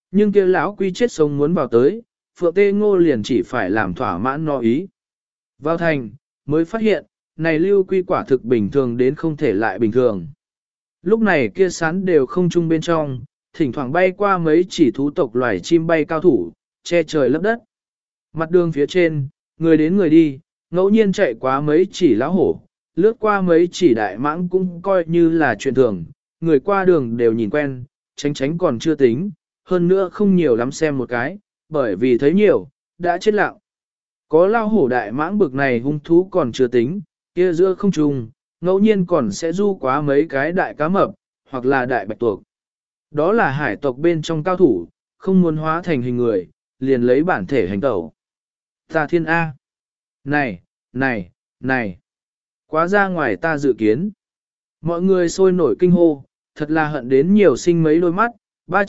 Nhưng kia lão quy chết sống muốn vào tới, Phượng Tê Ngô liền chỉ phải làm thỏa mãn nó ý. Vào thành, mới phát hiện, này lưu quy quả thực bình thường đến không thể lại bình thường. Lúc này kia sán đều không chung bên trong, thỉnh thoảng bay qua mấy chỉ thú tộc loài chim bay cao thủ, che trời lấp đất. Mặt đường phía trên, người đến người đi, ngẫu nhiên chạy qua mấy chỉ lão hổ, lướt qua mấy chỉ đại mãng cũng coi như là chuyện thường, người qua đường đều nhìn quen, tránh tránh còn chưa tính, hơn nữa không nhiều lắm xem một cái, bởi vì thấy nhiều, đã chết lặng. Có lao hổ đại mãng bực này hung thú còn chưa tính, kia giữa không trùng, ngẫu nhiên còn sẽ du quá mấy cái đại cá mập, hoặc là đại bạch tuộc. Đó là hải tộc bên trong cao thủ, không muốn hóa thành hình người, liền lấy bản thể hành tẩu. Ta thiên A. Này, này, này. Quá ra ngoài ta dự kiến. Mọi người sôi nổi kinh hô, thật là hận đến nhiều sinh mấy đôi mắt,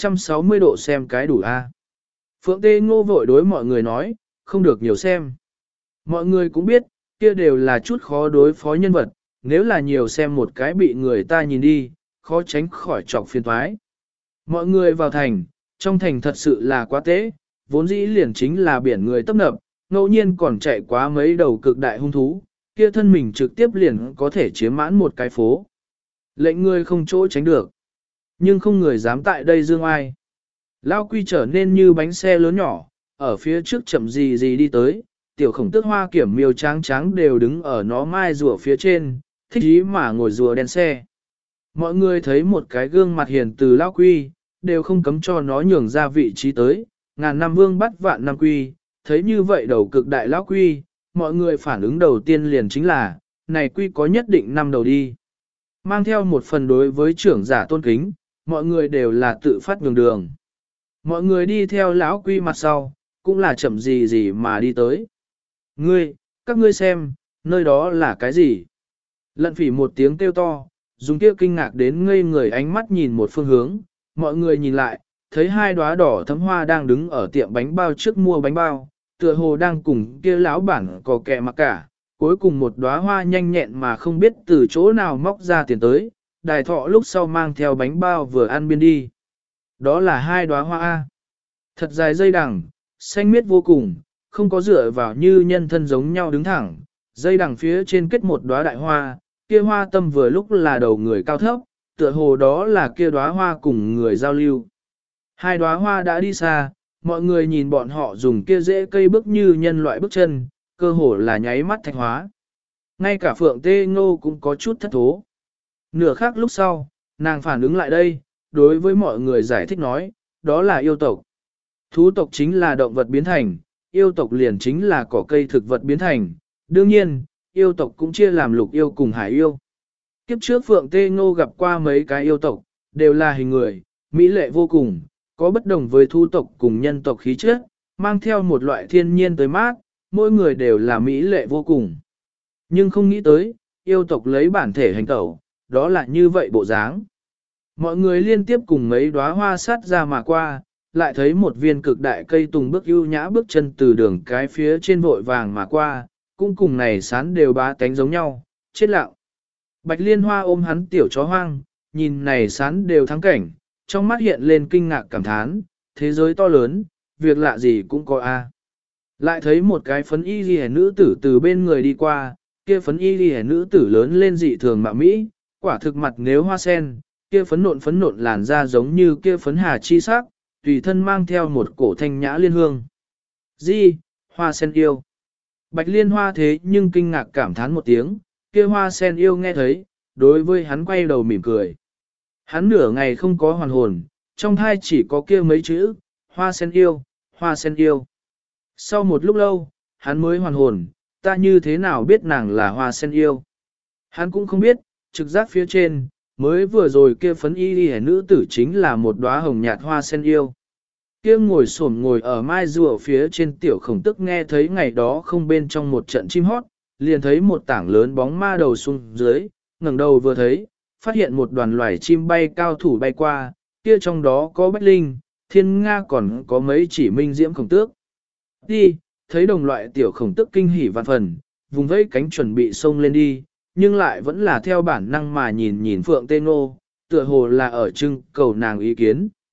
360 độ xem cái đủ A. Phượng Tê Ngô vội đối mọi người nói, không được nhiều xem. Mọi người cũng biết, kia đều là chút khó đối phó nhân vật, nếu là nhiều xem một cái bị người ta nhìn đi, khó tránh khỏi trọc phiền toái. Mọi người vào thành, trong thành thật sự là quá tế, vốn dĩ liền chính là biển người tấp nập, ngẫu nhiên còn chạy quá mấy đầu cực đại hung thú, kia thân mình trực tiếp liền có thể chiếm mãn một cái phố. Lệnh người không chỗ tránh được, nhưng không người dám tại đây dương ai. Lao quy trở nên như bánh xe lớn nhỏ, ở phía trước chậm gì gì đi tới, tiểu khổng tước hoa kiểm miêu tráng tráng đều đứng ở nó mai rùa phía trên, thích ý mà ngồi rùa đen xe. Mọi người thấy một cái gương mặt hiền từ Lao quy, đều không cấm cho nó nhường ra vị trí tới, ngàn năm vương bắt vạn năm quy, thấy như vậy đầu cực đại Lao quy, mọi người phản ứng đầu tiên liền chính là, này quy có nhất định năm đầu đi. Mang theo một phần đối với trưởng giả tôn kính, mọi người đều là tự phát nhường đường. Mọi người đi theo lão quy mặt sau, cũng là chậm gì gì mà đi tới. Các ngươi xem, nơi đó là cái gì? Lận phỉ một tiếng kêu to, dùng kia kinh ngạc đến ngây người ánh mắt nhìn một phương hướng, mọi người nhìn lại, thấy hai đóa đỏ thấm hoa đang đứng ở tiệm bánh bao trước mua bánh bao, tựa hồ đang cùng kia lão bản cò kẹ mặc cả, cuối cùng một đóa hoa nhanh nhẹn mà không biết từ chỗ nào móc ra tiền tới, đài thọ lúc sau mang theo bánh bao vừa ăn biên đi. Đó là hai đóa hoa A. Thật dài dây đằng, xanh miết vô cùng, không có dựa vào như nhân thân giống nhau đứng thẳng, dây đằng phía trên kết một đóa đại hoa, kia hoa tâm vừa lúc là đầu người cao thấp, tựa hồ đó là kia đóa hoa cùng người giao lưu. Hai đóa hoa đã đi xa, mọi người nhìn bọn họ dùng kia rễ cây bước như nhân loại bước chân, cơ hồ là nháy mắt thạch hóa. Ngay cả Phượng Tê Ngô cũng có chút thất thố. Nửa khắc lúc sau, nàng phản ứng lại đây, đối với mọi người giải thích nói, đó là yêu tộc. Thú tộc chính là động vật biến thành, yêu tộc liền chính là cỏ cây thực vật biến thành. Đương nhiên, yêu tộc cũng chia làm lục yêu cùng hải yêu. Kiếp trước Phượng Tê Ngô gặp qua mấy cái yêu tộc, đều là hình người, mỹ lệ vô cùng, có bất đồng với thú tộc cùng nhân tộc khí chất, mang theo một loại thiên nhiên tới mát, mỗi người đều là mỹ lệ vô cùng. Nhưng không nghĩ tới, yêu tộc lấy bản thể hành tẩu, đó là như vậy bộ dáng. Mọi người liên tiếp cùng mấy đóa hoa sát ra mà qua, lại thấy một viên cực đại cây tùng bước ưu nhã bước chân từ đường cái phía trên vội vàng mà qua, cũng cùng này sán đều bá tánh giống nhau, chết lặng. Bạch Liên Hoa ôm hắn tiểu chó hoang, nhìn này sán đều thắng cảnh, trong mắt hiện lên kinh ngạc cảm thán, thế giới to lớn, việc lạ gì cũng có a. Lại thấy một cái phấn y ghi nữ tử từ bên người đi qua, kia phấn y ghi nữ tử lớn lên dị thường mạo mỹ, quả thực mặt nếu hoa sen, kia phấn nộn làn da giống như kia phấn hà chi sắc, tùy thân mang theo một cổ thanh nhã liên hương. Di, hoa sen yêu. Bạch Liên Hoa thế nhưng kinh ngạc cảm thán một tiếng, kia hoa sen yêu nghe thấy, đối với hắn quay đầu mỉm cười. Hắn nửa ngày không có hoàn hồn, trong thai chỉ có kia mấy chữ, hoa sen yêu, hoa sen yêu. Sau một lúc lâu, hắn mới hoàn hồn, ta như thế nào biết nàng là hoa sen yêu. Hắn cũng không biết, trực giác phía trên, mới vừa rồi kia phấn y đi nữ tử chính là một đóa hồng nhạt hoa sen yêu. Kia ngồi ở mai rùa phía trên tiểu khổng tức nghe thấy ngày đó không bên trong một trận chim hót, liền thấy một tảng lớn bóng ma đầu xuống dưới, ngẩng đầu vừa thấy, phát hiện một đoàn loài chim bay cao thủ bay qua, kia trong đó có Bách Linh, Thiên Nga còn có mấy chỉ minh diễm khổng tước. Đi, thấy đồng loại tiểu khổng tức kinh hỉ vạn phần, vùng vẫy cánh chuẩn bị xông lên đi, nhưng lại vẫn là theo bản năng mà nhìn nhìn Phượng Tê Ngô, tựa hồ là ở trưng cầu nàng ý kiến.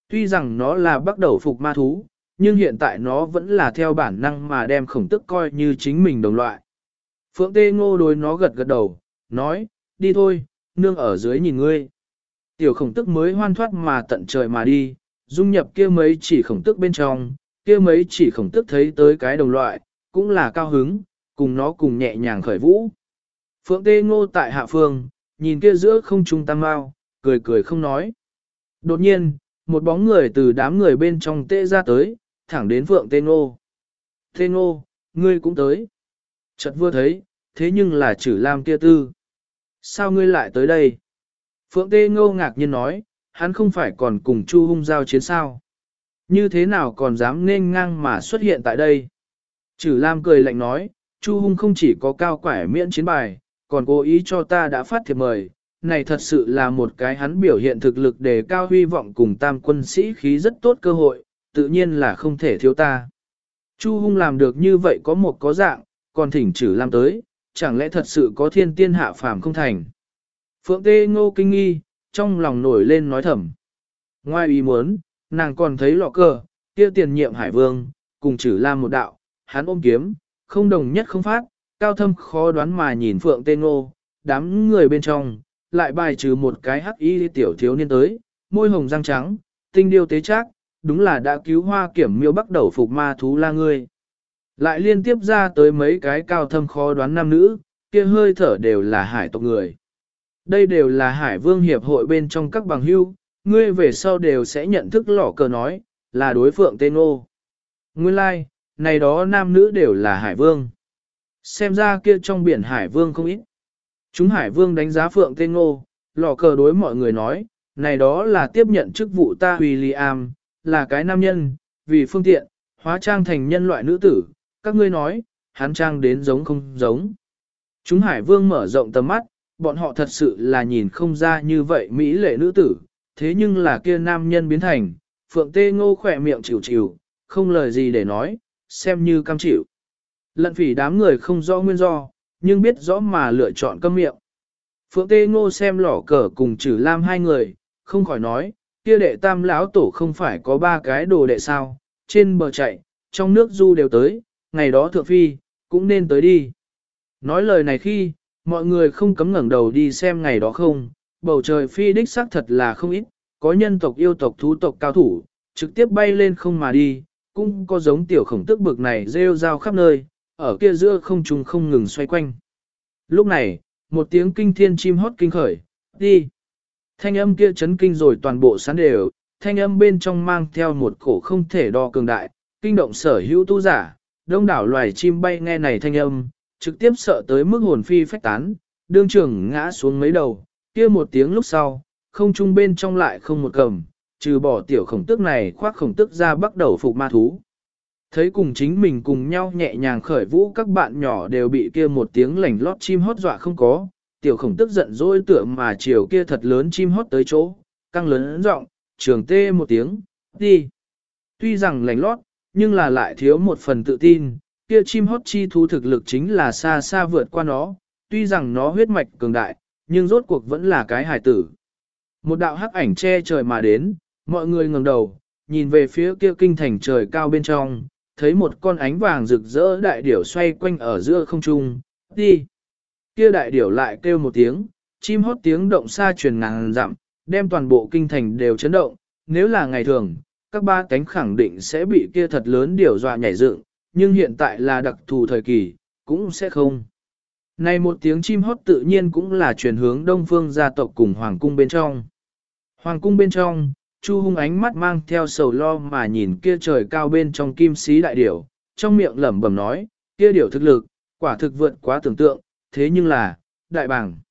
Tuy rằng nó là bắt đầu phục ma thú, nhưng hiện tại nó vẫn là theo bản năng mà đem khổng tức coi như chính mình đồng loại. Phượng Tê Ngô đối nó gật gật đầu, nói, đi thôi, nương ở dưới nhìn ngươi. Tiểu khổng tức mới hoan thoát mà tận trời mà đi, dung nhập kia mấy chỉ khổng tức bên trong, kia mấy chỉ khổng tức thấy tới cái đồng loại, cũng là cao hứng, cùng nó cùng nhẹ nhàng khởi vũ. Phượng Tê Ngô tại hạ phương, nhìn kia giữa không trung tam mau, cười cười không nói. Đột nhiên, một bóng người từ đám người bên trong tê ra tới, thẳng đến Phượng Tê Ngô. Tê Ngô, ngươi cũng tới. Chợt vừa thấy, thế nhưng là Trử Lam kia tư. Sao ngươi lại tới đây? Phượng Tê Ngô ngạc nhiên nói, hắn không phải còn cùng Chu Hung giao chiến sao? Như thế nào còn dám nên ngang mà xuất hiện tại đây? Trử Lam cười lạnh nói, Chu Hung không chỉ có cao quải miễn chiến bài, còn cố ý cho ta đã phát thiệp mời. Này thật sự là một cái hắn biểu hiện thực lực để cao hy vọng cùng tam quân sĩ khí rất tốt cơ hội, tự nhiên là không thể thiếu ta. Chu Hung làm được như vậy có một có dạng, còn thỉnh Trử Lam tới, chẳng lẽ thật sự có thiên tiên hạ phàm không thành. Phượng Tê Ngô kinh nghi, trong lòng nổi lên nói thầm. Ngoài ý muốn, nàng còn thấy lọ cờ, kia tiền nhiệm hải vương, cùng Trử Lam một đạo, hắn ôm kiếm, không đồng nhất không phát, cao thâm khó đoán mà nhìn Phượng Tê Ngô, đám người bên trong, lại bài trừ một cái hắc y tiểu thiếu niên tới, môi hồng răng trắng, tinh điêu tế trác, đúng là đã cứu hoa kiểm miêu bắt đầu phục ma thú la ngươi. Lại liên tiếp ra tới mấy cái cao thâm khó đoán nam nữ, kia hơi thở đều là hải tộc người. Đây đều là hải vương hiệp hội bên trong các bằng hưu, ngươi về sau đều sẽ nhận thức lỏ cờ nói, là đối Phượng Tê Ngô. Nguyên lai, like, này đó nam nữ đều là hải vương. Xem ra kia trong biển hải vương không ít. Chúng hải vương đánh giá Phượng Tê Ngô, lỏ cờ đối mọi người nói, này đó là tiếp nhận chức vụ ta William, là cái nam nhân, vì phương tiện, hóa trang thành nhân loại nữ tử, các ngươi nói, hắn trang đến giống không giống. Chúng hải vương mở rộng tầm mắt, bọn họ thật sự là nhìn không ra như vậy mỹ lệ nữ tử, thế nhưng là kia nam nhân biến thành, Phượng Tê Ngô khỏe miệng chịu chịu, không lời gì để nói, xem như cam chịu. Lận phỉ đám người không rõ nguyên do, nhưng biết rõ mà lựa chọn câm miệng. Phượng Tê Ngô xem lỏ cờ cùng Trử Lam hai người, không khỏi nói, kia đệ tam lão tổ không phải có ba cái đồ đệ sao, trên bờ chạy, trong nước du đều tới, ngày đó thượng phi, cũng nên tới đi. Nói lời này khi, mọi người không cấm ngẩng đầu đi xem ngày đó không, bầu trời phi đích xác thật là không ít, có nhân tộc yêu tộc thú tộc cao thủ, trực tiếp bay lên không mà đi, cũng có giống tiểu khổng tức bực này rêu rao khắp nơi, ở kia giữa không trung không ngừng xoay quanh. Lúc này, một tiếng kinh thiên chim hót kinh khởi, đi. Thanh âm kia chấn kinh rồi toàn bộ sán đều, thanh âm bên trong mang theo một cổ không thể đo cường đại, kinh động sở hữu tu giả, đông đảo loài chim bay nghe này thanh âm, trực tiếp sợ tới mức hồn phi phách tán, đương trường ngã xuống mấy đầu, kia một tiếng lúc sau, không trung bên trong lại không một cầm, trừ bỏ tiểu khổng tức này khoác khổng tức ra bắt đầu phục ma thú. Thấy cùng chính mình cùng nhau nhẹ nhàng khởi vũ các bạn nhỏ đều bị kia một tiếng lảnh lót chim hót dọa không có, tiểu khổng tức giận dỗi tựa mà chiều kia thật lớn chim hót tới chỗ, căng lớn giọng trường tê một tiếng, đi. Tuy rằng lảnh lót, nhưng là lại thiếu một phần tự tin, kia chim hót chi thú thực lực chính là xa xa vượt qua nó, tuy rằng nó huyết mạch cường đại, nhưng rốt cuộc vẫn là cái hài tử. Một đạo hắc ảnh che trời mà đến, mọi người ngẩng đầu, nhìn về phía kia kinh thành trời cao bên trong, thấy một con ánh vàng rực rỡ đại điểu xoay quanh ở giữa không trung, đi. Kia đại điểu lại kêu một tiếng, chim hót tiếng động xa truyền ngàn dặm, đem toàn bộ kinh thành đều chấn động, nếu là ngày thường, các ba cánh khẳng định sẽ bị kia thật lớn điểu dọa nhảy dựng, nhưng hiện tại là đặc thù thời kỳ, cũng sẽ không. Này một tiếng chim hót tự nhiên cũng là truyền hướng đông phương gia tộc cùng hoàng cung bên trong. Hoàng cung bên trong, Chu Hung ánh mắt mang theo sầu lo mà nhìn kia trời cao bên trong kim sĩ đại điểu, trong miệng lẩm bẩm nói, kia điểu thực lực, quả thực vượt quá tưởng tượng, thế nhưng là, đại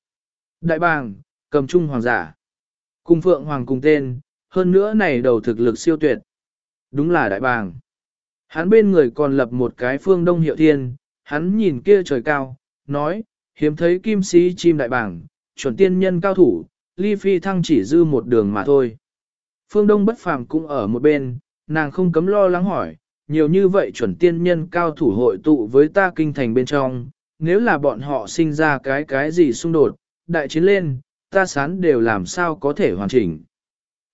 bàng, cầm trung hoàng giả, cùng phượng hoàng cùng tên, hơn nữa này đầu thực lực siêu tuyệt. Đúng là đại bàng. Hắn bên người còn lập một cái phương đông hiệu thiên, hắn nhìn kia trời cao, nói, hiếm thấy kim sĩ chim đại bàng, chuẩn tiên nhân cao thủ, ly phi thăng chỉ dư một đường mà thôi. Phương Đông bất phàm cũng ở một bên, nàng không cấm lo lắng hỏi, nhiều như vậy chuẩn tiên nhân cao thủ hội tụ với ta kinh thành bên trong, nếu là bọn họ sinh ra cái gì xung đột, đại chiến lên, ta sán đều làm sao có thể hoàn chỉnh.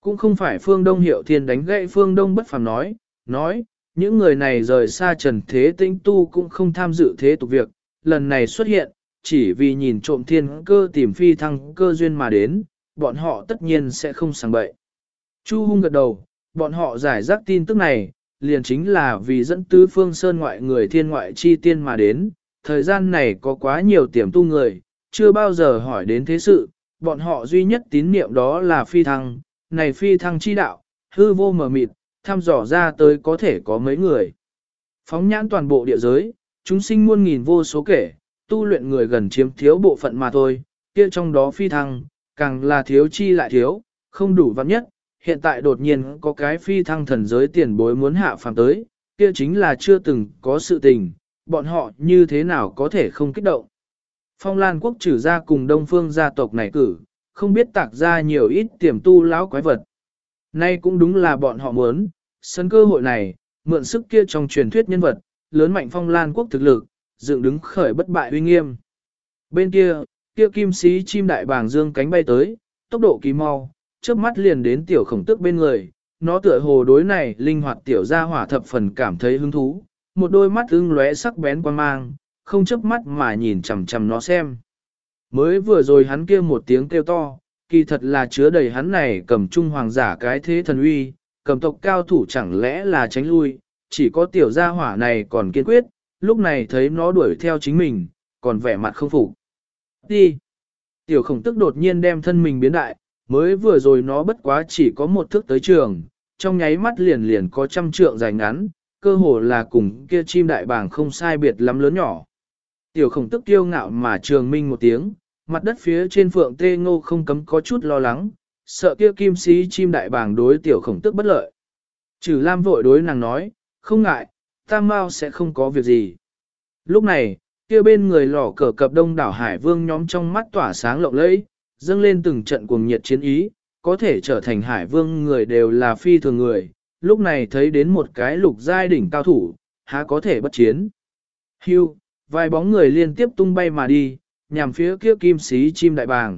Cũng không phải Phương Đông Hiệu Thiên đánh gậy Phương Đông bất phàm nói, những người này rời xa trần thế tĩnh tu cũng không tham dự thế tục việc, lần này xuất hiện, chỉ vì nhìn trộm thiên cơ tìm phi thăng cơ duyên mà đến, bọn họ tất nhiên sẽ không sang bậy. Chu Hung gật đầu, bọn họ giải rác tin tức này, liền chính là vì dẫn tứ phương sơn ngoại người thiên ngoại chi tiên mà đến, thời gian này có quá nhiều tiềm tu người, chưa bao giờ hỏi đến thế sự, bọn họ duy nhất tín niệm đó là phi thăng, này phi thăng chi đạo, hư vô mờ mịt, thăm dò ra tới có thể có mấy người. Phóng nhãn toàn bộ địa giới, chúng sinh muôn nghìn vô số kể, tu luyện người gần chiếm thiếu bộ phận mà thôi, kia trong đó phi thăng, càng là thiếu chi lại thiếu, không đủ vạn nhất, hiện tại đột nhiên có cái phi thăng thần giới tiền bối muốn hạ phàm tới, kia chính là chưa từng có sự tình, bọn họ như thế nào có thể không kích động. Phong Lan quốc trừ ra cùng Đông Phương gia tộc này cử, không biết tạc ra nhiều ít tiềm tu lão quái vật. Nay cũng đúng là bọn họ muốn, sân cơ hội này, mượn sức kia trong truyền thuyết nhân vật, lớn mạnh Phong Lan quốc thực lực, dựng đứng khởi bất bại uy nghiêm. Bên kia, kia kim sĩ chim đại bàng dương cánh bay tới, tốc độ kỳ mau, chớp mắt liền đến tiểu khổng tức bên người, nó tựa hồ đối này linh hoạt tiểu gia hỏa thập phần cảm thấy hứng thú, một đôi mắt ưng lóe sắc bén quan mang, không chớp mắt mà nhìn chằm chằm nó xem. Mới vừa rồi hắn kia một tiếng kêu to, kỳ thật là chứa đầy hắn này cầm trung hoàng giả cái thế thần uy, cầm tộc cao thủ chẳng lẽ là tránh lui, chỉ có tiểu gia hỏa này còn kiên quyết, lúc này thấy nó đuổi theo chính mình, còn vẻ mặt không phục. Đi! Tiểu khổng tức đột nhiên đem thân mình biến đại, mới vừa rồi nó bất quá chỉ có một thước tới trường, trong nháy mắt liền có trăm trượng dài ngắn, cơ hồ là cùng kia chim đại bàng không sai biệt lắm lớn nhỏ. Tiểu khổng tức kiêu ngạo mà trường minh một tiếng, mặt đất phía trên phượng tê ngô không cấm có chút lo lắng, sợ kia kim sĩ chim đại bàng đối tiểu khổng tức bất lợi. Trừ Lam vội đối nàng nói, không ngại, Tam Mao sẽ không có việc gì. Lúc này, kia bên người lò cờ cập đông đảo hải vương nhóm trong mắt tỏa sáng lộng lẫy, dâng lên từng trận cuồng nhiệt chiến ý, có thể trở thành hải vương người đều là phi thường người, lúc này thấy đến một cái lục giai đỉnh cao thủ, há có thể bất chiến. Hưu, vài bóng người liên tiếp tung bay mà đi, nhằm phía kia kim sĩ chim đại bàng.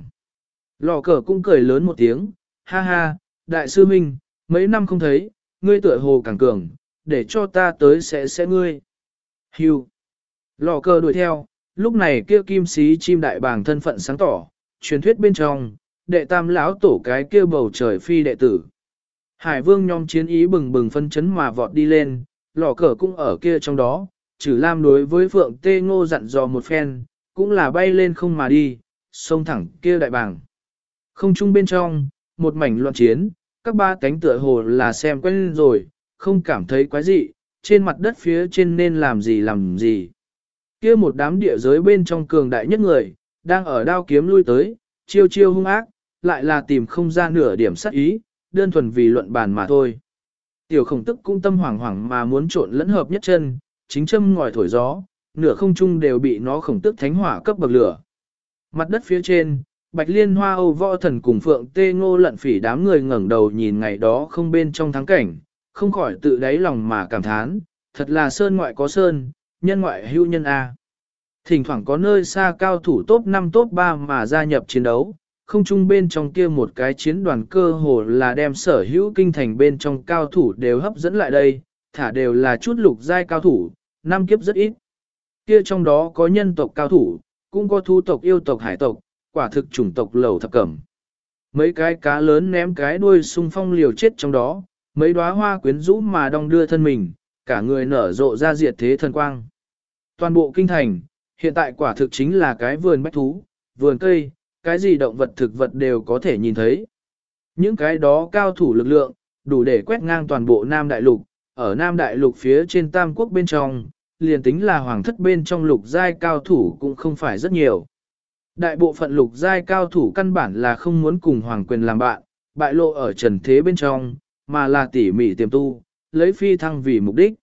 Lò cờ cũng cười lớn một tiếng, ha ha, đại sư huynh, mấy năm không thấy, ngươi tựa hồ càng cường, để cho ta tới sẽ ngươi. Hưu. Lò cờ đuổi theo, lúc này kia kim sĩ chim đại bàng thân phận sáng tỏ, truyền thuyết bên trong, đệ tam lão tổ cái kia bầu trời phi đệ tử. Hải vương nhóm chiến ý bừng bừng phân chấn mà vọt đi lên, lò cờ cũng ở kia trong đó, Trừ Lam đối với Phượng Tê Ngô dặn dò một phen, cũng là bay lên không mà đi, xông thẳng kia đại bàng. Không trung bên trong, một mảnh loạn chiến, các ba cánh tựa hồ là xem quen rồi, không cảm thấy quái dị, trên mặt đất phía trên nên làm gì. Kia một đám địa giới bên trong cường đại nhất người, đang ở đao kiếm lui tới, chiêu chiêu hung ác, lại là tìm không ra nửa điểm sát ý, đơn thuần vì luận bàn mà thôi. Tiểu khổng tức cũng tâm hoảng hoảng mà muốn trộn lẫn hợp nhất chân, chính châm ngòi thổi gió, nửa không trung đều bị nó khổng tức thánh hỏa cấp bậc lửa. Mặt đất phía trên, Bạch Liên Hoa Âu Võ Thần cùng Phượng Tê Ngô Lận Phỉ đám người ngẩng đầu nhìn ngày đó không bên trong thắng cảnh, không khỏi tự đáy lòng mà cảm thán, thật là sơn ngoại có sơn, nhân ngoại hữu nhân A. Thỉnh thoảng có nơi xa cao thủ top 5 top 3 mà gia nhập chiến đấu, không chung bên trong kia một cái chiến đoàn cơ hồ là đem sở hữu kinh thành bên trong cao thủ đều hấp dẫn lại đây, thả đều là chút lục giai cao thủ, năm kiếp rất ít. Kia trong đó có nhân tộc cao thủ, cũng có thu tộc yêu tộc hải tộc, quả thực chủng tộc lầu thập cẩm. Mấy cái cá lớn ném cái đuôi xung phong liều chết trong đó, mấy đóa hoa quyến rũ mà đong đưa thân mình, cả người nở rộ ra diệt thế thần quang. Toàn bộ kinh thành, hiện tại quả thực chính là cái vườn bách thú, vườn cây, cái gì động vật thực vật đều có thể nhìn thấy. Những cái đó cao thủ lực lượng, đủ để quét ngang toàn bộ Nam Đại Lục, ở Nam Đại Lục phía trên Tam Quốc bên trong, liền tính là hoàng thất bên trong lục giai cao thủ cũng không phải rất nhiều. Đại bộ phận lục giai cao thủ căn bản là không muốn cùng hoàng quyền làm bạn, bại lộ ở trần thế bên trong, mà là tỉ mỉ tiềm tu, lấy phi thăng vì mục đích.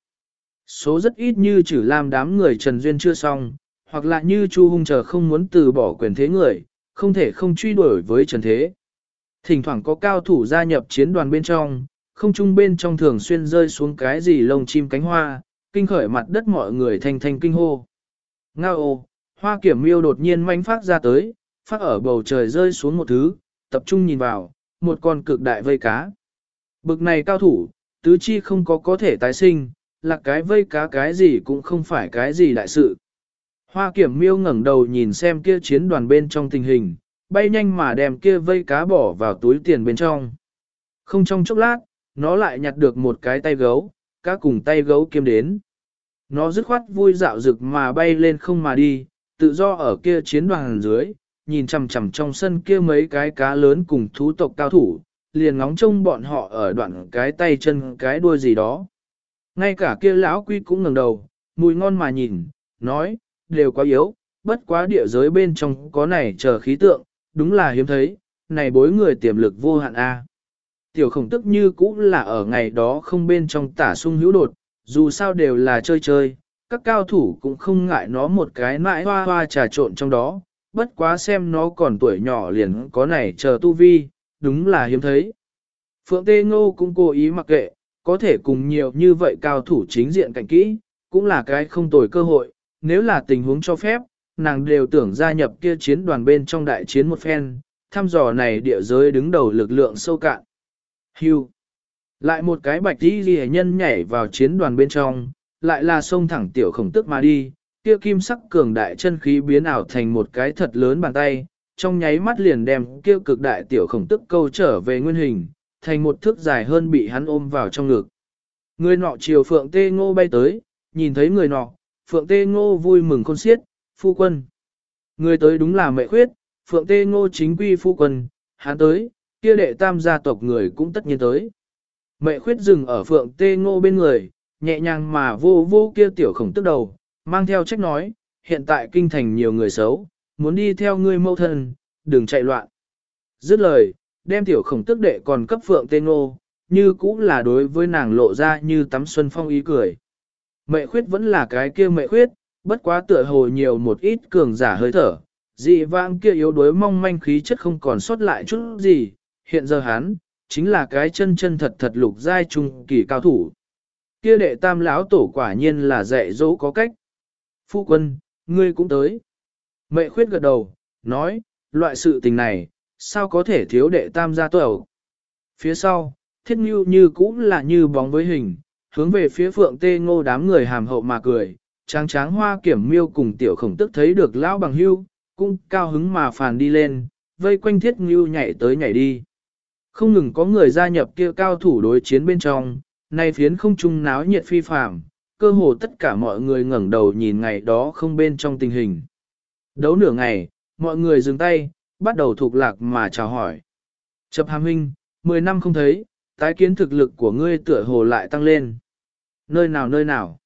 Số rất ít như Trử Lam đám người Trần Duyên chưa xong, hoặc là như Chu Hung chờ không muốn từ bỏ quyền thế người, không thể không truy đuổi với trần thế. Thỉnh thoảng có cao thủ gia nhập chiến đoàn bên trong, không trung bên trong thường xuyên rơi xuống cái gì lông chim cánh hoa, kinh khởi mặt đất mọi người thanh thanh kinh hô. Ngao ô, hoa kiểm miêu đột nhiên manh phát ra tới, phát ở bầu trời rơi xuống một thứ, tập trung nhìn vào, một con cực đại vây cá. Bực này cao thủ, tứ chi không có thể tái sinh, là cái vây cá cái gì cũng không phải cái gì đại sự. Hoa Kiểm Miêu ngẩng đầu nhìn xem kia chiến đoàn bên trong tình hình, bay nhanh mà đem kia vây cá bỏ vào túi tiền bên trong. Không trong chốc lát, nó lại nhặt được một cái tay gấu, cá cùng tay gấu kiếm đến. Nó dứt khoát vui dạo rực mà bay lên không mà đi, tự do ở kia chiến đoàn dưới, nhìn chằm chằm trong sân kia mấy cái cá lớn cùng thú tộc cao thủ, liền ngóng trông bọn họ ở đoạn cái tay chân cái đuôi gì đó. Ngay cả kia lão quy cũng ngẩng đầu, mùi ngon mà nhìn, nói, đều quá yếu, bất quá địa giới bên trong có này chờ khí tượng, đúng là hiếm thấy, này bối người tiềm lực vô hạn a. Tiểu Khổng Tức như cũ là ở ngày đó không bên trong tả sung hữu đột, dù sao đều là chơi chơi, các cao thủ cũng không ngại nó một cái mãi hoa hoa trà trộn trong đó, bất quá xem nó còn tuổi nhỏ liền có này chờ tu vi, đúng là hiếm thấy. Phượng Tê Ngô cũng cố ý mặc kệ, có thể cùng nhiều như vậy cao thủ chính diện cạnh kỹ, cũng là cái không tồi cơ hội, nếu là tình huống cho phép, nàng đều tưởng gia nhập kia chiến đoàn bên trong đại chiến một phen, thăm dò này địa giới đứng đầu lực lượng sâu cạn. Hưu. Lại một cái bạch tí ghi nhân nhảy vào chiến đoàn bên trong, lại là xông thẳng Tiểu Khổng Tức mà đi, kia kim sắc cường đại chân khí biến ảo thành một cái thật lớn bàn tay, trong nháy mắt liền đem kia cực đại Tiểu Khổng Tức câu trở về nguyên hình, thành một thước dài hơn bị hắn ôm vào trong ngực. Người nọ chiều Phượng Tê Ngô bay tới, nhìn thấy người nọ, Phượng Tê Ngô vui mừng khôn xiết, phu quân. Người tới đúng là Mệ Khuyết, Phượng Tê Ngô chính quy phu quân, hắn tới, kia đệ tam gia tộc người cũng tất nhiên tới. Mệ Khuyết dừng ở Phượng Tê Ngô bên người, nhẹ nhàng mà vô vô kia Tiểu Khổng Tức đầu, mang theo trách nói, hiện tại kinh thành nhiều người xấu, muốn đi theo ngươi mâu thân, đừng chạy loạn. Dứt lời, đem Tiểu Khổng Tức đệ còn cấp Phượng Tê Ngô, như cũng là đối với nàng lộ ra như tắm xuân phong ý cười. Mệ Khuyết vẫn là cái kia Mệ Khuyết, bất quá tựa hồ nhiều một ít cường giả hơi thở, dị vãng kia yếu đuối mong manh khí chất không còn sót lại chút gì, hiện giờ hắn chính là cái chân chân thật thật lục giai trung kỳ cao thủ. Kia đệ tam lão tổ quả nhiên là dạy dỗ có cách. Phu quân, ngươi cũng tới. Mệ Khuyết gật đầu, nói, loại sự tình này, sao có thể thiếu đệ tam gia tổ. Phía sau, Thiết Nhu như cũng là như bóng với hình, hướng về phía Phượng Tê Ngô đám người hàm hậu mà cười, tráng tráng Hoa Kiểm Miêu cùng Tiểu Khổng Tức thấy được lão bằng hưu, cũng cao hứng mà phàn đi lên, vây quanh Thiết Nhu nhảy tới nhảy đi. Không ngừng có người gia nhập kia cao thủ đối chiến bên trong, nay phiến không trung náo nhiệt phi phàm, cơ hồ tất cả mọi người ngẩng đầu nhìn ngày đó không bên trong tình hình. Đấu nửa ngày, mọi người dừng tay, bắt đầu thuộc lạc mà chào hỏi. Chập Hàm huynh, 10 năm không thấy, tái kiến thực lực của ngươi tựa hồ lại tăng lên. Nơi nào?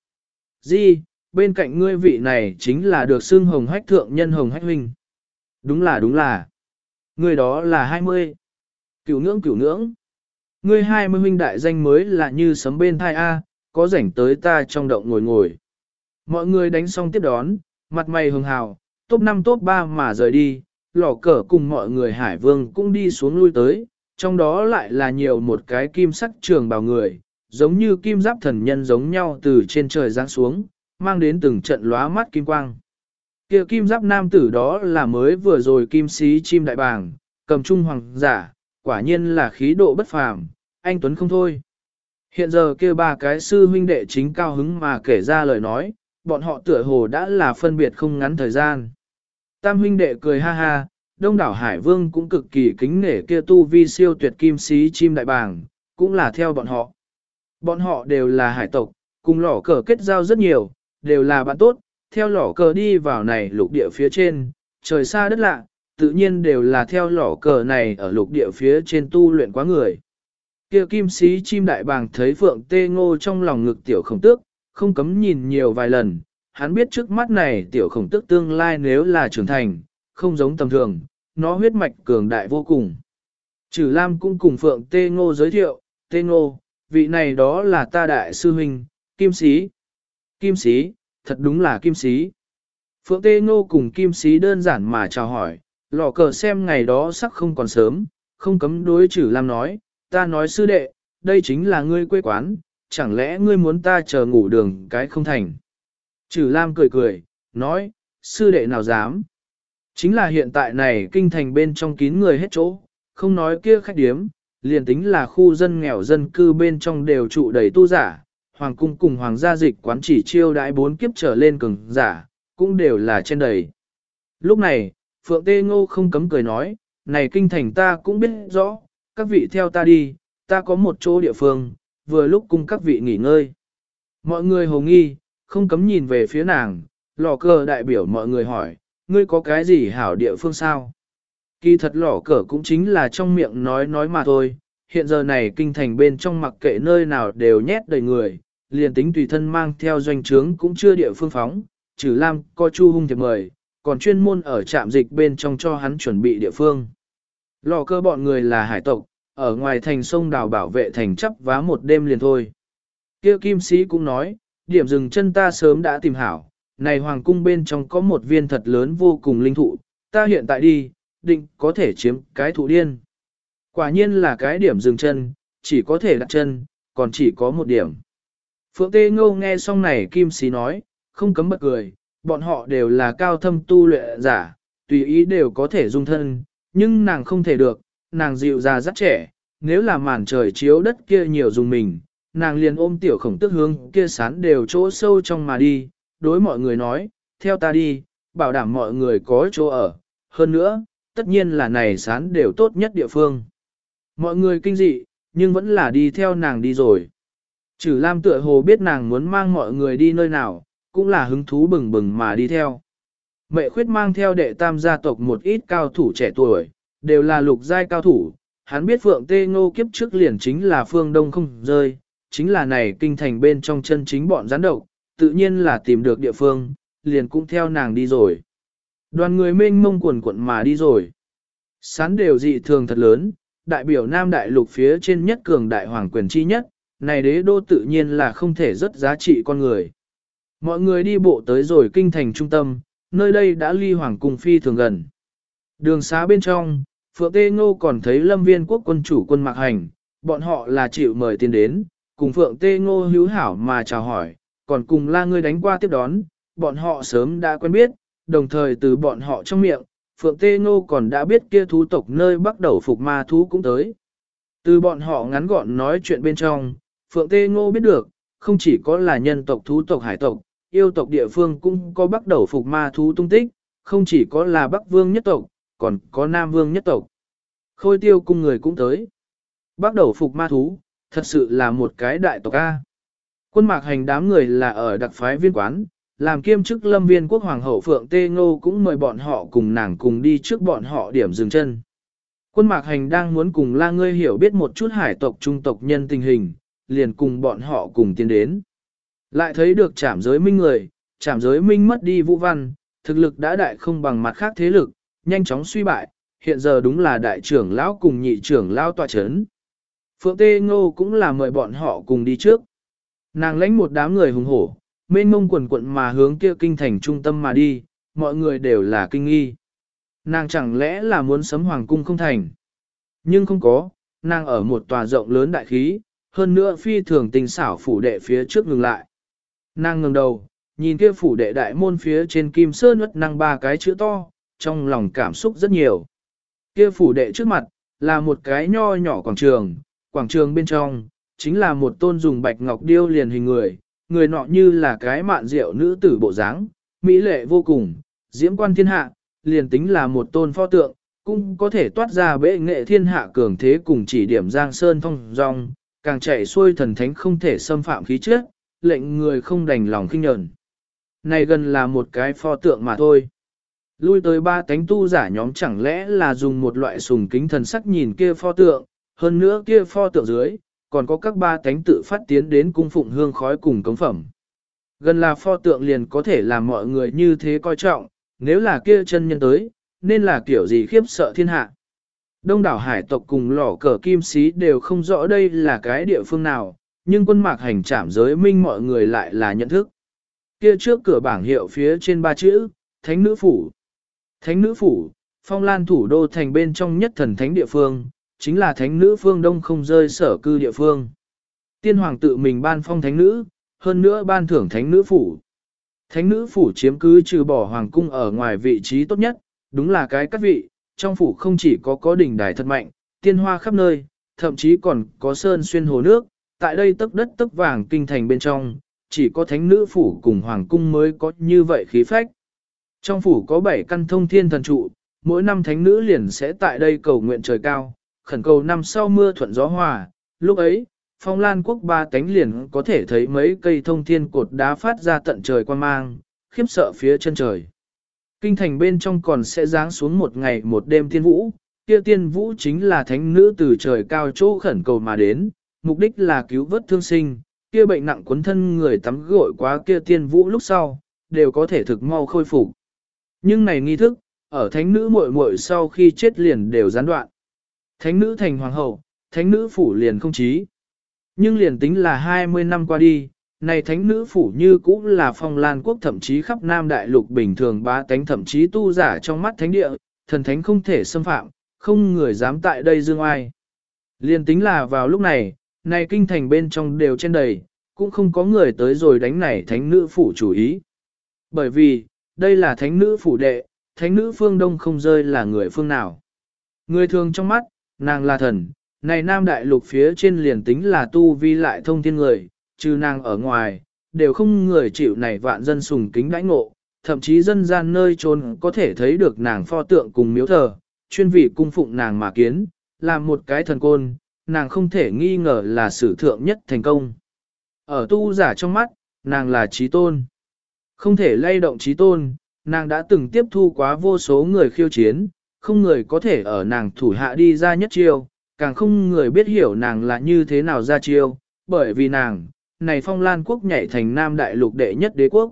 Di, bên cạnh ngươi vị này chính là được xưng Hồng Hách thượng nhân Hồng Hách huynh. Đúng là. Người đó là 20. Cửu ngưỡng. Ngươi 20 huynh đại danh mới là như sấm bên thai A, có rảnh tới ta trong động ngồi. Mọi người đánh xong tiếp đón, mặt mày hường hào, top 5 top 3 mà rời đi, lò cờ cùng mọi người Hải Vương cũng đi xuống lui tới, trong đó lại là nhiều một cái kim sắc trường bào người, giống như kim giáp thần nhân giống nhau từ trên trời giáng xuống, mang đến từng trận lóa mắt kim quang. Kia kim giáp nam tử đó là mới vừa rồi kim sĩ chim đại bàng, cầm trung hoàng giả, quả nhiên là khí độ bất phàm, anh Tuấn không thôi. Hiện giờ kia ba cái sư huynh đệ chính cao hứng mà kể ra lời nói, bọn họ tựa hồ đã là phân biệt không ngắn thời gian. Tam huynh đệ cười ha ha, đông đảo Hải Vương cũng cực kỳ kính nể kia tu vi siêu tuyệt kim sĩ chim đại bàng, cũng là theo bọn họ. Bọn họ đều là hải tộc, cùng lỏ cờ kết giao rất nhiều, đều là bạn tốt, theo lỏ cờ đi vào này lục địa phía trên, trời xa đất lạ, tự nhiên đều là theo lỏ cờ này ở lục địa phía trên tu luyện quá người. Kia kim sĩ chim đại bàng thấy Phượng Tê Ngô trong lòng ngực Tiểu Khổng Tước, không cấm nhìn nhiều vài lần, hắn biết trước mắt này Tiểu Khổng Tước tương lai nếu là trưởng thành, không giống tầm thường, nó huyết mạch cường đại vô cùng. Trừ Lam cũng cùng Phượng Tê Ngô giới thiệu, Tê Ngô, vị này đó là ta đại sư huynh, Kim Sĩ. Kim Sĩ, thật đúng là Kim Sĩ. Phượng Tê Ngô cùng Kim Sĩ đơn giản mà chào hỏi, lò cờ xem ngày đó sắc không còn sớm, không cấm đối Trừ Lam nói, ta nói sư đệ, đây chính là ngươi quê quán, chẳng lẽ ngươi muốn ta chờ ngủ đường cái không thành. Trừ Lam cười, nói, sư đệ nào dám. Chính là hiện tại này kinh thành bên trong kín người hết chỗ, không nói kia khách điếm, liền tính là khu dân nghèo dân cư bên trong đều trụ đầy tu giả, hoàng cung cùng hoàng gia dịch quán chỉ chiêu đãi 4 kiếp trở lên cường giả, cũng đều là trên đầy. Lúc này, Phượng Tê Ngô không cấm cười nói, này kinh thành ta cũng biết rõ, các vị theo ta đi, ta có một chỗ địa phương, vừa lúc cùng các vị nghỉ ngơi. Mọi người hồ nghi, không cấm nhìn về phía nàng, lò cờ đại biểu mọi người hỏi, ngươi có cái gì hảo địa phương sao? Kỳ thật lò cờ cũng chính là trong miệng nói mà thôi, hiện giờ này kinh thành bên trong mặc kệ nơi nào đều nhét đầy người, liền tính tùy thân mang theo doanh trướng cũng chưa địa phương phóng, trừ Lam có Chu Hung thiệp mời, còn chuyên môn ở trạm dịch bên trong cho hắn chuẩn bị địa phương. Lò cơ bọn người là hải tộc, ở ngoài thành sông đào bảo vệ thành chấp vá một đêm liền thôi. Kia kim sĩ cũng nói, điểm dừng chân ta sớm đã tìm hảo, này hoàng cung bên trong có một viên thật lớn vô cùng linh thụ, ta hiện tại đi, định có thể chiếm cái thụ điên. Quả nhiên là cái điểm dừng chân, chỉ có thể đặt chân, còn chỉ có một điểm. Phượng Tê Ngô nghe xong này kim sĩ nói, không cấm bật cười, bọn họ đều là cao thâm tu luyện giả, tùy ý đều có thể dung thân, nhưng nàng không thể được, nàng dịu già rất trẻ, nếu là màn trời chiếu đất kia nhiều dùng mình, nàng liền ôm tiểu khổng tức hướng kia sán đều chỗ sâu trong mà đi, đối mọi người nói, theo ta đi, bảo đảm mọi người có chỗ ở, hơn nữa, tất nhiên là này sán đều tốt nhất địa phương. Mọi người kinh dị, nhưng vẫn là đi theo nàng đi rồi. Trừ Lam tựa hồ biết nàng muốn mang mọi người đi nơi nào, cũng là hứng thú bừng bừng mà đi theo. Mẹ khuyết mang theo đệ tam gia tộc một ít cao thủ trẻ tuổi, đều là lục giai cao thủ, hắn biết Phượng Tê Ngô kiếp trước liền chính là phương đông không rơi, chính là này kinh thành bên trong chân chính bọn gián độc, tự nhiên là tìm được địa phương, liền cũng theo nàng đi rồi. Đoàn người mênh mông quần quận mà đi rồi. Sán đều dị thường thật lớn, đại biểu Nam Đại Lục phía trên nhất cường đại hoàng quyền chi nhất, này đế đô tự nhiên là không thể rất giá trị con người. Mọi người đi bộ tới rồi kinh thành trung tâm, nơi đây đã ly hoàng cung phi thường gần. Đường xá bên trong, Phượng Tê Ngô còn thấy Lâm Viên quốc quân chủ quân Mạc Hành, bọn họ là chịu mời tiến đến, cùng Phượng Tê Ngô hữu hảo mà chào hỏi, còn cùng la ngươi đánh qua tiếp đón, bọn họ sớm đã quen biết, đồng thời từ bọn họ trong miệng, Phượng Tê Ngô còn đã biết kia thú tộc nơi bắt đầu phục ma thú cũng tới. Từ bọn họ ngắn gọn nói chuyện bên trong, Phượng Tê Ngô biết được, không chỉ có là nhân tộc thú tộc hải tộc, yêu tộc địa phương cũng có bắt đầu phục ma thú tung tích, không chỉ có là Bắc Vương nhất tộc, còn có Nam Vương nhất tộc. Khôi Tiêu cung người cũng tới. Bắt đầu phục ma thú, thật sự là một cái đại tộc A. Quân Mạc Hành đám người là ở đặc phái viên quán, làm kiêm chức Lâm Viên quốc hoàng hậu Phượng Tê Ngô cũng mời bọn họ cùng nàng cùng đi trước bọn họ điểm dừng chân. Quân Mạc Hành đang muốn cùng la ngươi hiểu biết một chút hải tộc trung tộc nhân tình hình, liền cùng bọn họ cùng tiến đến. Lại thấy được Trảm Giới Minh người, Trảm Giới Minh mất đi vũ văn, thực lực đã đại không bằng mặt khác thế lực, nhanh chóng suy bại, hiện giờ đúng là đại trưởng lão cùng nhị trưởng lão tọa chấn. Phượng Tê Ngô cũng là mời bọn họ cùng đi trước. Nàng lãnh một đám người hùng hổ, mênh mông quần quận mà hướng kia kinh thành trung tâm mà đi, mọi người đều là kinh nghi. Nàng chẳng lẽ là muốn sấm hoàng cung không thành? Nhưng không có, nàng ở một tòa rộng lớn đại khí, hơn nữa phi thường tình xảo phủ đệ phía trước ngừng lại. Nàng ngẩng đầu, nhìn kia phủ đệ đại môn phía trên kim sơn uất năng 3 cái chữ to, trong lòng cảm xúc rất nhiều. Kia phủ đệ trước mặt, là một cái nho nhỏ quảng trường bên trong, chính là một tôn dùng bạch ngọc điêu liền hình người, người nọ như là cái mạn rượu nữ tử bộ dáng, mỹ lệ vô cùng, diễm quan thiên hạ, liền tính là một tôn pho tượng, cũng có thể toát ra bệ nghệ thiên hạ cường thế cùng chỉ điểm giang sơn thông dong, càng chạy xuôi thần thánh không thể xâm phạm khí chất, lệnh người không đành lòng khinh nhẫn. Này gần là một cái pho tượng mà thôi. Lui tới 3 tánh tu giả nhóm chẳng lẽ là dùng một loại sùng kính thần sắc nhìn kia pho tượng, hơn nữa kia pho tượng dưới, còn có các 3 tánh tự phát tiến đến cung phụng hương khói cùng cống phẩm. Gần là pho tượng liền có thể làm mọi người như thế coi trọng, nếu là kia chân nhân tới, nên là kiểu gì khiếp sợ thiên hạ. Đông đảo hải tộc cùng lỏ cờ kim sĩ đều không rõ đây là cái địa phương nào, nhưng quân Mạc Hành Trảm Giới Minh mọi người lại là nhận thức. Kia trước cửa bảng hiệu phía trên 3 chữ, Thánh Nữ Phủ. Thánh Nữ Phủ, Phong Lan thủ đô thành bên trong nhất thần thánh địa phương, chính là Thánh Nữ phương Đông không rơi sở cư địa phương. Tiên Hoàng tự mình ban phong Thánh Nữ, hơn nữa ban thưởng Thánh Nữ Phủ. Thánh Nữ Phủ chiếm cứ trừ bỏ Hoàng cung ở ngoài vị trí tốt nhất, đúng là cái các vị, trong phủ không chỉ có đỉnh đài thật mạnh, tiên hoa khắp nơi, thậm chí còn có sơn xuyên hồ nước, tại đây tấc đất tấc vàng kinh thành bên trong, chỉ có thánh nữ phủ cùng hoàng cung mới có như vậy khí phách. Trong phủ có 7 căn thông thiên thần trụ, mỗi năm thánh nữ liền sẽ tại đây cầu nguyện trời cao, khẩn cầu năm sau mưa thuận gió hòa, lúc ấy, Phong Lan quốc ba tánh liền có thể thấy mấy cây thông thiên cột đá phát ra tận trời quan mang, khiếp sợ phía chân trời. Kinh thành bên trong còn sẽ giáng xuống một ngày một đêm tiên vũ, kia tiên vũ chính là thánh nữ từ trời cao chỗ khẩn cầu mà đến, mục đích là cứu vớt thương sinh, kia bệnh nặng cuốn thân người tắm gội quá kia tiên vũ lúc sau, đều có thể thực mau khôi phục. Nhưng này nghi thức, ở thánh nữ muội muội sau khi chết liền đều gián đoạn. Thánh nữ thành hoàng hậu, thánh nữ phủ liền không chí. Nhưng liền tính là 20 năm qua đi, này thánh nữ phủ như cũng là Phong Lan quốc thậm chí khắp Nam Đại Lục bình thường bá tánh thậm chí tu giả trong mắt thánh địa, thần thánh không thể xâm phạm, không người dám tại đây dương ai. Liền tính là vào lúc này, này kinh thành bên trong đều trên đầy, cũng không có người tới rồi đánh này thánh nữ phủ chủ ý. Bởi vì, đây là thánh nữ phủ đệ, thánh nữ phương Đông không rơi là người phương nào. Người thường trong mắt, nàng là thần, này Nam Đại Lục phía trên liền tính là tu vi lại thông thiên người, trừ nàng ở ngoài, đều không người chịu này vạn dân sùng kính đãi ngộ, thậm chí dân gian nơi trốn có thể thấy được nàng pho tượng cùng miếu thờ, chuyên vị cung phụng nàng mà kiến, làm một cái thần côn, nàng không thể nghi ngờ là sử thượng nhất thành công. Ở tu giả trong mắt, nàng là trí tôn. Không thể lay động trí tôn, nàng đã từng tiếp thu quá vô số người khiêu chiến, không người có thể ở nàng thủ hạ đi ra nhất chiêu, càng không người biết hiểu nàng là như thế nào ra chiêu, bởi vì nàng, này Phong Lan quốc nhảy thành Nam Đại Lục đệ nhất đế quốc.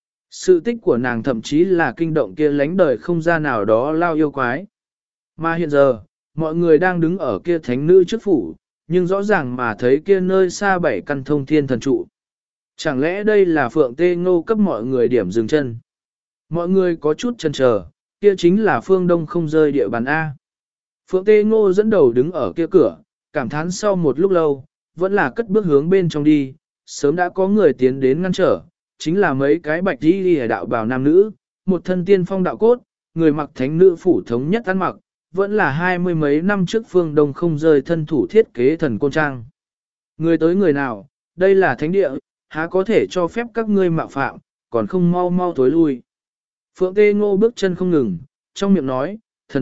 Sự tích của nàng thậm chí là kinh động kia lánh đời không ra nào đó lao yêu quái. Mà hiện giờ, mọi người đang đứng ở kia thánh nữ trước phủ, nhưng rõ ràng mà thấy kia nơi xa 7 căn thông thiên thần trụ. Chẳng lẽ đây là Phượng Tê Ngô cấp mọi người điểm dừng chân? Mọi người có chút chần chờ, kia chính là phương Đông không rơi địa bàn A. Phượng Tê Ngô dẫn đầu đứng ở kia cửa, cảm thán sau một lúc lâu, vẫn là cất bước hướng bên trong đi, sớm đã có người tiến đến ngăn trở, chính là mấy cái bạch đi đạo bào nam nữ, một thân tiên phong đạo cốt, người mặc thánh nữ phủ thống nhất ăn mặc, vẫn là 20 mấy năm trước phương Đông không rơi thân thủ thiết kế thần côn trang. Người tới người nào, đây là thánh địa, há có thể cho phép các ngươi mạo phạm, còn không mau mau tối lui. Phượng Tê Ngô bước chân không ngừng, trong miệng nói,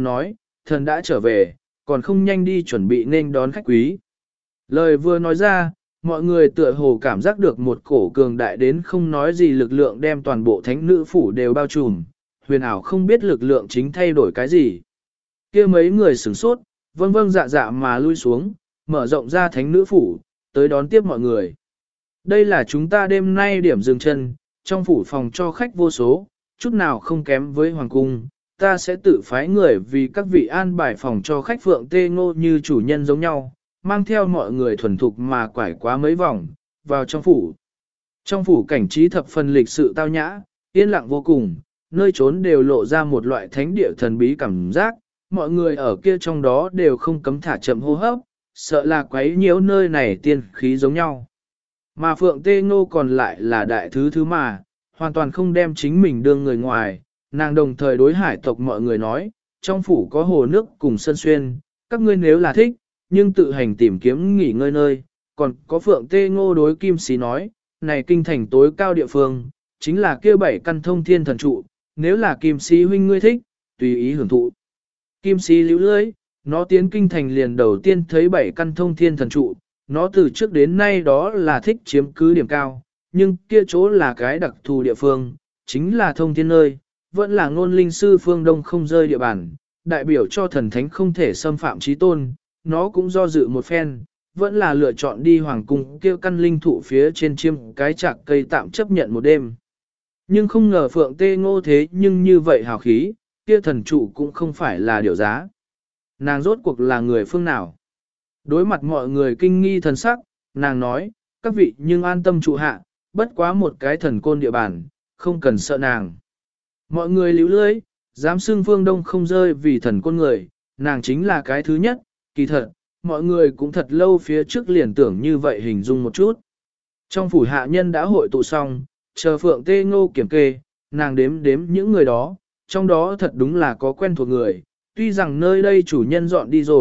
thần đã trở về, còn không nhanh đi chuẩn bị nên đón khách quý. Lời vừa nói ra, mọi người tựa hồ cảm giác được một cổ cường đại đến không nói gì lực lượng đem toàn bộ thánh nữ phủ đều bao trùm, huyền ảo không biết lực lượng chính thay đổi cái gì. Kia mấy người sửng sốt, vâng dạ dạ mà lui xuống, mở rộng ra thánh nữ phủ, tới đón tiếp mọi người. Đây là chúng ta đêm nay điểm dừng chân, trong phủ phòng cho khách vô số, chút nào không kém với hoàng cung, ta sẽ tự phái người vì các vị an bài phòng cho khách Phượng Tê Ngô như chủ nhân giống nhau, mang theo mọi người thuần thục mà quải quá mấy vòng, vào trong phủ. Trong phủ cảnh trí thập phần lịch sự tao nhã, yên lặng vô cùng, nơi trốn đều lộ ra một loại thánh địa thần bí cảm giác, mọi người ở kia trong đó đều không cấm thả chậm hô hấp, sợ là quấy nhiễu nơi này tiên khí giống nhau. Mà Phượng Tê Ngô còn lại là đại thứ mà, hoàn toàn không đem chính mình đương người ngoài, nàng đồng thời đối hải tộc mọi người nói, trong phủ có hồ nước cùng sân xuyên, các ngươi nếu là thích, nhưng tự hành tìm kiếm nghỉ ngơi nơi, còn có Phượng Tê Ngô đối Kim Sĩ nói, này kinh thành tối cao địa phương, chính là kia 7 căn thông thiên thần trụ, nếu là Kim Sĩ huynh ngươi thích, tùy ý hưởng thụ. Kim Sĩ liễu lưới, nó tiến kinh thành liền đầu tiên thấy 7 căn thông thiên thần trụ, nó từ trước đến nay đó là thích chiếm cứ điểm cao, nhưng kia chỗ là cái đặc thù địa phương, chính là thông thiên nơi, vẫn là ngôn linh sư phương Đông không rơi địa bàn, đại biểu cho thần thánh không thể xâm phạm trí tôn, nó cũng do dự một phen, vẫn là lựa chọn đi hoàng cung kêu căn linh thụ phía trên chiêm cái chạc cây tạm chấp nhận một đêm. Nhưng không ngờ Phượng Tê Ngô thế nhưng như vậy hào khí, kia thần trụ cũng không phải là điều giá. Nàng rốt cuộc là người phương nào? Đối mặt mọi người kinh nghi thần sắc, nàng nói, các vị nhưng an tâm trụ hạ, bất quá một cái thần côn địa bàn, không cần sợ nàng. Mọi người líu lưới, dám xưng phương Đông không rơi vì thần côn người, nàng chính là cái thứ nhất, kỳ thật, mọi người cũng thật lâu phía trước liền tưởng như vậy hình dung một chút. Trong phủ hạ nhân đã hội tụ xong, chờ Phượng Tê Ngô kiểm kê, nàng đếm những người đó, trong đó thật đúng là có quen thuộc người, tuy rằng nơi đây chủ nhân dọn đi rồi,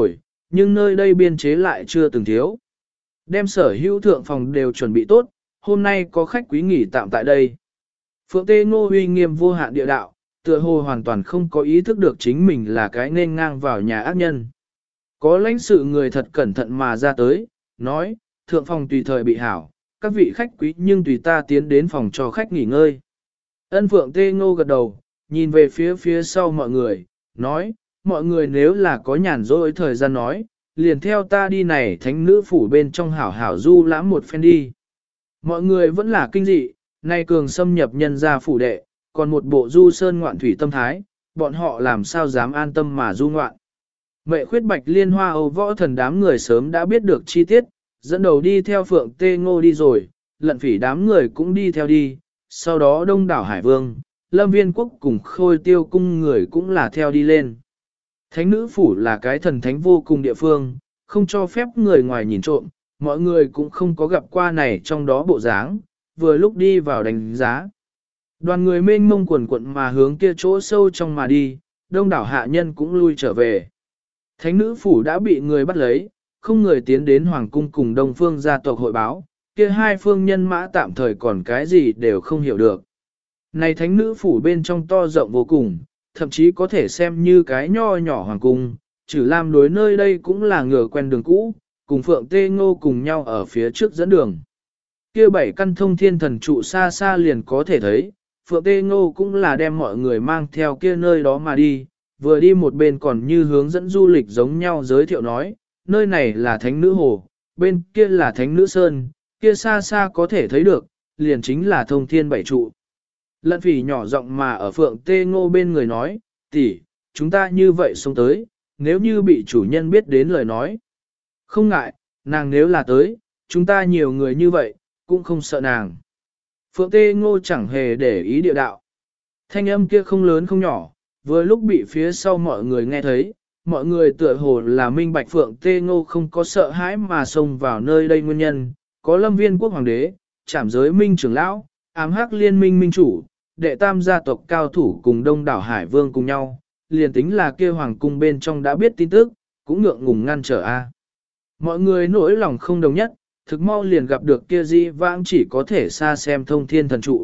nhưng nơi đây biên chế lại chưa từng thiếu. Đem sở hữu thượng phòng đều chuẩn bị tốt, hôm nay có khách quý nghỉ tạm tại đây. Phượng Tê Ngô uy nghiêm vô hạn địa đạo, tựa hồ hoàn toàn không có ý thức được chính mình là cái nên ngang vào nhà ác nhân. Có lãnh sự người thật cẩn thận mà ra tới, nói, thượng phòng tùy thời bị hảo, các vị khách quý nhưng tùy ta tiến đến phòng cho khách nghỉ ngơi. Ân Phượng Tê Ngô gật đầu, nhìn về phía sau mọi người, nói, mọi người nếu là có nhàn rỗi thời gian nói, liền theo ta đi này thánh nữ phủ bên trong hảo hảo du lãm một phen đi. Mọi người vẫn là kinh dị, nay cường xâm nhập nhân gia phủ đệ, còn một bộ du sơn ngoạn thủy tâm thái, bọn họ làm sao dám an tâm mà du ngoạn. Mệ khuyết bạch liên hoa Âu võ thần đám người sớm đã biết được chi tiết, dẫn đầu đi theo Phượng Tê Ngô đi rồi, lận phỉ đám người cũng đi theo đi, sau đó đông đảo Hải Vương, Lâm Viên Quốc cùng Khôi Tiêu cung người cũng là theo đi lên. Thánh nữ phủ là cái thần thánh vô cùng địa phương, không cho phép người ngoài nhìn trộm, mọi người cũng không có gặp qua này trong đó bộ dáng, vừa lúc đi vào đánh giá. Đoàn người mênh mông quần quận mà hướng kia chỗ sâu trong mà đi, đông đảo hạ nhân cũng lui trở về. Thánh nữ phủ đã bị người bắt lấy, không người tiến đến Hoàng cung cùng Đông Phương gia tộc hội báo, kia hai phương nhân mã tạm thời còn cái gì đều không hiểu được. Này thánh nữ phủ bên trong to rộng vô cùng, thậm chí có thể xem như cái nho nhỏ hoàng cung, Trử Lam đối nơi đây cũng là ngựa quen đường cũ, cùng Phượng Tê Ngô cùng nhau ở phía trước dẫn đường. Kia bảy căn thông thiên thần trụ xa xa liền có thể thấy, Phượng Tê Ngô cũng là đem mọi người mang theo kia nơi đó mà đi, vừa đi một bên còn như hướng dẫn du lịch giống nhau giới thiệu nói, nơi này là thánh nữ hồ, bên kia là thánh nữ sơn, kia xa xa có thể thấy được, liền chính là thông thiên bảy trụ. Lận phỉ nhỏ giọng mà ở Phượng Tê Ngô bên người nói, tỷ, chúng ta như vậy xuống tới, nếu như bị chủ nhân biết đến lời nói. Không ngại, nàng nếu là tới, chúng ta nhiều người như vậy, cũng không sợ nàng. Phượng Tê Ngô chẳng hề để ý địa đạo. Thanh âm kia không lớn không nhỏ, vừa lúc bị phía sau mọi người nghe thấy, mọi người tựa hồ là minh bạch Phượng Tê Ngô không có sợ hãi mà xông vào nơi đây nguyên nhân, có Lâm Viên quốc hoàng đế, trảm giới minh trưởng lão, ám hắc liên minh minh chủ, đệ tam gia tộc cao thủ cùng đông đảo Hải Vương cùng nhau, liền tính là kia hoàng cung bên trong đã biết tin tức, cũng ngượng ngùng ngăn trở a. Mọi người nỗi lòng không đồng nhất, thực mau liền gặp được kia di vãng chỉ có thể xa xem thông thiên thần trụ.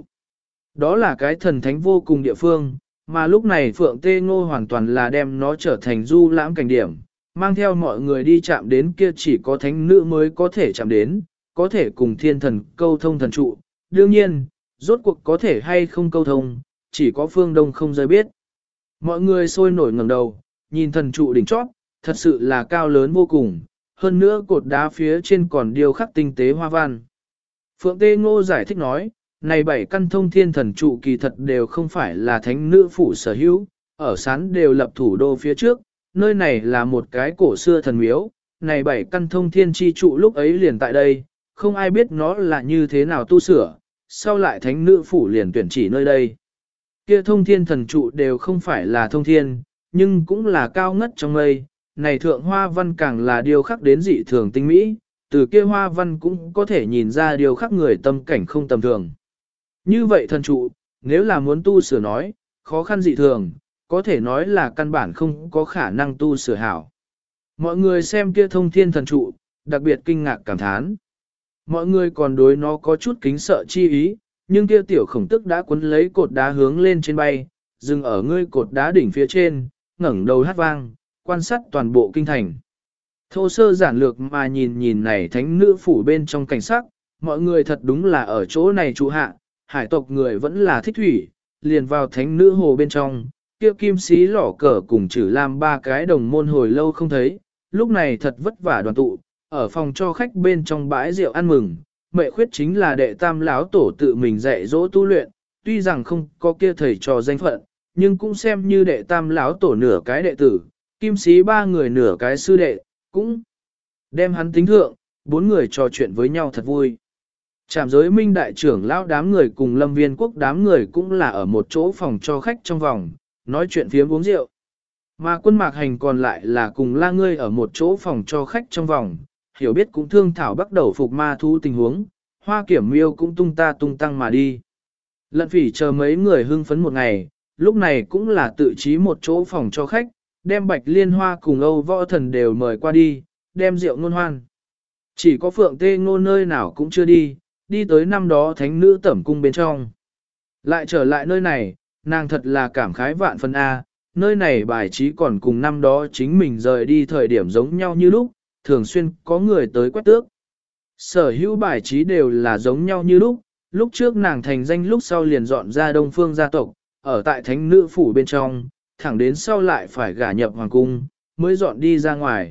Đó là cái thần thánh vô cùng địa phương, mà lúc này Phượng Tê Ngô hoàn toàn là đem nó trở thành du lãm cảnh điểm, mang theo mọi người đi chạm đến kia chỉ có thánh nữ mới có thể chạm đến, có thể cùng thiên thần câu thông thần trụ. Đương nhiên, rốt cuộc có thể hay không câu thông, chỉ có phương đông không rơi biết. Mọi người sôi nổi ngẩng đầu, nhìn thần trụ đỉnh chót, thật sự là cao lớn vô cùng, hơn nữa cột đá phía trên còn điêu khắc tinh tế hoa văn. Phượng Tê Ngô giải thích nói, này bảy căn thông thiên thần trụ kỳ thật đều không phải là thánh nữ phủ sở hữu, ở sán đều lập thủ đô phía trước, nơi này là một cái cổ xưa thần miếu, này bảy căn thông thiên chi trụ lúc ấy liền tại đây, không ai biết nó là như thế nào tu sửa, sau lại thánh nữ phủ liền tuyển chỉ nơi đây. Kia thông thiên thần trụ đều không phải là thông thiên, nhưng cũng là cao ngất trong mây, này thượng hoa văn càng là điều khắc đến dị thường tinh mỹ, từ kia hoa văn cũng có thể nhìn ra điều khắc người tâm cảnh không tầm thường. Như vậy thần trụ, nếu là muốn tu sửa nói, khó khăn dị thường, có thể nói là căn bản không có khả năng tu sửa hảo. Mọi người xem kia thông thiên thần trụ, đặc biệt kinh ngạc cảm thán. Mọi người còn đối nó có chút kính sợ chi ý, nhưng kia tiểu khổng tức đã cuốn lấy cột đá hướng lên trên bay, dừng ở ngươi cột đá đỉnh phía trên, ngẩng đầu hát vang, quan sát toàn bộ kinh thành. Thô sơ giản lược mà nhìn này thánh nữ phủ bên trong cảnh sắc, mọi người thật đúng là ở chỗ này trụ hạ, hải tộc người vẫn là thích thủy, liền vào thánh nữ hồ bên trong, kia kim sĩ lỏ cờ cùng Trử Lam ba cái đồng môn hồi lâu không thấy, lúc này thật vất vả đoàn tụ, ở phòng cho khách bên trong bãi rượu ăn mừng, Mệ Khuyết chính là đệ tam lão tổ tự mình dạy dỗ tu luyện, tuy rằng không có kia thầy trò danh phận, nhưng cũng xem như đệ tam lão tổ nửa cái đệ tử, kim sĩ ba người nửa cái sư đệ, cũng đem hắn tính thượng, bốn người trò chuyện với nhau thật vui. Trảm giới minh đại trưởng lão đám người cùng Lâm Viên quốc đám người cũng là ở một chỗ phòng cho khách trong vòng, nói chuyện phiếm uống rượu. Mà quân mạc hành còn lại là cùng la ngươi ở một chỗ phòng cho khách trong vòng, hiểu biết cũng thương thảo bắt đầu phục ma thú tình huống, hoa kiểm miêu cũng tung ta tung tăng mà đi. Lận phỉ chờ mấy người hưng phấn một ngày, lúc này cũng là tự chí một chỗ phòng cho khách, đem Bạch Liên Hoa cùng Âu Võ Thần đều mời qua đi, đem rượu ngôn hoan. Chỉ có Phượng Tê Ngô nơi nào cũng chưa đi, đi tới năm đó thánh nữ tẩm cung bên trong. Lại trở lại nơi này, nàng thật là cảm khái vạn phần A, nơi này bài trí còn cùng năm đó chính mình rời đi thời điểm giống nhau như lúc, thường xuyên có người tới quét tước. Sở hữu bài trí đều là giống nhau như lúc trước nàng thành danh lúc sau liền dọn ra Đông Phương gia tộc, ở tại thánh nữ phủ bên trong, thẳng đến sau lại phải gả nhập hoàng cung, mới dọn đi ra ngoài.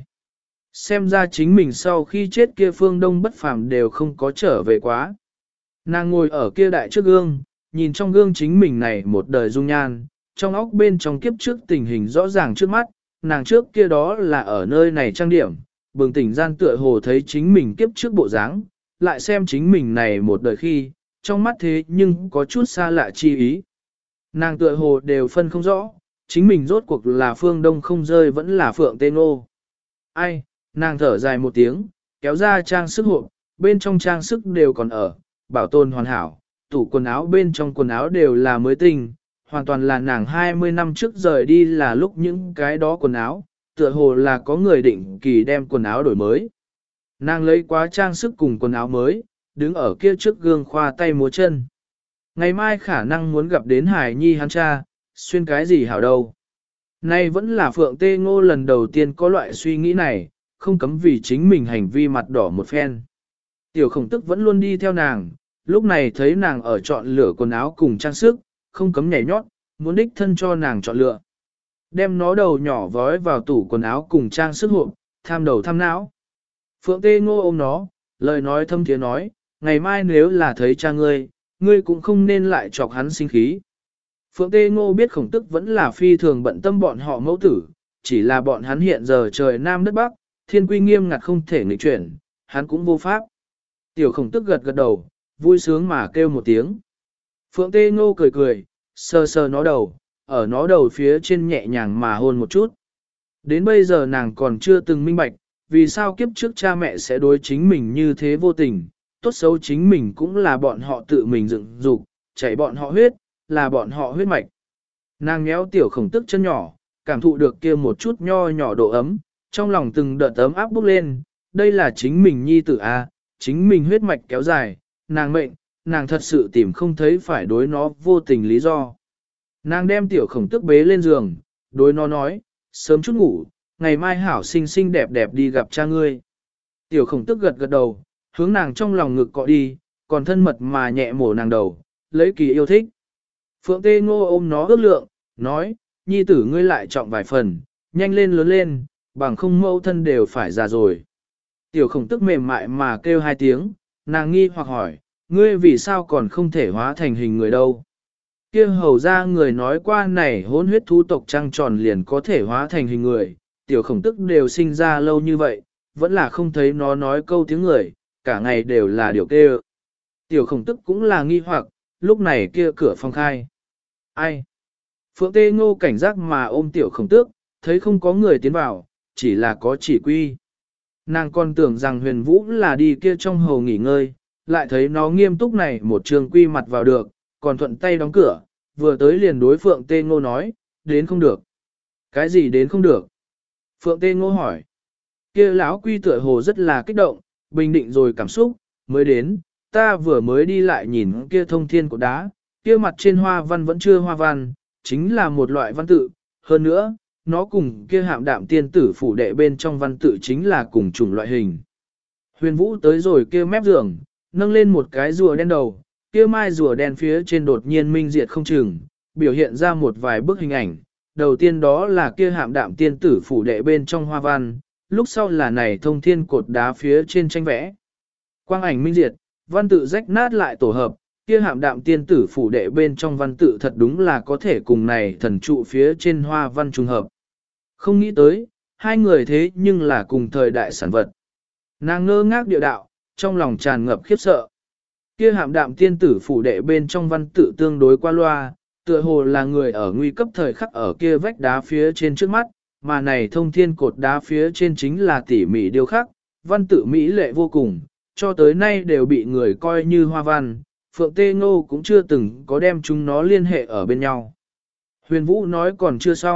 Xem ra chính mình sau khi chết kia phương Đông bất phàm đều không có trở về quá. Nàng ngồi ở kia đại trước gương, nhìn trong gương chính mình này một đời dung nhan, trong óc bên trong kiếp trước tình hình rõ ràng trước mắt, nàng trước kia đó là ở nơi này trang điểm, bừng tỉnh gian tựa hồ thấy chính mình kiếp trước bộ dáng, lại xem chính mình này một đời khi, trong mắt thế nhưng có chút xa lạ chi ý. Nàng tựa hồ đều phân không rõ, chính mình rốt cuộc là phương Đông không rơi vẫn là Phượng Tê Ngô. Ai, nàng thở dài một tiếng, kéo ra trang sức hộp, bên trong trang sức đều còn ở, bảo tồn hoàn hảo, tủ quần áo bên trong quần áo đều là mới tinh, hoàn toàn là nàng 20 năm trước rời đi là lúc những cái đó quần áo, tựa hồ là có người định kỳ đem quần áo đổi mới. Nàng lấy quá trang sức cùng quần áo mới, đứng ở kia trước gương khoa tay múa chân. Ngày mai khả năng muốn gặp đến Hải Nhi hắn cha, xuyên cái gì hảo đâu. Nay vẫn là Phượng Tê Ngô lần đầu tiên có loại suy nghĩ này, không cấm vì chính mình hành vi mặt đỏ một phen. Tiểu Khổng Tức vẫn luôn đi theo nàng, lúc này thấy nàng ở chọn lựa quần áo cùng trang sức, không cấm nhảy nhót, muốn đích thân cho nàng chọn lựa. Đem nó đầu nhỏ vói vào tủ quần áo cùng trang sức hộp, tham đầu tham não. Phượng Tê Ngô ôm nó, lời nói thâm thiế nói, ngày mai nếu là thấy cha ngươi, ngươi cũng không nên lại chọc hắn sinh khí. Phượng Tê Ngô biết Khổng Tức vẫn là phi thường bận tâm bọn họ mẫu tử, chỉ là bọn hắn hiện giờ trời Nam đất Bắc, thiên quy nghiêm ngặt không thể nghịch chuyển, hắn cũng vô pháp. Tiểu Khổng Tức gật gật đầu, vui sướng mà kêu một tiếng. Phượng Tê Ngô cười cười, sờ sờ nó đầu, ở nó đầu phía trên nhẹ nhàng mà hôn một chút. Đến bây giờ nàng còn chưa từng minh bạch, vì sao kiếp trước cha mẹ sẽ đối chính mình như thế vô tình, tốt xấu chính mình cũng là bọn họ tự mình dựng dục, chảy bọn họ huyết, là bọn họ huyết mạch. Nàng nhéo Tiểu Khổng Tức chân nhỏ, cảm thụ được kia một chút nho nhỏ độ ấm, trong lòng từng đợt ấm áp bốc lên, đây là chính mình nhi tử a, chính mình huyết mạch kéo dài, nàng mệnh, nàng thật sự tìm không thấy phải đối nó vô tình lý do. Nàng đem Tiểu Khổng Tức bế lên giường, đối nó nói, sớm chút ngủ, ngày mai hảo xinh xinh đẹp đẹp đi gặp cha ngươi. Tiểu Khổng Tức gật gật đầu, hướng nàng trong lòng ngực cọ đi, còn thân mật mà nhẹ mổ nàng đầu, lấy kỳ yêu thích. Phượng Tê Ngô ôm nó ước lượng, nói, nhi tử ngươi lại trọng vài phần, nhanh lên lớn lên, bằng không mẫu thân đều phải già rồi. Tiểu Khổng Tức mềm mại mà kêu hai tiếng, nàng nghi hoặc hỏi, ngươi vì sao còn không thể hóa thành hình người đâu? Kia hầu ra người nói qua này hỗn huyết thú tộc trăng tròn liền có thể hóa thành hình người, Tiểu Khổng Tức đều sinh ra lâu như vậy, vẫn là không thấy nó nói câu tiếng người, cả ngày đều là điều kêu. Tiểu Khổng Tức cũng là nghi hoặc, lúc này kia cửa phòng khai. Ai? Phượng Tê Ngô cảnh giác mà ôm Tiểu Khổng Tước, thấy không có người tiến vào, chỉ là có chỉ quy. Nàng còn tưởng rằng Huyền Vũ là đi kia trong hầu nghỉ ngơi, lại thấy nó nghiêm túc này một trường quy mặt vào được, còn thuận tay đóng cửa, vừa tới liền đối Phượng Tê Ngô nói, đến không được. Cái gì đến không được? Phượng Tê Ngô hỏi. Kia lão quy tựa hồ rất là kích động, bình định rồi cảm xúc, mới đến, ta vừa mới đi lại nhìn kia thông thiên của đá, kia mặt trên hoa văn vẫn chưa hoa văn, chính là một loại văn tự, hơn nữa, nó cùng kia hạm đạm tiên tử phủ đệ bên trong văn tự chính là cùng chủng loại hình. Huyền Vũ tới rồi kia mép giường, nâng lên một cái rùa đen đầu, kia mai rùa đen phía trên đột nhiên minh diệt không chừng, biểu hiện ra một vài bức hình ảnh. Đầu tiên đó là kia hạm đạm tiên tử phủ đệ bên trong hoa văn, lúc sau là này thông thiên cột đá phía trên tranh vẽ. Quang ảnh minh diệt, văn tự rách nát lại tổ hợp, kia hạm đạm tiên tử phủ đệ bên trong văn tự thật đúng là có thể cùng này thần trụ phía trên hoa văn trùng hợp. Không nghĩ tới, hai người thế nhưng là cùng thời đại sản vật. Nàng ngơ ngác địa đạo, trong lòng tràn ngập khiếp sợ. Kia hạm đạm tiên tử phủ đệ bên trong văn tự tương đối qua loa, tựa hồ là người ở nguy cấp thời khắc ở kia vách đá phía trên trước mắt, mà này thông thiên cột đá phía trên chính là tỉ mỉ điêu khắc, văn tự mỹ lệ vô cùng, cho tới nay đều bị người coi như hoa văn, Phượng Tê Ngô cũng chưa từng có đem chúng nó liên hệ ở bên nhau. Huyền Vũ nói còn chưa xong,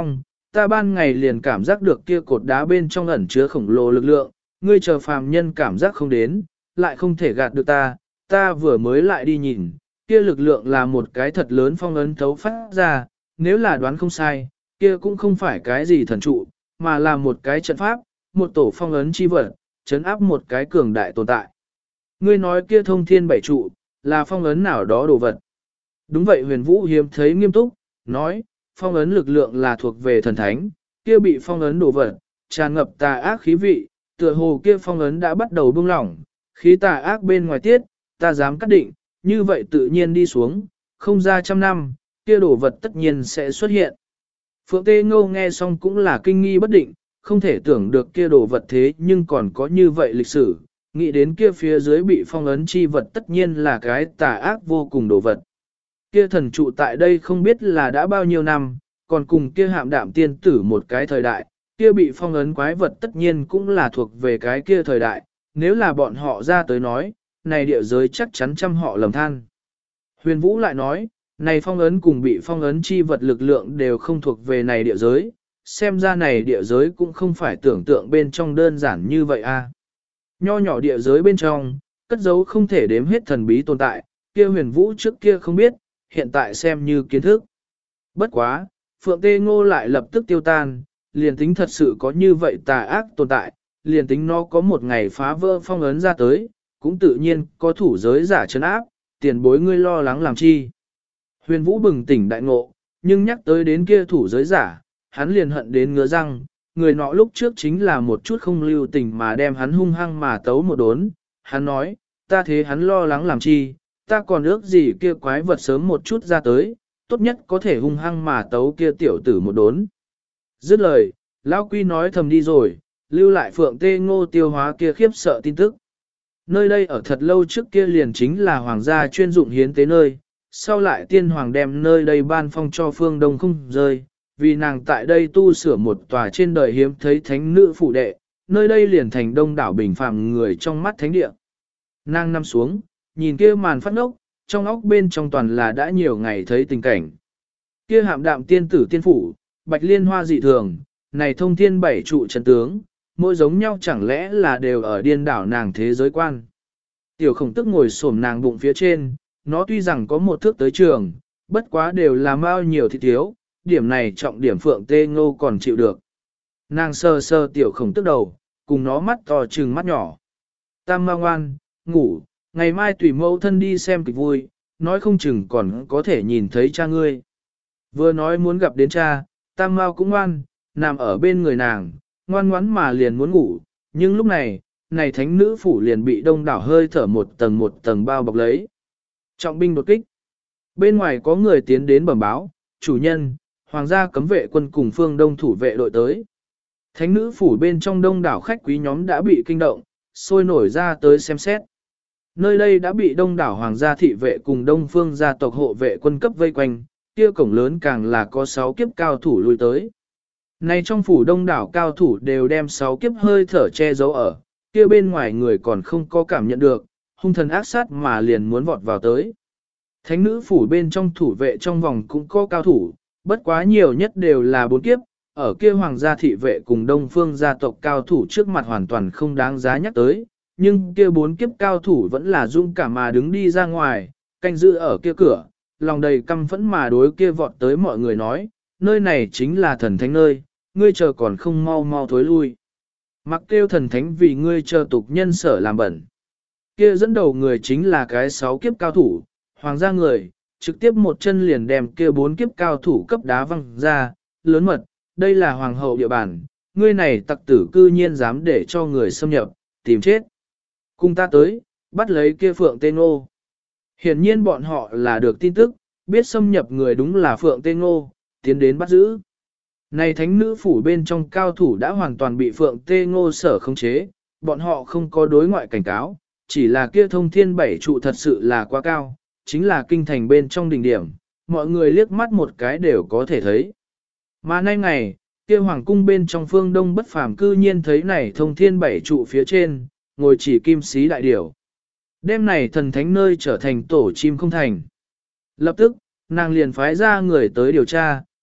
ta ban ngày liền cảm giác được kia cột đá bên trong ẩn chứa khổng lồ lực lượng, ngươi chờ phàm nhân cảm giác không đến, lại không thể gạt được ta vừa mới lại đi nhìn, kia lực lượng là một cái thật lớn phong ấn thấu phát ra, nếu là đoán không sai, kia cũng không phải cái gì thần trụ, mà là một cái trận pháp, một tổ phong ấn chi vật, chấn áp một cái cường đại tồn tại. Ngươi nói kia thông thiên bảy trụ, là phong ấn nào đó đồ vật. Đúng vậy Huyền Vũ hiếm thấy nghiêm túc, nói, phong ấn lực lượng là thuộc về thần thánh, kia bị phong ấn đồ vật, tràn ngập tà ác khí vị, tựa hồ kia phong ấn đã bắt đầu buông lỏng, khí tà ác bên ngoài tiết, ta dám cắt định, như vậy tự nhiên đi xuống, không ra trăm năm, kia đồ vật tất nhiên sẽ xuất hiện. Phượng Tê Ngô nghe xong cũng là kinh nghi bất định, không thể tưởng được kia đồ vật thế nhưng còn có như vậy lịch sử, nghĩ đến kia phía dưới bị phong ấn chi vật tất nhiên là cái tà ác vô cùng đồ vật. Kia thần trụ tại đây không biết là đã bao nhiêu năm, còn cùng kia hạm đạm tiên tử một cái thời đại, kia bị phong ấn quái vật tất nhiên cũng là thuộc về cái kia thời đại, nếu là bọn họ ra tới nói, này địa giới chắc chắn trăm họ lầm than. Huyền Vũ lại nói, này phong ấn cùng bị phong ấn chi vật lực lượng đều không thuộc về này địa giới, xem ra này địa giới cũng không phải tưởng tượng bên trong đơn giản như vậy a. Nho nhỏ địa giới bên trong, cất giấu không thể đếm hết thần bí tồn tại, kia Huyền Vũ trước kia không biết, hiện tại xem như kiến thức. Bất quá, Phượng Tê Ngô lại lập tức tiêu tan, liền tính thật sự có như vậy tà ác tồn tại, liền tính nó có một ngày phá vỡ phong ấn ra tới, cũng tự nhiên có thủ giới giả trấn áp, tiền bối ngươi lo lắng làm chi. Huyền Vũ bừng tỉnh đại ngộ, nhưng nhắc tới đến kia thủ giới giả, hắn liền hận đến ngứa răng, người nọ lúc trước chính là một chút không lưu tình mà đem hắn hung hăng mà tấu một đốn. Hắn nói, ta thế hắn lo lắng làm chi, ta còn ước gì kia quái vật sớm một chút ra tới, tốt nhất có thể hung hăng mà tấu kia tiểu tử một đốn. Dứt lời, Lão Quy nói thầm đi rồi, lưu lại Phượng Tê Ngô tiêu hóa kia khiếp sợ tin tức. Nơi đây ở thật lâu trước kia liền chính là hoàng gia chuyên dụng hiến tế nơi, sau lại tiên hoàng đem nơi đây ban phong cho phương đông không rơi, vì nàng tại đây tu sửa một tòa trên đời hiếm thấy thánh nữ phụ đệ, nơi đây liền thành đông đảo bình phàm người trong mắt thánh địa. Nàng nằm xuống, nhìn kia màn phát ngốc, trong óc bên trong toàn là đã nhiều ngày thấy tình cảnh. Kia hạm đạm tiên tử tiên phủ, bạch liên hoa dị thường, này thông thiên bảy trụ chân tướng, mỗi giống nhau chẳng lẽ là đều ở điên đảo nàng thế giới quan. Tiểu Khổng Tức ngồi xổm nàng bụng phía trên, nó tuy rằng có một thước tới trường, bất quá đều là bao nhiêu thì thiếu, điểm này trọng điểm Phượng Tê Ngô còn chịu được. Nàng sơ sơ Tiểu Khổng Tức đầu, cùng nó mắt to trừng mắt nhỏ. Tam ma ngoan, ngủ, ngày mai tùy mẫu thân đi xem kịch vui, nói không chừng còn có thể nhìn thấy cha ngươi. Vừa nói muốn gặp đến cha, Tam Mao cũng ngoan, nằm ở bên người nàng, ngoan ngoãn mà liền muốn ngủ, nhưng lúc này, này thánh nữ phủ liền bị đông đảo hơi thở một tầng bao bọc lấy. Trọng binh đột kích. Bên ngoài có người tiến đến bẩm báo, chủ nhân, hoàng gia cấm vệ quân cùng phương đông thủ vệ đội tới. Thánh nữ phủ bên trong đông đảo khách quý nhóm đã bị kinh động, sôi nổi ra tới xem xét. Nơi đây đã bị đông đảo hoàng gia thị vệ cùng đông phương gia tộc hộ vệ quân cấp vây quanh, kia cổng lớn càng là có 6 kiếp cao thủ lui tới. Này trong phủ đông đảo cao thủ đều đem 6 kiếp hơi thở che giấu ở, kia bên ngoài người còn không có cảm nhận được, hung thần ác sát mà liền muốn vọt vào tới. Thánh nữ phủ bên trong thủ vệ trong vòng cũng có cao thủ, bất quá nhiều nhất đều là 4 kiếp, ở kia hoàng gia thị vệ cùng đông phương gia tộc cao thủ trước mặt hoàn toàn không đáng giá nhắc tới, nhưng kia 4 kiếp cao thủ vẫn là dung cảm mà đứng đi ra ngoài, canh giữ ở kia cửa, lòng đầy căm phẫn mà đối kia vọt tới mọi người nói, nơi này chính là thần thánh nơi, ngươi chờ còn không mau mau thối lui. Mặc kêu thần thánh vì ngươi chờ tục nhân sở làm bẩn. Kia dẫn đầu người chính là cái 6 kiếp cao thủ, hoàng gia người, trực tiếp một chân liền đem kia 4 kiếp cao thủ cấp đá văng ra, lớn mật, đây là hoàng hậu địa bàn, ngươi này tặc tử cư nhiên dám để cho người xâm nhập, tìm chết. Cùng ta tới, bắt lấy kia Phượng Tê Ngô. Hiển nhiên bọn họ là được tin tức, biết xâm nhập người đúng là Phượng Tê Ngô, tiến đến bắt giữ. Này thánh nữ phủ bên trong cao thủ đã hoàn toàn bị Phượng Tê Ngô sở khống chế, bọn họ không có đối ngoại cảnh cáo, chỉ là kia thông thiên bảy trụ thật sự là quá cao, chính là kinh thành bên trong đỉnh điểm, mọi người liếc mắt một cái đều có thể thấy. Mà nay ngày, kia hoàng cung bên trong phương đông bất phàm cư nhiên thấy này thông thiên bảy trụ phía trên, ngồi chỉ kim sĩ đại điểu. Đêm này thần thánh nơi trở thành tổ chim không thành. Lập tức, nàng liền phái ra người tới điều tra,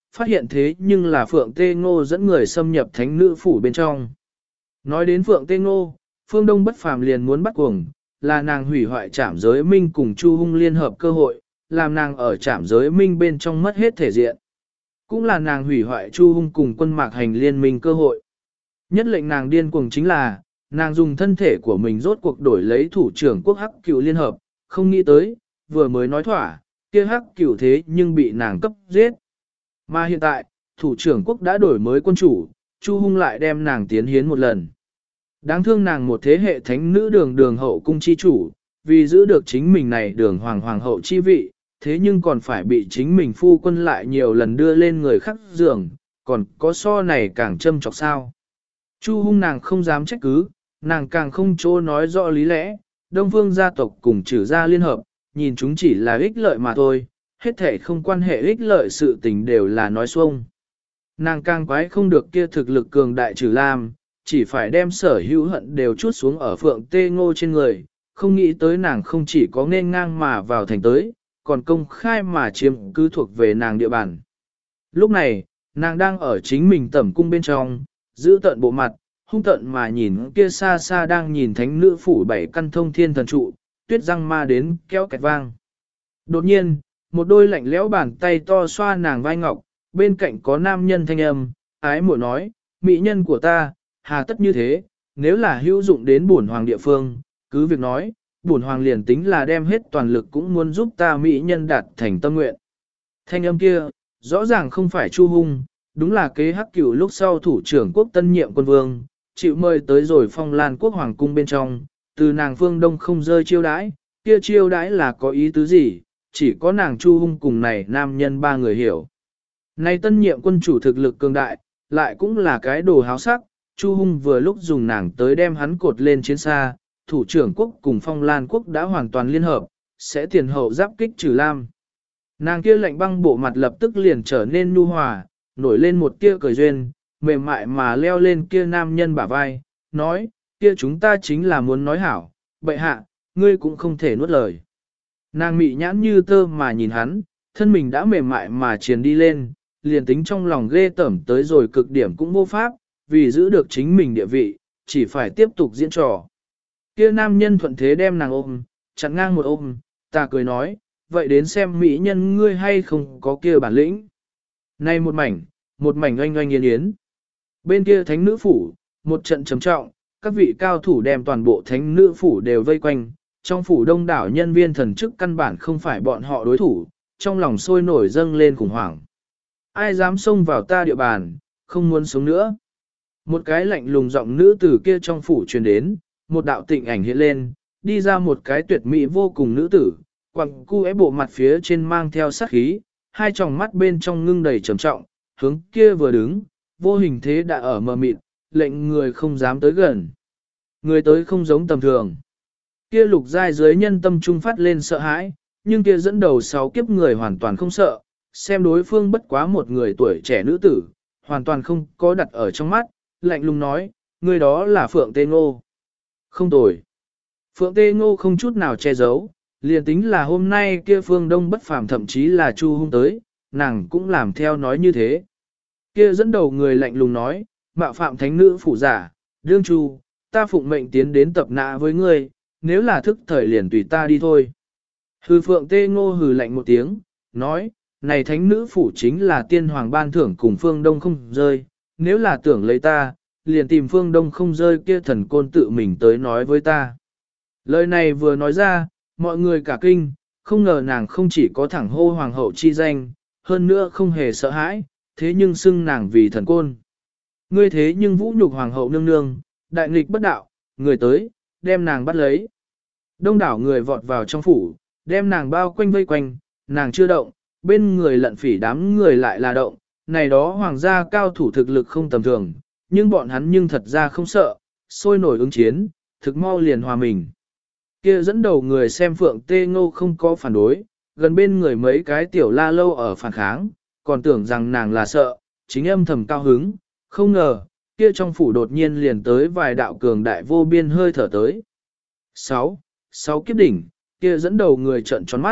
phát hiện thế nhưng là Phượng Tê Ngô dẫn người xâm nhập thánh nữ phủ bên trong. Nói đến Phượng Tê Ngô, Phương Đông bất phàm liền muốn bắt cuồng, là nàng hủy hoại trảm giới minh cùng Chu Hung liên hợp cơ hội, làm nàng ở trảm giới minh bên trong mất hết thể diện. Cũng là nàng hủy hoại Chu Hung cùng quân mạc hành liên minh cơ hội. Nhất lệnh nàng điên cuồng chính là, nàng dùng thân thể của mình rốt cuộc đổi lấy thủ trưởng quốc hắc cửu liên hợp, không nghĩ tới, vừa mới nói thỏa, kia hắc cửu thế nhưng bị nàng cấp giết. Mà hiện tại, thủ trưởng quốc đã đổi mới quân chủ, Chu Hung lại đem nàng tiến hiến một lần. Đáng thương nàng một thế hệ thánh nữ đường hậu cung chi chủ, vì giữ được chính mình này đường hoàng hậu chi vị, thế nhưng còn phải bị chính mình phu quân lại nhiều lần đưa lên người khác giường, còn có so này càng châm chọc sao. Chu Hung nàng không dám trách cứ, nàng càng không chỗ nói rõ lý lẽ, Đông Phương gia tộc cùng trừ gia liên hợp, nhìn chúng chỉ là ích lợi mà thôi, hết thể không quan hệ ích lợi sự tình đều là nói xuông. Nàng càng quái không được kia thực lực cường đại trừ lam, chỉ phải đem sở hữu hận đều chút xuống ở Phượng Tê Ngô trên người, không nghĩ tới nàng không chỉ có nên ngang mà vào thành tới, còn công khai mà chiếm cứ thuộc về nàng địa bàn. Lúc này, nàng đang ở chính mình tẩm cung bên trong, giữ tận bộ mặt, hung tận mà nhìn kia xa xa đang nhìn thánh nữ phủ bảy căn thông thiên thần trụ, tuyết răng ma đến kéo kẹt vang. Đột nhiên, một đôi lạnh lẽo bàn tay to xoa nàng vai ngọc, bên cạnh có nam nhân thanh âm, ái muội nói, mỹ nhân của ta, hà tất như thế, nếu là hữu dụng đến bổn hoàng địa phương, cứ việc nói, bổn hoàng liền tính là đem hết toàn lực cũng muốn giúp ta mỹ nhân đạt thành tâm nguyện. Thanh âm kia, rõ ràng không phải Chu Hung, đúng là kế hắc cửu lúc sau thủ trưởng quốc tân nhiệm quân vương, chịu mời tới rồi Phong Lan quốc hoàng cung bên trong, từ nàng Phương Đông không rơi chiêu đãi, kia chiêu đãi là có ý tứ gì, chỉ có nàng Chu Hung cùng này nam nhân ba người hiểu. Này tân nhiệm quân chủ thực lực cường đại, lại cũng là cái đồ háo sắc, Chu Hung vừa lúc dùng nàng tới đem hắn cột lên chiến xa, thủ trưởng quốc cùng Phong Lan quốc đã hoàn toàn liên hợp, sẽ tiền hậu giáp kích trừ lam. Nàng kia lạnh băng bộ mặt lập tức liền trở nên nhu hòa, nổi lên một tia cười duyên, mềm mại mà leo lên kia nam nhân bả vai, nói, kia chúng ta chính là muốn nói hảo, bệ hạ, ngươi cũng không thể nuốt lời. Nàng mị nhãn như tơ mà nhìn hắn, thân mình đã mềm mại mà triền đi lên, liền tính trong lòng ghê tởm tới rồi cực điểm cũng vô pháp, vì giữ được chính mình địa vị, chỉ phải tiếp tục diễn trò. Kia nam nhân thuận thế đem nàng ôm, chặn ngang một ôm, ta cười nói, vậy đến xem mỹ nhân ngươi hay không có kia bản lĩnh. Này một mảnh oanh oanh yên yến. Bên kia thánh nữ phủ, một trận trầm trọng, các vị cao thủ đem toàn bộ thánh nữ phủ đều vây quanh, trong phủ đông đảo nhân viên thần chức căn bản không phải bọn họ đối thủ, trong lòng sôi nổi dâng lên khủng hoảng. Ai dám xông vào ta địa bàn, không muốn sống nữa. Một cái lạnh lùng giọng nữ tử kia trong phủ truyền đến, một đạo tịnh ảnh hiện lên, đi ra một cái tuyệt mỹ vô cùng nữ tử, quặng cu é bộ mặt phía trên mang theo sát khí, hai tròng mắt bên trong ngưng đầy trầm trọng, hướng kia vừa đứng, vô hình thế đã ở mờ mịt, lệnh người không dám tới gần. Người tới không giống tầm thường. Kia lục giai dưới nhân tâm trung phát lên sợ hãi, nhưng kia dẫn đầu 6 kiếp người hoàn toàn không sợ, xem đối phương bất quá một người tuổi trẻ nữ tử, hoàn toàn không có đặt ở trong mắt, lạnh lùng nói, người đó là Phượng Tê Ngô. Không tồi. Phượng Tê Ngô không chút nào che giấu, liền tính là hôm nay kia Phương Đông bất phàm thậm chí là Chu Hung tới, nàng cũng làm theo nói như thế. Kia dẫn đầu người lạnh lùng nói, mạo phạm thánh nữ phủ giả, đương Chu, ta phụng mệnh tiến đến tập nã với ngươi, nếu là thức thời liền tùy ta đi thôi. Hư Phượng Tê Ngô hừ lạnh một tiếng, nói, này thánh nữ phủ chính là tiên hoàng ban thưởng cùng Phương Đông không rơi, nếu là tưởng lấy ta, liền tìm Phương Đông không rơi kia thần côn tự mình tới nói với ta. Lời này vừa nói ra, mọi người cả kinh, không ngờ nàng không chỉ có thẳng hô hoàng hậu chi danh, hơn nữa không hề sợ hãi, thế nhưng xưng nàng vì thần côn. Ngươi thế nhưng vũ nhục hoàng hậu nương nương, đại nghịch bất đạo, người tới, đem nàng bắt lấy. Đông đảo người vọt vào trong phủ, đem nàng bao quanh vây quanh, nàng chưa động, bên người lận phỉ đám người lại là động, này đó hoàng gia cao thủ thực lực không tầm thường, nhưng bọn hắn nhưng thật ra không sợ, sôi nổi ứng chiến, thực mau liền hòa mình. Kia dẫn đầu người xem Phượng Tê Ngô không có phản đối, gần bên người mấy cái tiểu la lâu ở phản kháng, còn tưởng rằng nàng là sợ, chính âm thầm cao hứng, không ngờ, kia trong phủ đột nhiên liền tới vài đạo cường đại vô biên hơi thở tới. 6 kiếp đỉnh, kia dẫn đầu người trợn tròn mắt,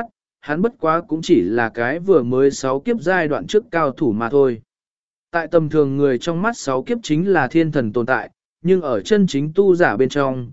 hắn bất quá cũng chỉ là cái vừa mới 6 kiếp giai đoạn trước cao thủ mà thôi. Tại tầm thường người trong mắt 6 kiếp chính là thiên thần tồn tại, nhưng ở chân chính tu giả bên trong,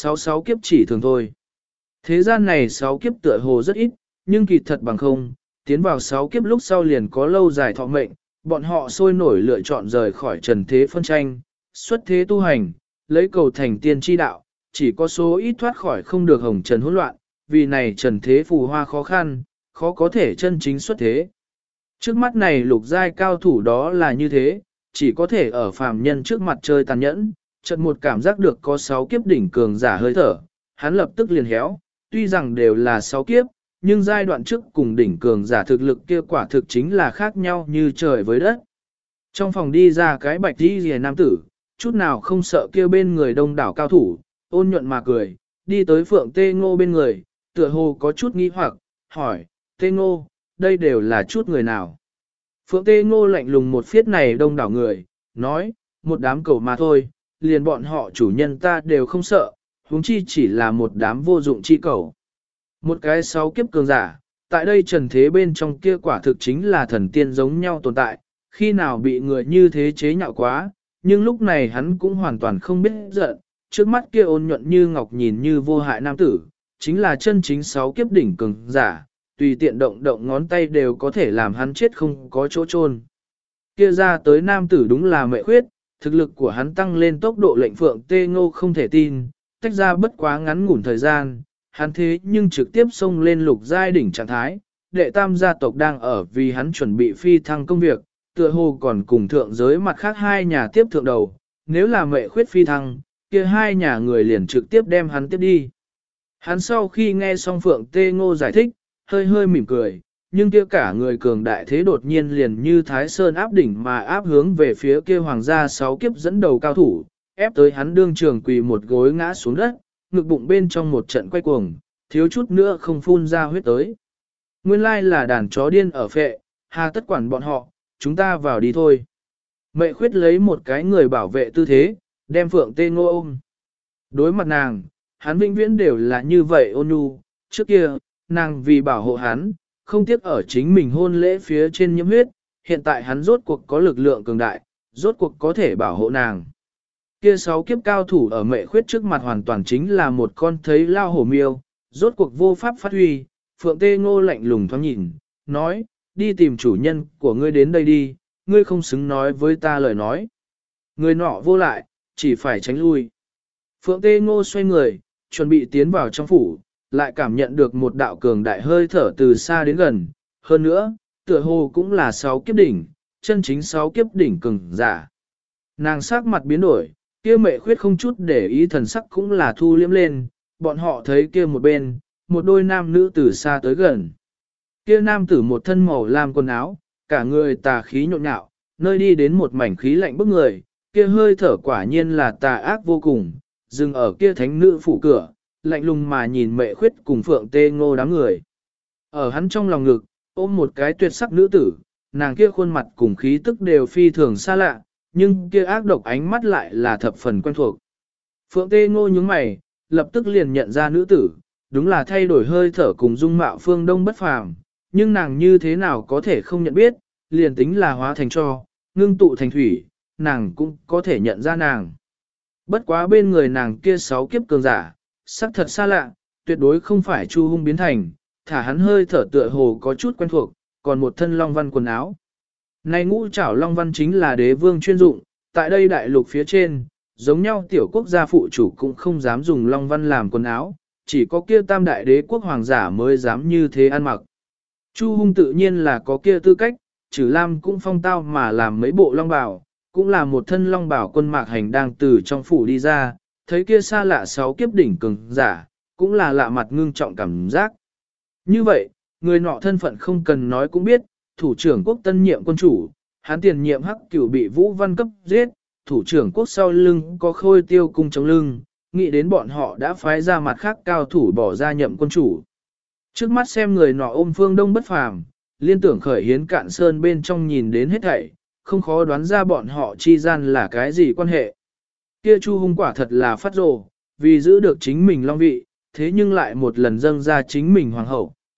6 kiếp chỉ thường thôi. Thế gian này 6 kiếp tựa hồ rất ít, nhưng kỳ thật bằng không, tiến vào 6 kiếp lúc sau liền có lâu dài thọ mệnh, bọn họ sôi nổi lựa chọn rời khỏi trần thế phân tranh, xuất thế tu hành, lấy cầu thành tiên tri đạo, chỉ có số ít thoát khỏi không được hồng trần hỗn loạn, vì này trần thế phù hoa khó khăn, khó có thể chân chính xuất thế. Trước mắt này lục giai cao thủ đó là như thế, chỉ có thể ở phàm nhân trước mặt chơi tàn nhẫn, chợt một cảm giác được có 6 kiếp đỉnh cường giả hơi thở, hắn lập tức liền héo, tuy rằng đều là 6 kiếp, nhưng giai đoạn trước cùng đỉnh cường giả thực lực kia quả thực chính là khác nhau như trời với đất. Trong phòng đi ra cái bạch đi rìa nam tử, chút nào không sợ kia bên người đông đảo cao thủ, ôn nhuận mà cười, đi tới Phượng Tê Ngô bên người, tựa hồ có chút nghi hoặc, hỏi, Tê Ngô, đây đều là chút người nào? Phượng Tê Ngô lạnh lùng một phiết này đông đảo người, nói, một đám cầu mà thôi, liền bọn họ chủ nhân ta đều không sợ, huống chi chỉ là một đám vô dụng chi cầu. Một cái 6 kiếp cường giả, tại đây trần thế bên trong kia quả thực chính là thần tiên giống nhau tồn tại, khi nào bị người như thế chế nhạo quá, nhưng lúc này hắn cũng hoàn toàn không biết giận, trước mắt kia ôn nhuận như ngọc nhìn như vô hại nam tử, chính là chân chính 6 kiếp đỉnh cường giả, tùy tiện động động ngón tay đều có thể làm hắn chết không có chỗ chôn. Kia ra tới nam tử đúng là Mệ Khuyết, thực lực của hắn tăng lên tốc độ lệnh Phượng Tê Ngô không thể tin, tách ra bất quá ngắn ngủn thời gian, hắn thế nhưng trực tiếp xông lên lục giai đỉnh trạng thái, đệ tam gia tộc đang ở vì hắn chuẩn bị phi thăng công việc, tựa hồ còn cùng thượng giới mặt khác hai nhà tiếp thượng đầu, nếu là Mệ Khuyết phi thăng, kia hai nhà người liền trực tiếp đem hắn tiếp đi. Hắn sau khi nghe xong Phượng Tê Ngô giải thích, hơi hơi mỉm cười, nhưng kia cả người cường đại thế đột nhiên liền như Thái Sơn áp đỉnh mà áp hướng về phía kia hoàng gia 6 kiếp dẫn đầu cao thủ, ép tới hắn đương trường quỳ một gối ngã xuống đất, ngực bụng bên trong một trận quay cuồng, thiếu chút nữa không phun ra huyết tới. Nguyên lai là đàn chó điên ở phệ, hà tất quản bọn họ, chúng ta vào đi thôi. Mệ Khuyết lấy một cái người bảo vệ tư thế, đem Phượng Tê Ngô ôm. Đối mặt nàng, hắn vĩnh viễn đều là như vậy ôn nhu, trước kia, nàng vì bảo hộ hắn, không tiếc ở chính mình hôn lễ phía trên nhiễm huyết, hiện tại hắn rốt cuộc có lực lượng cường đại, rốt cuộc có thể bảo hộ nàng. Kia 6 kiếp cao thủ ở Mệ Khuyết trước mặt hoàn toàn chính là một con thấy lao hổ miêu, rốt cuộc vô pháp phát huy, Phượng Tê Ngô lạnh lùng thoáng nhìn, nói, đi tìm chủ nhân của ngươi đến đây đi, ngươi không xứng nói với ta lời nói. Người nọ vô lại, chỉ phải tránh lui. Phượng Tê Ngô xoay người, chuẩn bị tiến vào trong phủ, lại cảm nhận được một đạo cường đại hơi thở từ xa đến gần. Hơn nữa, tựa hồ cũng là 6 kiếp đỉnh, chân chính 6 kiếp đỉnh cường giả. Nàng sắc mặt biến đổi, kia Mệ Khuyết không chút để ý thần sắc cũng là thu liếm lên, bọn họ thấy kia một bên, một đôi nam nữ từ xa tới gần. Kia nam tử một thân màu lam quần áo, cả người tà khí nhộn nhạo, nơi đi đến một mảnh khí lạnh bức người, kia hơi thở quả nhiên là tà ác vô cùng, dừng ở kia thánh nữ phủ cửa, lạnh lùng mà nhìn Mệ Khuyết cùng Phượng Tê Ngô đám người. Ở hắn trong lòng ngực, ôm một cái tuyệt sắc nữ tử, nàng kia khuôn mặt cùng khí tức đều phi thường xa lạ, nhưng kia ác độc ánh mắt lại là thập phần quen thuộc. Phượng Tê Ngô nhướng mày, lập tức liền nhận ra nữ tử, đúng là thay đổi hơi thở cùng dung mạo phương đông bất phàm, nhưng nàng như thế nào có thể không nhận biết, liền tính là hóa thành tro, ngưng tụ thành thủy, nàng cũng có thể nhận ra nàng. Bất quá bên người nàng kia 6 kiếp cường giả, sắc thật xa lạ, tuyệt đối không phải Chu Hung biến thành, thả hắn hơi thở tựa hồ có chút quen thuộc, còn một thân long văn quần áo. Này ngũ trảo long văn chính là đế vương chuyên dụng, tại đây đại lục phía trên, giống nhau tiểu quốc gia phụ chủ cũng không dám dùng long văn làm quần áo, chỉ có kia tam đại đế quốc hoàng giả mới dám như thế ăn mặc. Chu Hung tự nhiên là có kia tư cách, Trử Lam cũng phong tao mà làm mấy bộ long bào, cũng là một thân long bào quân mạc hành đang từ trong phủ đi ra, thấy kia xa lạ 6 kiếp đỉnh cường giả, cũng là lạ mặt ngưng trọng cảm giác. Như vậy, người nọ thân phận không cần nói cũng biết, thủ trưởng quốc tân nhiệm quân chủ, hắn tiền nhiệm Hắc Cửu bị Vũ Văn cấp giết, thủ trưởng quốc sau lưng có Khôi Tiêu cung chống lưng, nghĩ đến bọn họ đã phái ra mặt khác cao thủ bỏ ra nhậm quân chủ. Trước mắt xem người nọ ôm phương đông bất phàm, liên tưởng khởi hiến cạn sơn bên trong nhìn đến hết thảy, không khó đoán ra bọn họ chi gian là cái gì quan hệ. Kia Chu Hung quả thật là phát rồ, vì giữ được chính mình long vị, thế nhưng lại một lần dâng ra chính mình hoàng hậu,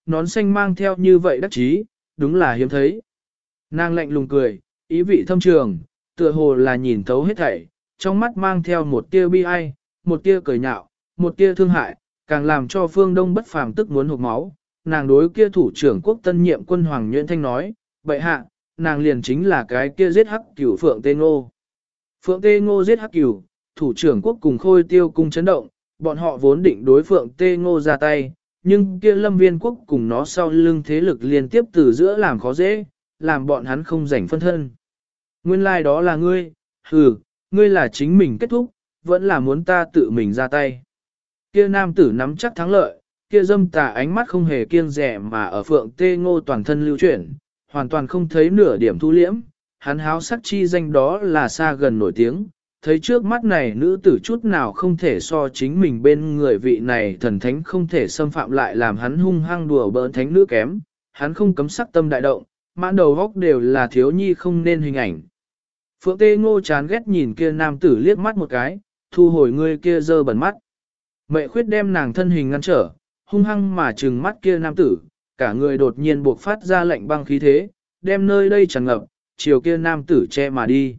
nón xanh mang theo như vậy đắc chí, đúng là hiếm thấy. Nàng lạnh lùng cười, ý vị thâm trường, tựa hồ là nhìn thấu hết thảy, trong mắt mang theo một tia bi ai, một tia cười nhạo, một tia thương hại, càng làm cho Phương Đông Bất Phàm tức muốn hộc máu. Nàng đối kia thủ trưởng quốc tân nhiệm quân Hoàng Nhuyễn Thanh nói, bệ hạ, nàng liền chính là cái kia giết hắc cửu Phượng Tê Ngô. Phượng Tê Ngô giết hắc cửu, thủ trưởng quốc cùng Khôi Tiêu cung chấn động, bọn họ vốn định đối Phượng Tê Ngô ra tay, nhưng kia Lâm Viên quốc cùng nó sau lưng thế lực liên tiếp từ giữa làm khó dễ, làm bọn hắn không rảnh phân thân. Nguyên lai like đó là ngươi, ngươi là chính mình kết thúc, vẫn là muốn ta tự mình ra tay. Kia nam tử nắm chắc thắng lợi, kia dâm tà ánh mắt không hề kiêng dè mà ở Phượng Tê Ngô toàn thân lưu chuyển, hoàn toàn không thấy nửa điểm thu liễm, hắn háo sắc chi danh đó là xa gần nổi tiếng, thấy trước mắt này nữ tử chút nào không thể so chính mình bên người vị này thần thánh không thể xâm phạm lại làm hắn hung hăng đùa bỡn thánh nữ kém, hắn không cấm sắc tâm đại động, mãn đầu góc đều là thiếu nhi không nên hình ảnh. Phượng Tê Ngô chán ghét nhìn kia nam tử liếc mắt một cái, thu hồi người kia dơ bẩn mắt. Mệ khuyết đem nàng thân hình ngăn trở, hung hăng mà trừng mắt kia nam tử, cả người đột nhiên buộc phát ra lệnh băng khí thế, đem nơi đây tràn ngập, chiều kia nam tử che mà đi.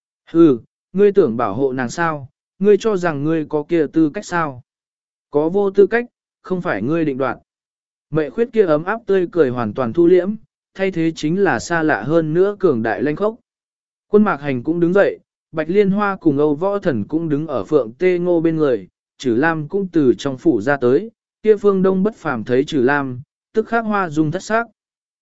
Ngươi tưởng bảo hộ nàng sao, ngươi cho rằng ngươi có kia tư cách sao? Có vô tư cách, không phải ngươi định đoạt. Mệ khuyết kia ấm áp tươi cười hoàn toàn thu liễm, thay thế chính là xa lạ hơn nữa cường đại lanh khốc. Quân Mạc Hành cũng đứng dậy, Bạch Liên Hoa cùng Âu Võ Thần cũng đứng ở Phượng Tê Ngô bên người, Trử Lam cũng từ trong phủ ra tới, kia Phương Đông Bất Phàm thấy Trử Lam, tức khắc hoa dung thất sắc.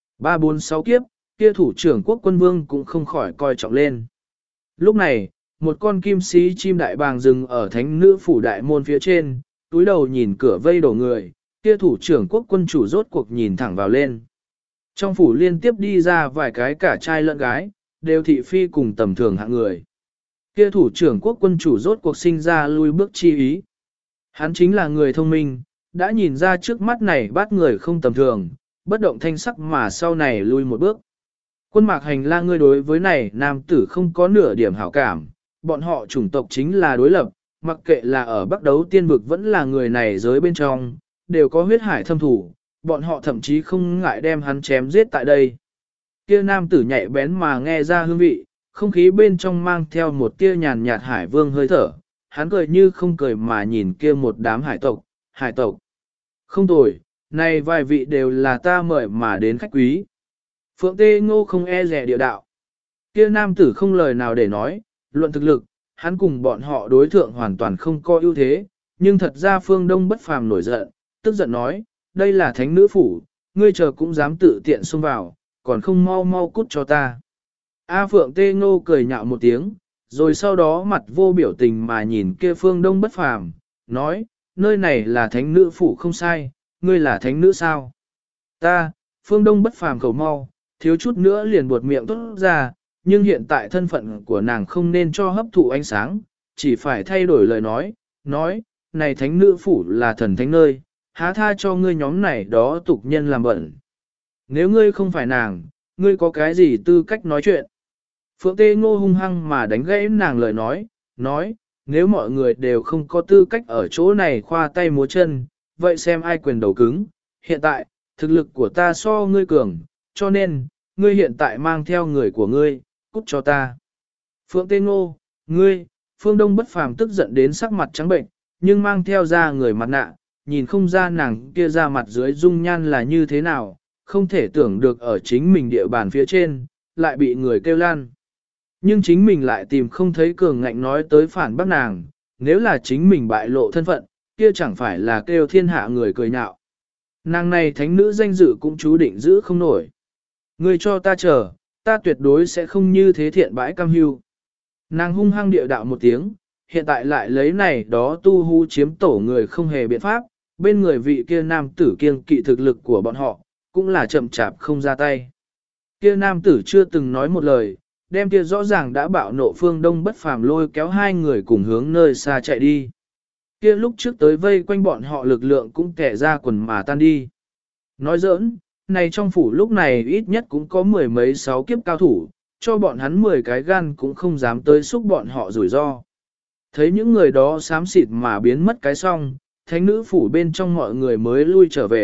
346 kiếp, kia thủ trưởng quốc quân vương cũng không khỏi coi trọng lên. Lúc này, một con kim sĩ chim đại bàng dừng ở thánh nữ phủ đại môn phía trên, túi đầu nhìn cửa vây đổ người, kia thủ trưởng quốc quân chủ rốt cuộc nhìn thẳng vào lên. Trong phủ liên tiếp đi ra vài cái cả trai lẫn gái, đều thị phi cùng tầm thường hạng người. Kia thủ trưởng quốc quân chủ rốt cuộc sinh ra lui bước chi ý. Hắn chính là người thông minh, đã nhìn ra trước mắt này bắt người không tầm thường, bất động thanh sắc mà sau này lui một bước. Quân Mạc Hành la ngươi đối với này nam tử không có nửa điểm hảo cảm, bọn họ chủng tộc chính là đối lập, mặc kệ là ở Bắc Đấu Tiên vực vẫn là người này giới bên trong, đều có huyết hải thâm thủ, bọn họ thậm chí không ngại đem hắn chém giết tại đây. Kia nam tử nhạy bén mà nghe ra hương vị, không khí bên trong mang theo một tia nhàn nhạt hải vương hơi thở, hắn cười như không cười mà nhìn kia một đám hải tộc. Không tồi, này vài vị đều là ta mời mà đến khách quý. Phượng Tê Ngô không e rẻ địa đạo. Kia nam tử không lời nào để nói, luận thực lực, hắn cùng bọn họ đối thượng hoàn toàn không có ưu thế, nhưng thật ra Phương Đông Bất Phàm nổi giận, tức giận nói, đây là thánh nữ phủ, ngươi chờ cũng dám tự tiện xông vào, còn không mau mau cút cho ta. A Phượng Tê Ngô cười nhạo một tiếng, rồi sau đó mặt vô biểu tình mà nhìn kia Phương Đông Bất Phàm, nói, nơi này là thánh nữ phủ không sai, ngươi là thánh nữ sao? Ta, Phương Đông Bất Phàm khẩu mau, thiếu chút nữa liền buột miệng tốt ra, nhưng hiện tại thân phận của nàng không nên cho hấp thụ ánh sáng, chỉ phải thay đổi lời nói, này thánh nữ phủ là thần thánh nơi, há tha cho ngươi nhóm này đó tục nhân làm bẩn. Nếu ngươi không phải nàng, ngươi có cái gì tư cách nói chuyện? Phượng Tê Ngô hung hăng mà đánh gãy nàng lời nói, nếu mọi người đều không có tư cách ở chỗ này khoa tay múa chân, vậy xem ai quyền đầu cứng. Hiện tại, thực lực của ta so ngươi cường, cho nên, ngươi hiện tại mang theo người của ngươi, cút cho ta. Phượng Tê Ngô, ngươi, Phương Đông Bất Phàm tức giận đến sắc mặt trắng bệnh, nhưng mang theo ra người mặt nạ, nhìn không ra nàng kia ra mặt dưới dung nhan là như thế nào, không thể tưởng được ở chính mình địa bàn phía trên, lại bị người kêu lan. Nhưng chính mình lại tìm không thấy cường ngạnh nói tới phản bác nàng, nếu là chính mình bại lộ thân phận, kia chẳng phải là kêu thiên hạ người cười nhạo. Nàng này thánh nữ danh dự cũng chú định giữ không nổi. Ngươi cho ta chờ, ta tuyệt đối sẽ không như thế thiện bãi cam hưu. Nàng hung hăng địa đạo một tiếng, hiện tại lại lấy này đó tu hu chiếm tổ người không hề biện pháp, bên người vị kia nam tử kiêng kỵ thực lực của bọn họ, cũng là chậm chạp không ra tay. Kia nam tử chưa từng nói một lời, đem kia rõ ràng đã bạo nộ Phương Đông Bất Phàm lôi kéo hai người cùng hướng nơi xa chạy đi. Kia lúc trước tới vây quanh bọn họ lực lượng cũng kẻ ra quần mà tan đi. Nói giỡn, này trong phủ lúc này ít nhất cũng có mười mấy sáu kiếp cao thủ, cho bọn hắn 10 cái gan cũng không dám tới xúc bọn họ rủi ro. Thấy những người đó xám xịt mà biến mất cái xong, thánh nữ phủ bên trong mọi người mới lui trở về,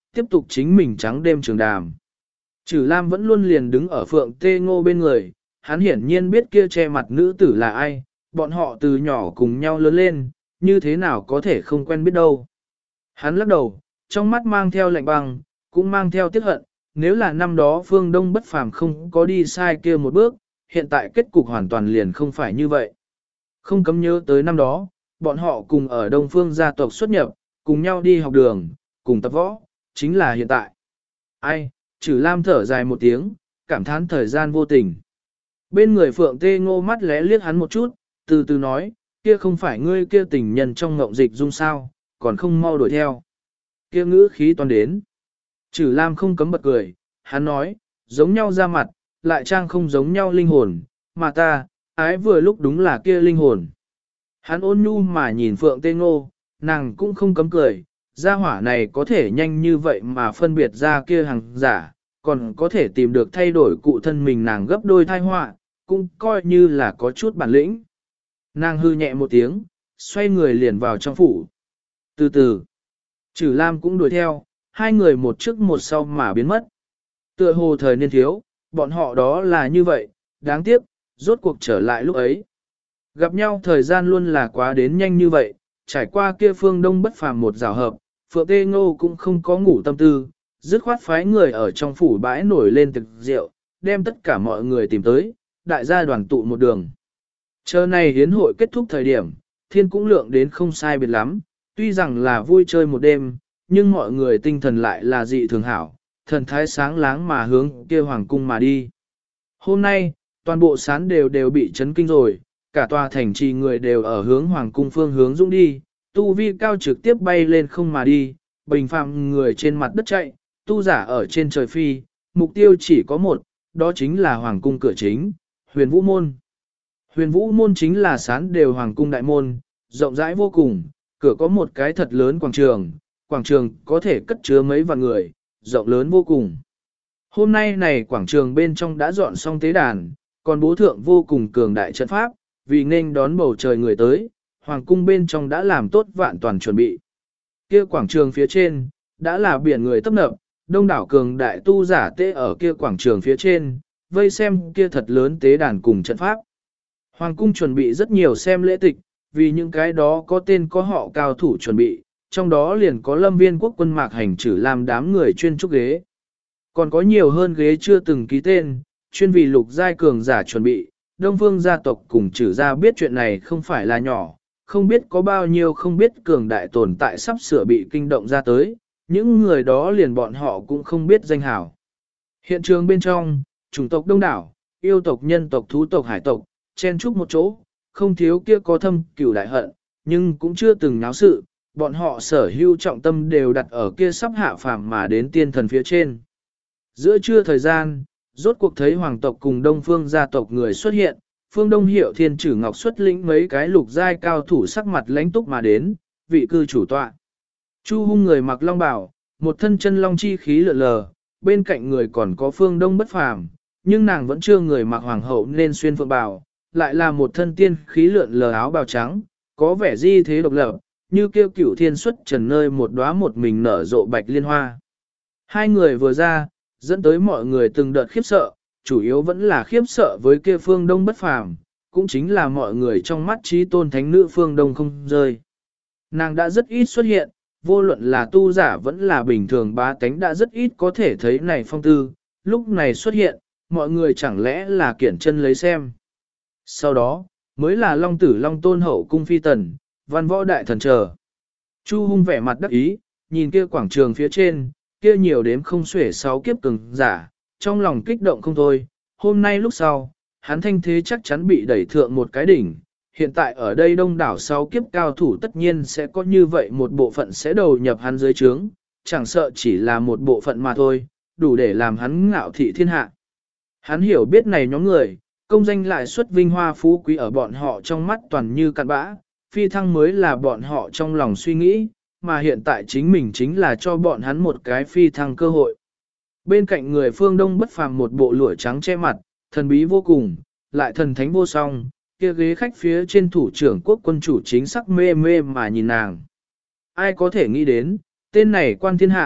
tiếp tục chính mình trắng đêm trường đàm. Trử Lam vẫn luôn liền đứng ở Phượng Tê Ngô bên người, hắn hiển nhiên biết kia che mặt nữ tử là ai, bọn họ từ nhỏ cùng nhau lớn lên, như thế nào có thể không quen biết đâu. Hắn lắc đầu, trong mắt mang theo lạnh băng, cũng mang theo tiếc hận, nếu là năm đó Phương Đông bất phàm không có đi sai kia một bước, hiện tại kết cục hoàn toàn liền không phải như vậy. Không cấm nhớ tới năm đó, bọn họ cùng ở Đông Phương gia tộc xuất nhập, cùng nhau đi học đường, cùng tập võ, chính là hiện tại. Ai, Trử Lam thở dài một tiếng, cảm thán thời gian vô tình. Bên người Phượng Tê Ngô mắt lẽ liếc hắn một chút, từ từ nói, kia không phải ngươi kia tình nhân trong ngộng dịch dung sao, còn không mau đuổi theo. Kia ngữ khí toàn đến. Trử Lam không cấm bật cười, hắn nói, giống nhau ra mặt, lại trang không giống nhau linh hồn, mà ta, ái vừa lúc đúng là kia linh hồn. Hắn ôn nhu mà nhìn Phượng Tê Ngô, nàng cũng không cấm cười, gia hỏa này có thể nhanh như vậy mà phân biệt ra kia hàng giả, còn có thể tìm được thay đổi cụ thân mình nàng gấp đôi thai họa, cũng coi như là có chút bản lĩnh. Nàng hư nhẹ một tiếng, xoay người liền vào trong phủ. Từ từ, Trử Lam cũng đuổi theo, hai người một trước một sau mà biến mất. Tựa hồ thời niên thiếu, bọn họ đó là như vậy, đáng tiếc, rốt cuộc trở lại lúc ấy. Gặp nhau thời gian luôn là quá đến nhanh như vậy, trải qua kia Phương Đông bất phàm một rào hợp, Phượng Tê Ngô cũng không có ngủ tâm tư, dứt khoát phái người ở trong phủ bãi nổi lên thực rượu, đem tất cả mọi người tìm tới, đại gia đoàn tụ một đường. Chờ này hiến hội kết thúc thời điểm, thiên cũng lượng đến không sai biệt lắm, tuy rằng là vui chơi một đêm, nhưng mọi người tinh thần lại là dị thường hảo, thần thái sáng láng mà hướng kia hoàng cung mà đi. Hôm nay, toàn bộ sán đều bị chấn kinh rồi, cả tòa thành trì người đều ở hướng hoàng cung phương hướng dũng đi, tu vi cao trực tiếp bay lên không mà đi, bình phạm người trên mặt đất chạy, tu giả ở trên trời phi, mục tiêu chỉ có một, đó chính là hoàng cung cửa chính, Huyền Vũ Môn. Huyền Vũ Môn chính là sán đều hoàng cung đại môn, rộng rãi vô cùng, cửa có một cái thật lớn quảng trường có thể cất chứa mấy vạn người, rộng lớn vô cùng. Hôm nay này quảng trường bên trong đã dọn xong tế đàn, còn bố thượng vô cùng cường đại trận pháp, vì nên đón bầu trời người tới, hoàng cung bên trong đã làm tốt vạn toàn chuẩn bị. Kia quảng trường phía trên, đã là biển người tấp nập, đông đảo cường đại tu giả tê ở kia quảng trường phía trên, vây xem kia thật lớn tế đàn cùng trận pháp. Hoàng cung chuẩn bị rất nhiều xem lễ tịch, vì những cái đó có tên có họ cao thủ chuẩn bị, trong đó liền có Lâm Viên quốc quân Mạc Hành Trử làm đám người chuyên trúc ghế. Còn có nhiều hơn ghế chưa từng ký tên, chuyên vì lục giai cường giả chuẩn bị, Đông Phương gia tộc cùng Trử gia biết chuyện này không phải là nhỏ, không biết có bao nhiêu không biết cường đại tồn tại sắp sửa bị kinh động ra tới, những người đó liền bọn họ cũng không biết danh hảo. Hiện trường bên trong, chủng tộc đông đảo, yêu tộc, nhân tộc, thú tộc, hải tộc, chen chúc một chỗ, không thiếu kia có thâm cửu đại hận, nhưng cũng chưa từng náo sự, bọn họ sở hữu trọng tâm đều đặt ở kia sắp hạ phàm mà đến tiên thần phía trên. Giữa trưa thời gian, rốt cuộc thấy hoàng tộc cùng Đông Phương gia tộc người xuất hiện, Phương Đông Hiệu Thiên Trử Ngọc xuất lĩnh mấy cái lục giai cao thủ sắc mặt lãnh túc mà đến, vị cư chủ tọa. Chu Hung người mặc long bào, một thân chân long chi khí lượn lờ, bên cạnh người còn có Phương Đông bất phàm, nhưng nàng vẫn chưa người mặc hoàng hậu nên xuyên phượng bào, lại là một thân tiên khí lượn lờ áo bào trắng, có vẻ di thế độc lập, như kêu cửu thiên xuất trần nơi một đóa một mình nở rộ bạch liên hoa. Hai người vừa ra, dẫn tới mọi người từng đợt khiếp sợ, chủ yếu vẫn là khiếp sợ với kia Phương Đông bất phàm, cũng chính là mọi người trong mắt trí tôn thánh nữ Phương Đông không rơi. Nàng đã rất ít xuất hiện, vô luận là tu giả vẫn là bình thường bá tánh đã rất ít có thể thấy này phong tư, lúc này xuất hiện, mọi người chẳng lẽ là kiển chân lấy xem. Sau đó, mới là Long Tử Long Tôn Hậu Cung Phi Tần, Văn Võ Đại Thần chờ. Chu Hung vẻ mặt đắc ý, nhìn kia quảng trường phía trên, kia nhiều đếm không xuể 6 kiếp cường giả, trong lòng kích động không thôi, hôm nay lúc sau, hắn thanh thế chắc chắn bị đẩy thượng một cái đỉnh, hiện tại ở đây đông đảo 6 kiếp cao thủ tất nhiên sẽ có như vậy một bộ phận sẽ đầu nhập hắn dưới trướng, chẳng sợ chỉ là một bộ phận mà thôi, đủ để làm hắn ngạo thị thiên hạ. Hắn hiểu biết này nhóm người, công danh lại xuất vinh hoa phú quý ở bọn họ trong mắt toàn như cặn bã, phi thăng mới là bọn họ trong lòng suy nghĩ, mà hiện tại chính mình chính là cho bọn hắn một cái phi thăng cơ hội. Bên cạnh người Phương Đông bất phàm một bộ lụa trắng che mặt, thần bí vô cùng, lại thần thánh vô song, kia ghế khách phía trên thủ trưởng quốc quân chủ chính sắc mê mê mà nhìn nàng. Ai có thể nghĩ đến, tên này quan thiên hạ,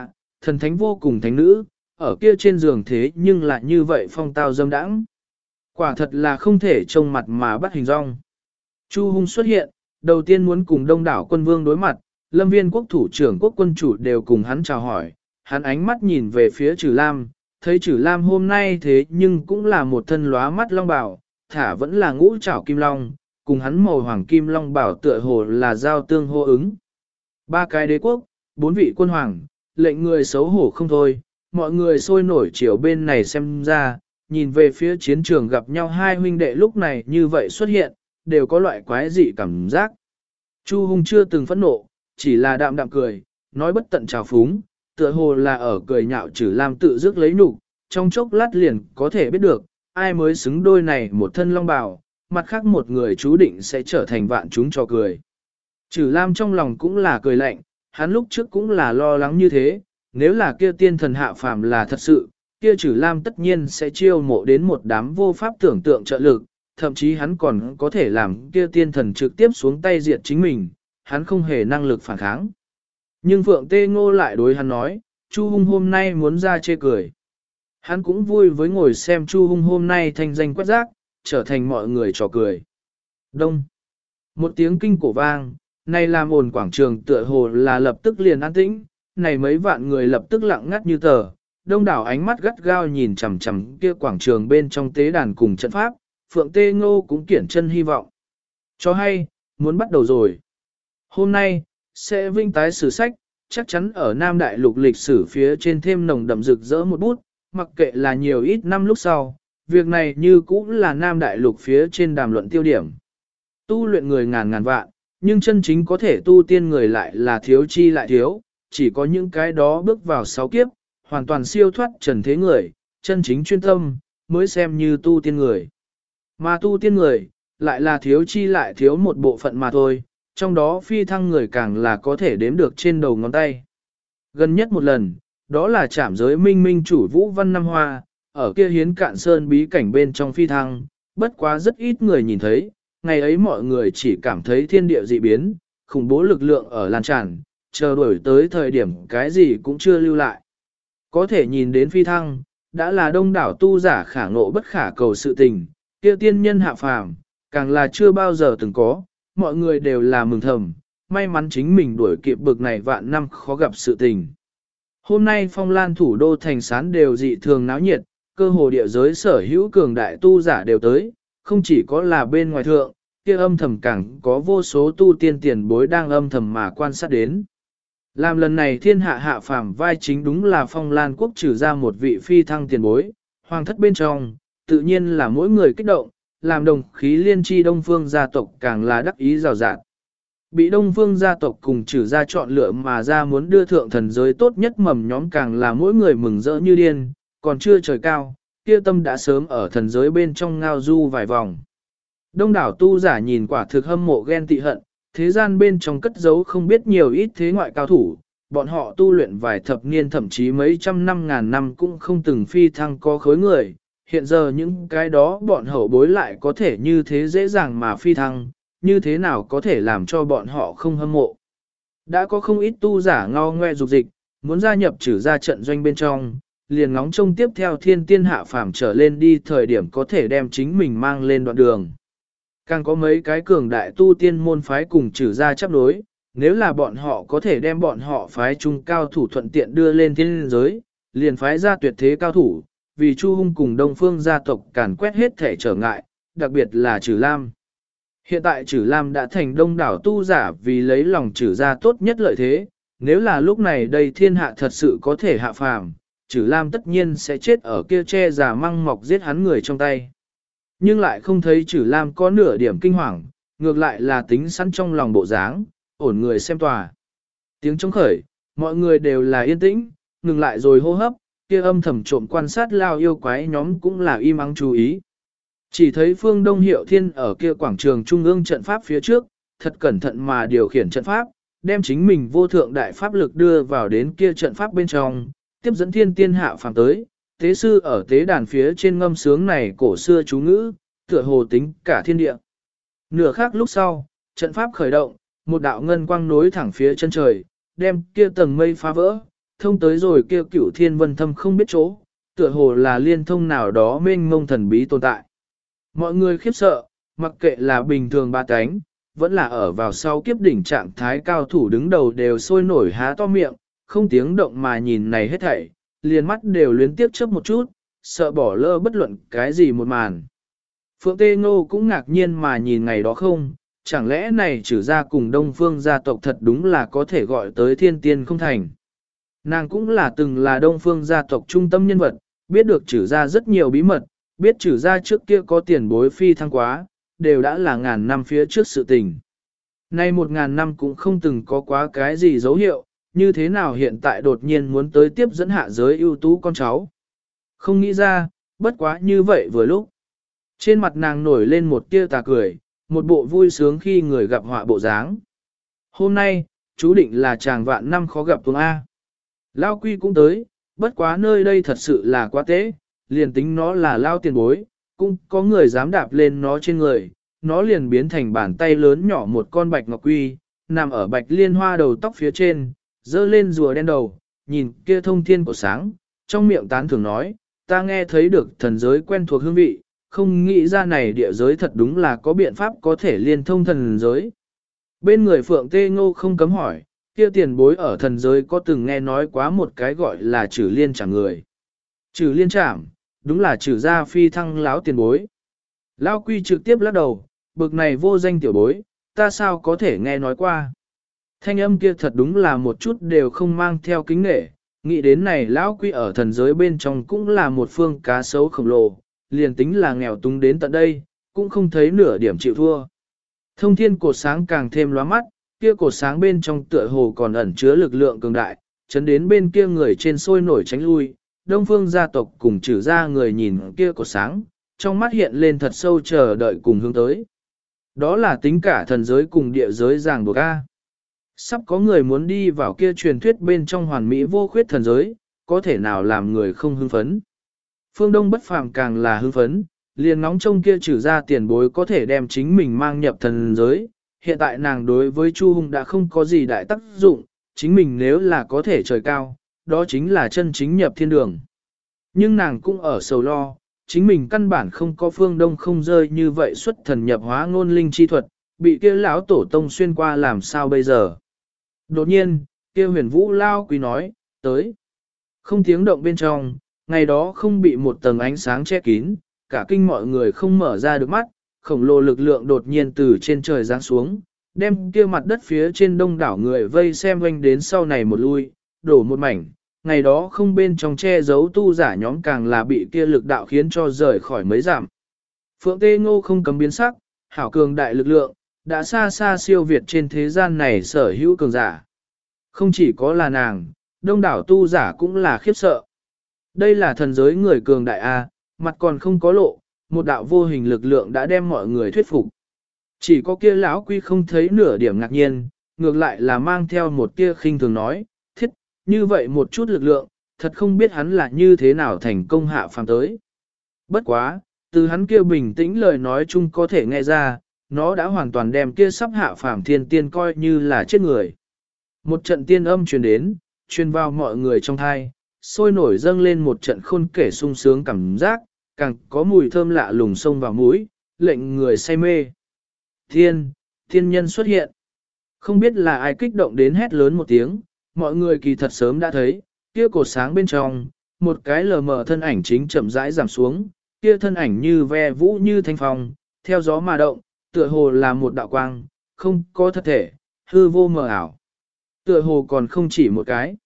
thần thánh vô cùng thánh nữ, ở kia trên giường thế nhưng lại như vậy phong tao dâm đãng. Quả thật là không thể trông mặt mà bắt hình dong. Chu Hung xuất hiện, đầu tiên muốn cùng đông đảo quân vương đối mặt, Lâm Viên quốc thủ trưởng quốc quân chủ đều cùng hắn chào hỏi, hắn ánh mắt nhìn về phía Trừ Lam, thấy Trừ Lam hôm nay thế nhưng cũng là một thân lóa mắt long bào, thả vẫn là ngũ trảo kim long, cùng hắn màu hoàng kim long bào tựa hồ là giao tương hô ứng. Ba cái đế quốc, bốn vị quân hoàng, lệnh người xấu hổ không thôi, mọi người sôi nổi chiều bên này xem ra, nhìn về phía chiến trường gặp nhau hai huynh đệ lúc này như vậy xuất hiện, đều có loại quái dị cảm giác. Chu Hung chưa từng phẫn nộ, chỉ là đạm đạm cười, nói bất tận trào phúng, tựa hồ là ở cười nhạo Trừ Lam tự dứt lấy nhục, trong chốc lát liền có thể biết được, ai mới xứng đôi này một thân long bào, mặt khác một người chú định sẽ trở thành vạn chúng cho cười. Trừ Lam trong lòng cũng là cười lạnh, hắn lúc trước cũng là lo lắng như thế, nếu là kia tiên thần hạ phàm là thật sự, kia Trừ Lam tất nhiên sẽ chiêu mộ đến một đám vô pháp tưởng tượng trợ lực, thậm chí hắn còn có thể làm kia tiên thần trực tiếp xuống tay diệt chính mình, hắn không hề năng lực phản kháng. Nhưng Phượng Tê Ngô lại đối hắn nói, Chu Hung hôm nay muốn ra chê cười. Hắn cũng vui với ngồi xem Chu Hung hôm nay thanh danh quét rác, trở thành mọi người trò cười. Đông. Một tiếng kinh cổ vang, này làm ồn quảng trường tựa hồ là lập tức liền an tĩnh, này mấy vạn người lập tức lặng ngắt như tờ, đông đảo ánh mắt gắt gao nhìn chằm chằm kia quảng trường bên trong tế đàn cùng trận pháp, Phượng Tê Ngô cũng kiển chân hy vọng. Cho hay, muốn bắt đầu rồi. Hôm nay, sẽ vinh tái sử sách, chắc chắn ở Nam Đại Lục lịch sử phía trên thêm nồng đậm rực rỡ một bút, mặc kệ là nhiều ít năm lúc sau, việc này như cũng là Nam Đại Lục phía trên đàm luận tiêu điểm. Tu luyện người ngàn ngàn vạn, nhưng chân chính có thể tu tiên người lại là thiếu chi lại thiếu, chỉ có những cái đó bước vào sáu kiếp, hoàn toàn siêu thoát trần thế người, chân chính chuyên tâm, mới xem như tu tiên người. Mà tu tiên người, lại là thiếu chi lại thiếu một bộ phận mà thôi, trong đó phi thăng người càng là có thể đếm được trên đầu ngón tay. Gần nhất một lần, đó là trảm giới minh minh chủ Vũ Văn Năm Hoa, ở kia hiến cạn sơn bí cảnh bên trong phi thăng, bất quá rất ít người nhìn thấy, ngày ấy mọi người chỉ cảm thấy thiên địa dị biến, khủng bố lực lượng ở lan tràn, chờ đuổi tới thời điểm cái gì cũng chưa lưu lại. Có thể nhìn đến phi thăng, đã là đông đảo tu giả khả ngộ bất khả cầu sự tình, kia tiên nhân hạ phàm, càng là chưa bao giờ từng có, mọi người đều là mừng thầm, may mắn chính mình đuổi kịp bực này vạn năm khó gặp sự tình. Hôm nay Phong Lan thủ đô thành sán đều dị thường náo nhiệt, cơ hồ địa giới sở hữu cường đại tu giả đều tới, không chỉ có là bên ngoài thượng, kia âm thầm càng có vô số tu tiên tiền bối đang âm thầm mà quan sát đến. Làm lần này thiên hạ hạ phàm vai chính đúng là Phong Lan quốc trừ ra một vị phi thăng tiền bối, hoàng thất bên trong, tự nhiên là mỗi người kích động, làm đồng khí liên chi Đông Phương gia tộc càng là đắc ý rào rạt. Bị Đông Phương gia tộc cùng trừ ra chọn lựa mà ra muốn đưa thượng thần giới tốt nhất mầm nhóm càng là mỗi người mừng rỡ như điên, còn chưa trời cao, kia tâm đã sớm ở thần giới bên trong ngao du vài vòng. Đông đảo tu giả nhìn quả thực hâm mộ ghen tị hận, thế gian bên trong cất giấu không biết nhiều ít thế ngoại cao thủ, bọn họ tu luyện vài thập niên thậm chí mấy trăm năm ngàn năm cũng không từng phi thăng có khối người, hiện giờ những cái đó bọn hậu bối lại có thể như thế dễ dàng mà phi thăng, như thế nào có thể làm cho bọn họ không hâm mộ. Đã có không ít tu giả ngao ngoe dục dịch, muốn gia nhập trừ ra trận doanh bên trong, liền ngóng trông tiếp theo thiên tiên hạ phàm trở lên đi thời điểm có thể đem chính mình mang lên đoạn đường. Càng có mấy cái cường đại tu tiên môn phái cùng trừ ra chấp đối, nếu là bọn họ có thể đem bọn họ phái trung cao thủ thuận tiện đưa lên thiên giới, liền phái ra tuyệt thế cao thủ, vì Chu Hung cùng Đông Phương gia tộc càn quét hết thể trở ngại, đặc biệt là Trừ Lam. Hiện tại Trừ Lam đã thành đông đảo tu giả vì lấy lòng Trừ ra tốt nhất lợi thế, nếu là lúc này đây thiên hạ thật sự có thể hạ phàm, Trừ Lam tất nhiên sẽ chết ở kia che giả măng mọc giết hắn người trong tay. Nhưng lại không thấy Trừ Lam có nửa điểm kinh hoàng, ngược lại là tính sẵn trong lòng bộ dáng, ổn người xem tòa. Tiếng trống khởi, mọi người đều là yên tĩnh, ngừng lại rồi hô hấp, kia âm thầm trộm quan sát lao yêu quái nhóm cũng là im ắng chú ý. Chỉ thấy phương Đông Hiệu Thiên ở kia quảng trường trung ương trận pháp phía trước, thật cẩn thận mà điều khiển trận pháp, đem chính mình vô thượng đại pháp lực đưa vào đến kia trận pháp bên trong, tiếp dẫn thiên tiên hạ phàm tới, tế sư ở tế đàn phía trên ngâm sướng này cổ xưa chú ngữ, tựa hồ tính cả thiên địa. Nửa khắc lúc sau, trận pháp khởi động, một đạo ngân quang nối thẳng phía chân trời, đem kia tầng mây phá vỡ, thông tới rồi kêu cửu thiên vân thâm không biết chỗ, tựa hồ là liên thông nào đó mênh mông thần bí tồn tại. Mọi người khiếp sợ, mặc kệ là bình thường ba cánh, vẫn là ở vào sau kiếp đỉnh trạng thái cao thủ đứng đầu đều sôi nổi há to miệng, không tiếng động mà nhìn này hết thảy, liền mắt đều luyến tiếp chớp một chút, sợ bỏ lỡ bất luận cái gì một màn. Phượng Tê Ngô cũng ngạc nhiên mà nhìn ngày đó không, chẳng lẽ này trừ ra cùng Đông Phương gia tộc thật đúng là có thể gọi tới thiên tiên không thành. Nàng cũng là từng là Đông Phương gia tộc trung tâm nhân vật, biết được trừ ra rất nhiều bí mật, biết trừ ra trước kia có tiền bối phi thăng quá, đều đã là ngàn năm phía trước sự tình. Nay 1000 năm cũng không từng có quá cái gì dấu hiệu, như thế nào hiện tại đột nhiên muốn tới tiếp dẫn hạ giới ưu tú con cháu. Không nghĩ ra, bất quá như vậy vừa lúc. Trên mặt nàng nổi lên một tia tà cười, một bộ vui sướng khi người gặp họa bộ dáng. Hôm nay, chú định là chàng vạn năm khó gặp tuồng A. Lao Quy cũng tới, bất quá nơi đây thật sự là quá tế, liền tính nó là lao tiền bối, cũng có người dám đạp lên nó trên người, nó liền biến thành bàn tay lớn nhỏ một con bạch ngọc quy, nằm ở bạch liên hoa đầu tóc phía trên, dơ lên rùa đen đầu, nhìn kia thông thiên của sáng, trong miệng tán thường nói, ta nghe thấy được thần giới quen thuộc hương vị, không nghĩ ra này địa giới thật đúng là có biện pháp có thể liên thông thần giới. Bên người Phượng Tê Ngô không cấm hỏi, kia tiền bối ở thần giới có từng nghe nói quá một cái gọi là trừ liên trảm người. Trừ liên trảm, đúng là trừ gia phi thăng láo tiền bối. Lao Quy trực tiếp lắc đầu, bực này vô danh tiểu bối, ta sao có thể nghe nói qua. Thanh âm kia thật đúng là một chút đều không mang theo kính nghệ, nghĩ đến này Lão Quy ở thần giới bên trong cũng là một phương cá sấu khổng lồ, liền tính là nghèo túng đến tận đây, cũng không thấy nửa điểm chịu thua. Thông thiên cột sáng càng thêm lóa mắt, kia cột sáng bên trong tựa hồ còn ẩn chứa lực lượng cường đại, chấn đến bên kia người trên sôi nổi tránh lui, Đông Phương gia tộc cùng trừ ra người nhìn kia cột sáng, trong mắt hiện lên thật sâu chờ đợi cùng hướng tới. Đó là tính cả thần giới cùng địa giới ràng buộc A. Sắp có người muốn đi vào kia truyền thuyết bên trong hoàn mỹ vô khuyết thần giới, có thể nào làm người không hưng phấn. Phương Đông bất phàm càng là hưng phấn, liền ngóng trông kia trừ ra tiền bối có thể đem chính mình mang nhập thần giới. Hiện tại nàng đối với Chu Hùng đã không có gì đại tác dụng, chính mình nếu là có thể trời cao, đó chính là chân chính nhập thiên đường. Nhưng nàng cũng ở sầu lo, chính mình căn bản không có Phương Đông không rơi như vậy xuất thần nhập hóa ngôn linh chi thuật, bị kia lão tổ tông xuyên qua làm sao bây giờ. Đột nhiên, kia huyền vũ lao quý nói, tới. Không tiếng động bên trong, ngày đó không bị một tầng ánh sáng che kín, cả kinh mọi người không mở ra được mắt, khổng lồ lực lượng đột nhiên từ trên trời giáng xuống, đem kia mặt đất phía trên đông đảo người vây xem quanh đến sau này một lui, đổ một mảnh. Ngày đó không bên trong che giấu tu giả nhóm càng là bị kia lực đạo khiến cho rời khỏi mấy giảm. Phượng Tê Ngô không cấm biến sắc, hảo cường đại lực lượng, đã xa xa siêu việt trên thế gian này sở hữu cường giả. Không chỉ có là nàng, đông đảo tu giả cũng là khiếp sợ. Đây là thần giới người cường đại A, mặt còn không có lộ, một đạo vô hình lực lượng đã đem mọi người thuyết phục. Chỉ có kia lão quy không thấy nửa điểm ngạc nhiên, ngược lại là mang theo một tia khinh thường nói, thiết, như vậy một chút lực lượng, thật không biết hắn là như thế nào thành công hạ phàm tới. Bất quá, từ hắn kia bình tĩnh lời nói chung có thể nghe ra, nó đã hoàn toàn đem kia sắp hạ phàm thiên tiên coi như là chết người. Một trận tiên âm truyền đến, truyền vào mọi người trong thai, sôi nổi dâng lên một trận khôn kể sung sướng cảm giác, càng có mùi thơm lạ lùng xông vào mũi, lệnh người say mê. Thiên nhân xuất hiện. Không biết là ai kích động đến hét lớn một tiếng, mọi người kỳ thật sớm đã thấy, kia cột sáng bên trong, một cái lờ mờ thân ảnh chính chậm rãi giảm xuống, kia thân ảnh như ve vũ như thanh phong, theo gió mà động, tựa hồ là một đạo quang, không có thật thể, hư vô mờ ảo. Tựa hồ còn không chỉ một cái.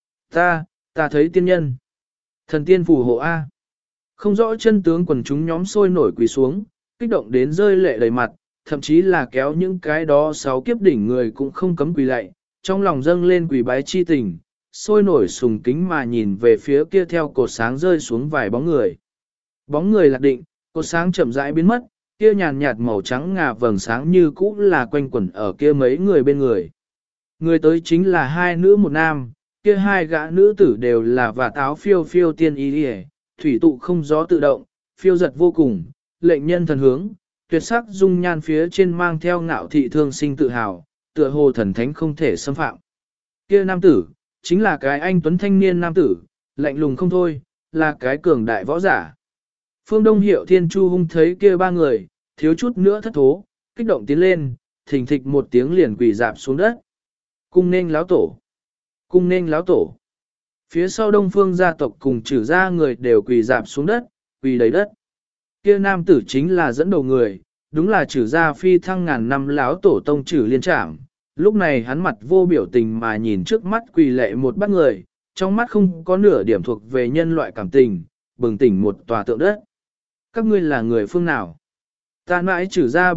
Ta thấy tiên nhân. Thần tiên phù hộ A. Không rõ chân tướng quần chúng nhóm sôi nổi quỳ xuống, kích động đến rơi lệ đầy mặt, thậm chí là kéo những cái đó 6 kiếp đỉnh người cũng không cấm quỳ lạy, trong lòng dâng lên quỳ bái chi tình, sôi nổi sùng kính mà nhìn về phía kia theo cột sáng rơi xuống vài bóng người. Bóng người lạc định, cột sáng chậm rãi biến mất, kia nhàn nhạt màu trắng ngà vầng sáng như cũ là quanh quẩn ở kia mấy người bên người. Người tới chính là 2 nữ 1 nam, kia 2 gã nữ tử đều là vạt áo phiêu phiêu tiên y hề, thủy tụ không gió tự động, phiêu giật vô cùng, lệnh nhân thần hướng, tuyệt sắc dung nhan phía trên mang theo ngạo thị thương sinh tự hào, tựa hồ thần thánh không thể xâm phạm. Kia nam tử, chính là cái anh tuấn thanh niên nam tử, lạnh lùng không thôi, là cái cường đại võ giả. Phương Đông Hiệu Thiên Chu Hung thấy kia ba người, thiếu chút nữa thất thố, kích động tiến lên, thình thịch một tiếng liền quỳ dạp xuống đất. Cung nên láo tổ. Cung nên láo tổ. Phía sau Đông Phương gia tộc cùng trừ ra người đều quỳ dạp xuống đất, quỳ đầy đất. Kia nam tử chính là dẫn đầu người, đúng là trừ ra phi thăng ngàn năm láo tổ tông trừ liên trảm. Lúc này hắn mặt vô biểu tình mà nhìn trước mắt quỳ lệ một bát người, trong mắt không có nửa điểm thuộc về nhân loại cảm tình, bừng tỉnh một tòa tượng đất. Các ngươi là người phương nào? Ta mãi trừ ra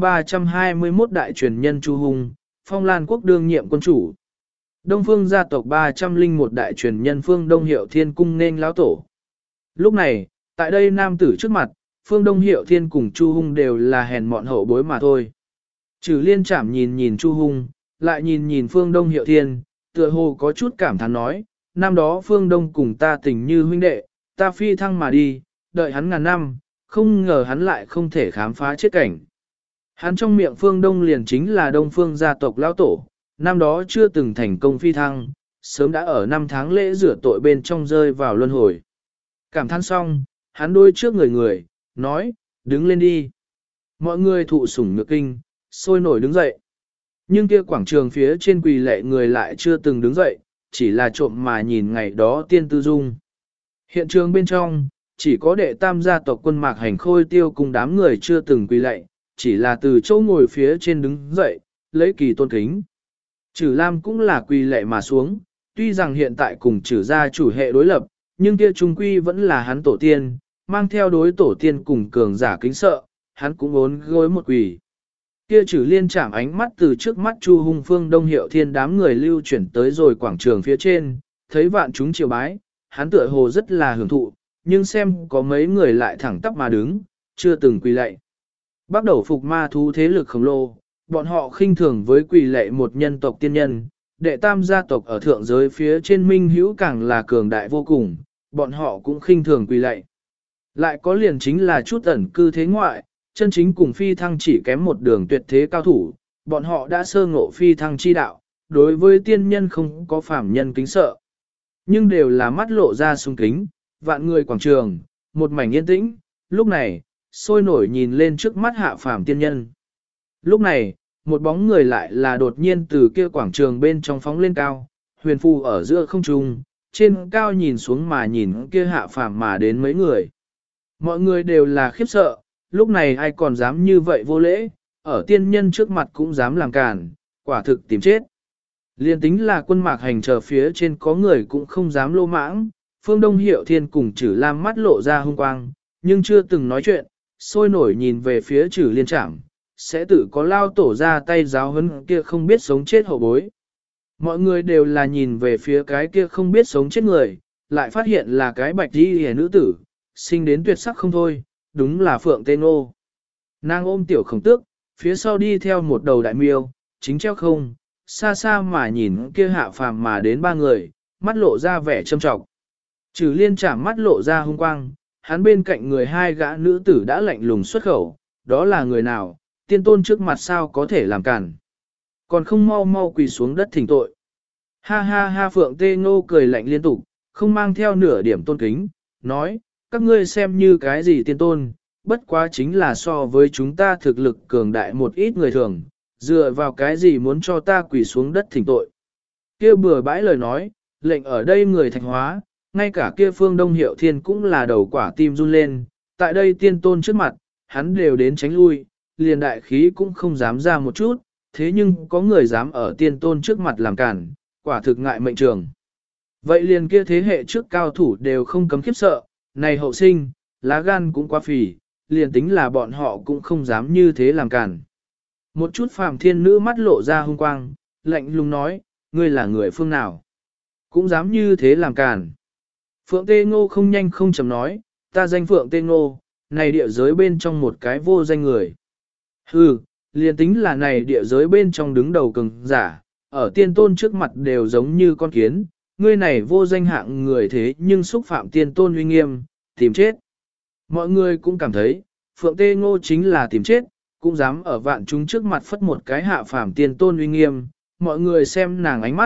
321 đại truyền nhân Chu Hung, Phong Lan quốc đương nhiệm quân chủ. Đông Phương gia tộc 301 đại truyền nhân Phương Đông Hiệu Thiên cung nên lão tổ. Lúc này, tại đây nam tử trước mặt, Phương Đông Hiệu Thiên cùng Chu Hung đều là hèn mọn hậu bối mà thôi. Trừ liên chảm nhìn nhìn Chu Hung, lại nhìn nhìn Phương Đông Hiệu Thiên, tựa hồ có chút cảm thán nói, năm đó Phương Đông cùng ta tình như huynh đệ, ta phi thăng mà đi, đợi hắn ngàn năm, không ngờ hắn lại không thể khám phá chết cảnh. Hắn trong miệng Phương Đông liền chính là Đông Phương gia tộc lão tổ, năm đó chưa từng thành công phi thăng, sớm đã ở năm tháng lễ rửa tội bên trong rơi vào luân hồi. Cảm thán xong, hắn đôi trước người, nói, đứng lên đi. Mọi người thụ sủng nhược kinh, sôi nổi đứng dậy. Nhưng kia quảng trường phía trên quỳ lệ người lại chưa từng đứng dậy, chỉ là trộm mà nhìn ngày đó tiên tư dung. Hiện trường bên trong, chỉ có đệ tam gia tộc quân Mạc Hành Khôi Tiêu cùng đám người chưa từng quỳ lạy, chỉ là từ chỗ ngồi phía trên đứng dậy, lấy kỳ tôn kính. Trử Lam cũng là quỳ lạy mà xuống, tuy rằng hiện tại cùng trử gia chủ hệ đối lập, nhưng kia trung quy vẫn là hắn tổ tiên, mang theo đối tổ tiên cùng cường giả kính sợ, hắn cũng ốn gối một quỳ. Kia trử liên chạm ánh mắt từ trước mắt Chu Hung Phương Đông Hiệu Thiên đám người lưu chuyển tới rồi quảng trường phía trên, thấy vạn chúng triều bái, hắn tựa hồ rất là hưởng thụ, nhưng xem có mấy người lại thẳng tắp mà đứng, chưa từng quỳ lạy. Bắt đầu phục ma thú thế lực khổng lồ, bọn họ khinh thường với quỳ lạy một nhân tộc tiên nhân, đệ tam gia tộc ở thượng giới phía trên minh hữu càng là cường đại vô cùng, bọn họ cũng khinh thường quỳ lạy. Lại có liền chính là chút ẩn cư thế ngoại, chân chính cùng phi thăng chỉ kém một đường tuyệt thế cao thủ, bọn họ đã sơ ngộ phi thăng chi đạo, đối với tiên nhân không có phàm nhân kính sợ. Nhưng đều là mắt lộ ra sung kính, vạn người quảng trường, một mảnh yên tĩnh, lúc này, sôi nổi nhìn lên trước mắt hạ phàm tiên nhân. Lúc này, một bóng người lại là đột nhiên từ kia quảng trường bên trong phóng lên cao, huyền phù ở giữa không trung, trên cao nhìn xuống mà nhìn kia hạ phàm mà đến mấy người. Mọi người đều là khiếp sợ, lúc này ai còn dám như vậy vô lễ, ở tiên nhân trước mặt cũng dám làm cản, quả thực tìm chết. Liên tính là quân Mạc Hành chờ phía trên có người cũng không dám lô mãng, Phương Đông Hiệu Thiên cùng Trử Lam mắt lộ ra hung quang, nhưng chưa từng nói chuyện, sôi nổi nhìn về phía Trử Liên Trảm, sẽ tự có lao tổ ra tay giáo huấn kia không biết sống chết hậu bối. Mọi người đều là nhìn về phía cái kia không biết sống chết người, lại phát hiện là cái bạch y hề nữ tử, sinh đến tuyệt sắc không thôi, đúng là Phượng Tê Ngô. Nàng ôm tiểu khổng tước, phía sau đi theo một đầu đại miêu, chính treo không, xa xa mà nhìn kia hạ phàm mà đến ba người, mắt lộ ra vẻ trâm trọng. Trừ Liên Trảm mắt lộ ra hung quang, hắn bên cạnh người hai gã nữ tử đã lạnh lùng xuất khẩu, đó là người nào, tiên tôn trước mặt sao có thể làm cản. Còn không mau mau quỳ xuống đất thỉnh tội. Ha ha ha Phượng Tê Ngô cười lạnh liên tục, không mang theo nửa điểm tôn kính, nói, các ngươi xem như cái gì tiên tôn, bất quá chính là so với chúng ta thực lực cường đại một ít người thường, dựa vào cái gì muốn cho ta quỳ xuống đất thỉnh tội. Kia bừa bãi lời nói, lệnh ở đây người thạch hóa, ngay cả kia Phương Đông Hiệu Thiên cũng là đầu quả tim run lên, tại đây tiên tôn trước mặt, hắn đều đến tránh lui, liền đại khí cũng không dám ra một chút, thế nhưng có người dám ở tiên tôn trước mặt làm cản, quả thực ngại mệnh trường. Vậy liền kia thế hệ trước cao thủ đều không cấm khiếp sợ, này hậu sinh, lá gan cũng quá phì, liền tính là bọn họ cũng không dám như thế làm cản. Một chút phàm thiên nữ mắt lộ ra hung quang, lạnh lùng nói, ngươi là người phương nào? Cũng dám như thế làm cản. Phượng Tê Ngô không nhanh không chậm nói, ta danh Phượng Tê Ngô, này địa giới bên trong một cái vô danh người. Hừ, liền tính là này địa giới bên trong đứng đầu cường giả, ở tiên tôn trước mặt đều giống như con kiến, ngươi này vô danh hạng người thế nhưng xúc phạm tiên tôn uy nghiêm, tìm chết. Mọi người cũng cảm thấy, Phượng Tê Ngô chính là tìm chết, cũng dám ở vạn chúng trước mặt phất một cái hạ phàm tiên tôn uy nghiêm, mọi người xem nàng ánh mắt,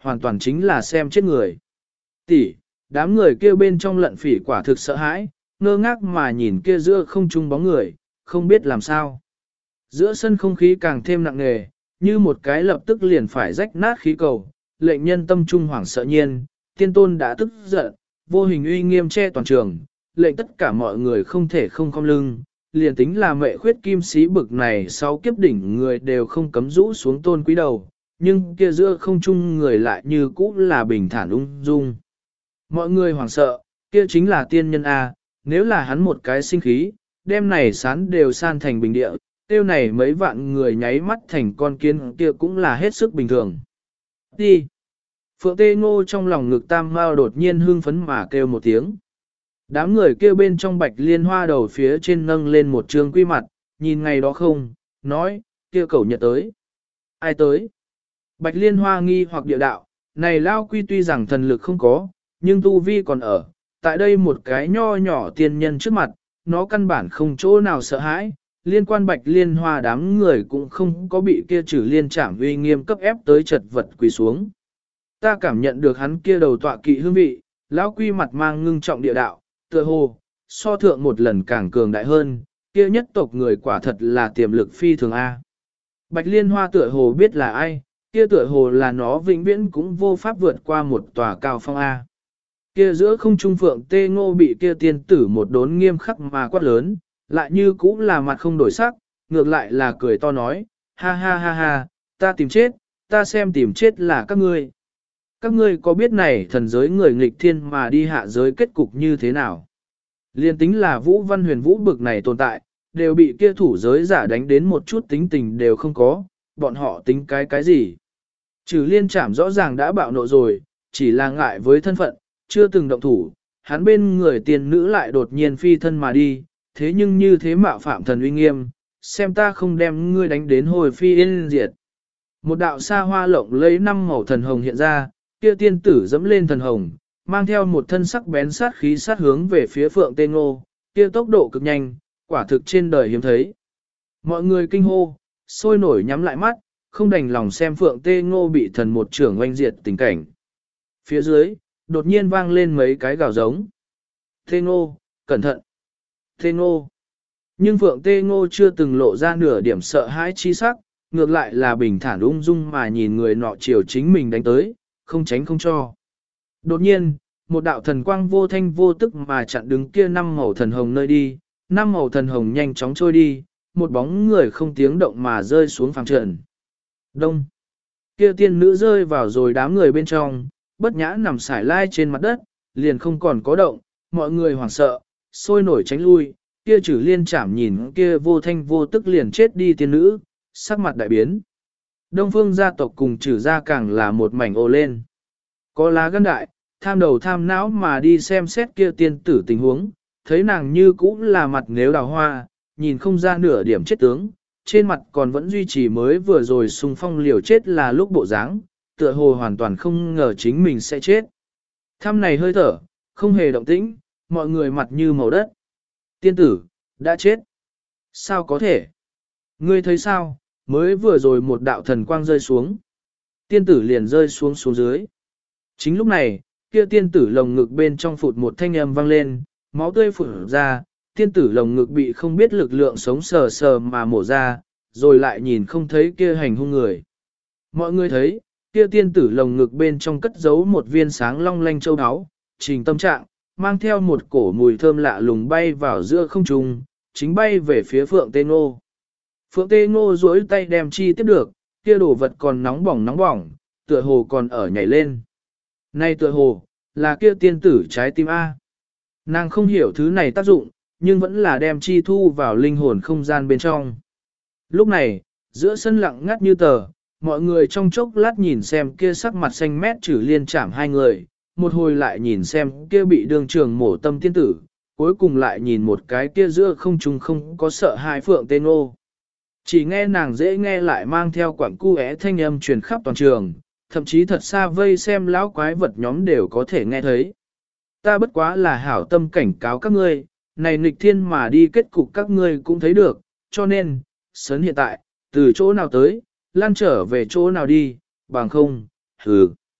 hoàn toàn chính là xem chết người. Tỷ, đám người kia bên trong lận phỉ quả thực sợ hãi, ngơ ngác mà nhìn kia giữa không trung bóng người, không biết làm sao. Giữa sân không khí càng thêm nặng nề, như một cái lập tức liền phải rách nát khí cầu, lệnh nhân tâm trung hoảng sợ nhiên, tiên tôn đã tức giận, vô hình uy nghiêm che toàn trường, lệnh tất cả mọi người không thể không cong lưng, liền tính là mẹ khuyết kim sĩ bực này sau kiếp đỉnh người đều không cấm rũ xuống tôn quý đầu, nhưng kia giữa không trung người lại như cũ là bình thản ung dung. Mọi người hoảng sợ, kia chính là tiên nhân A, nếu là hắn một cái sinh khí, đêm này sán đều san thành bình địa, tiêu này mấy vạn người nháy mắt thành con kiến kia cũng là hết sức bình thường. Đi! Phượng Tê Ngô trong lòng ngực tam mao đột nhiên hưng phấn mà kêu một tiếng. Đám người kêu bên trong bạch liên hoa đầu phía trên nâng lên một trường quy mặt, nhìn ngày đó không, nói, kia cẩu nhật tới. Ai tới? Bạch liên hoa nghi hoặc địa đạo, này lao quy tuy rằng thần lực không có, nhưng tu vi còn ở, tại đây một cái nho nhỏ tiên nhân trước mặt, nó căn bản không chỗ nào sợ hãi, liên quan bạch liên hoa đám người cũng không có bị kia trừ liên trảm uy nghiêm cấp ép tới chật vật quỳ xuống. Ta cảm nhận được hắn kia đầu tọa kỵ hương vị, lão quy mặt mang ngưng trọng địa đạo, tựa hồ, so thượng một lần càng cường đại hơn, kia nhất tộc người quả thật là tiềm lực phi thường A. Bạch liên hoa tựa hồ biết là ai, kia tựa hồ là nó vĩnh viễn cũng vô pháp vượt qua một tòa cao phong A. Kia giữa không trung Phượng Tê Ngô bị kia tiên tử một đốn nghiêm khắc mà quát lớn, lại như cũ là mặt không đổi sắc, ngược lại là cười to nói, ha ha ha ha, ta tìm chết, ta xem tìm chết là các ngươi. Các ngươi có biết này thần giới người nghịch thiên mà đi hạ giới kết cục như thế nào? Liên tính là Vũ Văn Huyền Vũ bực này tồn tại, đều bị kia thủ giới giả đánh đến một chút tính tình đều không có, bọn họ tính cái gì? Trừ liên trảm rõ ràng đã bạo nộ rồi, chỉ là ngại với thân phận, chưa từng động thủ, hắn bên người tiền nữ lại đột nhiên phi thân mà đi, thế nhưng như thế mạo phạm thần uy nghiêm, xem ta không đem ngươi đánh đến hồi phi yên diệt. Một đạo xa hoa lộng lấy 5 màu thần hồng hiện ra, kia tiên tử dẫm lên thần hồng, mang theo một thân sắc bén sát khí sát hướng về phía Phượng Tê Ngô, kia tốc độ cực nhanh, quả thực trên đời hiếm thấy. Mọi người kinh hô, sôi nổi nhắm lại mắt, không đành lòng xem Phượng Tê Ngô bị thần một trưởng oanh diệt tình cảnh. Phía dưới, đột nhiên vang lên mấy cái gào giống. Tê Ngô, cẩn thận! Tê Ngô! Nhưng Phượng Tê Ngô chưa từng lộ ra nửa điểm sợ hãi chi sắc, ngược lại là bình thản ung dung mà nhìn người nọ chiều chính mình đánh tới, không tránh không cho. Đột nhiên, một đạo thần quang vô thanh vô tức mà chặn đứng kia 5 màu thần hồng nơi đi, 5 màu thần hồng nhanh chóng trôi đi, một bóng người không tiếng động mà rơi xuống phẳng trần. Đông! Kia tiên nữ rơi vào rồi đám người bên trong, bất nhã nằm sải lai trên mặt đất, liền không còn có động, mọi người hoảng sợ, sôi nổi tránh lui, kia trừ liên chảm nhìn kia vô thanh vô tức liền chết đi tiên nữ, sắc mặt đại biến. Đông phương gia tộc cùng trừ gia càng là một mảnh ồ lên. Có lá gan đại, tham đầu tham não mà đi xem xét kia tiên tử tình huống, thấy nàng như cũ là mặt nếu đào hoa, nhìn không ra nửa điểm chết tướng, trên mặt còn vẫn duy trì mới vừa rồi xung phong liều chết là lúc bộ dáng, tựa hồ hoàn toàn không ngờ chính mình sẽ chết. Thăm này hơi thở, không hề động tĩnh, mọi người mặt như màu đất. Tiên tử, đã chết. Sao có thể? Ngươi thấy sao? Mới vừa rồi một đạo thần quang rơi xuống. Tiên tử liền rơi xuống xuống dưới. Chính lúc này, kia tiên tử lồng ngực bên trong phụt một thanh âm vang lên, máu tươi phụt ra, tiên tử lồng ngực bị không biết lực lượng sống sờ sờ mà mổ ra, rồi lại nhìn không thấy kia hành hung người. Mọi người thấy, kia tiên tử lồng ngực bên trong cất giấu một viên sáng long lanh châu áo, trình tâm trạng, mang theo một cổ mùi thơm lạ lùng bay vào giữa không trung, chính bay về phía Phượng Tê Ngô. Phượng Tê Ngô duỗi tay đem chi tiếp được, kia đồ vật còn nóng bỏng, tựa hồ còn ở nhảy lên. Này tựa hồ, là kia tiên tử trái tim A. Nàng không hiểu thứ này tác dụng, nhưng vẫn là đem chi thu vào linh hồn không gian bên trong. Lúc này, giữa sân lặng ngắt như tờ, mọi người trong chốc lát nhìn xem kia sắc mặt xanh mét trừ liên chảm hai người, một hồi lại nhìn xem kia bị đường trường mổ tâm tiên tử, cuối cùng lại nhìn một cái kia giữa không trung không có sợ hai Phượng Tê Ngô. Chỉ nghe nàng dễ nghe lại mang theo quảng cu thanh âm truyền khắp toàn trường, thậm chí thật xa vây xem lão quái vật nhóm đều có thể nghe thấy. Ta bất quá là hảo tâm cảnh cáo các ngươi, này nghịch thiên mà đi kết cục các ngươi cũng thấy được, cho nên, sớn hiện tại, từ chỗ nào tới, lan trở về chỗ nào đi, bằng không, hừ.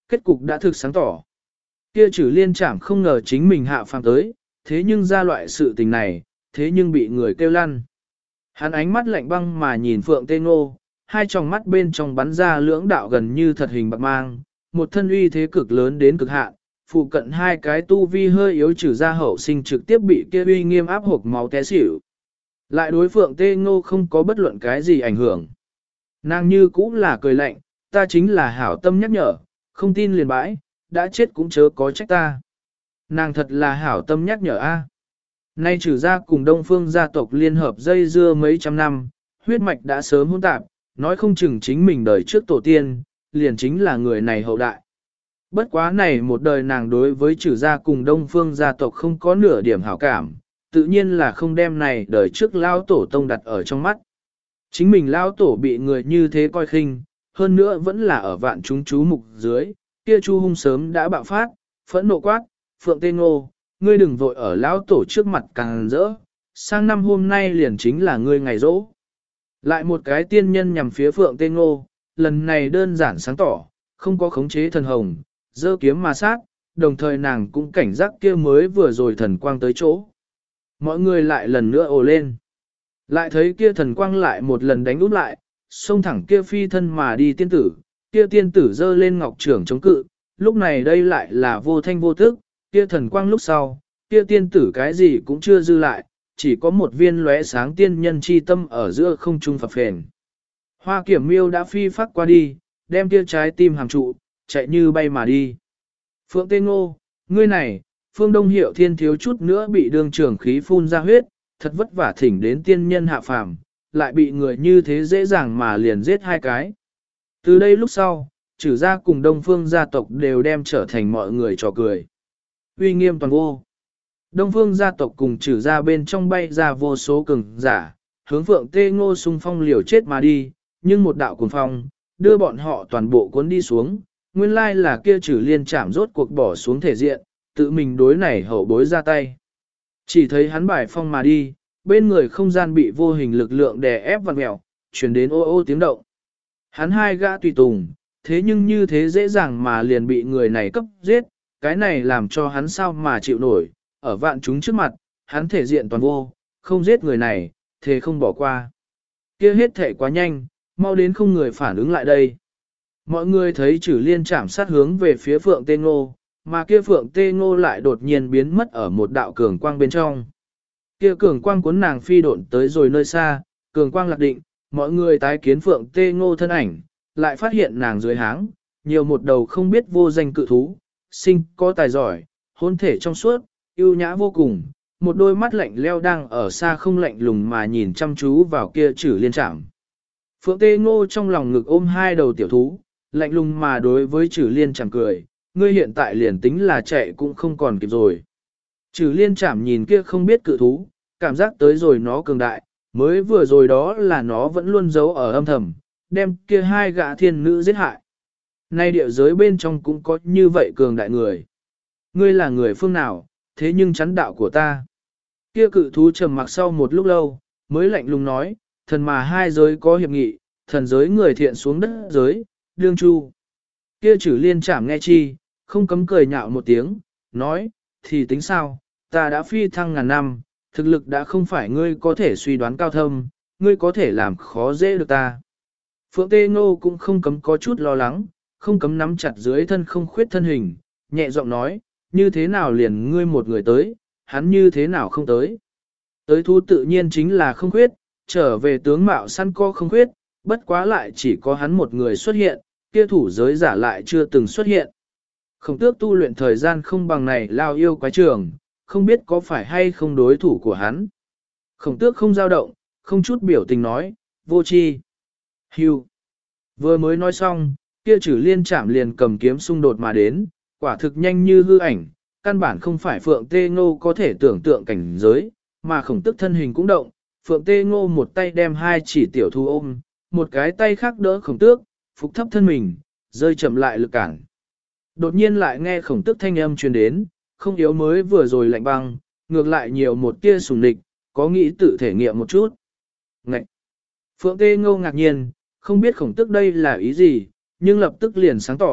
kết cục đã thực sáng tỏ. Kia Trử Liên Trảm không ngờ chính mình hạ phàm tới, thế nhưng ra loại sự tình này, thế nhưng bị người kêu lăn. Hắn ánh mắt lạnh băng mà nhìn Phượng Tê Ngô, hai tròng mắt bên trong bắn ra lưỡng đạo gần như thật hình bạc mang, một thân uy thế cực lớn đến cực hạn, phụ cận hai cái tu vi hơi yếu trừ ra hậu sinh trực tiếp bị kia uy nghiêm áp hộc máu té xỉu. Lại đối Phượng Tê Ngô không có bất luận cái gì ảnh hưởng. Nàng như cũng là cười lạnh, ta chính là hảo tâm nhắc nhở, không tin liền bãi, đã chết cũng chớ có trách ta. Nàng thật là hảo tâm nhắc nhở a. Nay trừ ra cùng Đông Phương gia tộc liên hợp dây dưa mấy trăm năm, huyết mạch đã sớm hỗn tạp, nói không chừng chính mình đời trước tổ tiên, liền chính là người này hậu đại. Bất quá này một đời nàng đối với trừ gia cùng Đông Phương gia tộc không có nửa điểm hảo cảm, tự nhiên là không đem này đời trước lao tổ tông đặt ở trong mắt. Chính mình lao tổ bị người như thế coi khinh, hơn nữa vẫn là ở vạn chúng chú mục dưới, kia Chu Hung sớm đã bạo phát, phẫn nộ quát, Phượng Tê Ngô, ngươi đừng vội ở lão tổ trước mặt càng rỡ, sang năm hôm nay liền chính là ngươi ngày rỗ. Lại một cái tiên nhân nhằm phía Phượng Tê Ngô, lần này đơn giản sáng tỏ, không có khống chế thần hồng, giơ kiếm mà sát, đồng thời nàng cũng cảnh giác kia mới vừa rồi thần quang tới chỗ. Mọi người lại lần nữa ồ lên. Lại thấy kia thần quang lại một lần đánh úp lại, xông thẳng kia phi thân mà đi tiên tử, kia tiên tử giơ lên ngọc trưởng chống cự, lúc này đây lại là vô thanh vô tức, kia thần quang lúc sau, kia tiên tử cái gì cũng chưa dư lại, chỉ có một viên lóe sáng tiên nhân chi tâm ở giữa không trung phập phền. Hoa Kiểm Miêu đã phi phát qua đi, đem kia trái tim hàm trụ, chạy như bay mà đi. Phượng Tê Ngô, ngươi này, Phương Đông Hiệu Thiên thiếu chút nữa bị đường trưởng khí phun ra huyết, thật vất vả thỉnh đến tiên nhân hạ phàm, lại bị người như thế dễ dàng mà liền giết hai cái. Từ đây lúc sau, trừ gia cùng Đông Phương gia tộc đều đem trở thành mọi người trò cười. Uy nghiêm toàn vô. Đông Phương gia tộc cùng trừ gia bên trong bay ra vô số cường giả, hướng Phượng Tê Ngô xung phong liều chết mà đi, nhưng một đạo cuồng phong, đưa bọn họ toàn bộ cuốn đi xuống, nguyên lai là kia Trử Liên Trảm rốt cuộc bỏ xuống thể diện, tự mình đối này hậu bối ra tay. Chỉ thấy hắn bài phong mà đi, bên người không gian bị vô hình lực lượng đè ép vặn mèo, chuyển đến ô ô tiếng động. Hắn hai gã tùy tùng, thế nhưng như thế dễ dàng mà liền bị người này cấp giết, cái này làm cho hắn sao mà chịu nổi, ở vạn chúng trước mặt, hắn thể diện toàn vô, không giết người này, thế không bỏ qua. Kia hết thể quá nhanh, mau đến không người phản ứng lại đây. Mọi người thấy Trử Liên Trảm sát hướng về phía Phượng Tê Ngô, mà kia Phượng Tê Ngô lại đột nhiên biến mất ở một đạo cường quang bên trong. Kia cường quang cuốn nàng phi độn tới rồi nơi xa, cường quang lạc định, mọi người tái kiến Phượng Tê Ngô thân ảnh, lại phát hiện nàng dưới háng, nhiều một đầu không biết vô danh cự thú, sinh có tài giỏi, hôn thể trong suốt, yêu nhã vô cùng, một đôi mắt lạnh leo đang ở xa không lạnh lùng mà nhìn chăm chú vào kia Trử Liên Trảm. Phượng Tê Ngô trong lòng ngực ôm hai đầu tiểu thú, lạnh lùng mà đối với Trử Liên Trảm cười, ngươi hiện tại liền tính là chạy cũng không còn kịp rồi. Trử Liên Trảm nhìn kia không biết cự thú, cảm giác tới rồi nó cường đại, mới vừa rồi đó là nó vẫn luôn giấu ở âm thầm, đem kia hai gã thiên nữ giết hại. Nay địa giới bên trong cũng có như vậy cường đại người. Ngươi là người phương nào, thế nhưng chắn đạo của ta. Kia cự thú trầm mặc sau một lúc lâu, mới lạnh lùng nói, thần mà hai giới có hiệp nghị, thần giới người thiện xuống đất giới, đương chu. Kia Trử Liên Trảm nghe chi, không cấm cười nhạo một tiếng, nói, thì tính sao, ta đã phi thăng ngàn năm, thực lực đã không phải ngươi có thể suy đoán cao thâm, ngươi có thể làm khó dễ được ta. Phượng Tê Ngô cũng không cấm có chút lo lắng, không cấm nắm chặt dưới thân không khuyết thân hình, nhẹ giọng nói, như thế nào liền ngươi một người tới, hắn như thế nào không tới. Tới thú tự nhiên chính là không khuyết, trở về tướng mạo săn co không khuyết, bất quá lại chỉ có hắn một người xuất hiện, kia thủ giới giả lại chưa từng xuất hiện. Khổng Tước tu luyện thời gian không bằng này lao yêu quái trường, không biết có phải hay không đối thủ của hắn. Khổng Tước không dao động, không chút biểu tình nói, vô chi. Hưu. Vừa mới nói xong, kia Trử Liên Trảm liền cầm kiếm xung đột mà đến, quả thực nhanh như hư ảnh, căn bản không phải Phượng Tê Ngô có thể tưởng tượng cảnh giới, mà Khổng Tước thân hình cũng động, Phượng Tê Ngô một tay đem hai chỉ tiểu thu ôm, một cái tay khác đỡ Khổng Tước, phục thấp thân mình, rơi chậm lại lực cản. Đột nhiên lại nghe Khổng Tước thanh âm truyền đến, không yếu mới vừa rồi lạnh băng, ngược lại nhiều một tia sùng địch, có nghĩ tự thể nghiệm một chút. Ngậy! Phượng Tê Ngô ngạc nhiên, không biết Khổng Tước đây là ý gì, nhưng lập tức liền sáng tỏ,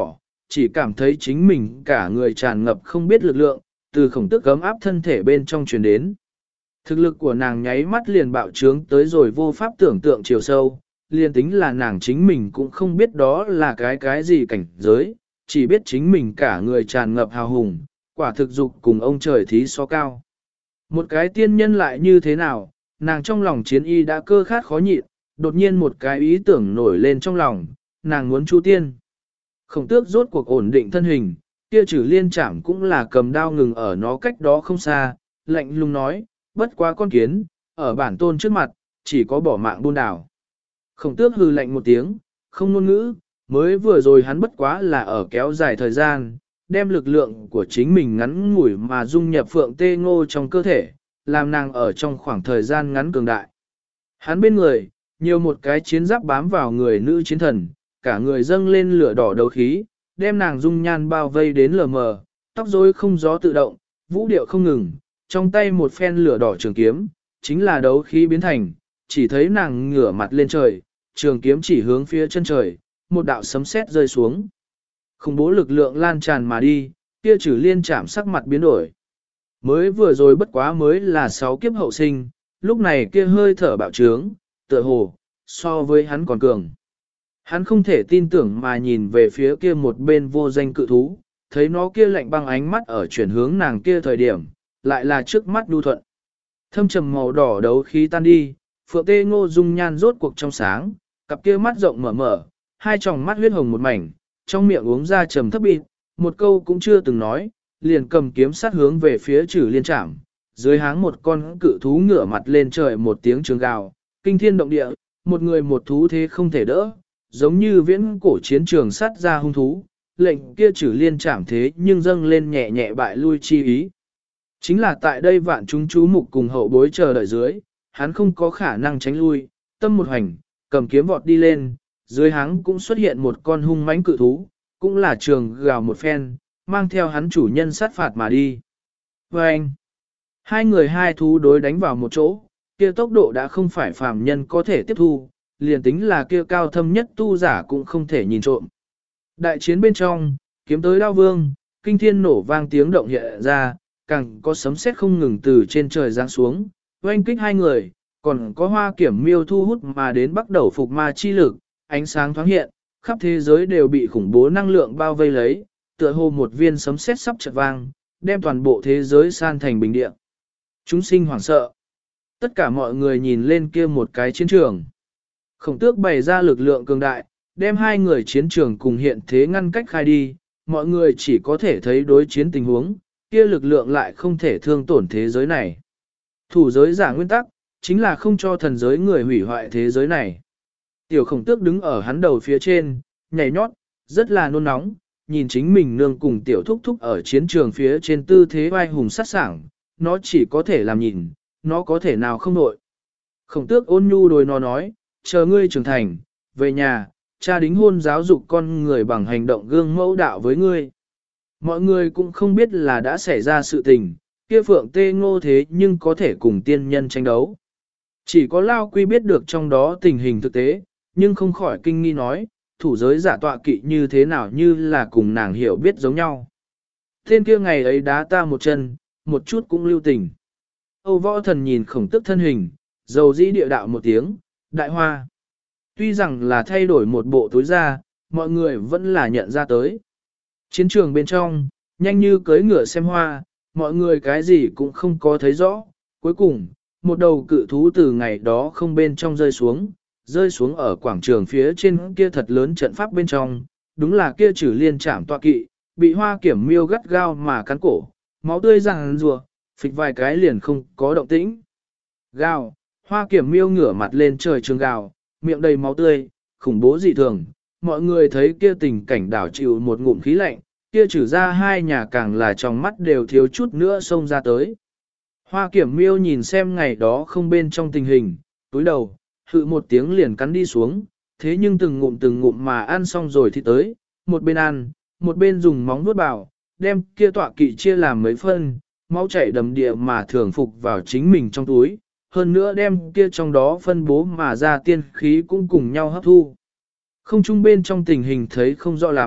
chỉ cảm thấy chính mình cả người tràn ngập không biết lực lượng, từ khổng tước cấm áp thân thể bên trong truyền đến. Thực lực của nàng nháy mắt liền bạo trướng tới rồi vô pháp tưởng tượng chiều sâu, liền tính là nàng chính mình cũng không biết đó là cái gì cảnh giới, chỉ biết chính mình cả người tràn ngập hào hùng, quả thực dục cùng ông trời thí so cao. Một cái tiên nhân lại như thế nào, nàng trong lòng chiến y đã cơ khát khó nhịn, đột nhiên một cái ý tưởng nổi lên trong lòng, nàng muốn chu tiên. Khổng tước rốt cuộc ổn định thân hình, kia Trử Liên chạm cũng là cầm đao ngừng ở nó cách đó không xa, lạnh lùng nói, bất quá con kiến, ở bản tôn trước mặt, chỉ có bỏ mạng buôn đảo. Khổng tước hừ lạnh một tiếng, không ngôn ngữ, mới vừa rồi hắn bất quá là ở kéo dài thời gian, đem lực lượng của chính mình ngắn ngủi mà dung nhập Phượng Tê Ngô trong cơ thể, làm nàng ở trong khoảng thời gian ngắn cường đại. Hắn bên người, nhiều một cái chiến giáp bám vào người nữ chiến thần, cả người dâng lên lửa đỏ đấu khí, đem nàng dung nhan bao vây đến lờ mờ, tóc rối không gió tự động, vũ điệu không ngừng, trong tay một phen lửa đỏ trường kiếm, chính là đấu khí biến thành, chỉ thấy nàng ngửa mặt lên trời, trường kiếm chỉ hướng phía chân trời, một đạo sấm sét rơi xuống. Khủng bố lực lượng lan tràn mà đi, kia Trử Liên chạm sắc mặt biến đổi. Mới vừa rồi bất quá mới là 6 kiếp hậu sinh, lúc này kia hơi thở bạo trướng, tựa hồ, so với hắn còn cường. Hắn không thể tin tưởng mà nhìn về phía kia một bên vô danh cự thú, thấy nó kia lạnh băng ánh mắt ở chuyển hướng nàng kia thời điểm, lại là trước mắt đu thuận. Thâm trầm màu đỏ đấu khí tan đi, Phượng Tê Ngô dung nhan rốt cuộc trong sáng, cặp kia mắt rộng mở mở, hai tròng mắt huyết hồng một mảnh, trong miệng uống ra trầm thấp bịt, một câu cũng chưa từng nói, liền cầm kiếm sát hướng về phía Trử Liên chạm. Dưới háng một con cự thú ngửa mặt lên trời một tiếng trường gào, kinh thiên động địa, một người một thú thế không thể đỡ, giống như viễn cổ chiến trường sát ra hung thú, lệnh kia Trử Liên chạm thế nhưng dâng lên nhẹ nhẹ bại lui chi ý. Chính là tại đây vạn chúng chú mục cùng hậu bối chờ đợi dưới, hắn không có khả năng tránh lui, tâm một hành, cầm kiếm vọt đi lên, dưới háng cũng xuất hiện một con hung mãnh cự thú, cũng là trường gào một phen, mang theo hắn chủ nhân sát phạt mà đi. Và anh, hai người hai thú đối đánh vào một chỗ, kia tốc độ đã không phải phàm nhân có thể tiếp thu, liền tính là kia cao thâm nhất tu giả cũng không thể nhìn trộm. Đại chiến bên trong, kiếm tới đao vương, kinh thiên nổ vang tiếng động hiện ra, càng có sấm sét không ngừng từ trên trời giáng xuống, oanh kích hai người, còn có hoa kiểm miêu thu hút mà đến bắt đầu phục ma chi lực, ánh sáng thoáng hiện, khắp thế giới đều bị khủng bố năng lượng bao vây lấy, tựa hồ một viên sấm sét sắp chợt vang, đem toàn bộ thế giới san thành bình địa. Chúng sinh hoảng sợ. Tất cả mọi người nhìn lên kia một cái chiến trường. Khổng tước bày ra lực lượng cường đại, đem hai người chiến trường cùng hiện thế ngăn cách khai đi, mọi người chỉ có thể thấy đối chiến tình huống, kia lực lượng lại không thể thương tổn thế giới này. Thủ giới giả nguyên tắc, chính là không cho thần giới người hủy hoại thế giới này. Tiểu khổng tước đứng ở hắn đầu phía trên, nhảy nhót, rất là nôn nóng, nhìn chính mình nương cùng tiểu thúc thúc ở chiến trường phía trên tư thế vai hùng sát sảng, nó chỉ có thể làm nhìn, nó có thể nào không nội. Khổng tước ôn nhu đối nó nói, chờ ngươi trưởng thành, về nhà, cha đính hôn giáo dục con người bằng hành động gương mẫu đạo với ngươi. Mọi người cũng không biết là đã xảy ra sự tình, kia Phượng Tê Ngô thế nhưng có thể cùng tiên nhân tranh đấu. Chỉ có Lao Quy biết được trong đó tình hình thực tế, nhưng không khỏi kinh nghi nói, thủ giới giả tọa kỵ như thế nào như là cùng nàng hiểu biết giống nhau. Tên kia ngày ấy đá ta một chân, một chút cũng lưu tình. Âu Võ Thần nhìn khổng tức thân hình, dầu dĩ địa đạo một tiếng, đại hoa. Tuy rằng là thay đổi một bộ túi da, mọi người vẫn là nhận ra tới. Chiến trường bên trong, nhanh như cưỡi ngựa xem hoa, mọi người cái gì cũng không có thấy rõ. Cuối cùng, một đầu cự thú từ ngày đó không bên trong rơi xuống ở quảng trường phía trên kia thật lớn trận pháp bên trong, đúng là kia Trử Liên chạm tọa kỵ, bị hoa kiểm miêu gắt gao mà cắn cổ, máu tươi ràng rùa, phịch vài cái liền không có động tĩnh. Gào, hoa kiểm miêu ngửa mặt lên trời trường gào, miệng đầy máu tươi, khủng bố dị thường, mọi người thấy kia tình cảnh đảo chịu một ngụm khí lạnh, kia Trử ra hai nhà càng là trong mắt đều thiếu chút nữa xông ra tới. Hoa kiểm miêu nhìn xem ngày đó không bên trong tình hình, túi đầu, hự một tiếng liền cắn đi xuống, thế nhưng từng ngụm mà ăn xong rồi thì tới, một bên ăn, một bên dùng móng vuốt bảo, đem kia tọa kỵ chia làm mấy phân, máu chảy đầm địa mà thường phục vào chính mình trong túi, hơn nữa đem kia trong đó phân bố mà ra tiên khí cũng cùng nhau hấp thu. Không trung bên trong tình hình thấy không rõ lắm,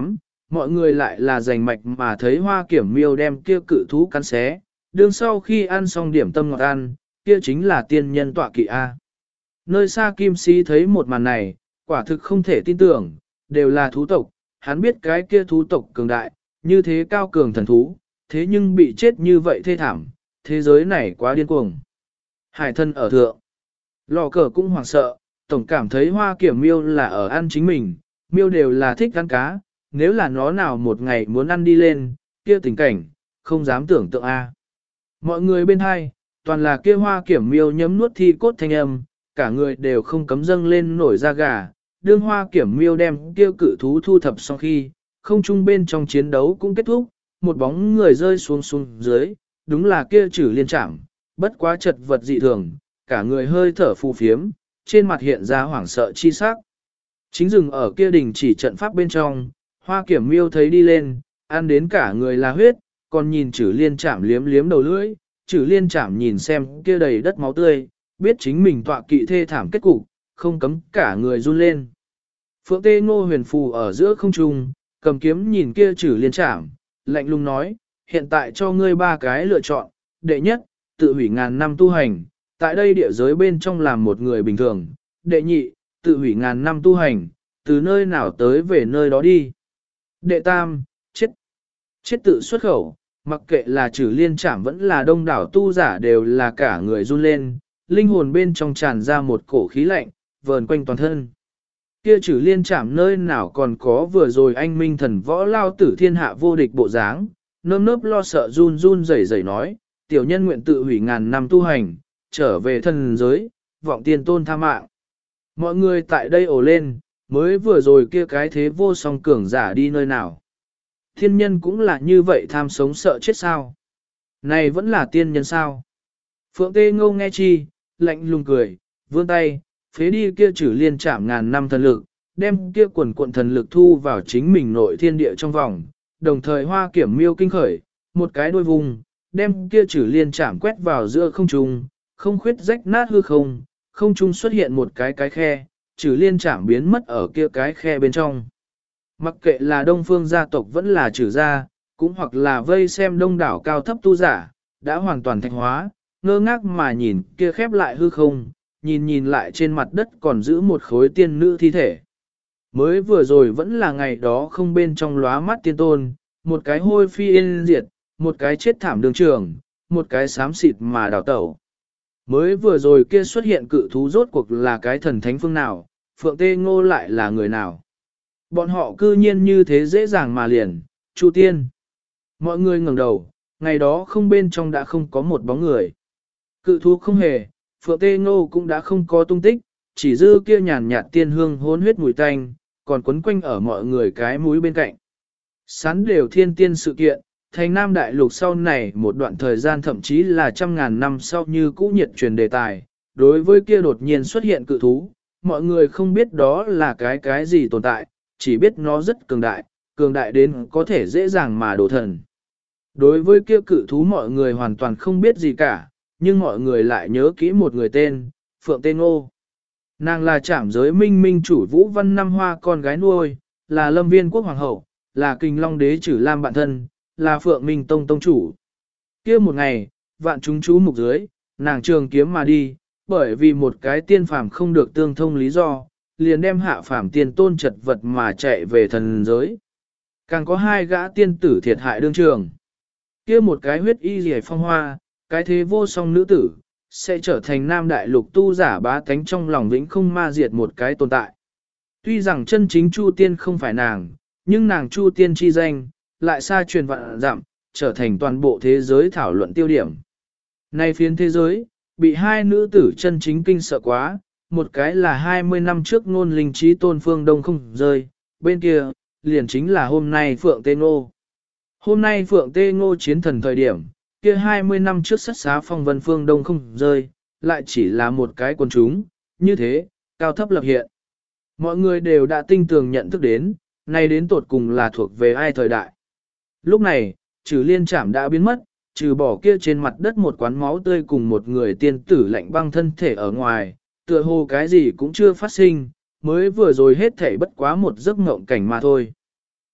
mọi người lại là giành mạch mà thấy Hoa Kiểm Miêu đem kia cự thú cắn xé, đương sau khi ăn xong điểm tâm ngọt ăn, kia chính là tiên nhân tọa kỵ A. Nơi xa Kim Sĩ thấy một màn này, quả thực không thể tin tưởng, đều là thú tộc, hắn biết cái kia thú tộc cường đại, như thế cao cường thần thú, thế nhưng bị chết như vậy thê thảm, thế giới này quá điên cuồng. Hải thân ở thượng, lò cờ cũng hoảng sợ, tổng cảm thấy Hoa Kiểm Miêu là ở ăn chính mình, miêu đều là thích ăn cá, nếu là nó nào một ngày muốn ăn đi lên, kia tình cảnh, không dám tưởng tượng A. Mọi người bên hai, toàn là kia Hoa Kiểm Miêu nhấm nuốt thi cốt thanh âm, cả người đều không cấm dâng lên nổi da gà, đương Hoa Kiểm Miêu đem kia cự thú thu thập sau khi, không trung bên trong chiến đấu cũng kết thúc, một bóng người rơi xuống dưới, đúng là kia Trử Liên Trảm, bất quá chật vật dị thường, cả người hơi thở phù phiếm, trên mặt hiện ra hoảng sợ chi sắc. Chính dừng ở kia đình chỉ trận pháp bên trong, Hoa Kiểm Miêu thấy đi lên, ăn đến cả người là huyết, còn nhìn Trử Liên Trảm liếm liếm đầu lưỡi, Trử Liên Trảm nhìn xem kia đầy đất máu tươi, biết chính mình tọa kỵ thê thảm kết cục, không cấm cả người run lên. Phượng Tê Ngô huyền phù ở giữa không trung, cầm kiếm nhìn kia Trử Liên Trảm, lạnh lùng nói, hiện tại cho ngươi ba cái lựa chọn, đệ nhất, tự hủy ngàn năm tu hành, tại đây địa giới bên trong làm một người bình thường, đệ nhị, tự hủy ngàn năm tu hành, từ nơi nào tới về nơi đó đi. Đệ tam, chết. Chết tự xuất khẩu, mặc kệ là Trử Liên Trảm vẫn là đông đảo tu giả đều là cả người run lên, linh hồn bên trong tràn ra một cổ khí lạnh, vờn quanh toàn thân. Kia Trử Liên Trảm nơi nào còn có vừa rồi anh minh thần võ lao tử thiên hạ vô địch bộ dáng, nơm nớp lo sợ run run rẩy rẩy nói, tiểu nhân nguyện tự hủy ngàn năm tu hành, trở về thần giới, vọng tiên tôn tha mạng. Mọi người tại đây ồ lên, mới vừa rồi kia cái thế vô song cường giả đi nơi nào. Thiên nhân cũng là như vậy tham sống sợ chết sao. Này vẫn là tiên nhân sao. Phượng Tê Ngô nghe chi, lạnh lùng cười, vươn tay, phế đi kia Trử Liên Trảm ngàn năm thần lực, đem kia quần cuộn thần lực thu vào chính mình nội thiên địa trong vòng, đồng thời Hoa Kiểm Miêu kinh khởi, một cái đôi vùng, đem kia Trử Liên Trảm quét vào giữa không trung, không khuyết rách nát hư không, không trung xuất hiện một cái khe, Trử Liên Trảm biến mất ở kia cái khe bên trong. Mặc kệ là Đông Phương gia tộc vẫn là Trử gia, cũng hoặc là vây xem đông đảo cao thấp tu giả, đã hoàn toàn thạch hóa, ngơ ngác mà nhìn kia khép lại hư không, nhìn lại trên mặt đất còn giữ một khối tiên nữ thi thể. Mới vừa rồi vẫn là ngày đó không bên trong lóa mắt tiên tôn, một cái hôi phi yên diệt, một cái chết thảm đường trường, một cái xám xịt mà đào tẩu. Mới vừa rồi kia xuất hiện cự thú rốt cuộc là cái thần thánh phương nào, Phượng Tê Ngô lại là người nào. Bọn họ cư nhiên như thế dễ dàng mà liền, Chu Tiên. Mọi người ngẩng đầu, ngày đó không bên trong đã không có một bóng người. Cự thú không hề, Phượng Tê Ngô cũng đã không có tung tích, chỉ dư kia nhàn nhạt tiên hương hôn huyết mùi tanh, còn quấn quanh ở mọi người cái mũi bên cạnh. Sán đều thiên tiên sự kiện, thành Nam Đại Lục sau này một đoạn thời gian thậm chí là trăm ngàn năm sau như cũ nhiệt truyền đề tài, đối với kia đột nhiên xuất hiện cự thú, mọi người không biết đó là cái gì tồn tại, chỉ biết nó rất cường đại đến có thể dễ dàng mà đổ thần. Đối với kia cự thú mọi người hoàn toàn không biết gì cả, nhưng mọi người lại nhớ kỹ một người tên, Phượng Tê Ngô. Nàng là trảm giới minh minh chủ Vũ Văn Năm Hoa con gái nuôi, là Lâm Viên quốc hoàng hậu, là Kình Long đế Trử Lam bạn thân, là Phượng Minh Tông tông chủ. Kia một ngày, vạn chúng chú mục dưới, nàng trường kiếm mà đi, bởi vì một cái tiên phàm không được tương thông lý do, liền đem hạ phàm tiên tôn chật vật mà chạy về thần giới. Càng có hai gã tiên tử thiệt hại đương trường. Kia một cái huyết y rìa phong hoa, cái thế vô song nữ tử, sẽ trở thành Nam Đại Lục tu giả bá tánh trong lòng vĩnh không ma diệt một cái tồn tại. Tuy rằng chân chính Chu Tiên không phải nàng, nhưng nàng Chu Tiên chi danh, lại xa truyền vạn dặm, trở thành toàn bộ thế giới thảo luận tiêu điểm. Nay phiến thế giới, bị hai nữ tử chân chính kinh sợ quá, một cái là 20 năm trước ngôn linh trí tôn Phương Đông không rơi, bên kia, liền chính là hôm nay Phượng Tê Ngô. Hôm nay Phượng Tê Ngô chiến thần thời điểm, kia 20 năm trước sắt xá phong vân Phương Đông không rơi, lại chỉ là một cái quần chúng, như thế, cao thấp lập hiện. Mọi người đều đã tinh tường nhận thức đến, nay đến tột cùng là thuộc về ai thời đại. Lúc này, Trử Liên Trảm đã biến mất, trừ bỏ kia trên mặt đất một quán máu tươi cùng một người tiên tử lạnh băng thân thể ở ngoài, tựa hồ cái gì cũng chưa phát sinh, mới vừa rồi hết thảy bất quá một giấc mộng cảnh mà thôi.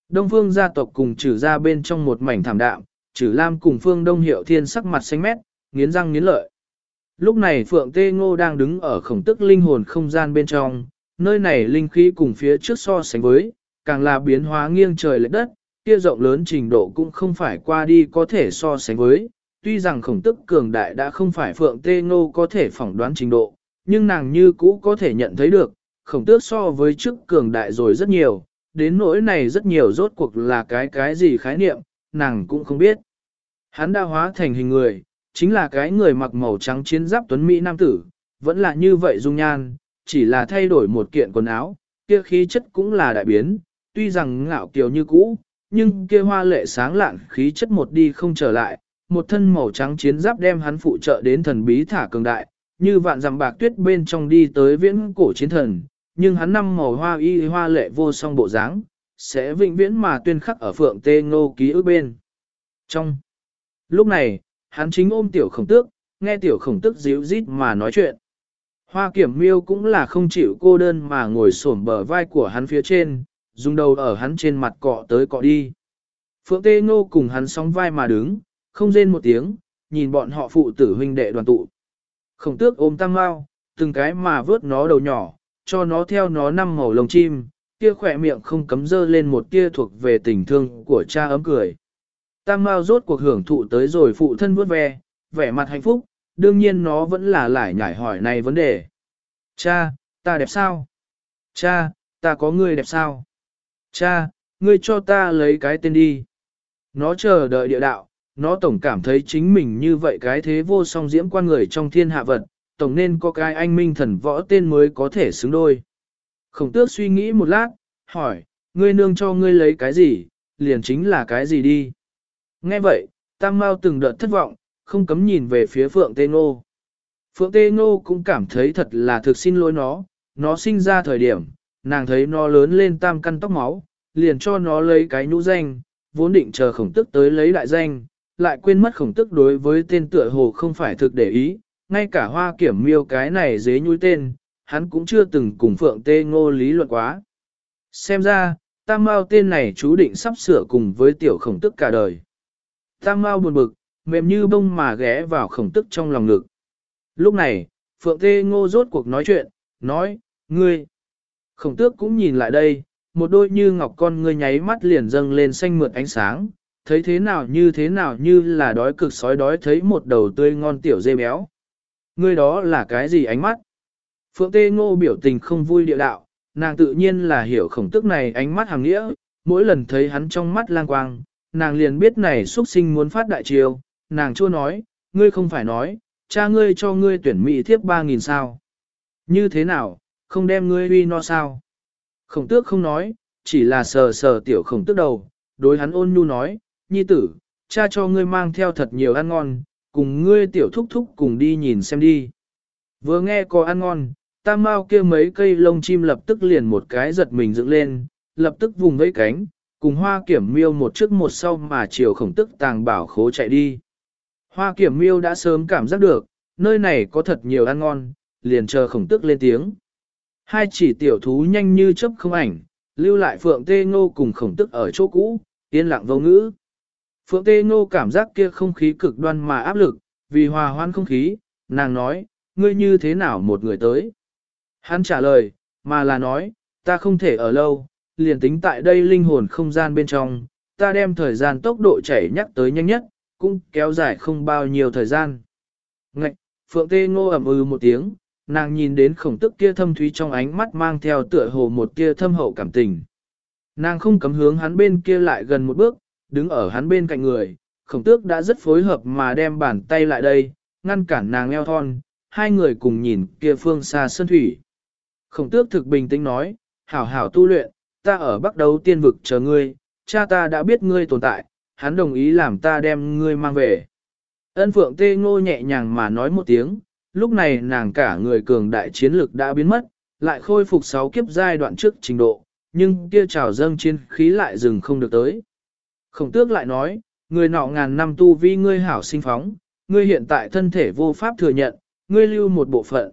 Đông Phương gia tộc cùng Trử gia bên trong một mảnh thảm đạm, Trử Lam cùng Phương Đông Hiệu Thiên sắc mặt xanh mét, nghiến răng nghiến lợi. Lúc này Phượng Tê Ngô đang đứng ở khổng tức linh hồn không gian bên trong, nơi này linh khí cùng phía trước so sánh với, càng là biến hóa nghiêng trời lệch đất, kia rộng lớn trình độ cũng không phải qua đi có thể so sánh với. Tuy rằng khổng tức cường đại đã không phải Phượng Tê Ngô có thể phỏng đoán trình độ, nhưng nàng như cũ có thể nhận thấy được, khổng tước so với trước cường đại rồi rất nhiều, đến nỗi này rất nhiều rốt cuộc là cái gì khái niệm, nàng cũng không biết. Hắn đã hóa thành hình người, chính là cái người mặc màu trắng chiến giáp tuấn Mỹ nam tử, vẫn là như vậy dung nhan, chỉ là thay đổi một kiện quần áo, kia khí chất cũng là đại biến, tuy rằng ngạo kiều như cũ, nhưng kia hoa lệ sáng lạn khí chất một đi không trở lại, một thân màu trắng chiến giáp đem hắn phụ trợ đến thần bí thả cường đại, như vạn dặm bạc tuyết bên trong đi tới viễn cổ chiến thần, nhưng hắn năm màu hoa y hoa lệ vô song bộ dáng, sẽ vĩnh viễn mà tuyên khắc ở Phượng Tê Ngô ký ức bên. Trong lúc này, hắn chính ôm tiểu khổng tước, nghe tiểu khổng tước díu rít mà nói chuyện. Hoa Kiểm Miêu cũng là không chịu cô đơn mà ngồi xổm bờ vai của hắn phía trên, dùng đầu ở hắn trên mặt cọ tới cọ đi. Phượng Tê Ngô cùng hắn sóng vai mà đứng, không rên một tiếng, nhìn bọn họ phụ tử huynh đệ đoàn tụ. Khổng tước ôm Tam Mao, từng cái mà vớt nó đầu nhỏ, cho nó theo nó năm màu lông chim, kia khỏe miệng không cấm dơ lên một tia thuộc về tình thương của cha ấm cười. Tam Mao rốt cuộc hưởng thụ tới rồi phụ thân vuốt ve, vẻ mặt hạnh phúc, đương nhiên nó vẫn là lải nhải hỏi này vấn đề. Cha, ta đẹp sao? Cha, ta có ngươi đẹp sao? Cha, ngươi cho ta lấy cái tên đi. Nó chờ đợi địa đạo, nó tổng cảm thấy chính mình như vậy cái thế vô song diễm quan người trong thiên hạ vật, tổng nên có cái anh minh thần võ tên mới có thể xứng đôi. Khổng tước suy nghĩ một lát, hỏi, ngươi nương cho ngươi lấy cái gì, liền chính là cái gì đi. Nghe vậy, Tam Mao từng đợt thất vọng, không cấm nhìn về phía Phượng Tê Ngô. Phượng Tê Ngô cũng cảm thấy thật là thực xin lỗi nó sinh ra thời điểm, nàng thấy nó lớn lên tam căn tóc máu, liền cho nó lấy cái nhũ danh, vốn định chờ khổng tức tới lấy đại danh, lại quên mất khổng tức đối với tên tựa hồ không phải thực để ý, ngay cả Hoa Kiểm Miêu cái này dế nhúi tên, hắn cũng chưa từng cùng Phượng Tê Ngô lý luận quá. Xem ra, Tam Mao tên này chú định sắp sửa cùng với tiểu khổng tức cả đời. Tam Mao buồn bực, mềm như bông mà ghé vào khổng tức trong lòng ngực. Lúc này, Phượng Tê Ngô rốt cuộc nói chuyện, nói, ngươi. Khổng tước cũng nhìn lại đây, một đôi như ngọc con ngươi nháy mắt liền dâng lên xanh mượt ánh sáng, thấy thế nào như là đói cực sói đói thấy một đầu tươi ngon tiểu dê béo. Ngươi đó là cái gì ánh mắt? Phượng Tê Ngô biểu tình không vui địa đạo, nàng tự nhiên là hiểu khổng tước này ánh mắt hàng nghĩa, mỗi lần thấy hắn trong mắt lang quang, nàng liền biết này xuất sinh muốn phát đại chiêu, nàng chua nói, ngươi không phải nói, cha ngươi cho ngươi tuyển mỹ thiếp 3.000 sao. Như thế nào, không đem ngươi uy no sao? Khổng tước không nói, chỉ là sờ sờ tiểu khổng tước đầu, đối hắn ôn nhu nói, nhi tử, cha cho ngươi mang theo thật nhiều ăn ngon, cùng ngươi tiểu thúc thúc cùng đi nhìn xem đi. Vừa nghe có ăn ngon, Tam Mao kia mấy cây lông chim lập tức liền một cái giật mình dựng lên, lập tức vùng vẫy cánh, cùng Hoa Kiểm Miêu một trước một sau mà chiều khổng tức tàng bảo khố chạy đi. Hoa Kiểm Miêu đã sớm cảm giác được, nơi này có thật nhiều ăn ngon, liền chờ khổng tức lên tiếng. Hai chỉ tiểu thú nhanh như chớp không ảnh, lưu lại Phượng Tê Ngô cùng khổng tức ở chỗ cũ, yên lặng vô ngữ. Phượng Tê Ngô cảm giác kia không khí cực đoan mà áp lực, vì hòa hoan không khí, nàng nói, ngươi như thế nào một người tới? Hắn trả lời, mà là nói, ta không thể ở lâu, liền tính tại đây linh hồn không gian bên trong, ta đem thời gian tốc độ chảy nhắc tới nhanh nhất, cũng kéo dài không bao nhiêu thời gian. Ngạch, Phượng Tê Ngô ẩm một tiếng, nàng nhìn đến khổng tức kia thâm thúy trong ánh mắt mang theo tựa hồ một kia thâm hậu cảm tình. Nàng không cấm hướng hắn bên kia lại gần một bước, đứng ở hắn bên cạnh người, khổng tước đã rất phối hợp mà đem bàn tay lại đây, ngăn cản nàng eo thon, hai người cùng nhìn kia phương xa sơn thủy. Khổng tước thực bình tĩnh nói, hảo hảo tu luyện, ta ở Bắc Đấu Tiên Vực chờ ngươi, cha ta đã biết ngươi tồn tại, hắn đồng ý làm ta đem ngươi mang về. Ân Phượng Tê Ngô nhẹ nhàng mà nói một tiếng, lúc này nàng cả người cường đại chiến lực đã biến mất, lại khôi phục 6 kiếp giai đoạn trước trình độ, nhưng kia trào dâng chiến khí lại dừng không được tới. Khổng tước lại nói, người nọ ngàn năm tu vi ngươi hảo sinh phóng, ngươi hiện tại thân thể vô pháp thừa nhận, ngươi lưu một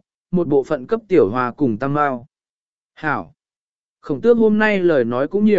bộ phận cấp tiểu hòa cùng Tam Mao. Hảo. Khổng tước hôm nay lời nói cũng nhiều,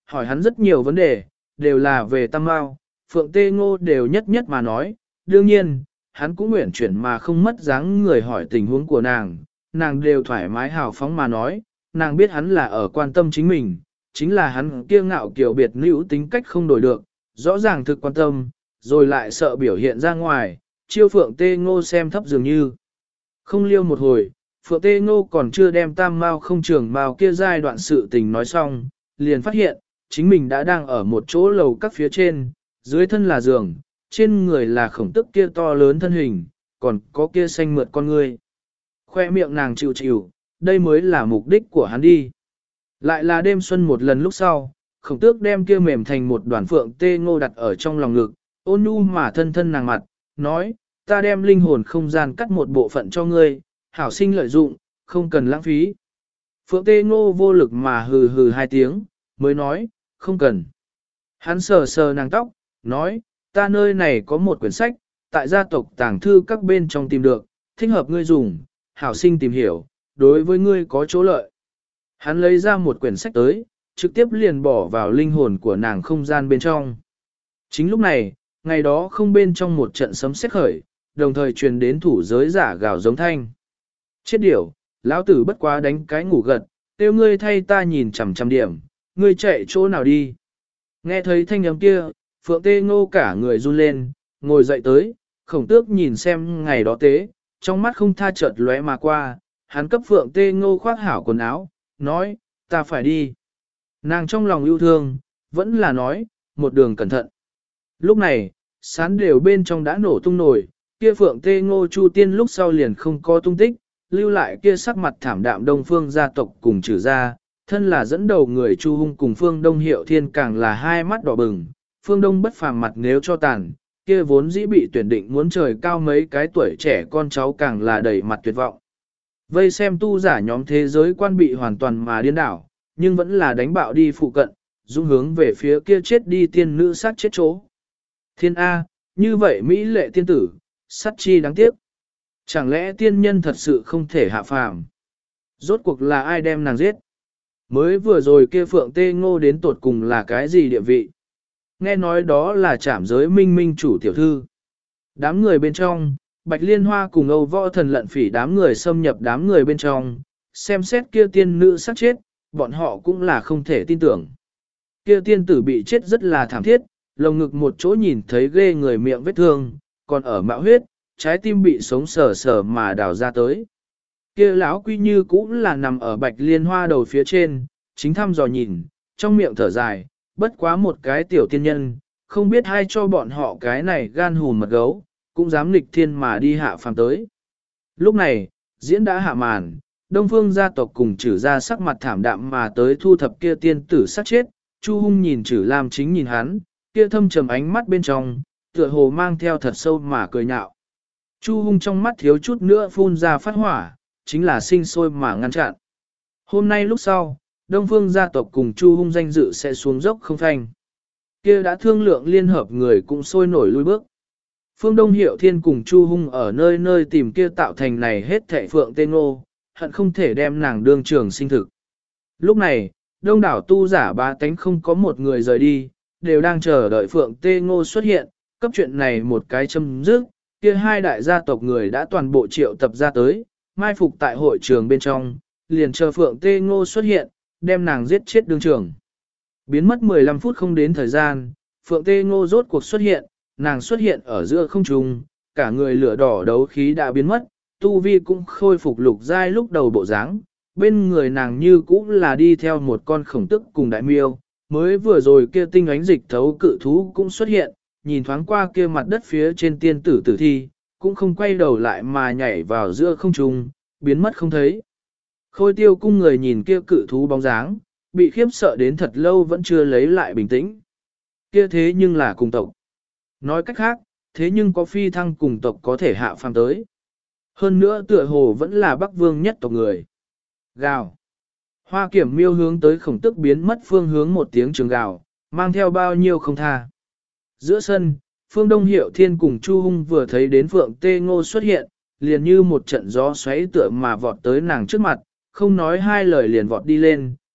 hỏi hắn rất nhiều vấn đề, đều là về Tam Mao, Phượng Tê Ngô đều nhất nhất mà nói, đương nhiên, hắn cũng nguyện chuyển mà không mất dáng người hỏi tình huống của nàng đều thoải mái hào phóng mà nói, nàng biết hắn là ở quan tâm chính mình, chính là hắn kiêu ngạo kiểu biệt nữ tính cách không đổi được, rõ ràng thực quan tâm, rồi lại sợ biểu hiện ra ngoài, chiêu Phượng Tê Ngô xem thấp dường như. Không liêu một hồi, Phượng Tê Ngô còn chưa đem Tam Mao không trường mao kia giai đoạn sự tình nói xong, liền phát hiện, chính mình đã đang ở một chỗ lầu các phía trên, dưới thân là giường, trên người là khổng tức kia to lớn thân hình, còn có kia xanh mượt con ngươi. Khoe miệng nàng chịu chịu, đây mới là mục đích của hắn đi. Lại là đêm xuân một lần lúc sau, khổng tước đem kia mềm thành một đoàn Phượng Tê Ngô đặt ở trong lòng ngực, ôn nhu mà thân thân nàng mặt, nói, ta đem linh hồn không gian cắt một bộ phận cho ngươi, hảo sinh lợi dụng, không cần lãng phí. Phượng Tê Ngô vô lực mà hừ hừ hai tiếng, mới nói, không cần. Hắn sờ sờ nàng tóc, nói, ta nơi này có một quyển sách, tại gia tộc tàng thư các bên trong tìm được, thích hợp ngươi dùng, hảo sinh tìm hiểu, đối với ngươi có chỗ lợi. Hắn lấy ra một quyển sách tới, trực tiếp liền bỏ vào linh hồn của nàng không gian bên trong. Chính lúc này, ngày đó không bên trong một trận sấm sét khởi, đồng thời truyền đến thủ giới giả gào giống thanh. Chết điểu, lão tử bất quá đánh cái ngủ gật, tiêu ngươi thay ta nhìn chằm chằm điểm, ngươi chạy chỗ nào đi. Nghe thấy thanh âm kia, Phượng Tê Ngô cả người run lên, ngồi dậy tới, khổng tước nhìn xem ngày đó tế, trong mắt không tha chợt lóe mà qua, hắn cấp Phượng Tê Ngô khoác hảo quần áo, nói, ta phải đi. Nàng trong lòng yêu thương, vẫn là nói, một đường cẩn thận. Lúc này, sán đều bên trong đã nổ tung nổi, kia Phượng Tê Ngô Chu Tiên lúc sau liền không có tung tích, lưu lại kia sắc mặt thảm đạm Đông Phương gia tộc cùng trừ ra, thân là dẫn đầu người Chu Hung cùng Phương Đông Hiệu Thiên càng là hai mắt đỏ bừng, Phương Đông bất phàm mặt nếu cho tàn, kia vốn dĩ bị tuyển định muốn trời cao mấy cái tuổi trẻ con cháu càng là đầy mặt tuyệt vọng. Vây xem tu giả nhóm thế giới quan bị hoàn toàn mà điên đảo, nhưng vẫn là đánh bạo đi phụ cận, dung hướng về phía kia chết đi tiên nữ sát chết chỗ. Thiên A, như vậy Mỹ lệ tiên tử, sát chi đáng tiếc. Chẳng lẽ tiên nhân thật sự không thể hạ phàm? Rốt cuộc là ai đem nàng giết? Mới vừa rồi kia Phượng Tê Ngô đến tột cùng là cái gì địa vị? Nghe nói đó là trảm giới minh minh chủ tiểu thư. Đám người bên trong, Bạch Liên Hoa cùng Âu Võ Thần Lận Phỉ đám người xâm nhập đám người bên trong, xem xét kia tiên nữ sát chết, bọn họ cũng là không thể tin tưởng. Kia tiên tử bị chết rất là thảm thiết, lồng ngực một chỗ nhìn thấy ghê người miệng vết thương, còn ở mạo huyết, trái tim bị sống sờ sờ mà đào ra tới. Kia lão quy như cũng là nằm ở Bạch Liên Hoa đầu phía trên, chính thăm dò nhìn, trong miệng thở dài, bất quá một cái tiểu tiên nhân, không biết ai cho bọn họ cái này gan hùn mật gấu, cũng dám nghịch thiên mà đi hạ phàm tới. Lúc này, diễn đã hạ màn, Đông Phương gia tộc cùng Trử ra sắc mặt thảm đạm mà tới thu thập kia tiên tử sát chết, Chu Hung nhìn Trử Lam chính nhìn hắn, kia thâm trầm ánh mắt bên trong, tựa hồ mang theo thật sâu mà cười nhạo. Chu Hung trong mắt thiếu chút nữa phun ra phát hỏa, chính là sinh sôi mà ngăn chặn. Hôm nay lúc sau, Đông Phương gia tộc cùng Chu Hung danh dự sẽ xuống dốc không phanh. Kia đã thương lượng liên hợp người cũng sôi nổi lui bước. Phương Đông Hiệu Thiên cùng Chu Hung ở nơi nơi tìm kia tạo thành này hết thảy Phượng Tê Ngô, hận không thể đem nàng đương trường sinh thực. Lúc này, đông đảo tu giả ba tánh không có một người rời đi, đều đang chờ đợi Phượng Tê Ngô xuất hiện, cấp chuyện này một cái châm dứt, kia hai đại gia tộc người đã toàn bộ triệu tập ra tới, mai phục tại hội trường bên trong, liền chờ Phượng Tê Ngô xuất hiện, đem nàng giết chết đương trường. Biến mất 15 phút không đến thời gian, Phượng Tê Ngô rốt cuộc xuất hiện, nàng xuất hiện ở giữa không trung, cả người lửa đỏ đấu khí đã biến mất, tu vi cũng khôi phục lục giai lúc đầu bộ dáng, bên người nàng như cũng là đi theo một con khổng tức cùng đại miêu, mới vừa rồi kia tinh ánh dịch thấu cự thú cũng xuất hiện, nhìn thoáng qua kia mặt đất phía trên tiên tử tử thi, cũng không quay đầu lại mà nhảy vào giữa không trung, biến mất không thấy. Khôi tiêu cung người nhìn kia cự thú bóng dáng, bị khiếp sợ đến thật lâu vẫn chưa lấy lại bình tĩnh. Kia thế nhưng là cùng tộc. Nói cách khác, thế nhưng có phi thăng cùng tộc có thể hạ phàm tới. Hơn nữa tựa hồ vẫn là Bắc Vương nhất tộc người. Gào. Hoa Kiểm Miêu hướng tới khổng tức biến mất phương hướng một tiếng trường gào, mang theo bao nhiêu không tha. Giữa sân, Phương Đông Hiệu Thiên cùng Chu Hung vừa thấy đến Phượng Tê Ngô xuất hiện, liền như một trận gió xoáy tựa mà vọt tới nàng trước mặt, không nói hai lời liền vọt đi lên,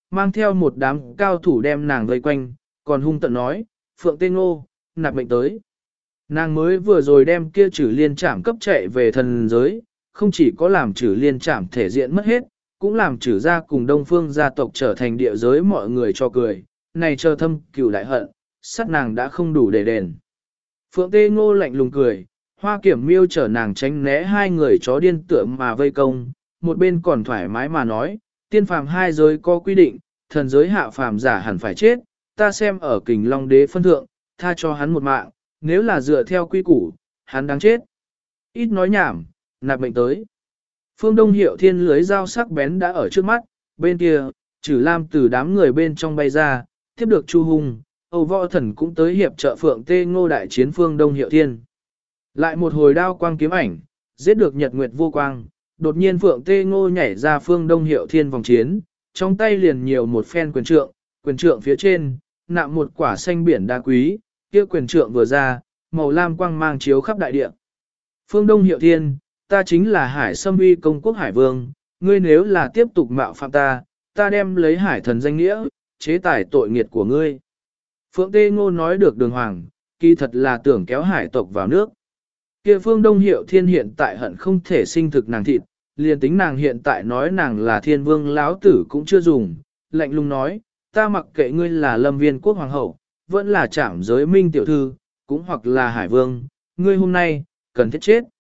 mang theo một đám cao thủ đem nàng vây quanh, còn hung tận nói, Phượng Tê Ngô, nạp mệnh tới. Nàng mới vừa rồi đem kia Trử Liên Trảm cấp chạy về thần giới, không chỉ có làm Trử Liên Trảm thể diện mất hết, cũng làm Trử gia cùng Đông Phương gia tộc trở thành địa giới mọi người cho cười, này chờ thâm cửu đại hận, sát nàng đã không đủ để đền. Phượng Tê Ngô lạnh lùng cười, Hoa Kiểm Miêu chở nàng tránh né hai người chó điên tựa mà vây công, một bên còn thoải mái mà nói, tiên phàm hai giới có quy định, thần giới hạ phàm giả hẳn phải chết, ta xem ở Kình Long Đế phân thượng, tha cho hắn một mạng, nếu là dựa theo quy củ, hắn đáng chết. Ít nói nhảm, nạp mệnh tới. Phương Đông Hiệu Thiên lưới dao sắc bén đã ở trước mắt, bên kia, Trử Lam từ đám người bên trong bay ra, tiếp được Chu Hùng, Âu Võ Thần cũng tới hiệp trợ Phượng Tê Ngô đại chiến Phương Đông Hiệu Thiên. Lại một hồi đao quang kiếm ảnh, giết được Nhật Nguyệt vô quang, đột nhiên Phượng Tê Ngô nhảy ra Phương Đông Hiệu Thiên vòng chiến, trong tay liền nhiều một phen quyền trượng phía trên, nạm một quả xanh biển đá quý, kia quyền trượng vừa ra, màu lam quang mang chiếu khắp đại địa. Phương Đông Hiệu Thiên, ta chính là Hải Sâm Uy công quốc Hải Vương, ngươi nếu là tiếp tục mạo phạm ta, ta đem lấy Hải Thần danh nghĩa, chế tài tội nghiệt của ngươi. Phượng Tê Ngô nói được đường hoàng, kỳ thật là tưởng kéo hải tộc vào nước. Kia Phương Đông Hiệu Thiên hiện tại hận không thể sinh thực nàng thịt, liền tính nàng hiện tại nói nàng là thiên vương láo tử cũng chưa dùng, lạnh lùng nói, ta mặc kệ ngươi là Lâm Viên quốc hoàng hậu, vẫn là Trảm Giới Minh tiểu thư, cũng hoặc là hải vương, ngươi hôm nay, cần thiết chết.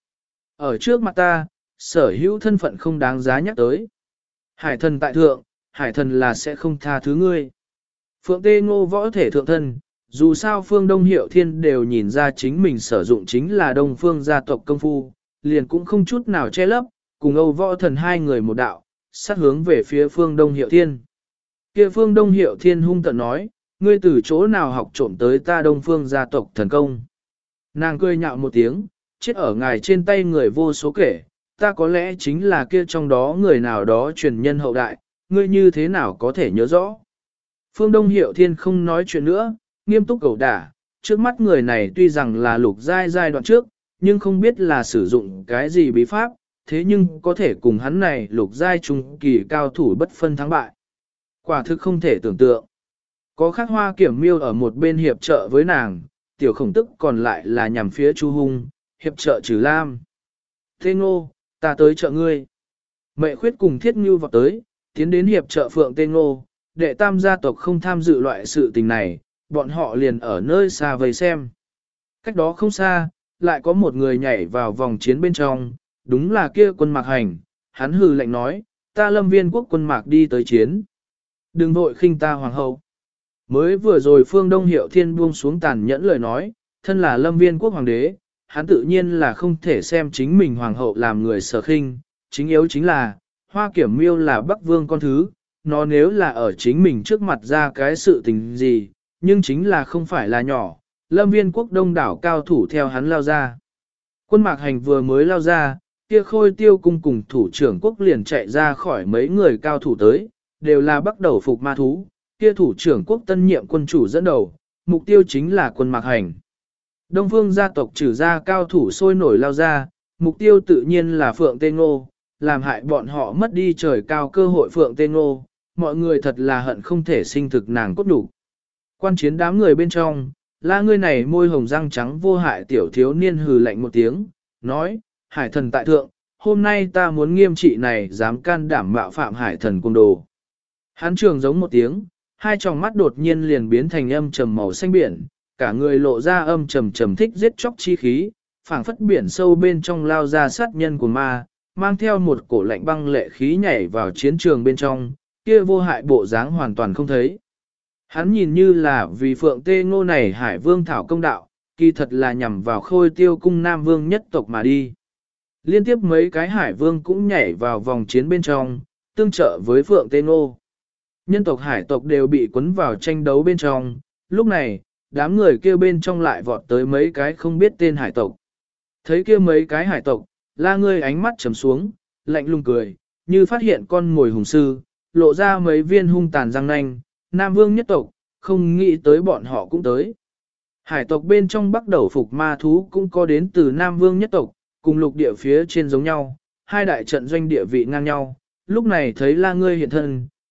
Ở trước mặt ta, sở hữu thân phận không đáng giá nhắc tới. Hải thần tại thượng, hải thần là sẽ không tha thứ ngươi. Phượng Tê Ngô võ thể thượng thân, dù sao Phương Đông Hiệu Thiên đều nhìn ra chính mình sử dụng chính là Đông Phương gia tộc công phu, liền cũng không chút nào che lấp, cùng Âu Võ Thần hai người một đạo, sát hướng về phía Phương Đông Hiệu Thiên. Kia Phương Đông Hiệu Thiên hung tợn nói, ngươi từ chỗ nào học trộm tới ta Đông Phương gia tộc thần công. Nàng cười nhạo một tiếng, chết ở ngài trên tay người vô số kể, ta có lẽ chính là kia trong đó người nào đó truyền nhân hậu đại, ngươi như thế nào có thể nhớ rõ. Phương Đông Hiệu Thiên không nói chuyện nữa, nghiêm túc cầu đả, trước mắt người này tuy rằng là lục giai đoạn trước, nhưng không biết là sử dụng cái gì bí pháp, thế nhưng có thể cùng hắn này lục giai trung kỳ cao thủ bất phân thắng bại. Quả thực không thể tưởng tượng. Có khác Hoa Kiểm Miêu ở một bên hiệp trợ với nàng, tiểu khổng tức còn lại là nhằm phía Chu Hung, hiệp trợ Trừ Lam. Thế Ngô, ta tới trợ ngươi. Mệ Khuyết cùng Thiết Ngưu vào tới, tiến đến hiệp trợ Phượng Tê Ngô, đệ tam gia tộc không tham dự loại sự tình này, bọn họ liền ở nơi xa vây xem. Cách đó không xa, lại có một người nhảy vào vòng chiến bên trong, đúng là kia Quân Mạc Hành, hắn hừ lạnh nói, ta Lâm Viên quốc Quân Mạc đi tới chiến. Đừng vội khinh ta hoàng hậu. Mới vừa rồi Phương Đông Hiệu Thiên buông xuống tàn nhẫn lời nói, thân là Lâm Viên quốc hoàng đế, hắn tự nhiên là không thể xem chính mình hoàng hậu làm người sở khinh, chính yếu chính là, Hoa Kiểm Miêu là Bắc Vương con thứ, nó nếu là ở chính mình trước mặt ra cái sự tình gì, nhưng chính là không phải là nhỏ, Lâm Viên quốc đông đảo cao thủ theo hắn lao ra. Quân Mạc Hành vừa mới lao ra, kia Khôi Tiêu cung cùng thủ trưởng quốc liền chạy ra khỏi mấy người cao thủ tới, đều là bắt đầu phục ma thú, kia thủ trưởng quốc tân nhiệm quân chủ dẫn đầu, mục tiêu chính là Quân Mạc Hành. Đông Phương gia tộc trừ ra cao thủ sôi nổi lao ra, mục tiêu tự nhiên là Phượng Tê Ngô, làm hại bọn họ mất đi trời cao cơ hội Phượng Tê Ngô, mọi người thật là hận không thể sinh thực nàng cốt đủ. Quan chiến đám người bên trong, la ngươi này môi hồng răng trắng vô hại tiểu thiếu niên hừ lạnh một tiếng, nói, hải thần tại thượng, hôm nay ta muốn nghiêm trị này dám can đảm mạo phạm hải thần cung đồ. Hắn trường giống một tiếng, hai tròng mắt đột nhiên liền biến thành âm trầm màu xanh biển, cả người lộ ra âm trầm trầm thích giết chóc chi khí, phảng phất biển sâu bên trong lao ra sát nhân của ma, mang theo một cổ lạnh băng lệ khí nhảy vào chiến trường bên trong, kia vô hại bộ dáng hoàn toàn không thấy. Hắn nhìn như là vì Phượng Tê Ngô này Hải Vương thảo công đạo, kỳ thật là nhằm vào Khôi Tiêu cung Nam Vương nhất tộc mà đi. Liên tiếp mấy cái Hải Vương cũng nhảy vào vòng chiến bên trong, tương trợ với Phượng Tê Ngô. Nhân tộc Hải tộc đều bị cuốn vào tranh đấu bên trong, lúc này, đám người kia bên trong lại vọt tới mấy cái không biết tên Hải tộc. Thấy kia mấy cái Hải tộc, la ngươi ánh mắt trầm xuống, lạnh lùng cười, như phát hiện con mồi hùng sư, lộ ra mấy viên hung tàn răng nanh, Nam Vương nhất tộc, không nghĩ tới bọn họ cũng tới. Hải tộc bên trong bắt đầu phục ma thú cũng có đến từ Nam Vương nhất tộc, cùng lục địa phía trên giống nhau, hai đại trận doanh địa vị ngang nhau, lúc này thấy la ngươi hiện thân,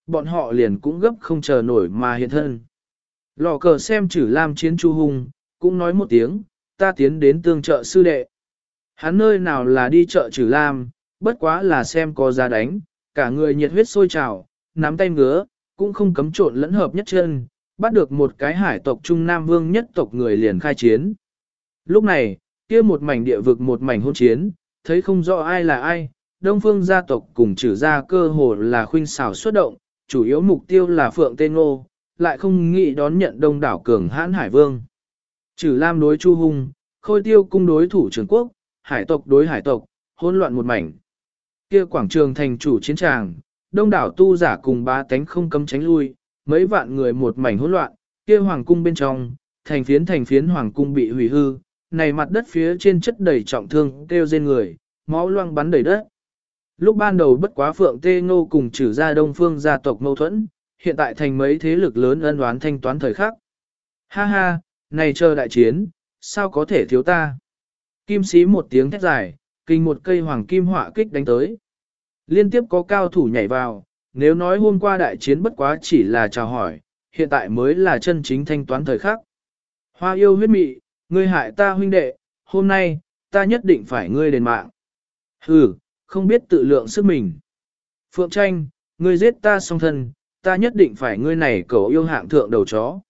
bọn họ liền cũng gấp không chờ nổi mà hiện thân. Lò cờ xem Trử Lam chiến Chu Hùng, cũng nói một tiếng, ta tiến đến tương trợ sư đệ. Hắn nơi nào là đi chợ Trử Lam, bất quá là xem có giá đánh, cả người nhiệt huyết sôi trào, nắm tay ngứa, cũng không cấm trộn lẫn hợp nhất chân, bắt được một cái hải tộc Trung Nam Vương nhất tộc người liền khai chiến. Lúc này, kia một mảnh địa vực một mảnh hôn chiến, thấy không rõ ai là ai, Đông Phương gia tộc cùng Trử gia cơ hồ là khuynh xảo xuất động, chủ yếu mục tiêu là Phượng Tê Ngô, lại không nghĩ đón nhận đông đảo cường hãn Hải Vương. Trử Lam đối Chu Hung, Khôi Tiêu cung đối thủ Trường Quốc, hải tộc đối hải tộc, hỗn loạn một mảnh. Kia quảng trường thành chủ chiến tràng, đông đảo tu giả cùng bá tánh không cấm tránh lui, mấy vạn người một mảnh hỗn loạn, kia hoàng cung bên trong, thành phiến hoàng cung bị hủy hư, này mặt đất phía trên chất đầy trọng thương kêu rên người, máu loang bắn đầy đất. Lúc ban đầu bất quá Phượng Tê Ngô cùng Trử gia Đông Phương gia tộc mâu thuẫn, hiện tại thành mấy thế lực lớn ân oán thanh toán thời khắc. Ha ha, này chờ đại chiến, sao có thể thiếu ta? Kim sĩ một tiếng thét dài, kinh một cây hoàng kim họa kích đánh tới. Liên tiếp có cao thủ nhảy vào, nếu nói hôm qua đại chiến bất quá chỉ là chào hỏi, hiện tại mới là chân chính thanh toán thời khắc. Hoa yêu huyết mị, ngươi hại ta huynh đệ, hôm nay, ta nhất định phải ngươi đền mạng. Hừ, không biết tự lượng sức mình. Phượng Tranh, ngươi giết ta song thân, ta nhất định phải ngươi này cẩu yêu hạng thượng đầu chó.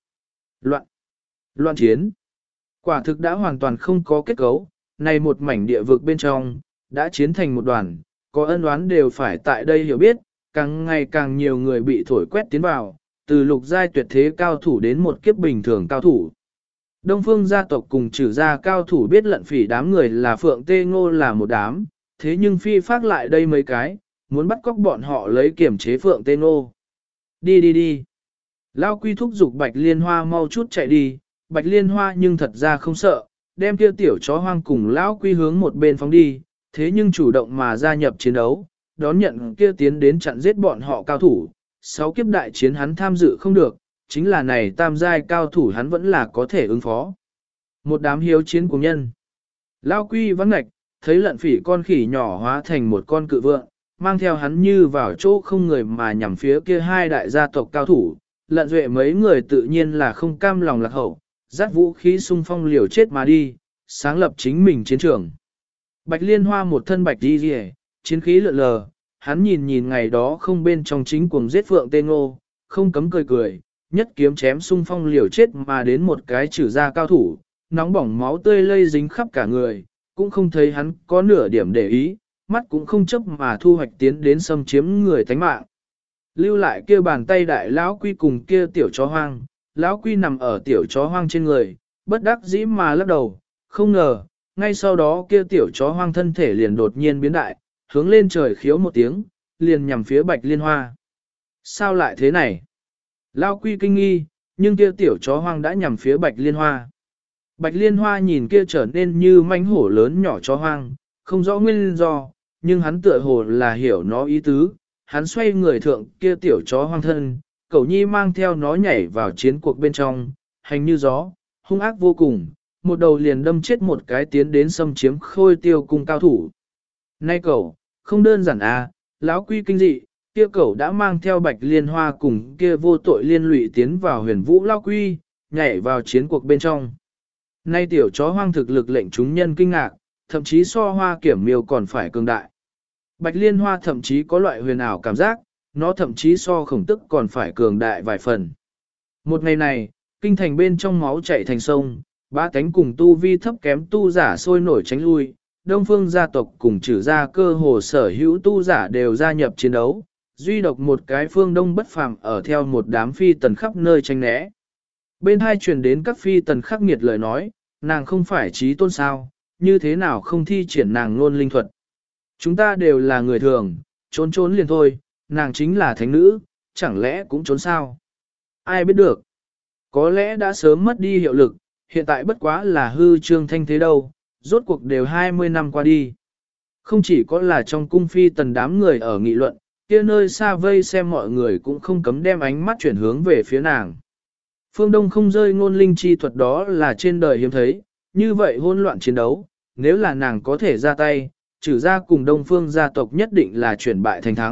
Loạn chiến. Quả thực đã hoàn toàn không có kết cấu, này một mảnh địa vực bên trong, đã chiến thành một đoàn, có ân oán đều phải tại đây hiểu biết, càng ngày càng nhiều người bị thổi quét tiến vào, từ lục giai tuyệt thế cao thủ đến một kiếp bình thường cao thủ. Đông Phương gia tộc cùng Trử gia cao thủ biết lận phỉ đám người là Phượng Tê Ngô là một đám, thế nhưng phi phát lại đây mấy cái, muốn bắt cóc bọn họ lấy kiểm chế Phượng Tê Ngô. Đi. Lao Quy thúc giục Bạch Liên Hoa mau chút chạy đi, Bạch Liên Hoa nhưng thật ra không sợ, đem kia tiểu chó hoang cùng Lão Quy hướng một bên phóng đi, thế nhưng chủ động mà gia nhập chiến đấu, đón nhận kia tiến đến chặn giết bọn họ cao thủ. 6 kiếp đại chiến hắn tham dự không được, chính là này tam giai cao thủ hắn vẫn là có thể ứng phó. Một đám hiếu chiến của nhân. Lao Quy vắng ngạch, thấy lận phỉ con khỉ nhỏ hóa thành một con cự vượng, mang theo hắn như vào chỗ không người mà nhằm phía kia hai đại gia tộc cao thủ. Lận duệ mấy người tự nhiên là không cam lòng lạc hậu, dắt vũ khí xung phong liều chết mà đi, sáng lập chính mình chiến trường. Bạch Liên Hoa một thân bạch đi rìa, chiến khí lượn lờ, hắn nhìn ngày đó không bên trong chính cuồng giết Phượng Tê Ngô, không cấm cười, nhất kiếm chém xung phong liều chết mà đến một cái Trử gia cao thủ, nóng bỏng máu tươi lây dính khắp cả người, cũng không thấy hắn có nửa điểm để ý, mắt cũng không chấp mà thu hoạch tiến đến xâm chiếm người thánh mạng. Lưu lại kia bàn tay đại Lão Quy cùng kia tiểu chó hoang, Lão Quy nằm ở tiểu chó hoang trên người, bất đắc dĩ mà lắc đầu, không ngờ, ngay sau đó kia tiểu chó hoang thân thể liền đột nhiên biến đại, hướng lên trời khiếu một tiếng, liền nhằm phía Bạch Liên Hoa. Sao lại thế này? Lão Quy kinh nghi, nhưng kia tiểu chó hoang đã nhằm phía Bạch Liên Hoa. Bạch Liên Hoa nhìn kia trở nên như manh hổ lớn nhỏ chó hoang, không rõ nguyên do, nhưng hắn tựa hồ là hiểu nó ý tứ, hắn xoay người thượng kia tiểu chó hoang thân, Cẩu Nhi mang theo nó nhảy vào chiến cuộc bên trong, hành như gió, hung ác vô cùng, một đầu liền đâm chết một cái tiến đến xâm chiếm Khôi Tiêu cung cao thủ. Nay cẩu, không đơn giản à, Lão Quy kinh dị, kia cẩu đã mang theo Bạch Liên Hoa cùng kia vô tội liên lụy tiến vào Huyền Vũ Lão Quy, nhảy vào chiến cuộc bên trong. Nay tiểu chó hoang thực lực lệnh chúng nhân kinh ngạc, thậm chí so Hoa Kiểm Miêu còn phải cường đại. Bạch Liên Hoa thậm chí có loại huyền ảo cảm giác, nó thậm chí so Khổng Tức còn phải cường đại vài phần. Một ngày này, kinh thành bên trong máu chảy thành sông, ba cánh cùng tu vi thấp kém tu giả sôi nổi tránh lui, Đông Phương gia tộc cùng Trử gia cơ hồ sở hữu tu giả đều gia nhập chiến đấu, duy độc một cái Phương Đông bất phàm ở theo một đám phi tần khắp nơi tranh né. Bên hai truyền đến các phi tần khắc nghiệt lời nói, nàng không phải trí tôn sao, như thế nào không thi triển nàng luôn linh thuật. Chúng ta đều là người thường, trốn liền thôi, nàng chính là thánh nữ, chẳng lẽ cũng trốn sao? Ai biết được? Có lẽ đã sớm mất đi hiệu lực, hiện tại bất quá là hư trương thanh thế đâu, rốt cuộc đều 20 năm qua đi. Không chỉ có là trong cung phi tần đám người ở nghị luận, kia nơi xa vây xem mọi người cũng không cấm đem ánh mắt chuyển hướng về phía nàng. Phương Đông không rơi ngôn linh chi thuật đó là trên đời hiếm thấy, như vậy hỗn loạn chiến đấu, nếu là nàng có thể ra tay, Trử gia cùng Đông Phương gia tộc nhất định là chuyển bại thành thắng,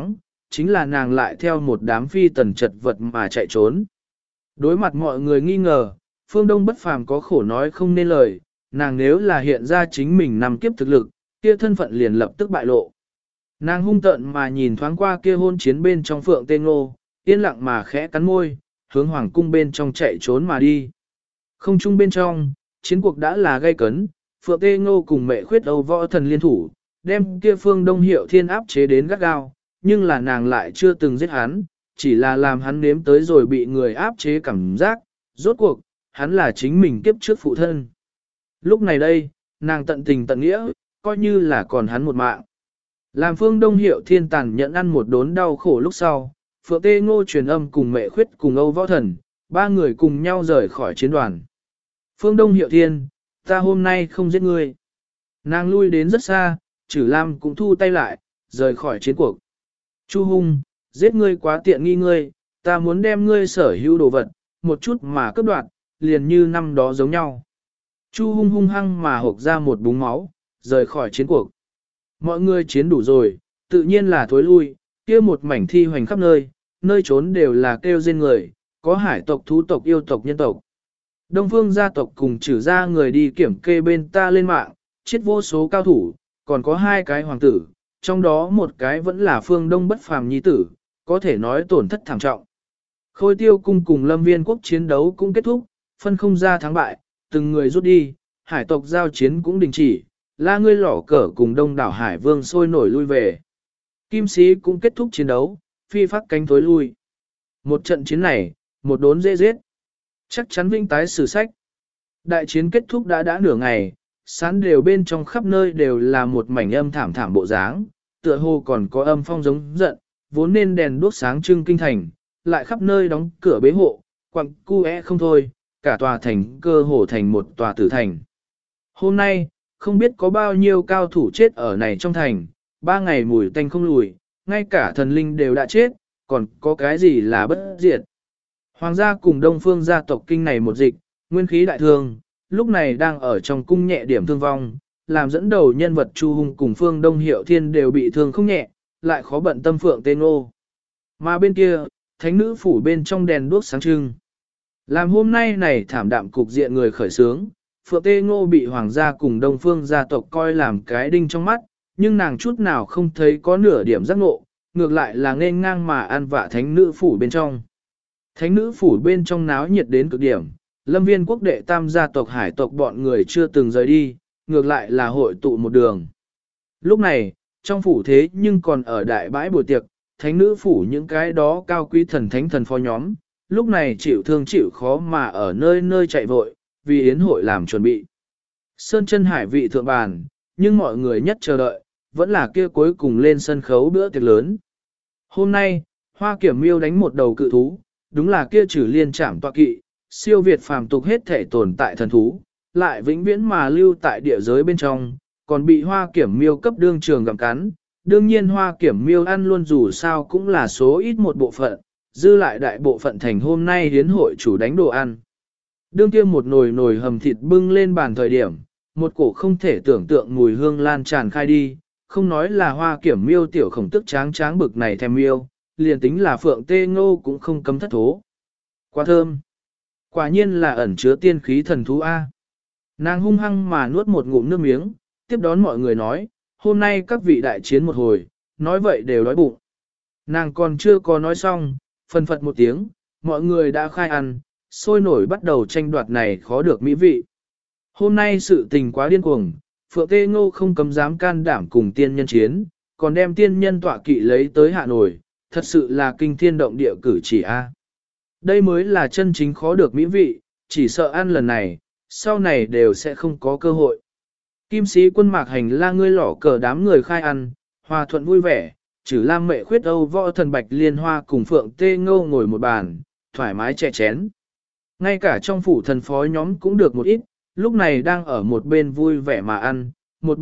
chính là nàng lại theo một đám phi tần chật vật mà chạy trốn. Đối mặt mọi người nghi ngờ, Phương Đông Bất Phàm có khổ nói không nên lời, nàng nếu là hiện ra chính mình nằm kiếp thực lực, kia thân phận liền lập tức bại lộ. Nàng hung tợn mà nhìn thoáng qua kia hôn chiến bên trong Phượng Tê Ngô, yên lặng mà khẽ cắn môi, hướng hoàng cung bên trong chạy trốn mà đi. Không chung bên trong, chiến cuộc đã là gay cấn, Phượng Tê Ngô cùng Mệ Khuyết Âu Võ Thần liên thủ, đem kia Phương Đông Hiệu Thiên áp chế đến gắt gao, nhưng là nàng lại chưa từng giết hắn, chỉ là làm hắn nếm tới rồi bị người áp chế cảm giác, rốt cuộc, hắn là chính mình kiếp trước phụ thân. Lúc này đây, nàng tận tình tận nghĩa, coi như là còn hắn một mạng. Làm Phương Đông Hiệu Thiên tàn nhẫn ăn một đốn đau khổ lúc sau, Phượng Tê Ngô truyền âm cùng Mệ Khuyết cùng Âu Võ Thần, ba người cùng nhau rời khỏi chiến đoàn. Phương Đông Hiệu Thiên, ta hôm nay không giết ngươi. Nàng lui đến rất xa, Trử Lam cũng thu tay lại, rời khỏi chiến cuộc. Chu Hung, giết ngươi quá tiện nghi ngươi, ta muốn đem ngươi sở hữu đồ vật, một chút mà cướp đoạt, liền như năm đó giống nhau. Chu Hung hung hăng mà hộc ra một búng máu, rời khỏi chiến cuộc. Mọi người chiến đủ rồi, tự nhiên là thối lui, kia một mảnh thi hoành khắp nơi, nơi trốn đều là kêu rên người, có hải tộc, thú tộc, yêu tộc, nhân tộc. Đông phương gia tộc cùng Trử ra người đi kiểm kê bên ta lên mạng, chết vô số cao thủ, còn có hai cái hoàng tử, trong đó một cái vẫn là Phương Đông Bất Phàm nhi tử, có thể nói tổn thất thảm trọng. Khôi Tiêu cung cùng Lâm Viên quốc chiến đấu cũng kết thúc, phân không ra thắng bại, từng người rút đi, hải tộc giao chiến cũng đình chỉ, La Ngươi Lỏ Cở cùng đông đảo Hải Vương sôi nổi lui về. Kim Sĩ cũng kết thúc chiến đấu, phi phát cánh thối lui. Một trận chiến này, một đốn dễ giết. Chắc chắn vinh tái sử sách. Đại chiến kết thúc đã nửa ngày, sán đều bên trong khắp nơi đều là một mảnh âm thảm thảm bộ dáng, tựa hồ còn có âm phong giống giận, vốn nên đèn đuốc sáng trưng kinh thành, lại khắp nơi đóng cửa bế hộ, quặng cu không thôi, cả tòa thành cơ hồ thành một tòa tử thành. Hôm nay, không biết có bao nhiêu cao thủ chết ở này trong thành, 3 ngày mùi tanh không lùi, ngay cả thần linh đều đã chết, còn có cái gì là bất diệt. Hoàng gia cùng đông phương gia tộc kinh này một dịch, nguyên khí đại thương, lúc này đang ở trong cung nhẹ điểm thương vong, làm dẫn đầu nhân vật Chu Hung cùng Phương Đông Hiệu Thiên đều bị thương không nhẹ, lại khó bận tâm Phượng Tê Ngô. Mà bên kia, thánh nữ phủ bên trong đèn đuốc sáng trưng. Làm hôm nay này thảm đạm cục diện người khởi sướng, Phượng Tê Ngô bị hoàng gia cùng đông phương gia tộc coi làm cái đinh trong mắt, nhưng nàng chút nào không thấy có nửa điểm giác ngộ, ngược lại là nên ngang mà ăn vạ thánh nữ phủ bên trong. Thánh nữ phủ bên trong náo nhiệt đến cực điểm, Lâm Viên quốc đệ tam gia tộc hải tộc bọn người chưa từng rời đi, ngược lại là hội tụ một đường. Lúc này, trong phủ thế nhưng còn ở đại bãi buổi tiệc, thánh nữ phủ những cái đó cao quý thần thánh thần phó nhóm, lúc này chịu thương chịu khó mà ở nơi nơi chạy vội, vì yến hội làm chuẩn bị. Sơn chân hải vị thượng bàn, nhưng mọi người nhất chờ đợi, vẫn là kia cuối cùng lên sân khấu bữa tiệc lớn. Hôm nay, Hoa Kiểm Miêu đánh một đầu cự thú, đúng là kia Trử Liên Trảm tọa kỵ, siêu việt phàm tục hết thể tồn tại thần thú, lại vĩnh viễn mà lưu tại địa giới bên trong, còn bị Hoa Kiểm Miêu cấp đương trường gặm cắn. Đương nhiên Hoa Kiểm Miêu ăn luôn dù sao cũng là số ít một bộ phận, dư lại đại bộ phận thành hôm nay hiến hội chủ đánh đồ ăn. Đương kia một nồi hầm thịt bưng lên bàn thời điểm, một cổ không thể tưởng tượng mùi hương lan tràn khai đi, không nói là Hoa Kiểm Miêu tiểu khổng tức tráng bực này thèm miêu, liền tính là Phượng Tê Ngô cũng không cấm thất thố. Quá thơm! Quả nhiên là ẩn chứa tiên khí thần thú A. Nàng hung hăng mà nuốt một ngụm nước miếng, tiếp đón mọi người nói, hôm nay các vị đại chiến một hồi, nói vậy đều đói bụng. Nàng còn chưa có nói xong, phân phật một tiếng, mọi người đã khai ăn, sôi nổi bắt đầu tranh đoạt này khó được mỹ vị. Hôm nay sự tình quá điên cuồng, Phượng Tê Ngô không cấm dám can đảm cùng tiên nhân chiến, còn đem tiên nhân tọa kỵ lấy tới hạ nổi, thật sự là kinh thiên động địa cử chỉ A. Đây mới là chân chính khó được mỹ vị, chỉ sợ ăn lần này, sau này đều sẽ không có cơ hội. Kim sĩ quân Mạc Hành La Ngươi Lỏ Cờ đám người khai ăn, hòa thuận vui vẻ, Trử Lam Mệ Khuyết Âu Võ Thần Bạch Liên Hoa cùng Phượng Tê Ngô ngồi một bàn, thoải mái chè chén. Ngay cả trong phủ thần phó nhóm cũng được một ít, lúc này đang ở một bên vui vẻ mà ăn, một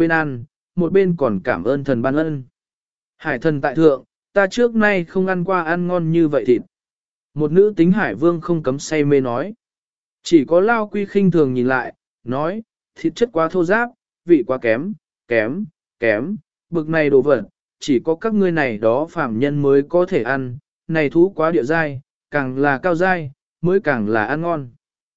bên còn cảm ơn thần ban ân. Hải thần tại thượng, ta trước nay không ăn qua ăn ngon như vậy thịt. Một nữ tính hải vương không cấm say mê nói. Chỉ có Lao Quy khinh thường nhìn lại, nói, thịt chất quá thô ráp, vị quá kém, bực này đồ vật, chỉ có các ngươi này đó phàm nhân mới có thể ăn, này thú quá địa dai, càng là cao dai, mới càng là ăn ngon.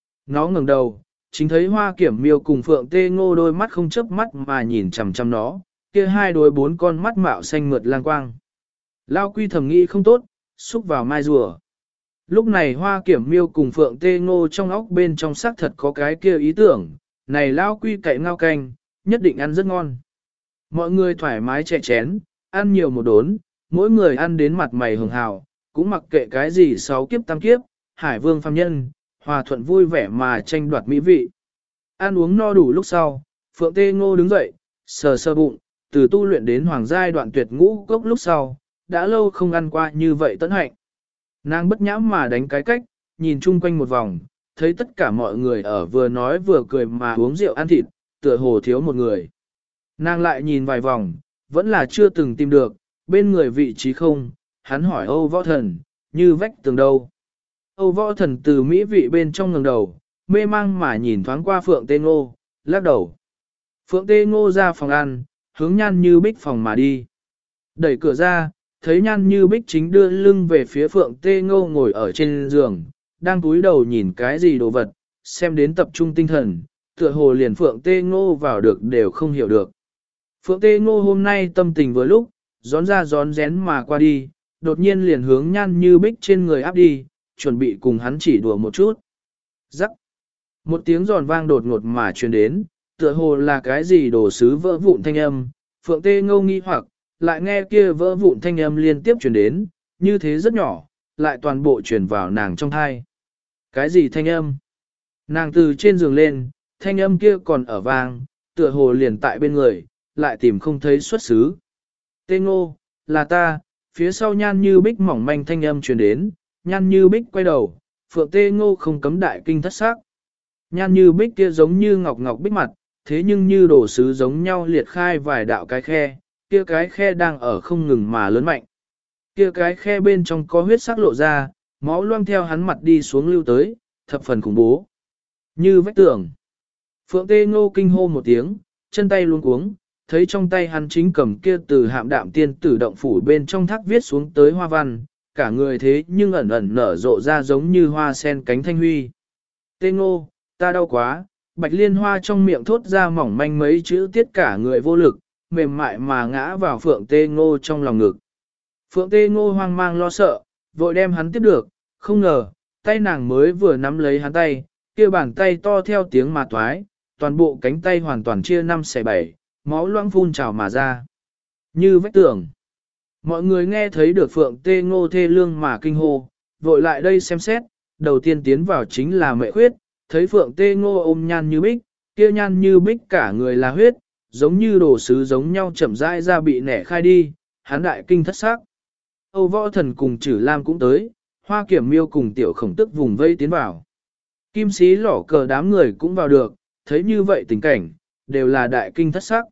Nó ngẩng đầu, chính thấy Hoa Kiểm Miêu cùng Phượng Tê Ngô đôi mắt không chớp mắt mà nhìn chằm chằm nó, kia hai đôi bốn con mắt mạo xanh mượt lang quang. Lao Quy thầm nghĩ không tốt, xúc vào mai rùa. Lúc này Hoa Kiểm Miêu cùng Phượng Tê Ngô trong óc bên trong xác thật có cái kia ý tưởng, này Lao Quy cậy ngao canh, nhất định ăn rất ngon. Mọi người thoải mái chè chén, ăn nhiều một đốn, mỗi người ăn đến mặt mày hường hào, cũng mặc kệ cái gì sáu kiếp tam kiếp, hải vương phàm nhân, hòa thuận vui vẻ mà tranh đoạt mỹ vị. Ăn uống no đủ lúc sau, Phượng Tê Ngô đứng dậy, sờ sờ bụng, từ tu luyện đến hoàng giai đoạn tuyệt ngũ cốc lúc sau, đã lâu không ăn qua như vậy tấn hạnh. Nàng bất nhãm mà đánh cái cách, nhìn chung quanh một vòng, thấy tất cả mọi người ở vừa nói vừa cười mà uống rượu ăn thịt, tựa hồ thiếu một người. Nàng lại nhìn vài vòng, vẫn là chưa từng tìm được, bên người vị trí không, hắn hỏi Âu Võ Thần, như vách tường đâu. Âu Võ Thần từ mỹ vị bên trong ngẩng đầu, mê mang mà nhìn thoáng qua Phượng Tê Ngô, lắc đầu. Phượng Tê Ngô ra phòng ăn, hướng Nhan Như Bích phòng mà đi. Đẩy cửa ra, thấy Nhan Như Bích chính đưa lưng về phía Phượng Tê Ngô ngồi ở trên giường, đang cúi đầu nhìn cái gì đồ vật, xem đến tập trung tinh thần, tựa hồ liền Phượng Tê Ngô vào được đều không hiểu được. Phượng Tê Ngô hôm nay tâm tình vừa lúc, gión ra gión rén mà qua đi, đột nhiên liền hướng Nhan Như Bích trên người áp đi, chuẩn bị cùng hắn chỉ đùa một chút. Rắc. Một tiếng giòn vang đột ngột mà truyền đến, tựa hồ là cái gì đồ sứ vỡ vụn thanh âm, Phượng Tê Ngô nghi hoặc, lại nghe kia vỡ vụn thanh âm liên tiếp truyền đến, như thế rất nhỏ, lại toàn bộ truyền vào nàng trong thai. Cái gì thanh âm? Nàng từ trên giường lên, thanh âm kia còn ở vang, tựa hồ liền tại bên người, lại tìm không thấy xuất xứ. Tê Ngô, là ta, phía sau Nhan Như Bích mỏng manh thanh âm truyền đến, Nhan Như Bích quay đầu, Phượng Tê Ngô không cấm đại kinh thất sắc. Nhan Như Bích kia giống như ngọc ngọc bích mặt, thế nhưng như đồ sứ giống nhau liệt khai vài đạo cái khe, kia cái khe đang ở không ngừng mà lớn mạnh. Kia cái khe bên trong có huyết sắc lộ ra, máu loang theo hắn mặt đi xuống lưu tới, thập phần khủng bố. Như vách tường. Phượng Tê Ngô kinh hô một tiếng, chân tay luống cuống, thấy trong tay hắn chính cầm kia từ Hạm Đạm Tiên Tử động phủ bên trong thác viết xuống tới hoa văn, cả người thế nhưng ẩn ẩn nở rộ ra giống như hoa sen cánh thanh huy. Tê Ngô, ta đau quá, Bạch Liên Hoa trong miệng thốt ra mỏng manh mấy chữ tiết cả người vô lực, mềm mại mà ngã vào Phượng Tê Ngô trong lòng ngực. Phượng Tê Ngô hoang mang lo sợ, vội đem hắn tiếp được, không ngờ, tay nàng mới vừa nắm lấy hắn tay, kia bàn tay to theo tiếng mà toái, toàn bộ cánh tay hoàn toàn chia 5/7, máu loãng phun trào mà ra. Như vách tường. Mọi người nghe thấy được Phượng Tê Ngô thê lương mà kinh hô, vội lại đây xem xét, đầu tiên tiến vào chính là Mệ Khuyết, thấy Phượng Tê Ngô ôm Nhan Như Bích, kia Nhan Như Bích cả người là huyết, giống như đồ sứ giống nhau chậm rãi ra bị nẻ khai đi, hắn đại kinh thất xác. Âu Võ Thần cùng Trử Lam cũng tới, Hoa Kiểm Miêu cùng Tiểu Khổng Tức vùng vây tiến vào. Kim Sĩ Lỏ Cờ đám người cũng vào được, thấy như vậy tình cảnh, đều là đại kinh thất xác.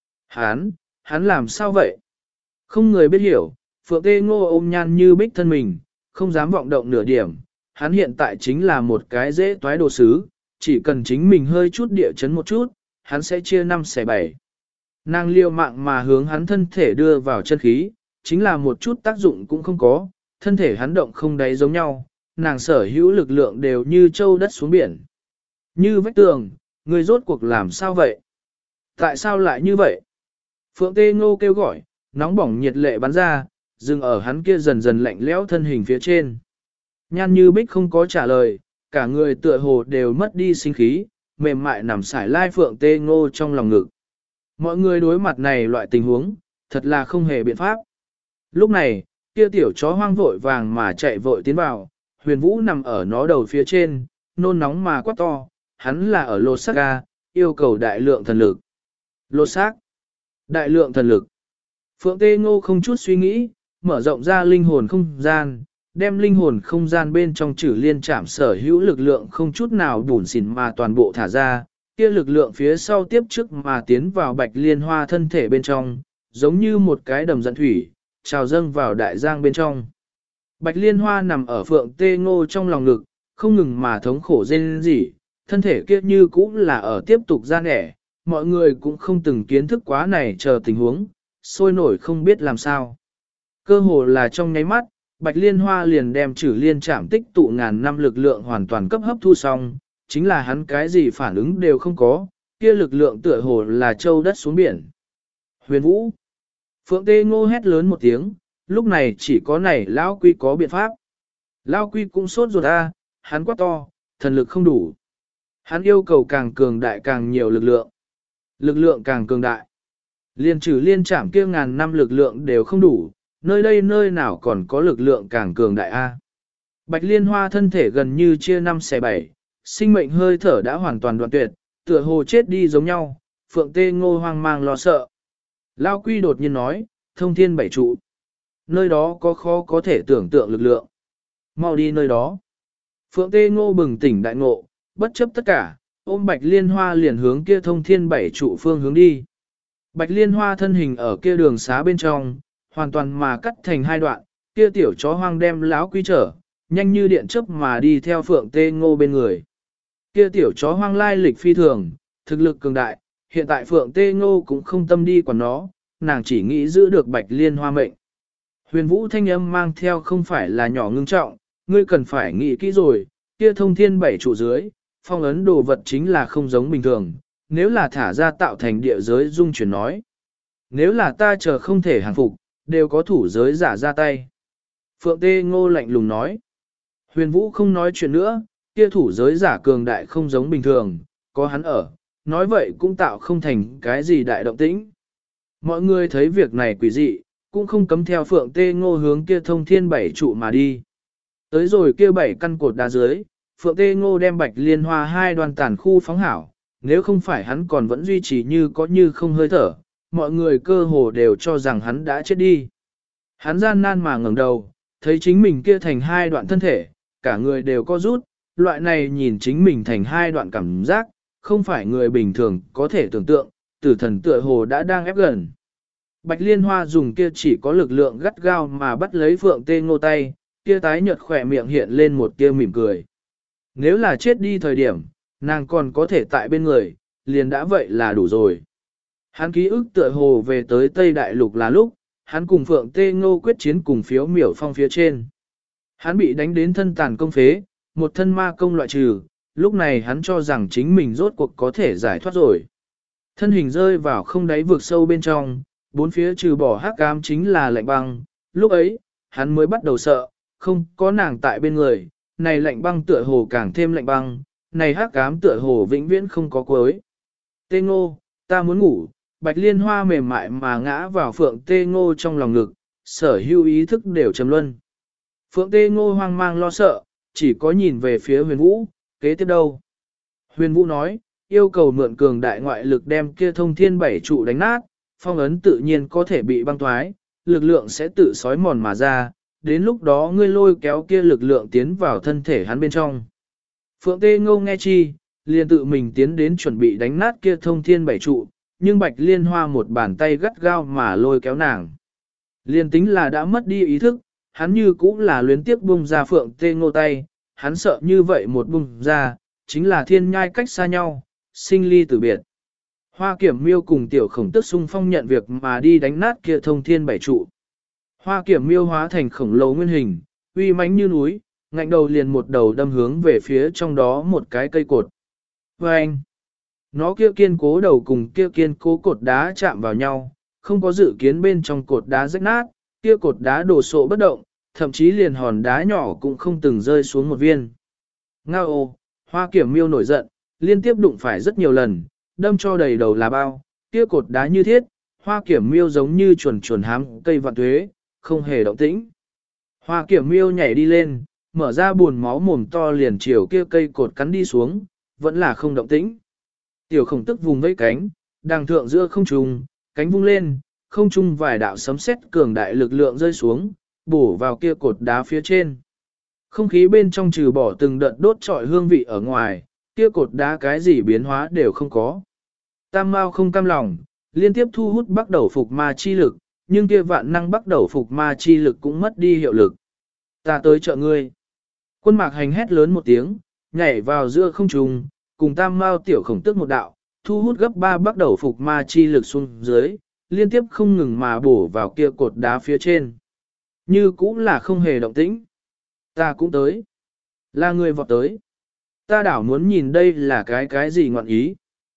Hắn làm sao vậy? Không người biết hiểu, Phượng Tê Ngô ôm Nhan Như Bích thân mình, không dám vọng động nửa điểm. Hắn hiện tại chính là một cái dễ toái đồ sứ, chỉ cần chính mình hơi chút địa chấn một chút, hắn sẽ chia 5/7. Nàng liều mạng mà hướng hắn thân thể đưa vào chân khí, chính là một chút tác dụng cũng không có, thân thể hắn động không đáy giống nhau, nàng sở hữu lực lượng đều như châu đất xuống biển. Như vách tường, người rốt cuộc làm sao vậy? Tại sao lại như vậy? Phượng Tê Ngô kêu gọi, nóng bỏng nhiệt lệ bắn ra, dừng ở hắn kia dần dần lạnh lẽo thân hình phía trên. Nhan Như Bích không có trả lời, cả người tựa hồ đều mất đi sinh khí, mềm mại nằm sải lai Phượng Tê Ngô trong lòng ngực. Mọi người đối mặt này loại tình huống, thật là không hề biện pháp. Lúc này, kia tiểu chó hoang vội vàng mà chạy vội tiến vào, Huyền Vũ nằm ở nó đầu phía trên, nôn nóng mà quát to, hắn là ở lột xác ga, yêu cầu đại lượng thần lực. Lột xác, đại lượng thần lực. Phượng Tê Ngô không chút suy nghĩ, mở rộng ra linh hồn không gian, đem linh hồn không gian bên trong Trử Liên Trảm sở hữu lực lượng không chút nào bủn xỉn mà toàn bộ thả ra, kia lực lượng phía sau tiếp trước mà tiến vào Bạch Liên Hoa thân thể bên trong, giống như một cái đầm dẫn thủy, trào dâng vào đại giang bên trong. Bạch Liên Hoa nằm ở Phượng Tê Ngô trong lòng ngực, không ngừng mà thống khổ rên rỉ, thân thể kia như cũng là ở tiếp tục ra nẻ, mọi người cũng không từng kiến thức quá này chờ tình huống, sôi nổi không biết làm sao. Cơ hồ là trong nháy mắt, Bạch Liên Hoa liền đem Trử Liên Trảm tích tụ ngàn năm lực lượng hoàn toàn cấp hấp thu xong, chính là hắn cái gì phản ứng đều không có, kia lực lượng tựa hồ là châu đất xuống biển. Huyền Vũ. Phượng Tê Ngô hét lớn một tiếng, lúc này chỉ có này Lão Quy có biện pháp. Lão Quy cũng sốt ruột hắn quát to, thần lực không đủ. Hắn yêu cầu càng cường đại càng nhiều lực lượng. Lực lượng càng cường đại. Liên Trử Liên Trảm kia ngàn năm lực lượng đều không đủ, nơi đây nơi nào còn có lực lượng càng cường đại Bạch Liên Hoa thân thể gần như chia 5 xẻ 7, sinh mệnh hơi thở đã hoàn toàn đoạn tuyệt, tựa hồ chết đi giống nhau, Phượng Tê Ngô hoang mang lo sợ. Lao Quy đột nhiên nói, thông thiên bảy trụ. Nơi đó có khó có thể tưởng tượng lực lượng. Mau đi nơi đó. Phượng Tê Ngô bừng tỉnh đại ngộ, bất chấp tất cả, ôm Bạch Liên Hoa liền hướng kia thông thiên bảy trụ phương hướng đi. Bạch Liên Hoa thân hình ở kia đường xá bên trong, hoàn toàn mà cắt thành hai đoạn, kia tiểu chó hoang đem Lão Quy trở, nhanh như điện chớp mà đi theo Phượng Tê Ngô bên người. Kia tiểu chó hoang lai lịch phi thường, thực lực cường đại, hiện tại Phượng Tê Ngô cũng không tâm đi quản nó, nàng chỉ nghĩ giữ được Bạch Liên Hoa mệnh. Huyền Vũ thanh âm mang theo không phải là nhỏ ngưng trọng, ngươi cần phải nghĩ kỹ rồi, kia thông thiên bảy trụ dưới, phong ấn đồ vật chính là không giống bình thường, nếu là thả ra tạo thành địa giới dung chuyển nói. Nếu là ta chờ không thể hàng phục, đều có thủ giới giả ra tay. Phượng Tê Ngô lạnh lùng nói. Huyền Vũ không nói chuyện nữa, kia thủ giới giả cường đại không giống bình thường, có hắn ở, nói vậy cũng tạo không thành cái gì đại động tĩnh. Mọi người thấy việc này quỷ dị, cũng không cấm theo Phượng Tê Ngô hướng kia thông thiên bảy trụ mà đi. Tới rồi kia bảy căn cột đá dưới, Phượng Tê Ngô đem Bạch Liên Hoa hai đoàn tàn khu phóng hảo, nếu không phải hắn còn vẫn duy trì như có như không hơi thở, mọi người cơ hồ đều cho rằng hắn đã chết đi. Hắn gian nan mà ngẩng đầu, thấy chính mình kia thành hai đoạn thân thể, cả người đều co rút, loại này nhìn chính mình thành hai đoạn cảm giác, không phải người bình thường có thể tưởng tượng, tử thần tựa hồ đã đang ép gần. Bạch Liên Hoa dùng kia chỉ có lực lượng gắt gao mà bắt lấy Phượng Tê Ngô tay, kia tái nhợt khỏe miệng hiện lên một tia mỉm cười. Nếu là chết đi thời điểm, nàng còn có thể tại bên người, liền đã vậy là đủ rồi. Hắn ký ức tựa hồ về tới Tây Đại Lục là lúc, hắn cùng Phượng Tê Ngô quyết chiến cùng Phiếu Miểu Phong phía trên. Hắn bị đánh đến thân tàn công phế, một thân ma công loại trừ, lúc này hắn cho rằng chính mình rốt cuộc có thể giải thoát rồi. Thân hình rơi vào không đáy vực sâu bên trong, bốn phía trừ bỏ hắc ám chính là lạnh băng, lúc ấy, hắn mới bắt đầu sợ, không có nàng tại bên người, này lạnh băng tựa hồ càng thêm lạnh băng, này hắc ám tựa hồ vĩnh viễn không có cuối. Tê Ngô, ta muốn ngủ. Bạch Liên Hoa mềm mại mà ngã vào Phượng Tê Ngô trong lòng ngực, sở hữu ý thức đều trầm luân. Phượng Tê Ngô hoang mang lo sợ, chỉ có nhìn về phía Huyền Vũ, kế tiếp đâu. Huyền Vũ nói, yêu cầu mượn cường đại ngoại lực đem kia thông thiên bảy trụ đánh nát, phong ấn tự nhiên có thể bị băng thoái, lực lượng sẽ tự sói mòn mà ra, đến lúc đó ngươi lôi kéo kia lực lượng tiến vào thân thể hắn bên trong. Phượng Tê Ngô nghe chi, liền tự mình tiến đến chuẩn bị đánh nát kia thông thiên bảy trụ, nhưng Bạch Liên Hoa một bàn tay gắt gao mà lôi kéo nàng. Liên tính là đã mất đi ý thức, hắn như cũng là luyến tiếp bung ra Phượng Tê Ngô tay, hắn sợ như vậy một bung ra, chính là thiên nhai cách xa nhau, sinh ly tử biệt. Hoa Kiểm Miêu cùng Tiểu Khổng Tước xung phong nhận việc mà đi đánh nát kia thông thiên bảy trụ. Hoa Kiểm Miêu hóa thành khổng lồ nguyên hình, uy mãnh như núi, ngạnh đầu liền một đầu đâm hướng về phía trong đó một cái cây cột. Và anh, nó kia kiên cố đầu cùng kia kiên cố cột đá chạm vào nhau, không có dự kiến bên trong cột đá rách nát, kia cột đá đổ sộ bất động, thậm chí liền hòn đá nhỏ cũng không từng rơi xuống một viên. Ngao ô, Hoa Kiểm Miêu nổi giận, liên tiếp đụng phải rất nhiều lần, đâm cho đầy đầu là bao, kia cột đá như thiết, Hoa Kiểm Miêu giống như chuồn chuồn hám cây vạn tuế, không hề động tĩnh. Hoa Kiểm Miêu nhảy đi lên, mở ra buồn máu mồm to liền chiều kia cây cột cắn đi xuống, vẫn là không động tĩnh. Tiểu Khổng Tước vùng vẫy cánh, đằng thượng giữa không trung, cánh vung lên, không trung vài đạo sấm sét cường đại lực lượng rơi xuống, bổ vào kia cột đá phía trên. Không khí bên trong trừ bỏ từng đợt đốt trọi hương vị ở ngoài, kia cột đá cái gì biến hóa đều không có. Tam Mao không cam lòng, liên tiếp thu hút bắt đầu phục ma chi lực, nhưng kia vạn năng bắt đầu phục ma chi lực cũng mất đi hiệu lực. Ta tới trợ ngươi. Quân Mạc Hành hét lớn một tiếng, nhảy vào giữa không trung, cùng Tam Mao Tiểu Khổng Tước một đạo, thu hút gấp 3 bắt đầu phục ma chi lực xuống dưới, liên tiếp không ngừng mà bổ vào kia cột đá phía trên. Như cũng là không hề động tĩnh. Ta cũng tới. Là người vọt tới. Ta đảo muốn nhìn đây là cái gì ngọn ý.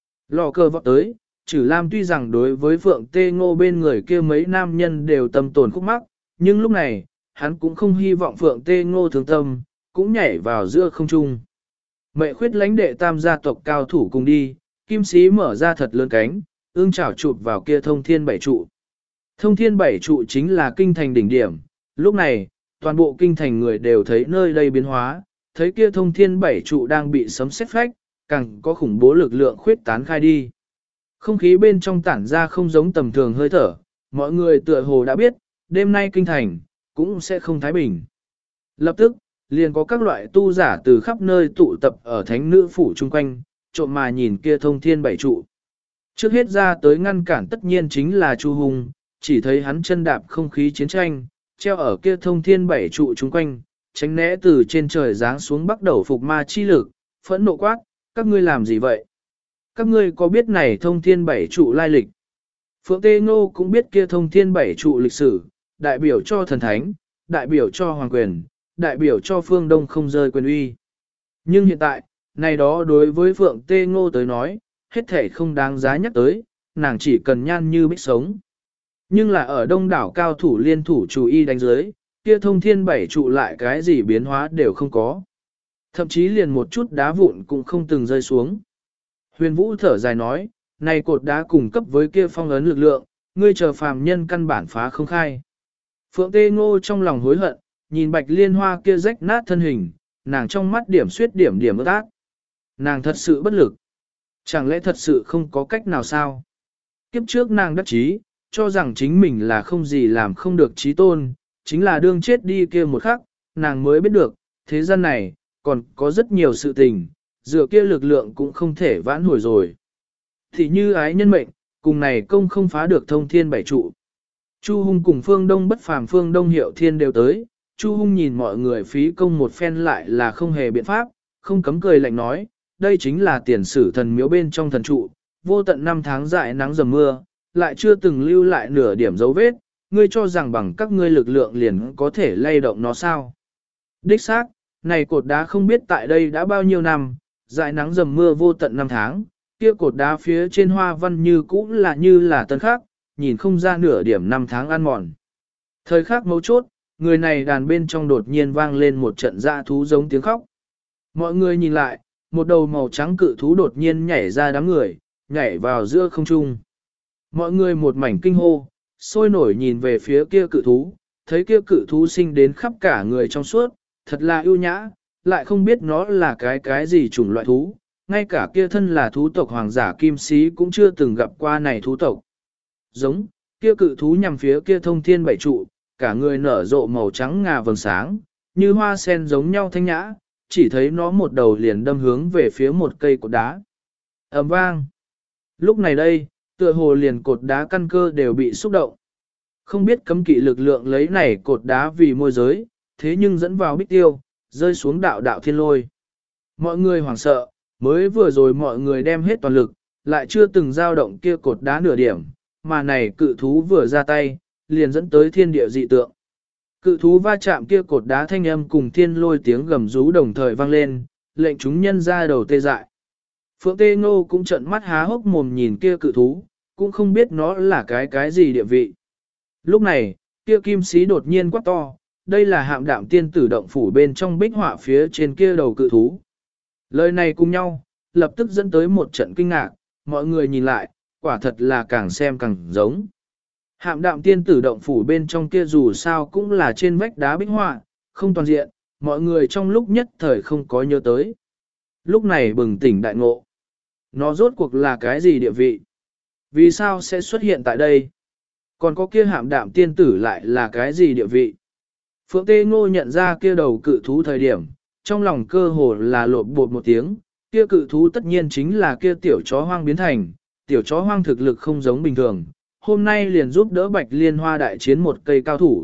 Lò cờ vọt tới, Trử Lam tuy rằng đối với Phượng Tê Ngô bên người kia mấy nam nhân đều tâm tồn khúc mắc, nhưng lúc này, hắn cũng không hy vọng Phượng Tê Ngô thương tâm, cũng nhảy vào giữa không trung. Mệ khuyết lãnh đệ tam gia tộc cao thủ cùng đi, kim sĩ mở ra thật lớn cánh, ương chảo chụp vào kia thông thiên bảy trụ. Thông thiên bảy trụ chính là kinh thành đỉnh điểm, lúc này, toàn bộ kinh thành người đều thấy nơi đây biến hóa, thấy kia thông thiên bảy trụ đang bị sấm sét phách, càng có khủng bố lực lượng khuyết tán khai đi. Không khí bên trong tản ra không giống tầm thường hơi thở, mọi người tựa hồ đã biết, đêm nay kinh thành, cũng sẽ không thái bình. Lập tức, liền có các loại tu giả từ khắp nơi tụ tập ở thánh nữ phủ chung quanh, trộm mà nhìn kia thông thiên bảy trụ. Trước hết ra tới ngăn cản tất nhiên chính là Chu Hùng, chỉ thấy hắn chân đạp không khí chiến tranh, treo ở kia thông thiên bảy trụ chung quanh, tránh né từ trên trời giáng xuống bắt đầu phục ma chi lực, phẫn nộ quát, các ngươi làm gì vậy? Các ngươi có biết này thông thiên bảy trụ lai lịch? Phượng Tê Ngô cũng biết kia thông thiên bảy trụ lịch sử, đại biểu cho thần thánh, đại biểu cho hoàng quyền, đại biểu cho phương Đông không rơi quyền uy. Nhưng hiện tại, này đó đối với Phượng Tê Ngô tới nói, hết thể không đáng giá nhắc tới, nàng chỉ cần nhan như bích sống. Nhưng là ở đông đảo cao thủ liên thủ chủ y đánh giới, kia thông thiên bảy trụ lại cái gì biến hóa đều không có. Thậm chí liền một chút đá vụn cũng không từng rơi xuống. Huyền Vũ thở dài nói, này cột đá cùng cấp với kia phong ấn lực lượng, ngươi chờ phàm nhân căn bản phá không khai. Phượng Tê Ngô trong lòng hối hận, nhìn bạch liên hoa kia rách nát thân hình, nàng trong mắt điểm suyết điểm ước ác. Nàng thật sự bất lực. Chẳng lẽ thật sự không có cách nào sao? Kiếp trước nàng đắc chí, cho rằng chính mình là không gì làm không được trí tôn, chính là đương chết đi kia một khắc, nàng mới biết được, thế gian này, còn có rất nhiều sự tình, dựa kia lực lượng cũng không thể vãn hồi rồi. Thì như ái nhân mệnh, cùng này công không phá được thông thiên bảy trụ. Chu Hung cùng Phương Đông bất phàm Phương Đông Hiệu Thiên đều tới, Chu Hung nhìn mọi người phí công một phen lại là không hề biện pháp, không cấm cười lạnh nói, đây chính là tiền sử thần miếu bên trong thần trụ, vô tận năm tháng dại nắng dầm mưa, lại chưa từng lưu lại nửa điểm dấu vết, ngươi cho rằng bằng các ngươi lực lượng liền có thể lay động nó sao. Đích xác, này cột đá không biết tại đây đã bao nhiêu năm, dại nắng dầm mưa vô tận năm tháng, kia cột đá phía trên hoa văn như là tân khắc, nhìn không ra nửa điểm năm tháng ăn mòn. Thời khắc mấu chốt, người này đàn bên trong đột nhiên vang lên một trận dã thú giống tiếng khóc. Mọi người nhìn lại, một đầu màu trắng cự thú đột nhiên nhảy ra đám người, nhảy vào giữa không trung. Mọi người một mảnh kinh hô, sôi nổi nhìn về phía kia cự thú, thấy kia cự thú sinh đến khắp cả người trong suốt, thật là ưu nhã, lại không biết nó là cái gì chủng loại thú, ngay cả kia thân là thú tộc hoàng giả kim sĩ cũng chưa từng gặp qua này thú tộc. Giống, kia cự thú nhằm phía kia thông thiên bảy trụ, cả người nở rộ màu trắng ngà vầng sáng, như hoa sen giống nhau thanh nhã, chỉ thấy nó một đầu liền đâm hướng về phía một cây cột đá. Ầm vang. Lúc này đây, tựa hồ liền cột đá căn cơ đều bị xúc động. Không biết cấm kỵ lực lượng lấy này cột đá vì môi giới, thế nhưng dẫn vào bích tiêu, rơi xuống đạo đạo thiên lôi. Mọi người hoảng sợ, mới vừa rồi mọi người đem hết toàn lực, lại chưa từng dao động kia cột đá nửa điểm, mà này cự thú vừa ra tay, liền dẫn tới thiên địa dị tượng. Cự thú va chạm kia cột đá thanh âm cùng thiên lôi tiếng gầm rú đồng thời vang lên, lệnh chúng nhân ra đầu tê dại. Phượng Tê Ngô cũng trợn mắt há hốc mồm nhìn kia cự thú, cũng không biết nó là cái gì địa vị. Lúc này, kia kim sĩ đột nhiên quát to, đây là hạm đạm tiên tử động phủ bên trong bích họa phía trên kia đầu cự thú. Lời này cùng nhau, lập tức dẫn tới một trận kinh ngạc, mọi người nhìn lại, quả thật là càng xem càng giống. Hạm đạm tiên tử động phủ bên trong kia dù sao cũng là trên vách đá bích họa, không toàn diện, mọi người trong lúc nhất thời không có nhớ tới. Lúc này bừng tỉnh đại ngộ. Nó rốt cuộc là cái gì địa vị? Vì sao sẽ xuất hiện tại đây? Còn có kia hạm đạm tiên tử lại là cái gì địa vị? Phượng Tê Ngô nhận ra kia đầu cự thú thời điểm, trong lòng cơ hồ là lộn bột một tiếng, kia cự thú tất nhiên chính là kia tiểu chó hoang biến thành, tiểu chó hoang thực lực không giống bình thường, hôm nay liền giúp đỡ Bạch Liên Hoa đại chiến một cây cao thủ.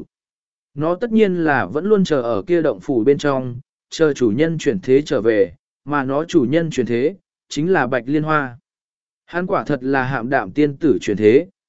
Nó tất nhiên là vẫn luôn chờ ở kia động phủ bên trong, chờ chủ nhân chuyển thế trở về, mà nó chủ nhân chuyển thế, chính là Bạch Liên Hoa. Hắn quả thật là hạm đạm tiên tử chuyển thế.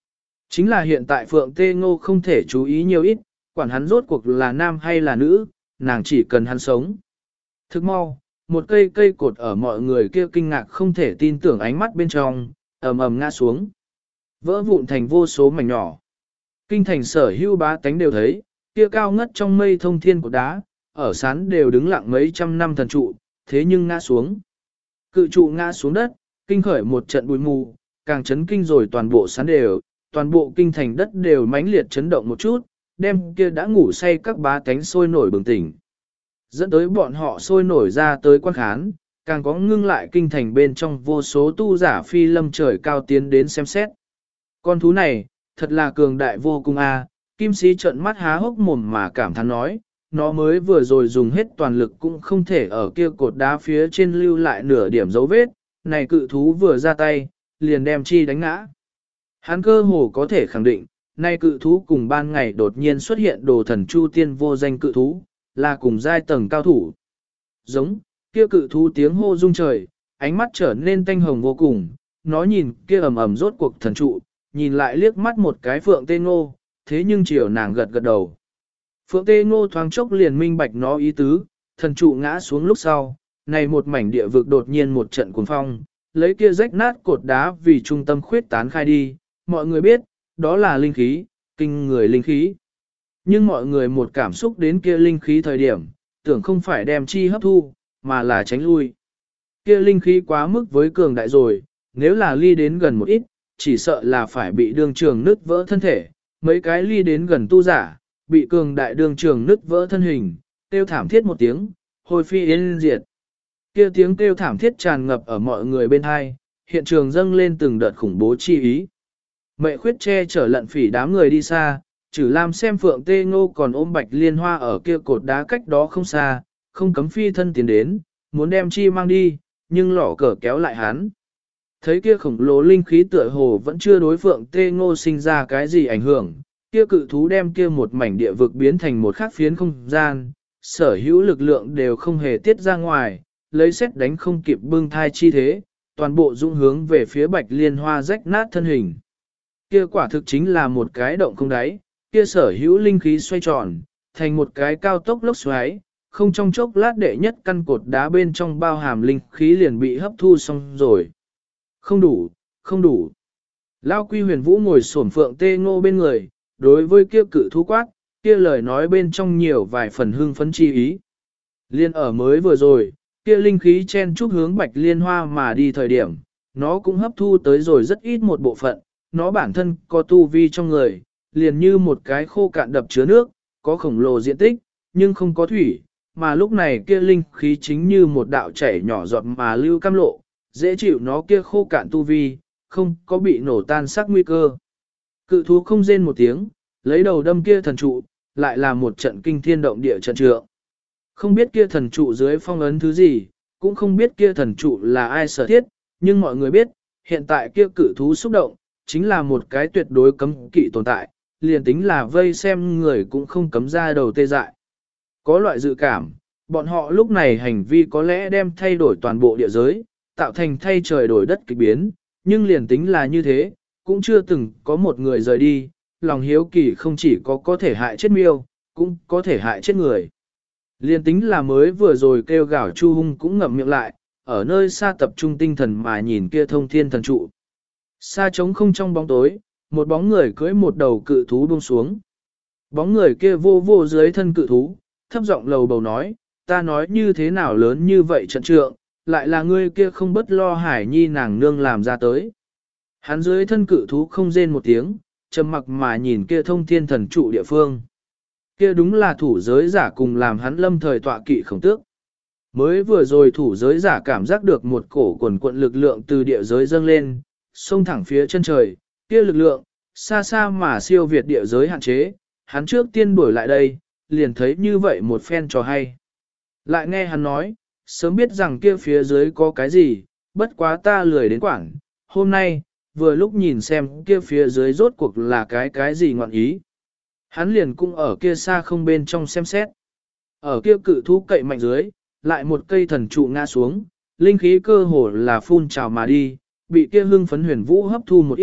Chính là hiện tại Phượng Tê Ngô không thể chú ý nhiều ít, quản hắn rốt cuộc là nam hay là nữ, nàng chỉ cần hắn sống. Thức mau, một cây cây cột ở mọi người kia kinh ngạc không thể tin tưởng ánh mắt bên trong, ầm ầm ngã xuống. Vỡ vụn thành vô số mảnh nhỏ. Kinh thành sở hữu bá tánh đều thấy, kia cao ngất trong mây thông thiên của đá, ở sán đều đứng lặng mấy trăm năm thần trụ, thế nhưng ngã xuống. Cự trụ ngã xuống đất, kinh khởi một trận bụi mù, càng chấn kinh rồi toàn bộ sán đều, toàn bộ kinh thành đất đều mãnh liệt chấn động một chút, đem kia đã ngủ say các bá tánh sôi nổi bừng tỉnh. Dẫn tới bọn họ sôi nổi ra tới quan khán, càng có ngưng lại kinh thành bên trong vô số tu giả phi lâm trời cao tiến đến xem xét. Con thú này, thật là cường đại vô cùng a. Kim sĩ trợn mắt há hốc mồm mà cảm thán nói, nó mới vừa rồi dùng hết toàn lực cũng không thể ở kia cột đá phía trên lưu lại nửa điểm dấu vết, này cự thú vừa ra tay, liền đem chi đánh ngã. Hắn cơ hồ có thể khẳng định, nay cự thú cùng ban ngày đột nhiên xuất hiện đồ thần chu tiên vô danh cự thú, là cùng giai tầng cao thủ. Giống, kia cự thú tiếng hô rung trời, ánh mắt trở nên tanh hồng vô cùng, nó nhìn kia ầm ầm rốt cuộc thần trụ, nhìn lại liếc mắt một cái Phượng Tê Ngô, thế nhưng chiều nàng gật gật đầu. Phượng Tê Ngô thoáng chốc liền minh bạch nó ý tứ, thần trụ ngã xuống lúc sau, này một mảnh địa vực đột nhiên một trận cuồng phong, lấy kia rách nát cột đá vì trung tâm khuyết tán khai đi, mọi người biết, đó là linh khí, kinh người linh khí. Nhưng mọi người một cảm xúc đến kia linh khí thời điểm, tưởng không phải đem chi hấp thu, mà là tránh lui. Kia linh khí quá mức với cường đại rồi, nếu là ly đến gần một ít, chỉ sợ là phải bị đường trường nứt vỡ thân thể, mấy cái ly đến gần tu giả, bị cường đại đường trường nứt vỡ thân hình, kêu thảm thiết một tiếng, hồi phi yên diệt. Kia tiếng kêu thảm thiết tràn ngập ở mọi người bên hai, hiện trường dâng lên từng đợt khủng bố chi ý. Mệ khuyết che chở lận phỉ đám người đi xa, Trử Lam xem Phượng Tê Ngô còn ôm Bạch Liên Hoa ở kia cột đá cách đó không xa, không cấm phi thân tiến đến, muốn đem chi mang đi, nhưng lỏ cờ kéo lại hắn. Thấy kia khổng lồ linh khí tựa hồ vẫn chưa đối Phượng Tê Ngô sinh ra cái gì ảnh hưởng, kia cự thú đem kia một mảnh địa vực biến thành một khác phiến không gian, sở hữu lực lượng đều không hề tiết ra ngoài, lấy xét đánh không kịp bưng thai chi thế, toàn bộ dũng hướng về phía Bạch Liên Hoa rách nát thân hình. Kia quả thực chính là một cái động không đáy, kia sở hữu linh khí xoay tròn, thành một cái cao tốc lốc xoáy, không trong chốc lát đệ nhất căn cột đá bên trong bao hàm linh khí liền bị hấp thu xong rồi. Không đủ, không đủ. Lao Quy Huyền Vũ ngồi xổm Phượng Tê Ngô bên người, đối với kia cự thú quát, kia lời nói bên trong nhiều vài phần hưng phấn chi ý. Liên ở mới vừa rồi, kia linh khí chen chúc hướng Bạch Liên Hoa mà đi thời điểm, nó cũng hấp thu tới rồi rất ít một bộ phận, nó bản thân có tu vi trong người, liền như một cái khô cạn đập chứa nước, có khổng lồ diện tích, nhưng không có thủy, mà lúc này kia linh khí chính như một đạo chảy nhỏ giọt mà lưu cam lộ, dễ chịu nó kia khô cạn tu vi, không có bị nổ tan sắc nguy cơ. Cự thú không rên một tiếng, lấy đầu đâm kia thần trụ, lại là một trận kinh thiên động địa trận trượng. Không biết kia thần trụ dưới phong ấn thứ gì, cũng không biết kia thần trụ là ai sở thiết, nhưng mọi người biết, hiện tại kia cự thú xúc động, chính là một cái tuyệt đối cấm kỵ tồn tại, liền tính là vây xem người cũng không cấm ra đầu tê dại. Có loại dự cảm, bọn họ lúc này hành vi có lẽ đem thay đổi toàn bộ địa giới, tạo thành thay trời đổi đất kịch biến, nhưng liền tính là như thế, cũng chưa từng có một người rời đi, lòng hiếu kỳ không chỉ có thể hại chết miêu, cũng có thể hại chết người. Liền tính là mới vừa rồi kêu gào Chu Hung cũng ngậm miệng lại, ở nơi xa tập trung tinh thần mà nhìn kia thông thiên thần trụ. Xa trống không trong bóng tối, một bóng người cưỡi một đầu cự thú buông xuống. Bóng người kia vô vô dưới thân cự thú, thấp giọng lầu bầu nói, ta nói như thế nào lớn như vậy trận trượng, lại là ngươi kia không bất lo hải nhi nàng nương làm ra tới. Hắn dưới thân cự thú không rên một tiếng, trầm mặc mà nhìn kia thông thiên thần trụ địa phương. Kia đúng là thủ giới giả cùng làm hắn lâm thời tọa kỵ khổng tước. Mới vừa rồi thủ giới giả cảm giác được một cổ quần quận lực lượng từ địa giới dâng lên, xông thẳng phía chân trời, kia lực lượng, xa xa mà siêu việt địa giới hạn chế, hắn trước tiên đuổi lại đây, liền thấy như vậy một phen trò hay. Lại nghe hắn nói, sớm biết rằng kia phía dưới có cái gì, bất quá ta lười đến quảng, hôm nay, vừa lúc nhìn xem kia phía dưới rốt cuộc là cái gì ngọn ý. Hắn liền cũng ở kia xa không bên trong xem xét. Ở kia cự thú cậy mạnh dưới, lại một cây thần trụ ngã xuống, linh khí cơ hồ là phun trào mà đi, bị kia hưng phấn huyền vũ hấp thu một ít,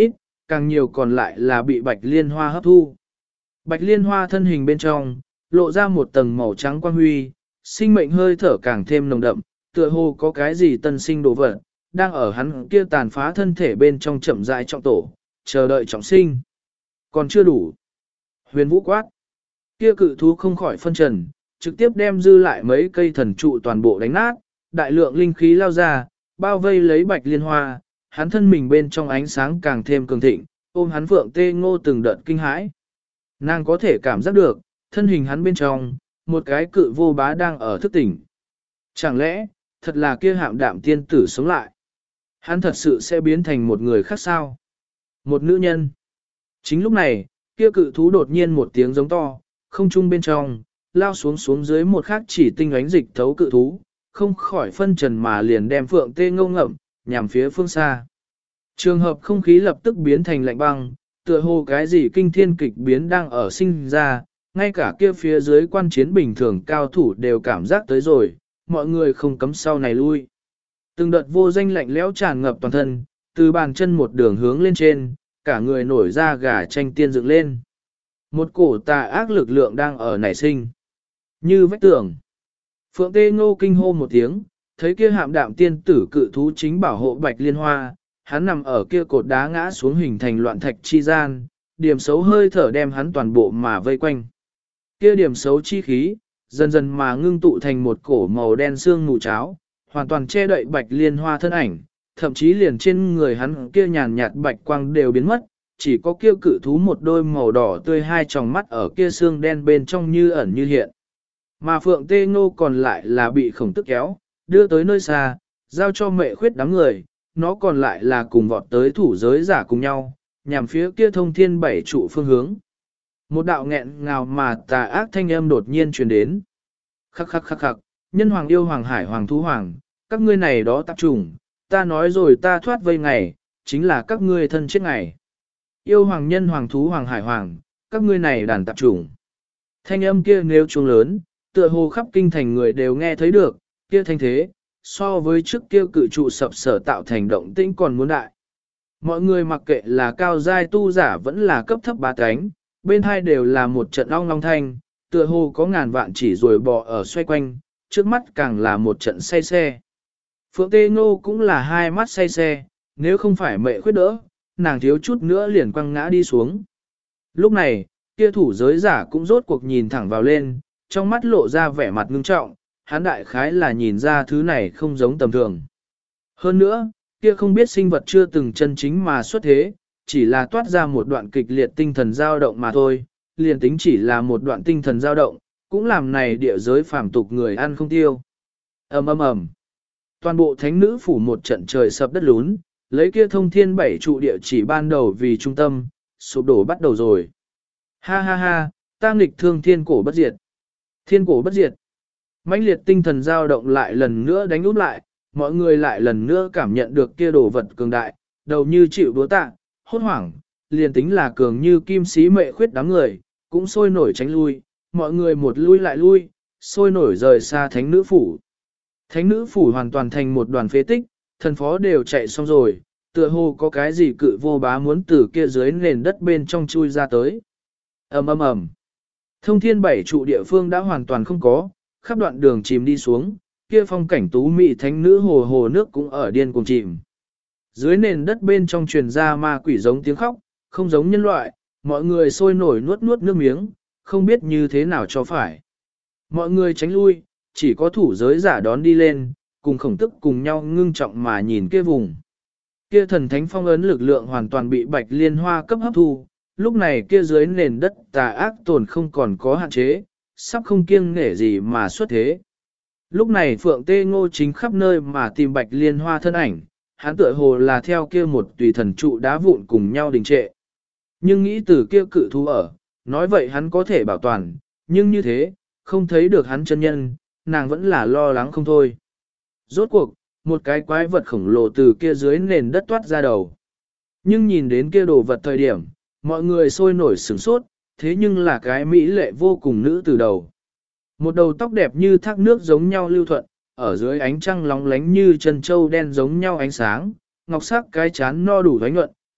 càng nhiều còn lại là bị bạch liên hoa hấp thu. Bạch liên hoa thân hình bên trong, lộ ra một tầng màu trắng quang huy, sinh mệnh hơi thở càng thêm nồng đậm, tựa hồ có cái gì tân sinh đồ vật, đang ở hắn kia tàn phá thân thể bên trong chậm rãi trọng tổ, chờ đợi trọng sinh. Còn chưa đủ. Huyền vũ quát. Kia cự thú không khỏi phân trần, trực tiếp đem dư lại mấy cây thần trụ toàn bộ đánh nát, đại lượng linh khí lao ra, bao vây lấy bạch liên hoa, hắn thân mình bên trong ánh sáng càng thêm cường thịnh, ôm hắn Phượng Tê Ngô từng đợt kinh hãi. Nàng có thể cảm giác được, thân hình hắn bên trong, một cái cự vô bá đang ở thức tỉnh. Chẳng lẽ, thật là kia Hạm Đạm tiên tử sống lại? Hắn thật sự sẽ biến thành một người khác sao? Một nữ nhân. Chính lúc này, kia cự thú đột nhiên một tiếng giống to, không trung bên trong, lao xuống dưới một khắc chỉ tinh ánh dịch thấu cự thú, không khỏi phân trần mà liền đem Phượng Tê Ngô ngậm, nhằm phía phương xa. Trường hợp không khí lập tức biến thành lạnh băng, tựa hồ cái gì kinh thiên kịch biến đang ở sinh ra, ngay cả kia phía dưới quan chiến bình thường cao thủ đều cảm giác tới rồi, mọi người không cấm sau này lui. Từng đợt vô danh lạnh lẽo tràn ngập toàn thân, từ bàn chân một đường hướng lên trên, cả người nổi ra gà tranh tiên dựng lên. Một cổ tà ác lực lượng đang ở nảy sinh. Như vách tường. Phượng Tê Ngô kinh hô một tiếng, thấy kia Hạm Đạm tiên tử cự thú chính bảo hộ bạch liên hoa, hắn nằm ở kia cột đá ngã xuống hình thành loạn thạch chi gian, điểm xấu hơi thở đem hắn toàn bộ mà vây quanh. Kia điểm xấu chi khí, dần dần mà ngưng tụ thành một cổ màu đen xương mù cháo, hoàn toàn che đậy bạch liên hoa thân ảnh, thậm chí liền trên người hắn kia nhàn nhạt bạch quang đều biến mất, chỉ có kia cự thú một đôi màu đỏ tươi hai tròng mắt ở kia xương đen bên trong như ẩn như hiện. Mà Phượng Tê Ngô còn lại là bị khổng tức kéo, đưa tới nơi xa, giao cho mẹ khuyết đám người, nó còn lại là cùng vọt tới thủ giới giả cùng nhau, nhằm phía kia thông thiên bảy trụ phương hướng. Một đạo nghẹn ngào mà tà ác thanh âm đột nhiên truyền đến. Khắc khắc khắc khắc, nhân hoàng yêu hoàng hải hoàng thú hoàng, các ngươi này đó tạp trùng, ta nói rồi ta thoát vây ngày, chính là các ngươi thân chết ngày. Yêu hoàng nhân hoàng thú hoàng hải hoàng, các ngươi này đàn tạp trùng. Thanh âm kia nếu chuông lớn, tựa hồ khắp kinh thành người đều nghe thấy được, kia thanh thế, so với trước kia cự trụ sập sở tạo thành động tĩnh còn muốn đại. Mọi người mặc kệ là cao giai tu giả vẫn là cấp thấp bá cánh, bên hai đều là một trận ong long thanh, tựa hồ có ngàn vạn chỉ rồi bò ở xoay quanh, trước mắt càng là một trận say xe. Phượng Tê Ngô cũng là hai mắt say xe, nếu không phải mẹ khuyết đỡ, nàng thiếu chút nữa liền quăng ngã đi xuống. Lúc này, kia thủ giới giả cũng rốt cuộc nhìn thẳng vào lên, trong mắt lộ ra vẻ mặt ngưng trọng, hắn đại khái là nhìn ra thứ này không giống tầm thường. Hơn nữa, kia không biết sinh vật chưa từng chân chính mà xuất thế, chỉ là toát ra một đoạn kịch liệt tinh thần dao động mà thôi, liền tính chỉ là một đoạn tinh thần dao động, cũng làm này địa giới phàm tục người ăn không tiêu. Ầm ầm ầm. Toàn bộ thánh nữ phủ một trận trời sập đất lún, lấy kia thông thiên bảy trụ địa chỉ ban đầu vì trung tâm, sụp đổ bắt đầu rồi. Ha ha ha, ta nghịch thương thiên cổ bất diệt. Thiên cổ bất diệt. Mãnh liệt tinh thần dao động lại lần nữa đánh úp lại, mọi người lại lần nữa cảm nhận được kia đồ vật cường đại, đầu như chịu đúa tạ, hốt hoảng, liền tính là cường như kim sĩ mệ khuyết đám người, cũng sôi nổi tránh lui, mọi người một lui lại lui, sôi nổi rời xa thánh nữ phủ. Thánh nữ phủ hoàn toàn thành một đoàn phế tích, thần phó đều chạy xong rồi, tựa hồ có cái gì cự vô bá muốn từ kia dưới nền đất bên trong chui ra tới. Ầm ầm ầm. Thông thiên bảy trụ địa phương đã hoàn toàn không có, khắp đoạn đường chìm đi xuống, kia phong cảnh tú mỹ thánh nữ hồ hồ nước cũng ở điên cùng chìm. Dưới nền đất bên trong truyền ra ma quỷ giống tiếng khóc, không giống nhân loại, mọi người sôi nổi nuốt nuốt nước miếng, không biết như thế nào cho phải. Mọi người tránh lui, chỉ có thủ giới giả đón đi lên, cùng khổng tức cùng nhau ngưng trọng mà nhìn kia vùng. Kia thần thánh phong ấn lực lượng hoàn toàn bị bạch liên hoa cấp hấp thu, lúc này kia dưới nền đất tà ác tồn không còn có hạn chế, sắp không kiêng nể gì mà xuất thế. Lúc này Phượng Tê Ngô chính khắp nơi mà tìm bạch liên hoa thân ảnh, hắn tựa hồ là theo kia một tùy thần trụ đá vụn cùng nhau đình trệ. Nhưng nghĩ từ kia cự thú ở, nói vậy hắn có thể bảo toàn, nhưng như thế, không thấy được hắn chân nhân, nàng vẫn là lo lắng không thôi. Rốt cuộc, một cái quái vật khổng lồ từ kia dưới nền đất toát ra đầu. Nhưng nhìn đến kia đồ vật thời điểm, mọi người sôi nổi sửng sốt, thế nhưng là cái mỹ lệ vô cùng nữ từ đầu. Một đầu tóc đẹp như thác nước giống nhau lưu thuận, ở dưới ánh trăng lóng lánh như chân châu đen giống nhau ánh sáng, ngọc sắc cái chán no đủ thoái nhuận,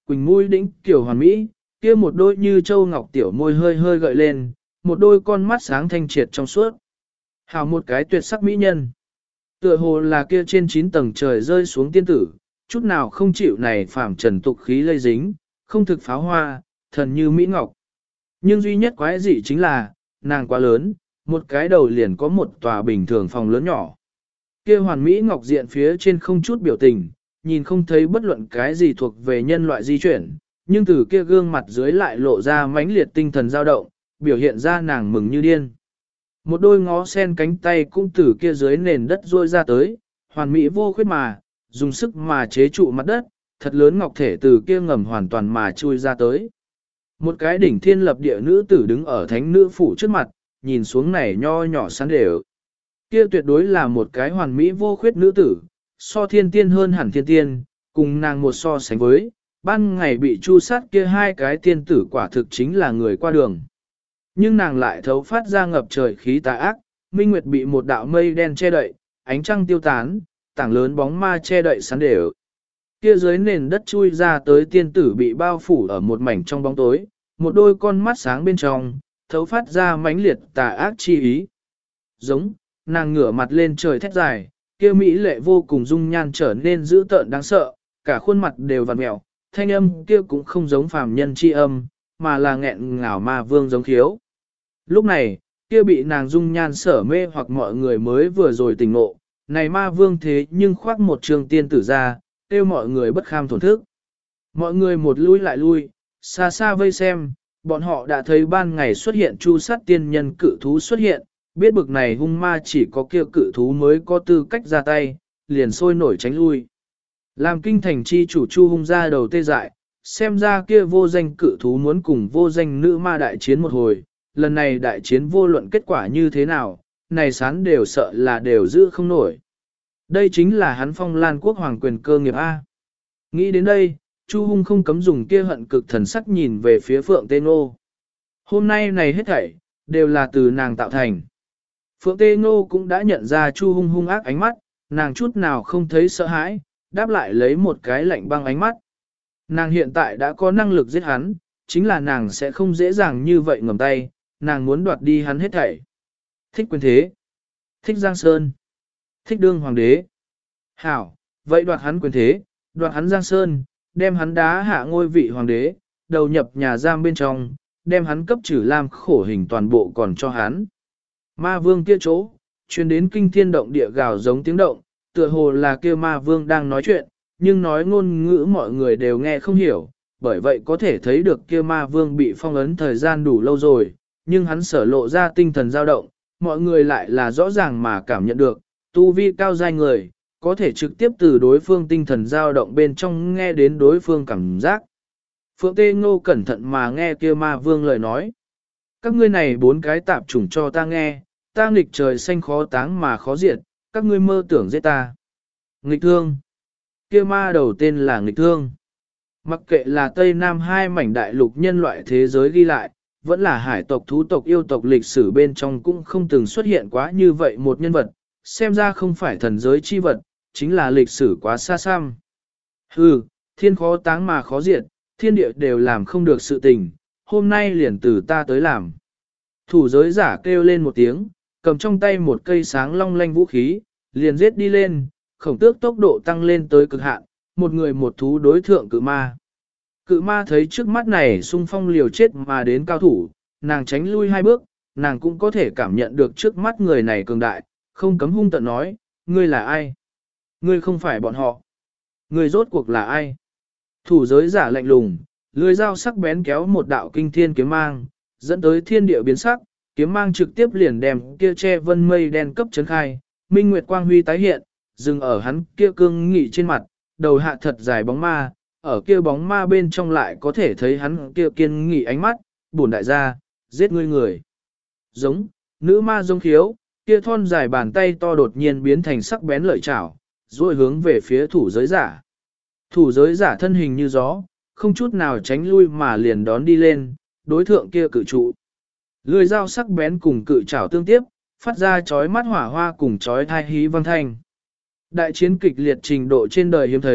quỳnh mũi đĩnh kiểu hoàn mỹ, kia một đôi như châu ngọc tiểu môi hơi hơi gợi lên, một đôi con mắt sáng thanh triệt trong suốt. Hào một cái tuyệt sắc mỹ nhân. Tựa hồ là kia trên 9 tầng trời rơi xuống tiên tử, chút nào không chịu này phàm trần tục khí lây dính, không thực pháo hoa, thần như mỹ ngọc. Nhưng duy nhất quái dị chính là, nàng quá lớn, một cái đầu liền có một tòa bình thường phòng lớn nhỏ. Kia hoàn mỹ ngọc diện phía trên không chút biểu tình, nhìn không thấy bất luận cái gì thuộc về nhân loại di chuyển, nhưng từ kia gương mặt dưới lại lộ ra mãnh liệt tinh thần dao động, biểu hiện ra nàng mừng như điên. Một đôi ngó sen cánh tay cũng từ kia dưới nền đất ruôi ra tới, hoàn mỹ vô khuyết mà, dùng sức mà chế trụ mặt đất, thật lớn ngọc thể từ kia ngầm hoàn toàn mà chui ra tới. Một cái đỉnh thiên lập địa nữ tử đứng ở thánh nữ phủ trước mặt, nhìn xuống này nho nhỏ sán đều. Kia tuyệt đối là một cái hoàn mỹ vô khuyết nữ tử, so thiên tiên hơn hẳn thiên tiên, cùng nàng một so sánh với, ban ngày bị chu sát kia hai cái tiên tử quả thực chính là người qua đường. Nhưng nàng lại thấu phát ra ngập trời khí tà ác, minh nguyệt bị một đạo mây đen che đậy, ánh trăng tiêu tán, tảng lớn bóng ma che đậy sán đều. Kia dưới nền đất chui ra tới tiên tử bị bao phủ ở một mảnh trong bóng tối, một đôi con mắt sáng bên trong, thấu phát ra mãnh liệt tà ác chi ý. Giống, nàng ngửa mặt lên trời thét dài, kia mỹ lệ vô cùng dung nhan trở nên dữ tợn đáng sợ, cả khuôn mặt đều vặn mẹo, thanh âm kia cũng không giống phàm nhân chi âm, mà là nghẹn ngào ma vương giống khiếu. Lúc này, kia bị nàng dung nhan sở mê hoặc mọi người mới vừa rồi tỉnh ngộ, này ma vương thế nhưng khoác một trường tiên tử ra, kêu mọi người bất kham thổn thức. Mọi người một lui lại lui, xa xa vây xem, bọn họ đã thấy ban ngày xuất hiện chu sát tiên nhân cự thú xuất hiện, biết bực này hung ma chỉ có kia cự thú mới có tư cách ra tay, liền sôi nổi tránh lui. Làm kinh thành chi chủ chu hung ra đầu tê dại, xem ra kia vô danh cự thú muốn cùng vô danh nữ ma đại chiến một hồi, lần này đại chiến vô luận kết quả như thế nào, này sán đều sợ là đều giữ không nổi. Đây chính là hắn Phong Lan quốc hoàng quyền cơ nghiệp A. Nghĩ đến đây, Chu Hung không cấm dùng kia hận cực thần sắc nhìn về phía Phượng Tê Ngô. Hôm nay này hết thảy, đều là từ nàng tạo thành. Phượng Tê Ngô cũng đã nhận ra Chu Hung hung ác ánh mắt, nàng chút nào không thấy sợ hãi, đáp lại lấy một cái lạnh băng ánh mắt. Nàng hiện tại đã có năng lực giết hắn, chính là nàng sẽ không dễ dàng như vậy ngầm tay, nàng muốn đoạt đi hắn hết thảy. Thích quyền thế, thích Giang Sơn, thích đương hoàng đế. Hảo, vậy đoạt hắn quyền thế, đoạt hắn Giang Sơn, đem hắn đá hạ ngôi vị hoàng đế, đầu nhập nhà giam bên trong, đem hắn cấp trừ làm khổ hình toàn bộ còn cho hắn. Ma vương kia chỗ, truyền đến kinh thiên động địa gào giống tiếng động, tựa hồ là kia ma vương đang nói chuyện, nhưng nói ngôn ngữ mọi người đều nghe không hiểu, bởi vậy có thể thấy được kia ma vương bị phong ấn thời gian đủ lâu rồi, nhưng hắn sở lộ ra tinh thần dao động, mọi người lại là rõ ràng mà cảm nhận được, tu vi cao giai người, có thể trực tiếp từ đối phương tinh thần dao động bên trong nghe đến đối phương cảm giác. Phượng Tê Ngô cẩn thận mà nghe kia ma vương lời nói. Các ngươi này 4 cái tạp chủng cho ta nghe, ta nghịch trời xanh khó táng mà khó diệt, các ngươi mơ tưởng giết ta. Nghịch thương. Kia ma đầu tên là nghịch thương. Mặc kệ là Tây Nam hai mảnh đại lục nhân loại thế giới ghi lại, vẫn là hải tộc thú tộc yêu tộc lịch sử bên trong cũng không từng xuất hiện quá như vậy một nhân vật, xem ra không phải thần giới chi vật, chính là lịch sử quá xa xăm. Hừ, thiên khó táng mà khó diệt, thiên địa đều làm không được sự tình, hôm nay liền từ ta tới làm. Thủ giới giả kêu lên một tiếng, cầm trong tay một cây sáng long lanh vũ khí, liền giết đi lên, khổng tước tốc độ tăng lên tới cực hạn, một người một thú đối thượng cự ma. Cự ma thấy trước mắt này xung phong liều chết mà đến cao thủ, nàng tránh lui 2 bước, nàng cũng có thể cảm nhận được trước mắt người này cường đại, không cấm hung tận nói, ngươi là ai? Ngươi không phải bọn họ. Ngươi rốt cuộc là ai? Thủ giới giả lạnh lùng, lưỡi dao sắc bén kéo một đạo kinh thiên kiếm mang, dẫn tới thiên địa biến sắc, kiếm mang trực tiếp liền đem kia che vân mây đen cấp chấn khai, minh nguyệt quang huy tái hiện, dừng ở hắn kia cương nghị trên mặt, đầu hạ thật dài bóng ma, ở kia bóng ma bên trong lại có thể thấy hắn kia kiên nghị ánh mắt, bổn đại gia, giết ngươi người. Giống, nữ ma giống khiếu, kia thon dài bàn tay to đột nhiên biến thành sắc bén lợi chảo, rồi hướng về phía thủ giới giả. Thủ giới giả thân hình như gió, không chút nào tránh lui mà liền đón đi lên, đối thượng kia cự trụ. Lưỡi dao sắc bén cùng cự chảo tương tiếp, phát ra chói mắt hỏa hoa cùng chói thai hí vang thanh. Đại chiến kịch liệt trình độ trên đời hiếm thấy,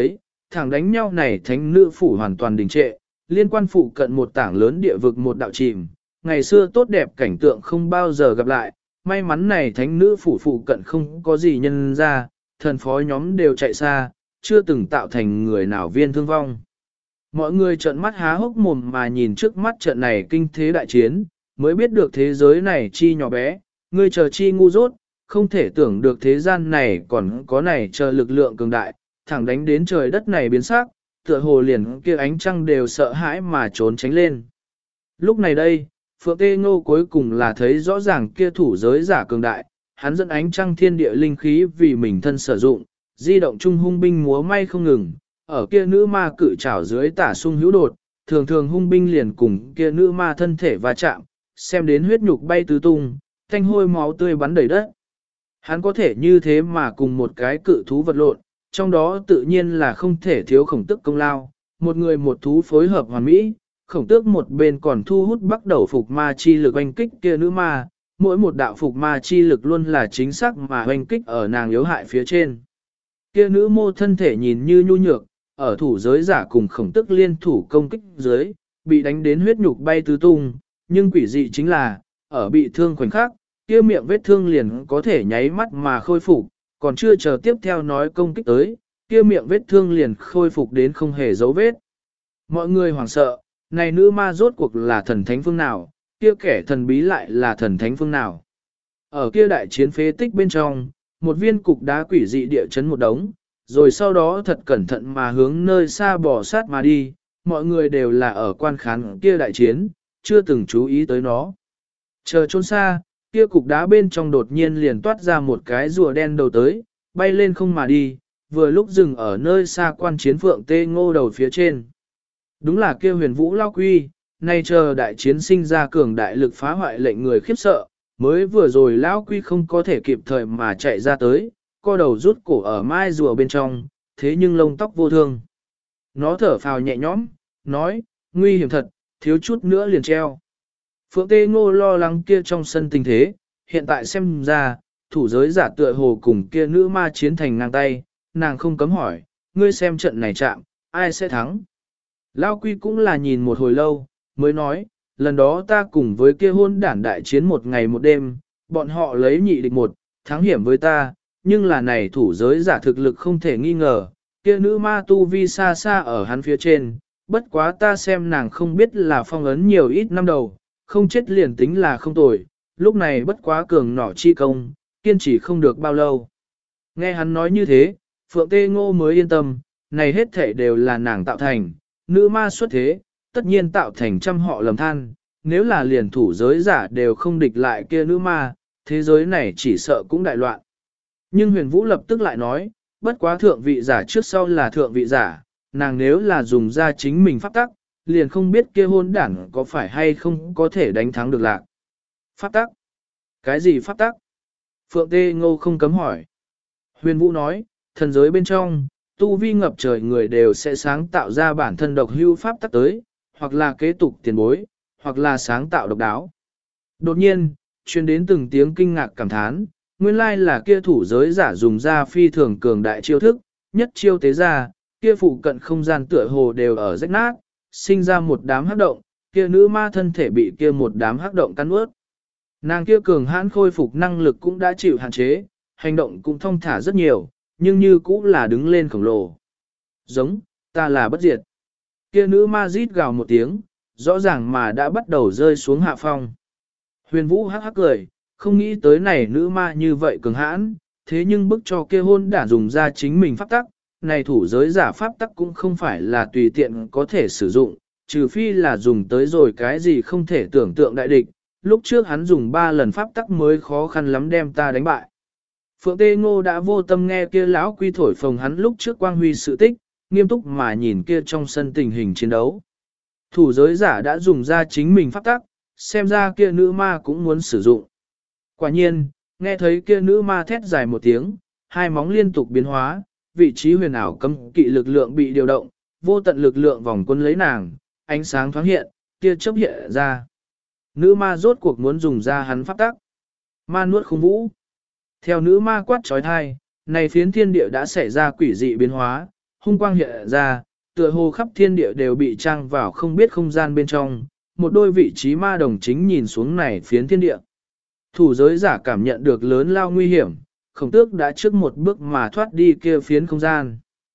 thẳng đánh nhau này thánh nữ phủ hoàn toàn đình trệ, liên quan phụ cận một tảng lớn địa vực một đạo chìm, ngày xưa tốt đẹp cảnh tượng không bao giờ gặp lại, may mắn này thánh nữ phủ phụ cận không có gì nhân ra, thần phó nhóm đều chạy xa, chưa từng tạo thành người nào viên thương vong. Mọi người trợn mắt há hốc mồm mà nhìn trước mắt trận này kinh thế đại chiến, mới biết được thế giới này chi nhỏ bé, ngươi chờ chi ngu dốt, không thể tưởng được thế gian này còn có này chờ lực lượng cường đại, thẳng đánh đến trời đất này biến sắc, tựa hồ liền kia ánh trăng đều sợ hãi mà trốn tránh lên. Lúc này đây, Phượng Tê Ngô cuối cùng là thấy rõ ràng kia thủ giới giả cường đại, hắn dẫn ánh trăng thiên địa linh khí vì mình thân sử dụng, di động trung hung binh múa may không ngừng, ở kia nữ ma cự trảo dưới tả sung hữu đột, thường thường hung binh liền cùng kia nữ ma thân thể va chạm, xem đến huyết nhục bay tứ tung, thanh hôi máu tươi bắn đầy đất. Hắn có thể như thế mà cùng một cái cự thú vật lộn, trong đó tự nhiên là không thể thiếu khổng tức công lao, một người một thú phối hợp hoàn mỹ, khổng tước một bên còn thu hút bắt đầu phục ma chi lực oanh kích kia nữ ma, mỗi một đạo phục ma chi lực luôn là chính xác mà oanh kích ở nàng yếu hại phía trên. Kia nữ mô thân thể nhìn như nhu nhược, ở thủ giới giả cùng khổng tước liên thủ công kích dưới, bị đánh đến huyết nhục bay tứ tung, nhưng quỷ dị chính là, ở bị thương khoảnh khắc, kia miệng vết thương liền có thể nháy mắt mà khôi phục, còn chưa chờ tiếp theo nói công kích tới, kia miệng vết thương liền khôi phục đến không hề dấu vết. Mọi người hoảng sợ, này nữ ma rốt cuộc là thần thánh phương nào, kia kẻ thần bí lại là thần thánh phương nào. Ở kia đại chiến phế tích bên trong, một viên cục đá quỷ dị địa chấn một đống, rồi sau đó thật cẩn thận mà hướng nơi xa bỏ sát mà đi, mọi người đều là ở quan khán kia đại chiến, chưa từng chú ý tới nó. Chờ trốn xa, kia cục đá bên trong đột nhiên liền toát ra một cái rùa đen đầu tới, bay lên không mà đi, vừa lúc dừng ở nơi xa quan chiến Phượng Tê Ngô đầu phía trên. Đúng là kia huyền vũ lao quy, nay chờ đại chiến sinh ra cường đại lực phá hoại lệnh người khiếp sợ, mới vừa rồi lao quy không có thể kịp thời mà chạy ra tới, co đầu rút cổ ở mai rùa bên trong, thế nhưng lông tóc vô thương. Nó thở phào nhẹ nhõm, nói, nguy hiểm thật, thiếu chút nữa liền treo. Phượng Tê Ngô lo lắng kia trong sân tình thế, hiện tại xem ra, thủ giới giả tựa hồ cùng kia nữ ma chiến thành ngang tay, nàng không cấm hỏi, ngươi xem trận này chạm, ai sẽ thắng? Lao Quy cũng là nhìn một hồi lâu, mới nói, lần đó ta cùng với kia hôn đản đại chiến một ngày một đêm, bọn họ lấy nhị địch một, thắng hiểm với ta, nhưng là này thủ giới giả thực lực không thể nghi ngờ, kia nữ ma tu vi xa xa ở hắn phía trên, bất quá ta xem nàng không biết là phong ấn nhiều ít năm đầu, không chết liền tính là không tồi, lúc này bất quá cường nỏ chi công, kiên trì không được bao lâu. Nghe hắn nói như thế, Phượng Tê Ngô mới yên tâm, này hết thể đều là nàng tạo thành, nữ ma xuất thế, tất nhiên tạo thành trăm họ lầm than, nếu là liền thủ giới giả đều không địch lại kia nữ ma, thế giới này chỉ sợ cũng đại loạn. Nhưng huyền vũ lập tức lại nói, bất quá thượng vị giả trước sau là thượng vị giả, nàng nếu là dùng ra chính mình pháp tắc, liền không biết kia hôn đảng có phải hay không có thể đánh thắng được lạc. Pháp tắc? Cái gì pháp tắc? Phượng Tê Ngô không cấm hỏi. Huyền vũ nói, thần giới bên trong, tu vi ngập trời người đều sẽ sáng tạo ra bản thân độc hưu pháp tắc tới, hoặc là kế tục tiền bối, hoặc là sáng tạo độc đáo. Đột nhiên, truyền đến từng tiếng kinh ngạc cảm thán, nguyên lai là kia thủ giới giả dùng ra phi thường cường đại chiêu thức, nhất chiêu tế ra, kia phụ cận không gian tựa hồ đều ở rách nát, sinh ra một đám hắc động, kia nữ ma thân thể bị kia một đám hắc động cắn ướt. Nàng kia cường hãn khôi phục năng lực cũng đã chịu hạn chế, hành động cũng thông thả rất nhiều, nhưng như cũng là đứng lên khổng lồ. Giống, ta là bất diệt. Kia nữ ma rít gào một tiếng, rõ ràng mà đã bắt đầu rơi xuống hạ phong. Huyền Vũ hắc hắc cười, không nghĩ tới này nữ ma như vậy cường hãn, thế nhưng bức cho kia hôn đản dùng ra chính mình pháp tắc, này thủ giới giả pháp tắc cũng không phải là tùy tiện có thể sử dụng, trừ phi là dùng tới rồi cái gì không thể tưởng tượng đại địch, lúc trước hắn dùng 3 lần pháp tắc mới khó khăn lắm đem ta đánh bại. Phượng Tê Ngô đã vô tâm nghe kia lão quy thổi phồng hắn lúc trước quang huy sự tích, nghiêm túc mà nhìn kia trong sân tình hình chiến đấu. Thủ giới giả đã dùng ra chính mình pháp tắc, xem ra kia nữ ma cũng muốn sử dụng. Quả nhiên, nghe thấy kia nữ ma thét dài một tiếng, hai móng liên tục biến hóa, vị trí huyền ảo cấm kỵ lực lượng bị điều động, vô tận lực lượng vòng quân lấy nàng, ánh sáng thoáng hiện, kia chớp hiện ra. Nữ ma rốt cuộc muốn dùng ra hắn pháp tắc. Ma nuốt khung vũ. Theo nữ ma quát trói thai, này phiến thiên địa đã xảy ra quỷ dị biến hóa, hung quang hiện ra, tựa hồ khắp thiên địa đều bị trang vào không biết không gian bên trong, một đôi vị trí ma đồng chính nhìn xuống này phiến thiên địa. Thủ giới giả cảm nhận được lớn lao nguy hiểm, Khổng Tước đã trước một bước mà thoát đi kia phiến không gian.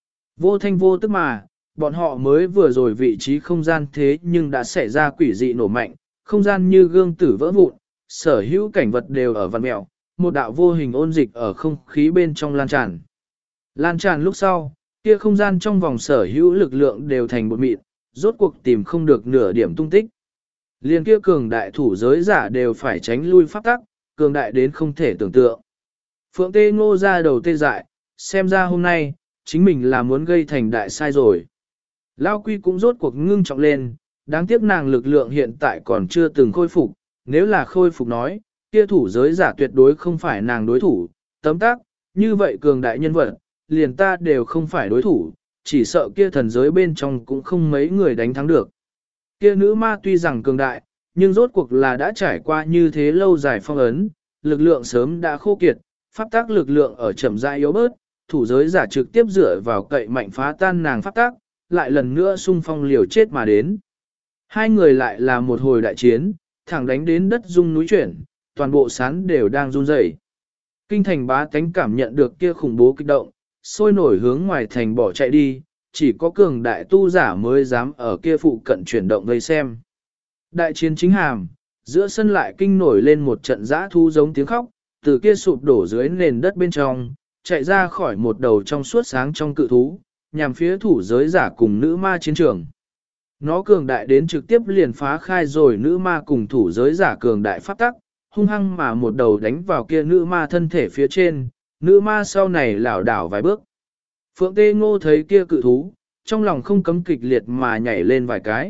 Vô thanh vô tức mà, bọn họ mới vừa rồi vị trí không gian thế nhưng đã xảy ra quỷ dị nổ mạnh, không gian như gương tử vỡ vụn, sở hữu cảnh vật đều ở vằn mẹo, một đạo vô hình ôn dịch ở không khí bên trong lan tràn. Lan tràn lúc sau, kia không gian trong vòng sở hữu lực lượng đều thành bột mịn, rốt cuộc tìm không được nửa điểm tung tích. Liên kia cường đại thủ giới giả đều phải tránh lui pháp tắc, cường đại đến không thể tưởng tượng. Phượng Tê Ngô ra đầu tê dại, xem ra hôm nay, chính mình là muốn gây thành đại sai rồi. Lao Quy cũng rốt cuộc ngưng trọng lên, đáng tiếc nàng lực lượng hiện tại còn chưa từng khôi phục, nếu là khôi phục nói, kia thủ giới giả tuyệt đối không phải nàng đối thủ, tấm tác, như vậy cường đại nhân vật, liền ta đều không phải đối thủ, chỉ sợ kia thần giới bên trong cũng không mấy người đánh thắng được. Kia nữ ma tuy rằng cường đại, nhưng rốt cuộc là đã trải qua như thế lâu dài phong ấn, lực lượng sớm đã khô kiệt, pháp tác lực lượng ở chậm rãi yếu bớt, thủ giới giả trực tiếp dựa vào cậy mạnh phá tan nàng pháp tác, lại lần nữa xung phong liều chết mà đến. Hai người lại là một hồi đại chiến, thẳng đánh đến đất rung núi chuyển, toàn bộ sán đều đang run rẩy. Kinh thành bá tánh cảm nhận được kia khủng bố kích động, sôi nổi hướng ngoài thành bỏ chạy đi, chỉ có cường đại tu giả mới dám ở kia phụ cận chuyển động vây xem. Đại chiến chính hàm, giữa sân lại kinh nổi lên một trận dã thu giống tiếng khóc, từ kia sụp đổ dưới nền đất bên trong, chạy ra khỏi một đầu trong suốt sáng trong cự thú, nhằm phía thủ giới giả cùng nữ ma chiến trường. Nó cường đại đến trực tiếp liền phá khai rồi nữ ma cùng thủ giới giả cường đại pháp tắc, hung hăng mà một đầu đánh vào kia nữ ma thân thể phía trên, nữ ma sau này lảo đảo vài bước. Phượng Tê Ngô thấy kia cự thú, trong lòng không cấm kịch liệt mà nhảy lên vài cái.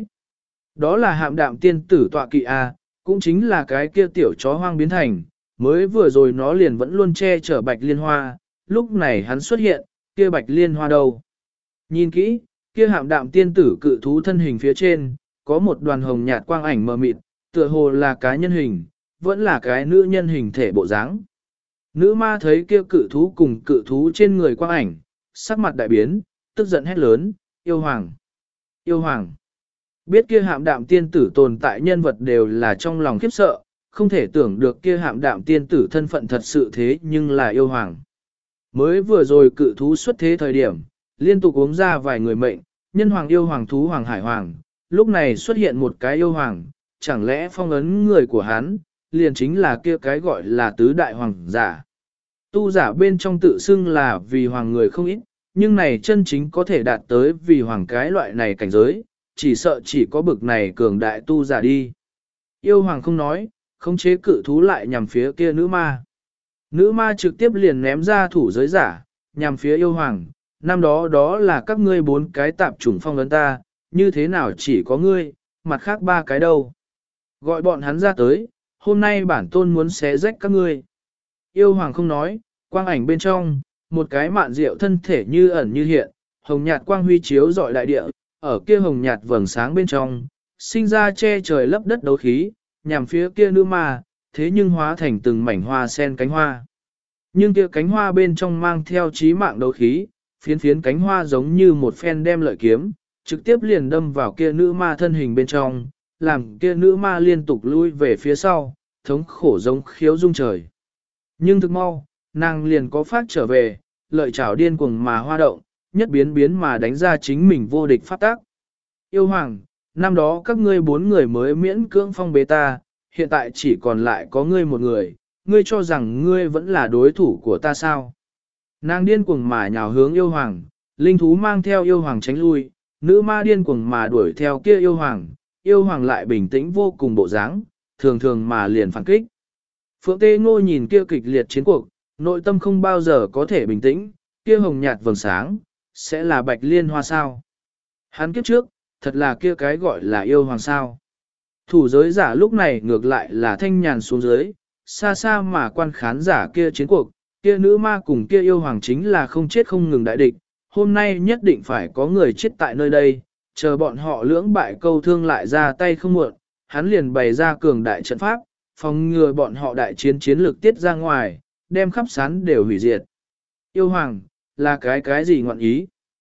Đó là hạm đạm tiên tử tọa kỵ A, cũng chính là cái kia tiểu chó hoang biến thành, mới vừa rồi nó liền vẫn luôn che chở bạch liên hoa, lúc này hắn xuất hiện, kia bạch liên hoa đâu. Nhìn kỹ, kia hạm đạm tiên tử cự thú thân hình phía trên, có một đoàn hồng nhạt quang ảnh mờ mịt, tựa hồ là cái nhân hình, vẫn là cái nữ nhân hình thể bộ dáng. Nữ ma thấy kia cự thú cùng cự thú trên người quang ảnh, sắc mặt đại biến, tức giận hét lớn, yêu hoàng, yêu hoàng. Biết kia hạm đạm tiên tử tồn tại nhân vật đều là trong lòng khiếp sợ, không thể tưởng được kia hạm đạm tiên tử thân phận thật sự thế nhưng là yêu hoàng. Mới vừa rồi cự thú xuất thế thời điểm, liên tục uống ra vài người mệnh, nhân hoàng yêu hoàng thú hoàng hải hoàng, lúc này xuất hiện một cái yêu hoàng, chẳng lẽ phong ấn người của hắn, liền chính là kia cái gọi là tứ đại hoàng giả. Tu giả bên trong tự xưng là vì hoàng người không ít, nhưng này chân chính có thể đạt tới vì hoàng cái loại này cảnh giới, chỉ sợ chỉ có bực này cường đại tu giả đi. Yêu hoàng không nói, khống chế cự thú lại nhằm phía kia nữ ma. Nữ ma trực tiếp liền ném ra thủ giới giả, nhằm phía yêu hoàng, năm đó đó là các ngươi 4 cái tạp chủng phong ấn ta, như thế nào chỉ có ngươi, mặt khác 3 cái đâu. Gọi bọn hắn ra tới, hôm nay bản tôn muốn xé rách các ngươi. Yêu hoàng không nói, quang ảnh bên trong, một cái mạn rượu thân thể như ẩn như hiện, hồng nhạt quang huy chiếu rọi đại địa, ở kia hồng nhạt vầng sáng bên trong, sinh ra che trời lấp đất đấu khí, nhằm phía kia nữ ma, thế nhưng hóa thành từng mảnh hoa sen cánh hoa. Nhưng kia cánh hoa bên trong mang theo chí mạng đấu khí, phiến phiến cánh hoa giống như một phen đem lợi kiếm, trực tiếp liền đâm vào kia nữ ma thân hình bên trong, làm kia nữ ma liên tục lui về phía sau, thống khổ giống khiếu rung trời. Nhưng thực mau, nàng liền có phát trở về, lợi chảo điên cuồng mà hoa động, nhất biến biến mà đánh ra chính mình vô địch pháp tác. Yêu hoàng, năm đó các ngươi 4 người mới miễn cưỡng phong bế ta, hiện tại chỉ còn lại có ngươi một người, ngươi cho rằng ngươi vẫn là đối thủ của ta sao? Nàng điên cuồng mà nhào hướng yêu hoàng, linh thú mang theo yêu hoàng tránh lui, nữ ma điên cuồng mà đuổi theo kia yêu hoàng lại bình tĩnh vô cùng bộ dáng, thường thường mà liền phản kích. Phượng Tê Ngô nhìn kia kịch liệt chiến cuộc, nội tâm không bao giờ có thể bình tĩnh, kia hồng nhạt vầng sáng, sẽ là bạch liên hoa sao? Hắn kiếp trước, thật là kia cái gọi là yêu hoàng sao? Thủ giới giả lúc này ngược lại là thanh nhàn xuống dưới, xa xa mà quan khán giả kia chiến cuộc, kia nữ ma cùng kia yêu hoàng chính là không chết không ngừng đại địch, hôm nay nhất định phải có người chết tại nơi đây, chờ bọn họ lưỡng bại câu thương lại ra tay không muộn, hắn liền bày ra cường đại trận pháp, phòng ngừa bọn họ đại chiến chiến lược tiết ra ngoài, đem khắp sán đều hủy diệt. Yêu hoàng, là cái gì ngọn ý?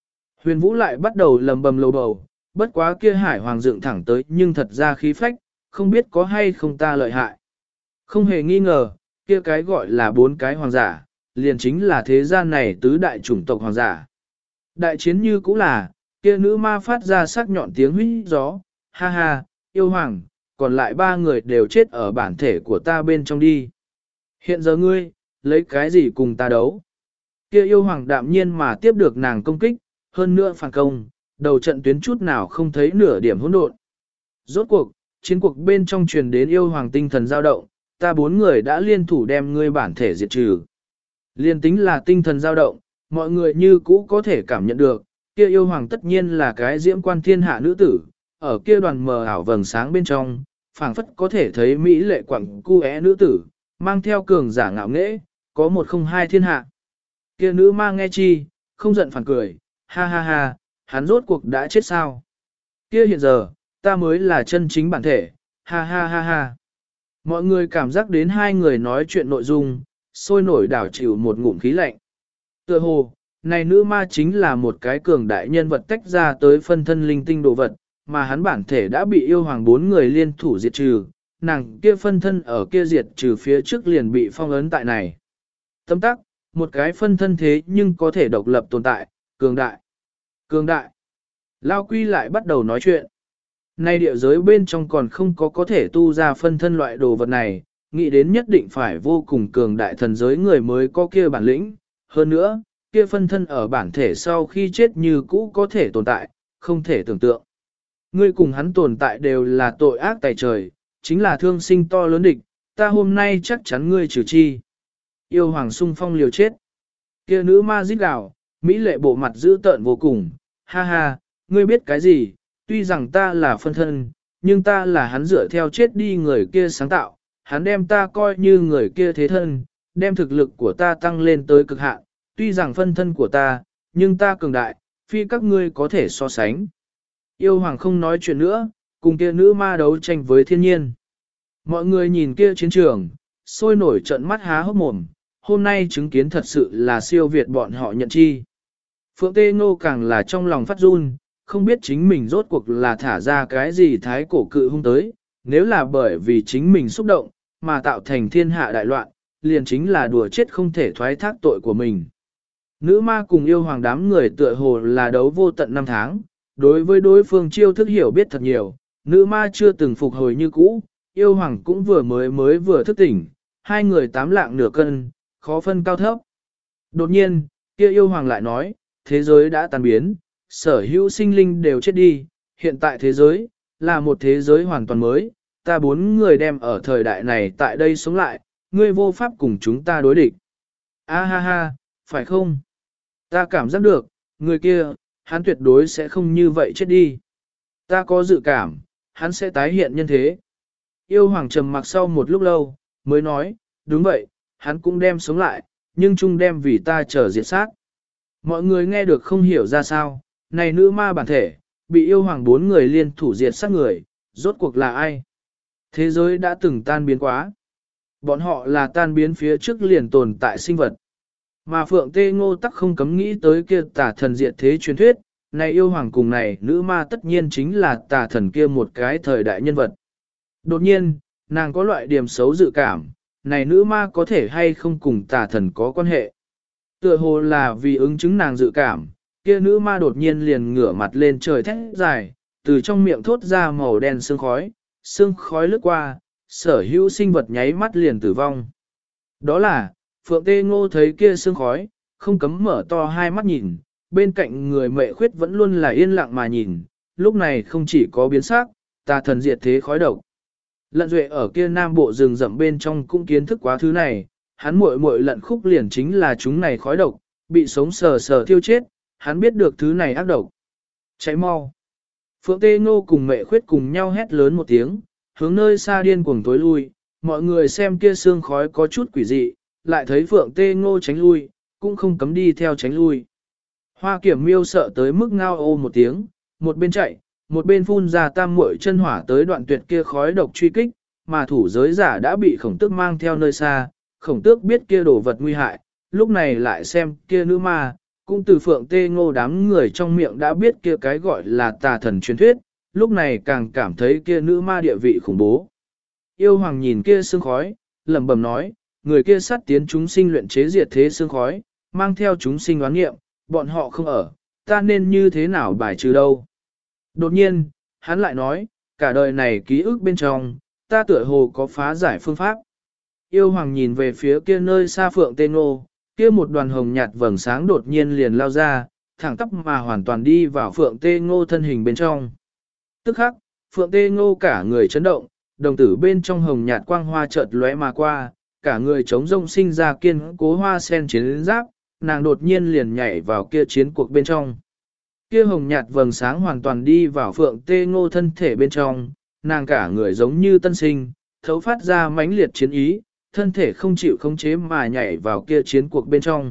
Huyền Vũ lại bắt đầu lầm bầm lầu bầu, bất quá kia hải hoàng dựng thẳng tới nhưng thật ra khí phách, không biết có hay không ta lợi hại. Không hề nghi ngờ, kia cái gọi là 4 cái hoàng giả, liền chính là thế gian này tứ đại chủng tộc hoàng giả. Đại chiến như cũ là, kia nữ ma phát ra sắc nhọn tiếng huýt gió, ha ha, yêu hoàng, còn lại 3 người đều chết ở bản thể của ta bên trong đi. Hiện giờ ngươi, lấy cái gì cùng ta đấu? Kia yêu hoàng đạm nhiên mà tiếp được nàng công kích, hơn nữa phản công, đầu trận tuyến chút nào không thấy nửa điểm hỗn độn. Rốt cuộc, chiến cuộc bên trong truyền đến yêu hoàng tinh thần dao động, ta 4 người đã liên thủ đem ngươi bản thể diệt trừ. Liên tính là tinh thần dao động, mọi người như cũ có thể cảm nhận được, kia yêu hoàng tất nhiên là cái diễm quan thiên hạ nữ tử, ở kia đoàn mờ ảo vầng sáng bên trong, phảng phất có thể thấy mỹ lệ quặng cu é nữ tử, mang theo cường giả ngạo nghễ, có 102 thiên hạ. Kia nữ ma nghe chi, không giận phản cười, ha ha ha, hắn rốt cuộc đã chết sao? Kia hiện giờ, ta mới là chân chính bản thể, ha ha ha ha. Mọi người cảm giác đến hai người nói chuyện nội dung, sôi nổi đảo chịu một ngụm khí lạnh. Tựa hồ, này nữ ma chính là một cái cường đại nhân vật tách ra tới phân thân linh tinh đồ vật, mà hắn bản thể đã bị yêu hoàng 4 người liên thủ diệt trừ, nàng kia phân thân ở kia diệt trừ phía trước liền bị phong ấn tại này. Tấm tắc, một cái phân thân thế nhưng có thể độc lập tồn tại, cường đại. Cường đại. Lao Quy lại bắt đầu nói chuyện. Nay địa giới bên trong còn không có thể tu ra phân thân loại đồ vật này, nghĩ đến nhất định phải vô cùng cường đại thần giới người mới có kia bản lĩnh. Hơn nữa, kia phân thân ở bản thể sau khi chết như cũ có thể tồn tại, không thể tưởng tượng. Ngươi cùng hắn tồn tại đều là tội ác tày trời, chính là thương sinh to lớn địch, ta hôm nay chắc chắn ngươi trừ chi. Yêu hoàng sung phong liều chết. Kia nữ ma rít gào, mỹ lệ bộ mặt dữ tợn vô cùng, ha ha, ngươi biết cái gì, tuy rằng ta là phân thân, nhưng ta là hắn dựa theo chết đi người kia sáng tạo, hắn đem ta coi như người kia thế thân, đem thực lực của ta tăng lên tới cực hạn, tuy rằng phân thân của ta, nhưng ta cường đại, phi các ngươi có thể so sánh. Yêu hoàng không nói chuyện nữa, cùng kia nữ ma đấu tranh với thiên nhiên. Mọi người nhìn kia chiến trường, sôi nổi trận mắt há hốc mồm, hôm nay chứng kiến thật sự là siêu việt bọn họ nhận chi. Phượng Tê Ngô càng là trong lòng phát run, không biết chính mình rốt cuộc là thả ra cái gì thái cổ cự hung tới, nếu là bởi vì chính mình xúc động, mà tạo thành thiên hạ đại loạn, liền chính là đùa chết không thể thoái thác tội của mình. Nữ ma cùng yêu hoàng đám người tựa hồ là đấu vô tận năm tháng, đối với đối phương chiêu thức hiểu biết thật nhiều, nữ ma chưa từng phục hồi như cũ, yêu hoàng cũng vừa thức tỉnh, hai người 8 lạng nửa cân, khó phân cao thấp. Đột nhiên, kia yêu hoàng lại nói, thế giới đã tan biến, sở hữu sinh linh đều chết đi, hiện tại thế giới, là một thế giới hoàn toàn mới, ta 4 người đem ở thời đại này tại đây sống lại, ngươi vô pháp cùng chúng ta đối địch. A ha ha, phải không? Ta cảm giác được, người kia, hắn tuyệt đối sẽ không như vậy chết đi. Ta có dự cảm, hắn sẽ tái hiện nhân thế. Yêu hoàng trầm mặc sau một lúc lâu, mới nói, đúng vậy, hắn cũng đem sống lại, nhưng chung đem vì ta chờ diệt sát. Mọi người nghe được không hiểu ra sao, này nữ ma bản thể, bị yêu hoàng 4 người liên thủ diệt sát người, rốt cuộc là ai? Thế giới đã từng tan biến quá. Bọn họ là tan biến phía trước liền tồn tại sinh vật. Mà Phượng Tê Ngô tắc không cấm nghĩ tới kia tà thần diệt thế truyền thuyết, này yêu hoàng cùng này nữ ma tất nhiên chính là tà thần kia một cái thời đại nhân vật. Đột nhiên, nàng có loại điểm xấu dự cảm, này nữ ma có thể hay không cùng tà thần có quan hệ. Tựa hồ là vì ứng chứng nàng dự cảm, kia nữ ma đột nhiên liền ngửa mặt lên trời thét dài, từ trong miệng thốt ra màu đen sương khói lướt qua, sở hữu sinh vật nháy mắt liền tử vong. Đó là, Phượng Tê Ngô thấy kia sương khói, không cấm mở to hai mắt nhìn, bên cạnh người mẹ khuyết vẫn luôn là yên lặng mà nhìn, lúc này không chỉ có biến sắc, tà thần diệt thế khói độc. Lận Duệ ở kia nam bộ rừng rậm bên trong cũng kiến thức quá thứ này, hắn muội lận khúc liền chính là chúng này khói độc, bị sống sờ sờ thiêu chết, hắn biết được thứ này ác độc. Cháy mau. Phượng Tê Ngô cùng mẹ khuyết cùng nhau hét lớn một tiếng, hướng nơi xa điên cuồng tối lui, mọi người xem kia sương khói có chút quỷ dị, lại thấy Phượng Tê Ngô tránh lui, cũng không cấm đi theo tránh lui. Hoa Kiểm Miêu sợ tới mức ngao ô một tiếng, một bên chạy, một bên phun ra tam muội chân hỏa tới đoạn tuyệt kia khói độc truy kích, mà thủ giới giả đã bị khổng tước mang theo nơi xa, khổng tước biết kia đồ vật nguy hại, lúc này lại xem kia nữ ma, cũng từ Phượng Tê Ngô đám người trong miệng đã biết kia cái gọi là tà thần truyền thuyết, lúc này càng cảm thấy kia nữ ma địa vị khủng bố. Yêu hoàng nhìn kia sương khói, lẩm bẩm nói, người kia sát tiến chúng sinh luyện chế diệt thế sương khói, mang theo chúng sinh đoán nghiệm, bọn họ không ở, ta nên như thế nào bài trừ đâu. Đột nhiên, hắn lại nói, cả đời này ký ức bên trong, ta tựa hồ có phá giải phương pháp. Yêu hoàng nhìn về phía kia nơi xa Phượng Tê Ngô, kia một đoàn hồng nhạt vầng sáng đột nhiên liền lao ra, thẳng tắp mà hoàn toàn đi vào Phượng Tê Ngô thân hình bên trong. Tức khắc, Phượng Tê Ngô cả người chấn động, đồng tử bên trong hồng nhạt quang hoa chợt lóe mà qua, cả người trống rông sinh ra kiên cố hoa sen chiến giáp, nàng đột nhiên liền nhảy vào kia chiến cuộc bên trong. Kia hồng nhạt vầng sáng hoàn toàn đi vào Phượng Tê Ngô thân thể bên trong, nàng cả người giống như tân sinh, thấu phát ra mãnh liệt chiến ý, thân thể không chịu khống chế mà nhảy vào kia chiến cuộc bên trong.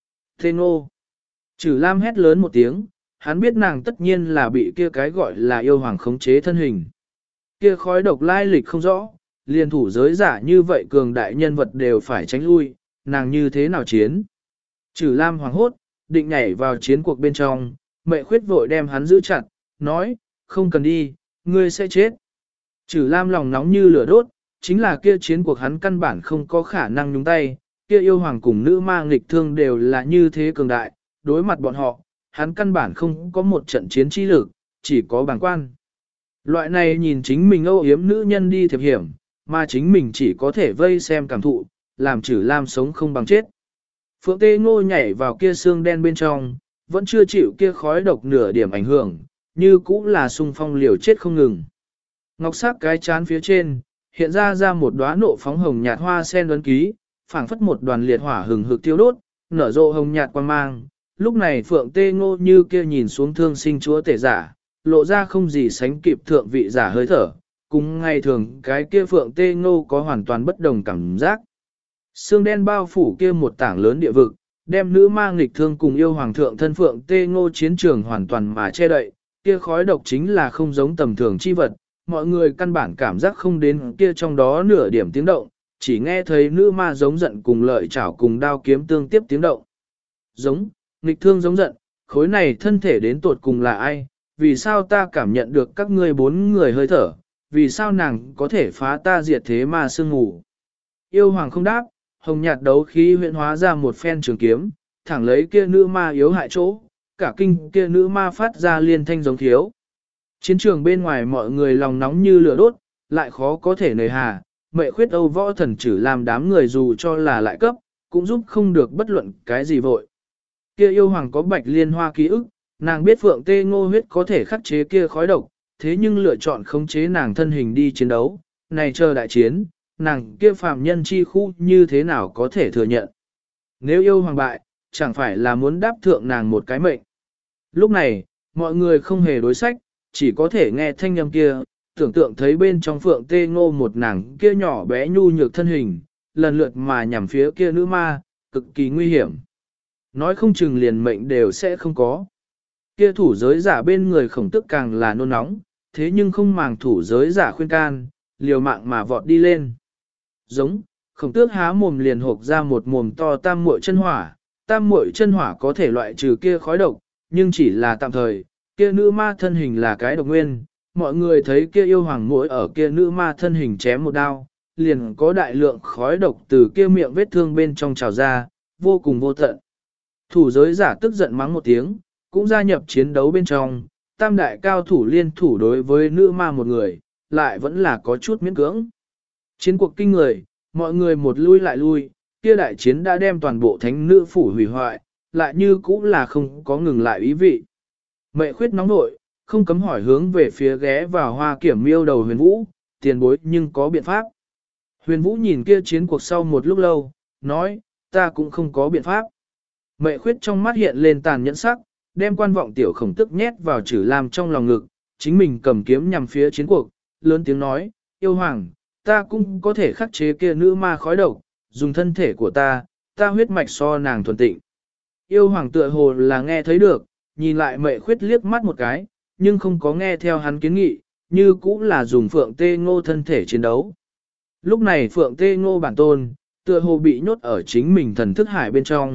Tê Ngô! Trừ Lam hét lớn một tiếng, hắn biết nàng tất nhiên là bị kia cái gọi là yêu hoàng khống chế thân hình. Kia khói độc lai lịch không rõ, liền thủ giới giả như vậy cường đại nhân vật đều phải tránh lui, nàng như thế nào chiến. Trừ Lam hoảng hốt, định nhảy vào chiến cuộc bên trong, Mệ Khuyết vội đem hắn giữ chặt, nói, không cần đi, ngươi sẽ chết. Trừ Lam lòng nóng như lửa đốt, chính là kia chiến cuộc hắn căn bản không có khả năng nhúng tay, kia yêu hoàng cùng nữ ma nghịch thương đều là như thế cường đại, đối mặt bọn họ, hắn căn bản không có một trận chiến trí lực, chỉ có bàng quan. Loại này nhìn chính mình âu yếm nữ nhân đi thiệp hiểm, mà chính mình chỉ có thể vây xem cảm thụ, làm Trừ Lam sống không bằng chết. Phượng Tê Ngô nhảy vào kia xương đen bên trong, vẫn chưa chịu kia khói độc nửa điểm ảnh hưởng, như cũ là xung phong liều chết không ngừng. Ngọc sắc cái chán phía trên, hiện ra một đóa nộ phóng hồng nhạt hoa sen ấn ký, phảng phất một đoàn liệt hỏa hừng hực tiêu đốt, nở rộ hồng nhạt quang mang. Lúc này Phượng Tê Ngô như kia nhìn xuống thương sinh chúa tể giả, lộ ra không gì sánh kịp thượng vị giả hơi thở, cùng ngày thường cái kia Phượng Tê Ngô có hoàn toàn bất đồng cảm giác. Sương đen bao phủ kia một tảng lớn địa vực, đem nữ ma nghịch thương cùng yêu hoàng thượng thân Phượng Tê Ngô chiến trường hoàn toàn mà che đậy, kia khói độc chính là không giống tầm thường chi vật, mọi người căn bản cảm giác không đến kia trong đó nửa điểm tiếng động, chỉ nghe thấy nữ ma giống giận cùng lợi chảo cùng đao kiếm tương tiếp tiếng động. Giống, nghịch thương giống giận, khối này thân thể đến tột cùng là ai, vì sao ta cảm nhận được các ngươi bốn người hơi thở, vì sao nàng có thể phá ta diệt thế ma sương ngủ. Yêu hoàng không đáp, hồng nhạt đấu khí huyện hóa ra một phen trường kiếm, thẳng lấy kia nữ ma yếu hại chỗ, cả kinh kia nữ ma phát ra liên thanh giống thiếu. Chiến trường bên ngoài mọi người lòng nóng như lửa đốt, lại khó có thể nời hà, Mệ Khuyết Âu võ thần chử làm đám người dù cho là lại cấp, cũng giúp không được bất luận cái gì vội. Kia yêu hoàng có bạch liên hoa ký ức, nàng biết Phượng Tê Ngô huyết có thể khắc chế kia khói độc, thế nhưng lựa chọn khống chế nàng thân hình đi chiến đấu, này chờ đại chiến, nàng kia phàm nhân chi khu như thế nào có thể thừa nhận. Nếu yêu hoàng bại, chẳng phải là muốn đáp thượng nàng một cái mệnh. Lúc này, mọi người không hề đối sách, chỉ có thể nghe thanh âm kia, tưởng tượng thấy bên trong Phượng Tê Ngô một nàng kia nhỏ bé nhu nhược thân hình, lần lượt mà nhằm phía kia nữ ma, cực kỳ nguy hiểm. Nói không chừng liền mệnh đều sẽ không có. Kia thủ giới giả bên người Khổng Tước càng là nôn nóng, thế nhưng không màng thủ giới giả khuyên can, liều mạng mà vọt đi lên. Giống, Khổng Tước há mồm liền hộc ra một mồm to tam muội chân hỏa có thể loại trừ kia khói độc, nhưng chỉ là tạm thời, kia nữ ma thân hình là cái độc nguyên, mọi người thấy kia yêu hoàng mũi ở kia nữ ma thân hình chém một đao, liền có đại lượng khói độc từ kia miệng vết thương bên trong trào ra, vô cùng vô tận. Thủ giới giả tức giận mắng một tiếng, cũng gia nhập chiến đấu bên trong, tam đại cao thủ liên thủ đối với nữ ma một người, lại vẫn là có chút miễn cưỡng. Chiến cuộc kinh người, mọi người một lui lại lui, kia đại chiến đã đem toàn bộ thánh nữ phủ hủy hoại, lại như cũng là không có ngừng lại ý vị. Mệ Khuyết nóng nội, không cấm hỏi hướng về phía ghé vào Hoa Kiểm Miêu đầu Huyền Vũ, tiền bối nhưng có biện pháp. Huyền Vũ nhìn kia chiến cuộc sau một lúc lâu, nói, ta cũng không có biện pháp. Mệ Khuyết trong mắt hiện lên tàn nhẫn sắc, đem quan vọng tiểu Khổng Tức nhét vào Trử Lam trong lòng ngực, chính mình cầm kiếm nhằm phía chiến cuộc, lớn tiếng nói, yêu hoàng, ta cũng có thể khắc chế kia nữ ma khói độc, dùng thân thể của ta huyết mạch so nàng thuần tịnh. Yêu hoàng tựa hồ là nghe thấy được, nhìn lại Mệ Khuyết liếc mắt một cái, nhưng không có nghe theo hắn kiến nghị, như cũng là dùng Phượng Tê Ngô thân thể chiến đấu. Lúc này Phượng Tê Ngô bản tôn, tựa hồ bị nhốt ở chính mình thần thức hải bên trong,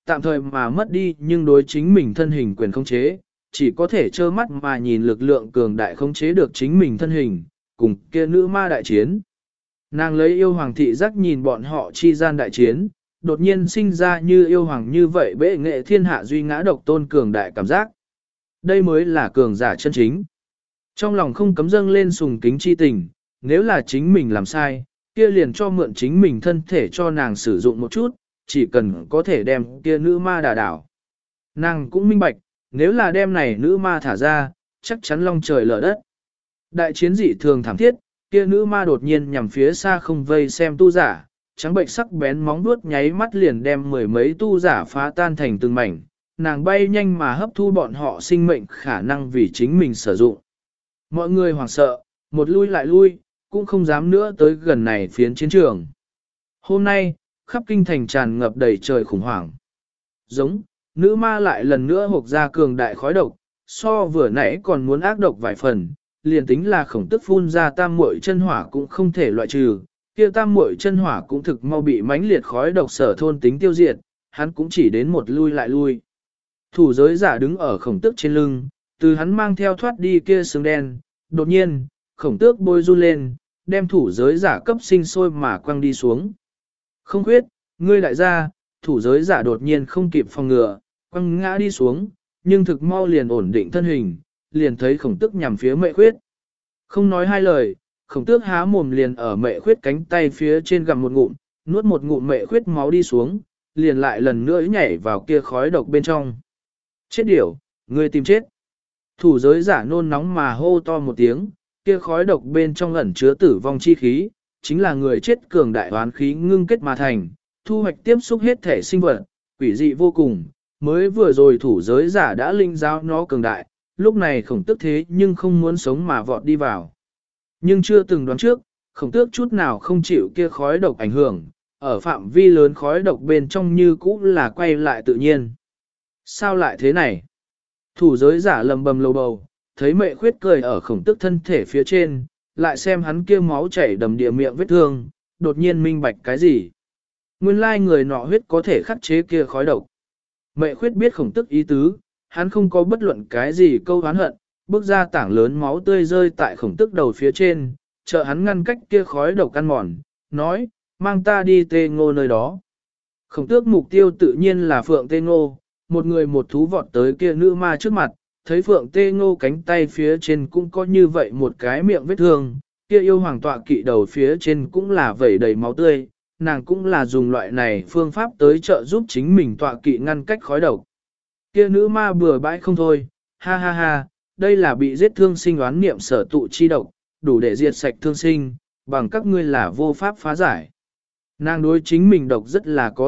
tạm thời mà mất đi nhưng đối chính mình thân hình quyền khống chế, chỉ có thể trơ mắt mà nhìn lực lượng cường đại khống chế được chính mình thân hình, cùng kia nữ ma đại chiến. Nàng lấy yêu hoàng thị giác nhìn bọn họ chi gian đại chiến, đột nhiên sinh ra như yêu hoàng như vậy bệ nghệ thiên hạ duy ngã độc tôn cường đại cảm giác. Đây mới là cường giả chân chính. Trong lòng không cấm dâng lên sùng kính chi tình, nếu là chính mình làm sai, kia liền cho mượn chính mình thân thể cho nàng sử dụng một chút, chỉ cần có thể đem kia nữ ma đả đảo. Nàng cũng minh bạch, nếu là đem này nữ ma thả ra, chắc chắn long trời lở đất. Đại chiến dị thường thảm thiết, kia nữ ma đột nhiên nhằm phía xa không vây xem tu giả, trắng bệnh sắc bén móng vuốt nháy mắt liền đem mười mấy tu giả phá tan thành từng mảnh, nàng bay nhanh mà hấp thu bọn họ sinh mệnh khả năng vì chính mình sử dụng. Mọi người hoảng sợ, một lui lại lui, cũng không dám nữa tới gần này phiến chiến trường. Hôm nay, khắp kinh thành tràn ngập đầy trời khủng hoảng. Giống, nữ ma lại lần nữa hộc ra cường đại khói độc, so vừa nãy còn muốn ác độc vài phần, liền tính là khổng tức phun ra tam muội chân hỏa cũng không thể loại trừ, kia tam muội chân hỏa cũng thực mau bị mãnh liệt khói độc sở thôn tính tiêu diệt, hắn cũng chỉ đến một lui lại lui. Thủ giới giả đứng ở khổng tước trên lưng, từ hắn mang theo thoát đi kia sừng đen, đột nhiên, khổng tước bôi run lên, đem thủ giới giả cấp sinh sôi mà quăng đi xuống. Không khuyết, ngươi đại gia, thủ giới giả đột nhiên không kịp phòng ngừa, quăng ngã đi xuống, nhưng thực mau liền ổn định thân hình, liền thấy khổng tước nhằm phía mệ khuyết. Không nói hai lời, khổng tước há mồm liền ở mệ khuyết cánh tay phía trên gặm một ngụm, nuốt một ngụm mệ khuyết máu đi xuống, liền lại lần nữa nhảy vào kia khói độc bên trong. Chết điểu, ngươi tìm chết. Thủ giới giả nôn nóng mà hô to một tiếng, kia khói độc bên trong ẩn chứa tử vong chi khí, chính là người chết cường đại hoán khí ngưng kết mà thành, thu hoạch tiếp xúc hết thể sinh vật, quỷ dị vô cùng, mới vừa rồi thủ giới giả đã linh giáo nó cường đại, lúc này khổng tước thế nhưng không muốn sống mà vọt đi vào. Nhưng chưa từng đoán trước, khổng tước chút nào không chịu kia khói độc ảnh hưởng, ở phạm vi lớn khói độc bên trong như cũ là quay lại tự nhiên. Sao lại thế này? Thủ giới giả lầm bầm lầu bầu, thấy mệ khuyết cười ở khổng tước thân thể phía trên, lại xem hắn kia máu chảy đầm địa miệng vết thương, đột nhiên minh bạch cái gì? Nguyên lai người nọ huyết có thể khắc chế kia khói độc. Mệ khuyết biết khổng tước ý tứ, hắn không có bất luận cái gì câu oán hận, bước ra tảng lớn máu tươi rơi tại khổng tước đầu phía trên, trợ hắn ngăn cách kia khói độc ăn mòn, nói, mang ta đi Tê Ngô nơi đó. Khổng tước mục tiêu tự nhiên là Phượng Tê Ngô, một người một thú vọt tới kia nữ ma trước mặt, thấy Phượng Tê Ngô cánh tay phía trên cũng có như vậy một cái miệng vết thương, kia yêu hoàng tọa kỵ đầu phía trên cũng là vẩy đầy máu tươi, nàng cũng là dùng loại này phương pháp tới trợ giúp chính mình tọa kỵ ngăn cách khói độc. Kia nữ ma bừa bãi không thôi, ha ha ha, đây là bị giết thương sinh oán niệm sở tụ chi độc, đủ để diệt sạch thương sinh, bằng các ngươi là vô pháp phá giải. Nàng đối chính mình độc rất là có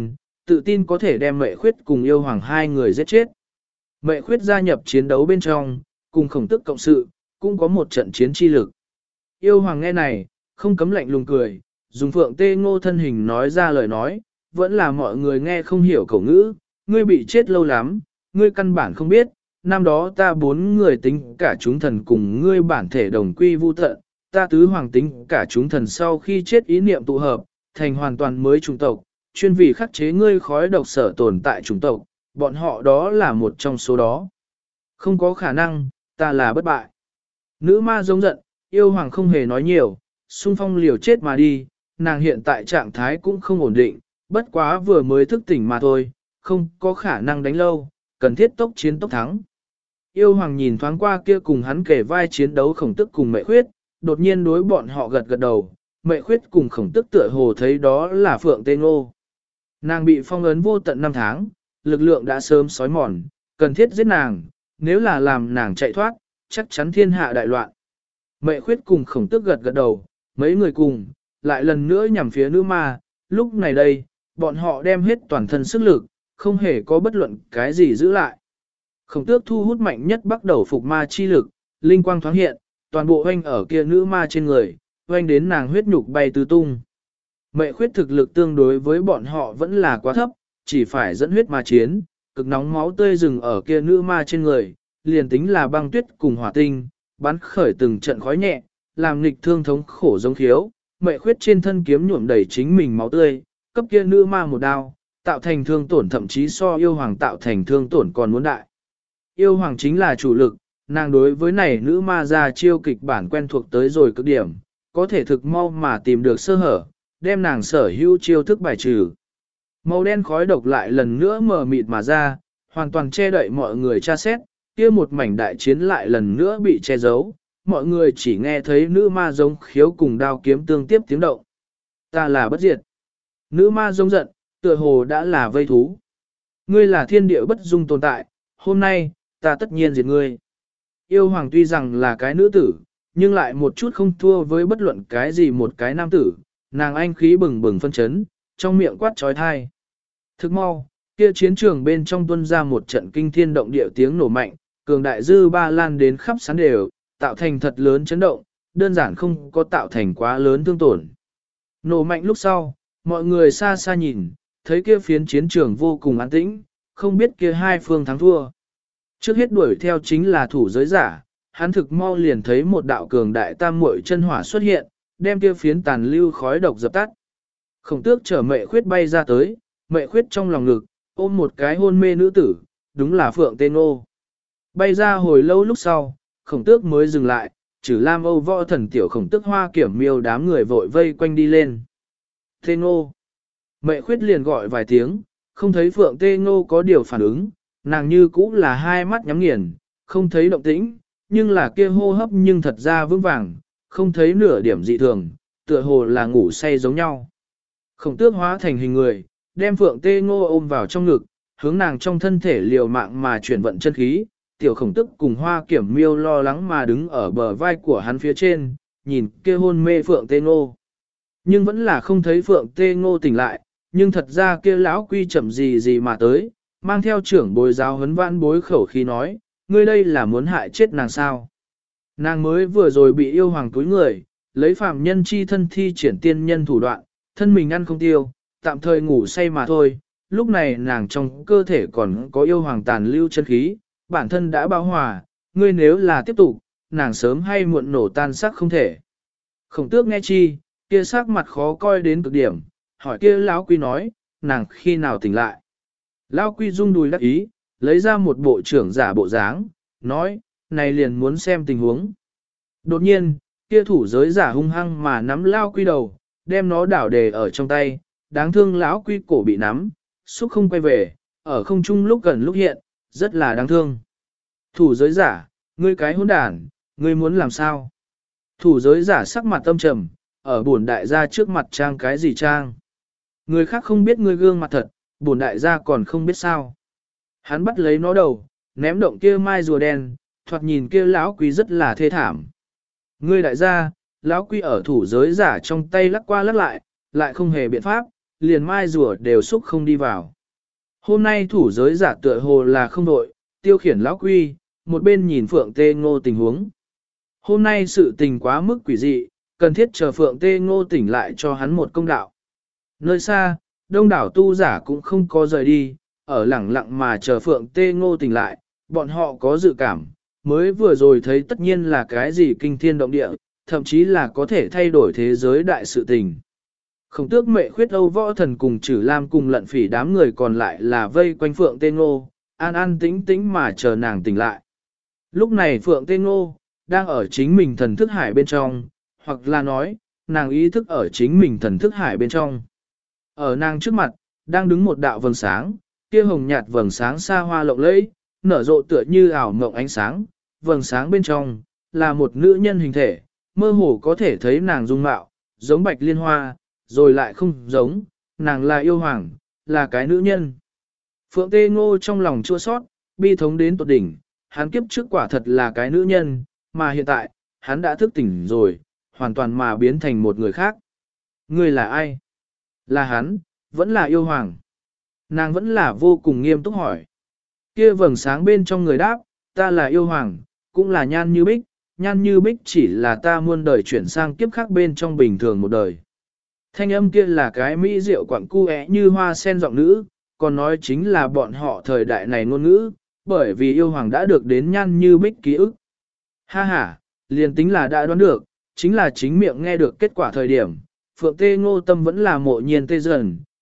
tự tin có thể đem mệ khuyết cùng yêu hoàng hai người giết chết. Mệ khuyết gia nhập chiến đấu bên trong, cùng khổng tức cộng sự, cũng có một trận chiến chi lực. Yêu hoàng nghe này, không cấm lạnh lùng cười, dùng Phượng Tê Ngô thân hình nói ra lời nói, vẫn là mọi người nghe không hiểu khẩu ngữ, ngươi bị chết lâu lắm, ngươi căn bản không biết, năm đó ta 4 người tính cả chúng thần cùng ngươi bản thể đồng quy vu tận, ta tứ hoàng tính cả chúng thần sau khi chết ý niệm tụ hợp, thành hoàn toàn mới chủng tộc, chuyên vì khắc chế ngươi khói độc sở tồn tại chủng tộc, bọn họ đó là một trong số đó. Không có khả năng, ta là bất bại. Nữ ma giống giận, yêu hoàng không hề nói nhiều, xung phong liều chết mà đi, nàng hiện tại trạng thái cũng không ổn định, bất quá vừa mới thức tỉnh mà thôi, không có khả năng đánh lâu, cần thiết tốc chiến tốc thắng. Yêu hoàng nhìn thoáng qua kia cùng hắn kể vai chiến đấu khổng tức cùng mệ khuyết, đột nhiên đối bọn họ gật gật đầu, mệ khuyết cùng khổng tức tựa hồ thấy đó là Phượng Tê Ngô. Nàng bị phong ấn vô tận 5 tháng, lực lượng đã sớm sói mòn, cần thiết giết nàng, nếu là làm nàng chạy thoát, chắc chắn thiên hạ đại loạn. Mệ khuyết cùng khổng tức gật gật đầu, mấy người cùng, lại lần nữa nhằm phía nữ ma, lúc này đây, bọn họ đem hết toàn thân sức lực, không hề có bất luận cái gì giữ lại. Khổng tước thu hút mạnh nhất bắt đầu phục ma chi lực, linh quang thoáng hiện, toàn bộ hoanh ở kia nữ ma trên người, hoanh đến nàng huyết nhục bay tứ tung. Mệ khuyết thực lực tương đối với bọn họ vẫn là quá thấp, chỉ phải dẫn huyết ma chiến, cực nóng máu tươi rừng ở kia nữ ma trên người, liền tính là băng tuyết cùng hỏa tinh, bắn khởi từng trận khói nhẹ, làm nghịch thương thống khổ giống khiếu. Mệ khuyết trên thân kiếm nhuộm đầy chính mình máu tươi, cấp kia nữ ma một đao, tạo thành thương tổn thậm chí so yêu hoàng tạo thành thương tổn còn muốn đại. Yêu hoàng chính là chủ lực, nàng đối với này nữ ma ra chiêu kịch bản quen thuộc tới rồi cực điểm, có thể thực mau mà tìm được sơ hở, đem nàng sở hữu chiêu thức bài trừ. Màu đen khói độc lại lần nữa mờ mịt mà ra, hoàn toàn che đậy mọi người tra xét, kia một mảnh đại chiến lại lần nữa bị che giấu, mọi người chỉ nghe thấy nữ ma giống khiếu cùng đao kiếm tương tiếp tiếng động. Ta là bất diệt. Nữ ma giống giận, tựa hồ đã là vây thú. Ngươi là thiên địa bất dung tồn tại, hôm nay, ta tất nhiên diệt ngươi. Yêu hoàng tuy rằng là cái nữ tử, nhưng lại một chút không thua với bất luận cái gì một cái nam tử, nàng anh khí bừng bừng phân chấn, trong miệng quát trói thai. Thức mau, kia chiến trường bên trong tuân ra một trận kinh thiên động địa tiếng nổ mạnh, cường đại dư ba lan đến khắp sán đều, tạo thành thật lớn chấn động, đơn giản không có tạo thành quá lớn thương tổn. Nổ mạnh lúc sau, mọi người xa xa nhìn, thấy kia phiến chiến trường vô cùng an tĩnh, không biết kia hai phương thắng thua. Trước hết đuổi theo chính là thủ giới giả, hắn thực mau liền thấy một đạo cường đại tam muội chân hỏa xuất hiện, đem kia phiến tàn lưu khói độc dập tắt. Khổng tước chở mệ khuyết bay ra tới, mệ khuyết trong lòng ngực, ôm một cái hôn mê nữ tử, đúng là Phượng Tê Ngô. Bay ra hồi lâu lúc sau, khổng tước mới dừng lại, trừ Lam Âu võ thần tiểu khổng tước hoa kiểm miêu đám người vội vây quanh đi lên. Tê Ngô. Mệ khuyết liền gọi vài tiếng, không thấy Phượng Tê Ngô có điều phản ứng, nàng như cũ là hai mắt nhắm nghiền, không thấy động tĩnh, nhưng là kia hô hấp nhưng thật ra vững vàng, không thấy nửa điểm dị thường, tựa hồ là ngủ say giống nhau. Khổng tước hóa thành hình người, đem Phượng Tê Ngô ôm vào trong ngực, hướng nàng trong thân thể liều mạng mà chuyển vận chân khí, tiểu khổng tước cùng hoa kiểm miêu lo lắng mà đứng ở bờ vai của hắn phía trên, nhìn kia hôn mê Phượng Tê Ngô. Nhưng vẫn là không thấy Phượng Tê Ngô tỉnh lại, nhưng thật ra kia lão quy chậm gì mà tới, mang theo trưởng bồi giáo huấn vãn bối khẩu khi nói, ngươi đây là muốn hại chết nàng sao. Nàng mới vừa rồi bị yêu hoàng túi người, lấy phàm nhân chi thân thi triển tiên nhân thủ đoạn, thân mình ăn không tiêu, tạm thời ngủ say mà thôi, lúc này nàng trong cơ thể còn có yêu hoàng tàn lưu chân khí, bản thân đã bao hòa, ngươi nếu là tiếp tục, nàng sớm hay muộn nổ tan xác không thể. Khổng tước nghe chi, kia sắc mặt khó coi đến cực điểm, hỏi kia lão quy nói, nàng khi nào tỉnh lại. Lão quy rung đùi đắc ý, lấy ra một bộ trưởng giả bộ dáng, nói, này liền muốn xem tình huống. Đột nhiên, kia thủ giới giả hung hăng mà nắm lão quy đầu, đem nó đảo đề ở trong tay, đáng thương lão quy cổ bị nắm, xúc không quay về, ở không trung lúc gần lúc hiện, rất là đáng thương. Thủ giới giả, ngươi cái hỗn đản, ngươi muốn làm sao? Thủ giới giả sắc mặt tâm trầm, ở bổn đại gia trước mặt trang cái gì trang? Người khác không biết ngươi gương mặt thật, bổn đại gia còn không biết sao. Hắn bắt lấy nó đầu, ném động kia mai rùa đen, thoạt nhìn kia lão quý rất là thê thảm. Ngươi đại gia, lão quý ở thủ giới giả trong tay lắc qua lắc lại không hề biện pháp, liền mai rùa đều xúc không đi vào. Hôm nay thủ giới giả tựa hồ là không đội, tiêu khiển lão quý, một bên nhìn Phượng Tê Ngô tình huống. Hôm nay sự tình quá mức quỷ dị, cần thiết chờ Phượng Tê Ngô tỉnh lại cho hắn một công đạo. Nơi xa, đông đảo tu giả cũng không có rời đi, ở lẳng lặng mà chờ Phượng Tê Ngô tỉnh lại, bọn họ có dự cảm, mới vừa rồi thấy tất nhiên là cái gì kinh thiên động địa, thậm chí là có thể thay đổi thế giới đại sự tình. Khổng tước mệ khuyết Âu võ thần cùng Trử Lam cùng lận phỉ đám người còn lại là vây quanh Phượng Tê Ngô, an an tĩnh tĩnh mà chờ nàng tỉnh lại. Lúc này Phượng Tê Ngô đang ở chính mình thần thức hải bên trong, hoặc là nói, nàng ý thức ở chính mình thần thức hải bên trong. Ở nàng trước mặt, đang đứng một đạo vầng sáng, kia hồng nhạt vầng sáng xa hoa lộng lẫy, nở rộ tựa như ảo mộng ánh sáng, vầng sáng bên trong, là một nữ nhân hình thể, mơ hồ có thể thấy nàng dung mạo, giống bạch liên hoa, rồi lại không giống, nàng là yêu hoàng, là cái nữ nhân. Phượng Tê Ngô trong lòng chua sót, bi thống đến tột đỉnh, hắn kiếp trước quả thật là cái nữ nhân, mà hiện tại, hắn đã thức tỉnh rồi, hoàn toàn mà biến thành một người khác. Người là ai? Là hắn, vẫn là yêu hoàng. Nàng vẫn là vô cùng nghiêm túc hỏi. Kia vầng sáng bên trong người đáp, ta là yêu hoàng, cũng là nhan như bích, nhan như bích chỉ là ta muôn đời chuyển sang kiếp khác bên trong bình thường một đời. Thanh âm kia là cái mỹ diệu quặng cu như hoa sen giọng nữ, còn nói chính là bọn họ thời đại này ngôn ngữ, bởi vì yêu hoàng đã được đến nhan như bích ký ức. Ha ha, liền tính là đã đoán được, chính là chính miệng nghe được kết quả thời điểm, Phượng Tê Ngô tâm vẫn là mộ nhiên tê dần,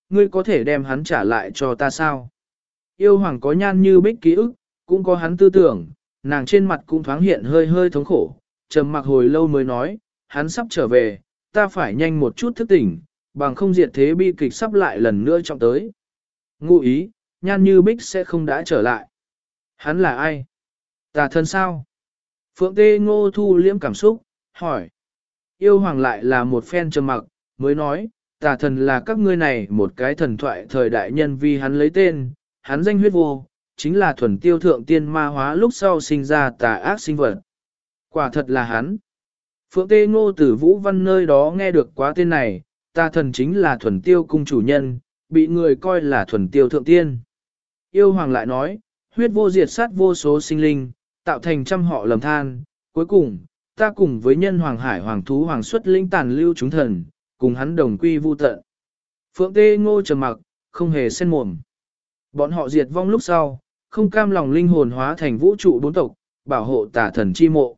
ngươi có thể đem hắn trả lại cho ta sao? Yêu hoàng có Nhan Như Bích ký ức, cũng có hắn tư tưởng, nàng trên mặt cũng thoáng hiện hơi hơi thống khổ, trầm mặc hồi lâu mới nói, hắn sắp trở về, ta phải nhanh một chút thức tỉnh, bằng không diệt thế bi kịch sắp lại lần nữa trọng tới. Ngụ ý, Nhan Như Bích sẽ không đã trở lại. Hắn là ai? Tà thần sao? Phượng Tê Ngô thu liễm cảm xúc, hỏi. Yêu hoàng lại là một phen trầm mặc, mới nói, tà thần là các ngươi này một cái thần thoại thời đại nhân vì hắn lấy tên, hắn danh huyết vô, chính là thuần tiêu thượng tiên ma hóa lúc sau sinh ra tà ác sinh vật. Quả thật là hắn. Phượng Tê Ngô từ Vũ Văn nơi đó nghe được quá tên này, tà thần chính là thuần tiêu cung chủ nhân, bị người coi là thuần tiêu thượng tiên. Yêu hoàng lại nói, huyết vô diệt sát vô số sinh linh, tạo thành trăm họ lầm than, cuối cùng, ta cùng với nhân hoàng hải hoàng thú hoàng xuất linh tàn lưu chúng thần, cùng hắn đồng quy vu tận. Phượng Tê Ngô trầm mặc, không hề sen mồm. Bọn họ diệt vong lúc sau, không cam lòng linh hồn hóa thành vũ trụ bốn tộc, bảo hộ tà thần chi mộ.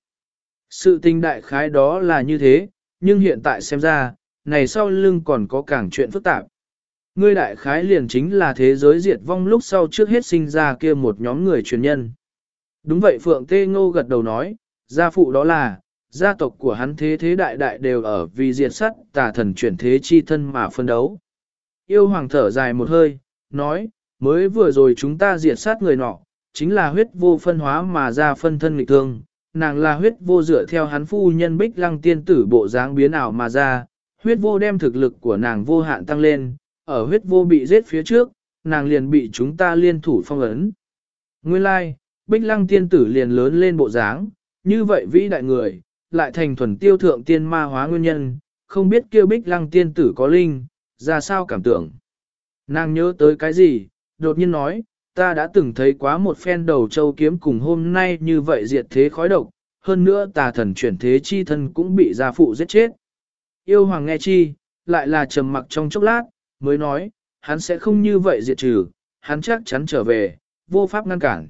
Sự tình đại khái đó là như thế, nhưng hiện tại xem ra, này sau lưng còn có càng chuyện phức tạp. Ngươi đại khái liền chính là thế giới diệt vong lúc sau trước hết sinh ra kia một nhóm người truyền nhân. Đúng vậy Phượng Tê Ngô gật đầu nói, gia phụ đó là, gia tộc của hắn thế thế đại đại đều ở vì diệt sát tà thần chuyển thế chi thân mà phân đấu. Yêu hoàng thở dài một hơi, nói, mới vừa rồi chúng ta diệt sát người nọ, chính là huyết vô phân hóa mà ra phân thân nghịch thương, nàng là huyết vô dựa theo hắn phu nhân Bích Lăng tiên tử bộ dáng biến ảo mà ra, huyết vô đem thực lực của nàng vô hạn tăng lên, ở huyết vô bị giết phía trước, nàng liền bị chúng ta liên thủ phong ấn. Nguyên lai, Bích Lăng tiên tử liền lớn lên bộ dáng, như vậy vĩ đại người, lại thành thuần tiêu thượng tiên ma hóa nguyên nhân, không biết kêu Bích Lăng tiên tử có linh, ra sao cảm tưởng. Nàng nhớ tới cái gì, đột nhiên nói, ta đã từng thấy quá một phen đầu châu kiếm cùng hôm nay như vậy diệt thế khói độc, hơn nữa tà thần chuyển thế chi thân cũng bị gia phụ giết chết. Yêu hoàng nghe chi, lại là trầm mặc trong chốc lát, mới nói, hắn sẽ không như vậy diệt trừ, hắn chắc chắn trở về, vô pháp ngăn cản.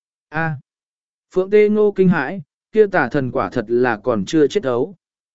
A. Phượng Tê Ngô kinh hãi, kia tà thần quả thật là còn chưa chết ấu.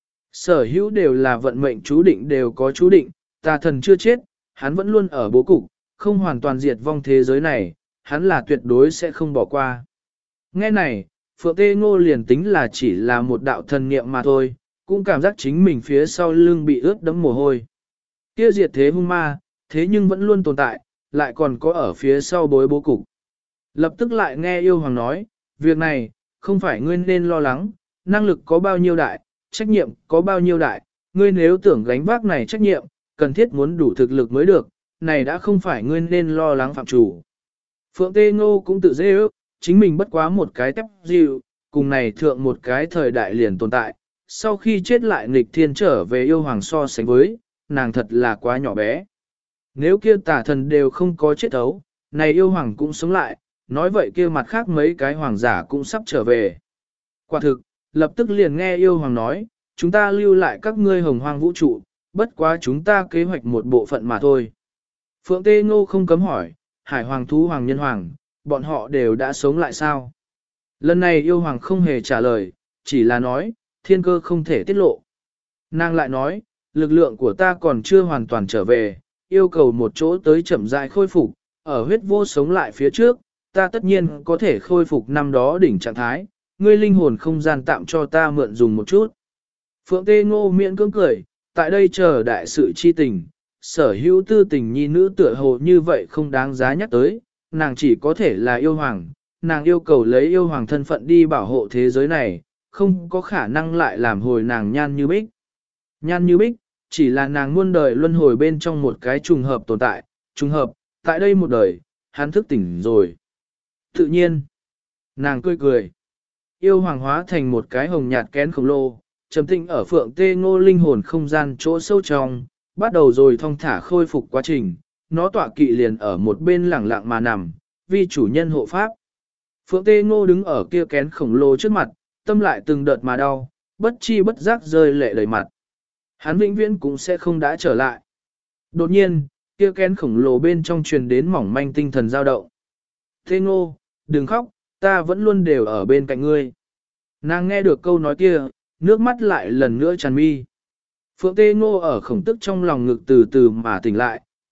Sở hữu đều là vận mệnh chú định đều có chú định, tà thần chưa chết, hắn vẫn luôn ở bố cục, không hoàn toàn diệt vong thế giới này, hắn là tuyệt đối sẽ không bỏ qua. Nghe này, Phượng Tê Ngô liền tính là chỉ là một đạo thần niệm mà thôi, cũng cảm giác chính mình phía sau lưng bị ướt đẫm mồ hôi. Kia diệt thế hung ma, thế nhưng vẫn luôn tồn tại, lại còn có ở phía sau bối bố cục. Lập tức lại nghe yêu hoàng nói, việc này, không phải ngươi nên lo lắng, năng lực có bao nhiêu đại, trách nhiệm có bao nhiêu đại, ngươi nếu tưởng gánh vác này trách nhiệm, cần thiết muốn đủ thực lực mới được, này đã không phải ngươi nên lo lắng phạm chủ. Phượng Tê Ngô cũng tự dễ ước, chính mình bất quá một cái tép dịu, cùng này thượng một cái thời đại liền tồn tại, sau khi chết lại nghịch thiên trở về yêu hoàng so sánh với, nàng thật là quá nhỏ bé. Nếu kia tà thần đều không có chết ấu, này yêu hoàng cũng sống lại, nói vậy kia mặt khác mấy cái hoàng giả cũng sắp trở về. Quả thực, lập tức liền nghe yêu hoàng nói, chúng ta lưu lại các ngươi hồng hoang vũ trụ, bất quá chúng ta kế hoạch một bộ phận mà thôi. Phượng Tê Ngô không cấm hỏi, hải hoàng thú hoàng nhân hoàng, bọn họ đều đã sống lại sao? Lần này yêu hoàng không hề trả lời, chỉ là nói, thiên cơ không thể tiết lộ. Nàng lại nói, lực lượng của ta còn chưa hoàn toàn trở về, yêu cầu một chỗ tới chậm rãi khôi phục, ở huyết vô sống lại phía trước, ta tất nhiên có thể khôi phục năm đó đỉnh trạng thái, ngươi linh hồn không gian tạm cho ta mượn dùng một chút. Phượng Tê Ngô miễn cưỡng cười, tại đây chờ đại sự chi tình, sở hữu tư tình nhi nữ tựa hồ như vậy không đáng giá nhắc tới, nàng chỉ có thể là yêu hoàng, nàng yêu cầu lấy yêu hoàng thân phận đi bảo hộ thế giới này, không có khả năng lại làm hồi nàng Nhan Như Bích. Nhan Như Bích, chỉ là nàng muôn đời luân hồi bên trong một cái trùng hợp tồn tại, trùng hợp, tại đây một đời, hắn thức tỉnh rồi. Tự nhiên, nàng cười cười, yêu hoàng hóa thành một cái hồng nhạt kén khổng lồ, trầm tĩnh ở Phượng Tê Ngô linh hồn không gian chỗ sâu trong, bắt đầu rồi thong thả khôi phục quá trình, nó tọa kỵ liền ở một bên lẳng lặng mà nằm, vì chủ nhân hộ pháp. Phượng Tê Ngô đứng ở kia kén khổng lồ trước mặt, tâm lại từng đợt mà đau, bất chi bất giác rơi lệ đầy mặt. Hắn vĩnh viễn cũng sẽ không đã trở lại. Đột nhiên, kia kén khổng lồ bên trong truyền đến mỏng manh tinh thần dao động. Tê Ngô, đừng khóc, ta vẫn luôn đều ở bên cạnh ngươi. Nàng nghe được câu nói kia, nước mắt lại lần nữa tràn mi. Phượng Tê Ngô ở khổng tức trong lòng ngực từ từ mà tỉnh lại,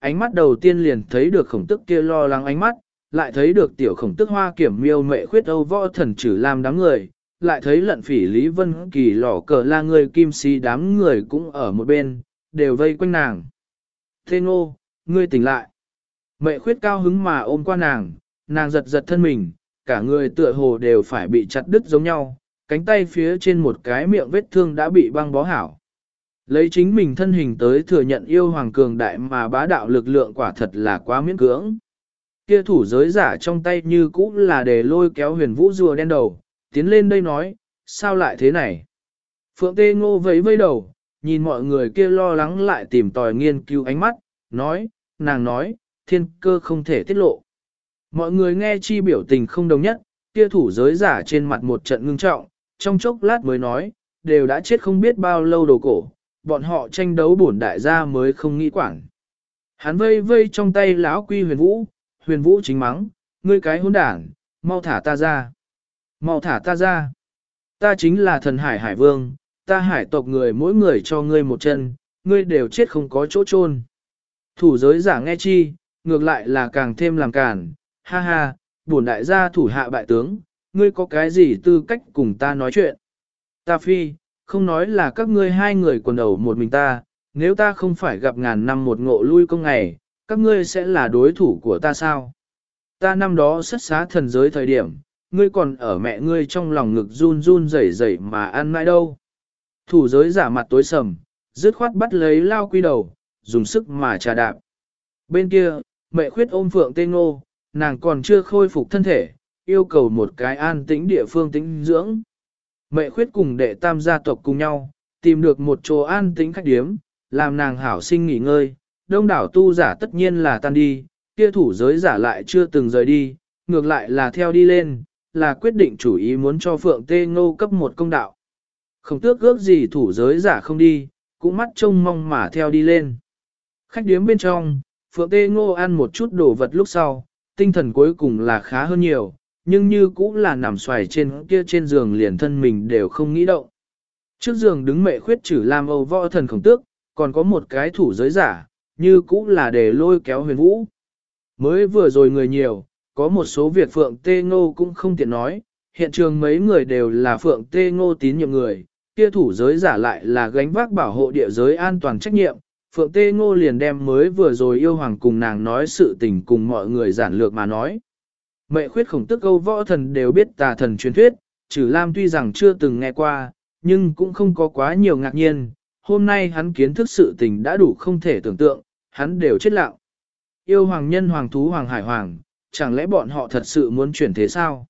ánh mắt đầu tiên liền thấy được khổng tức kia lo lắng ánh mắt, lại thấy được tiểu khổng tức Hoa Kiểm Miêu Mệ Khuyết Âu Võ Thần Trử Lam đám người, lại thấy Lận Phỉ Lý Vân Kỳ Lỏ Cờ La người Kim Si đám người cũng ở một bên, đều vây quanh nàng. Thê Ngô, ngươi tỉnh lại. Mệ Khuyết cao hứng mà ôm qua nàng, nàng giật giật thân mình, cả người tựa hồ đều phải bị chặt đứt giống nhau, cánh tay phía trên một cái miệng vết thương đã bị băng bó hảo. Lấy chính mình thân hình tới thừa nhận yêu hoàng cường đại mà bá đạo lực lượng quả thật là quá miễn cưỡng. Kia thủ giới giả trong tay như cũ là để lôi kéo huyền vũ rùa đen đầu, tiến lên đây nói, sao lại thế này? Phượng Tê Ngô vẫy vẫy đầu, nhìn mọi người kia lo lắng lại tìm tòi nghiên cứu ánh mắt, nói, nàng nói, thiên cơ không thể tiết lộ. Mọi người nghe chi biểu tình không đồng nhất, kia thủ giới giả trên mặt một trận ngưng trọng, trong chốc lát mới nói, đều đã chết không biết bao lâu đồ cổ, bọn họ tranh đấu bổn đại gia mới không nghĩ quản. Hắn vây vây trong tay lão quy huyền vũ chính mắng, ngươi cái hỗn đản, mau thả ta ra. Mau thả ta ra. Ta chính là thần hải hải vương, ta hải tộc người mỗi người cho ngươi một chân, ngươi đều chết không có chỗ chôn. Thủ giới giả nghe chi, ngược lại là càng thêm làm cản, ha ha, bổn đại gia thủ hạ bại tướng, ngươi có cái gì tư cách cùng ta nói chuyện. Ta phi, không nói là các ngươi hai người quần đầu một mình ta, nếu ta không phải gặp ngàn năm một ngộ lui công ngày, các ngươi sẽ là đối thủ của ta sao? Ta năm đó xuất xá thần giới thời điểm, ngươi còn ở mẹ ngươi trong lòng ngực run run rẩy rẩy mà ăn mãi đâu. Thủ giới giả mặt tối sầm, dứt khoát bắt lấy lao quy đầu, dùng sức mà trà đạp. Bên kia, Mệ Khuyết ôm Phượng Tê Ngô, nàng còn chưa khôi phục thân thể, yêu cầu một cái an tĩnh địa phương tĩnh dưỡng. Mệ Khuyết cùng đệ tam gia tộc cùng nhau, tìm được một chỗ an tĩnh khách điếm, làm nàng hảo sinh nghỉ ngơi, đông đảo tu giả tất nhiên là tan đi, kia thủ giới giả lại chưa từng rời đi, ngược lại là theo đi lên, là quyết định chủ ý muốn cho Phượng Tê Ngô cấp một công đạo. Không tước ước gì thủ giới giả không đi, cũng mắt trông mong mà theo đi lên. Khách điếm bên trong, Phượng Tê Ngô ăn một chút đồ vật lúc sau, tinh thần cuối cùng là khá hơn nhiều, nhưng như cũng là nằm xoài trên kia trên giường liền thân mình đều không nghĩ động. Trước giường đứng Mệ Khuyết Trử Lam Âu Võ Thần Khổng Tước, còn có một cái thủ giới giả, như cũng là để lôi kéo huyền vũ. Mới vừa rồi người nhiều, có một số việc Phượng Tê Ngô cũng không tiện nói, hiện trường mấy người đều là Phượng Tê Ngô tín nhiệm người, kia thủ giới giả lại là gánh vác bảo hộ địa giới an toàn trách nhiệm. Phượng Tê Ngô liền đem mới vừa rồi yêu hoàng cùng nàng nói sự tình cùng mọi người giản lược mà nói. Mệ Khuyết Khổng Tước Âu Võ Thần đều biết tà thần truyền thuyết, Trử Lam tuy rằng chưa từng nghe qua, nhưng cũng không có quá nhiều ngạc nhiên. Hôm nay hắn kiến thức sự tình đã đủ không thể tưởng tượng, hắn đều chết lặng. Yêu hoàng nhân hoàng thú hoàng hải hoàng, chẳng lẽ bọn họ thật sự muốn chuyển thế sao?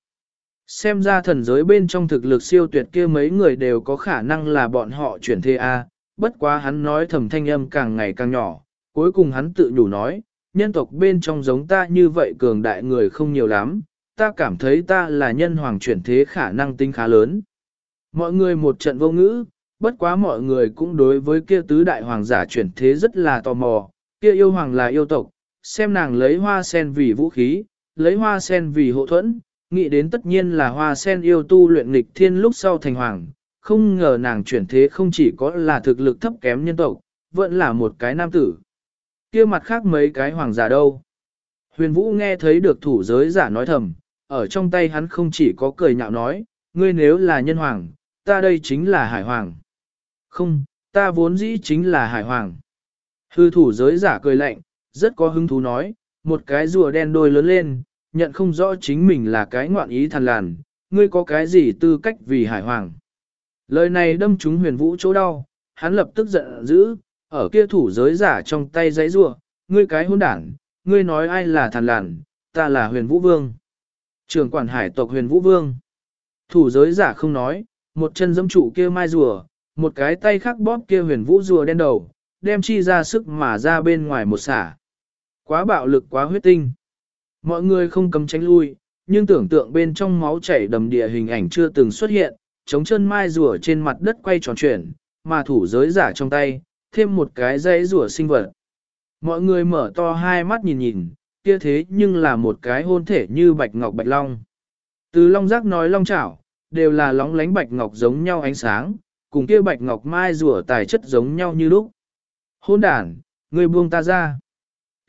Xem ra thần giới bên trong thực lực siêu tuyệt kia mấy người đều có khả năng là bọn họ chuyển thế A, bất quá hắn nói thầm thanh âm càng ngày càng nhỏ, cuối cùng hắn tự nhủ nói, nhân tộc bên trong giống ta như vậy cường đại người không nhiều lắm, ta cảm thấy ta là nhân hoàng chuyển thế khả năng tính khá lớn. Mọi người một trận vô ngữ, bất quá mọi người cũng đối với kia tứ đại hoàng giả chuyển thế rất là tò mò, kia yêu hoàng là yêu tộc, xem nàng lấy hoa sen vì vũ khí, lấy hoa sen vì hộ thuẫn, nghĩ đến tất nhiên là hoa sen yêu tu luyện nghịch thiên lúc sau thành hoàng, không ngờ nàng chuyển thế không chỉ có là thực lực thấp kém nhân tộc, vẫn là một cái nam tử. Kia mặt khác mấy cái hoàng giả đâu? Huyền Vũ nghe thấy được thủ giới giả nói thầm, ở trong tay hắn không chỉ có cười nhạo nói, ngươi nếu là nhân hoàng, ta đây chính là hải hoàng. Không, ta vốn dĩ chính là hải hoàng. Hư thủ giới giả cười lạnh, rất có hứng thú nói, một cái rùa đen đôi lớn lên, nhận không rõ chính mình là cái ngoạn ý thằn làn, ngươi có cái gì tư cách vì hải hoàng. Lời này đâm trúng Huyền Vũ chỗ đau, hắn lập tức giận dữ, ở kia thủ giới giả trong tay giấy rùa, ngươi cái hỗn đảng, ngươi nói ai là thằn làn, ta là Huyền Vũ Vương. Trưởng quản hải tộc Huyền Vũ Vương. Thủ giới giả không nói, một chân giẫm trụ kia mai rùa, một cái tay khác bóp kia Huyền Vũ rùa đen đầu, đem chi ra sức mà ra bên ngoài một xả. Quá bạo lực quá huyết tinh. Mọi người không cấm tránh lui, nhưng tưởng tượng bên trong máu chảy đầm địa hình ảnh chưa từng xuất hiện, chống chân mai rùa trên mặt đất quay tròn chuyển, mà thủ giới giả trong tay, thêm một cái dây rùa sinh vật. Mọi người mở to hai mắt nhìn nhìn, kia thế nhưng là một cái hôn thể như bạch ngọc bạch long. Từ long giác nói long chảo, đều là lóng lánh bạch ngọc giống nhau ánh sáng, cùng kia bạch ngọc mai rùa tài chất giống nhau như lúc. Hôn đản, ngươi buông ta ra.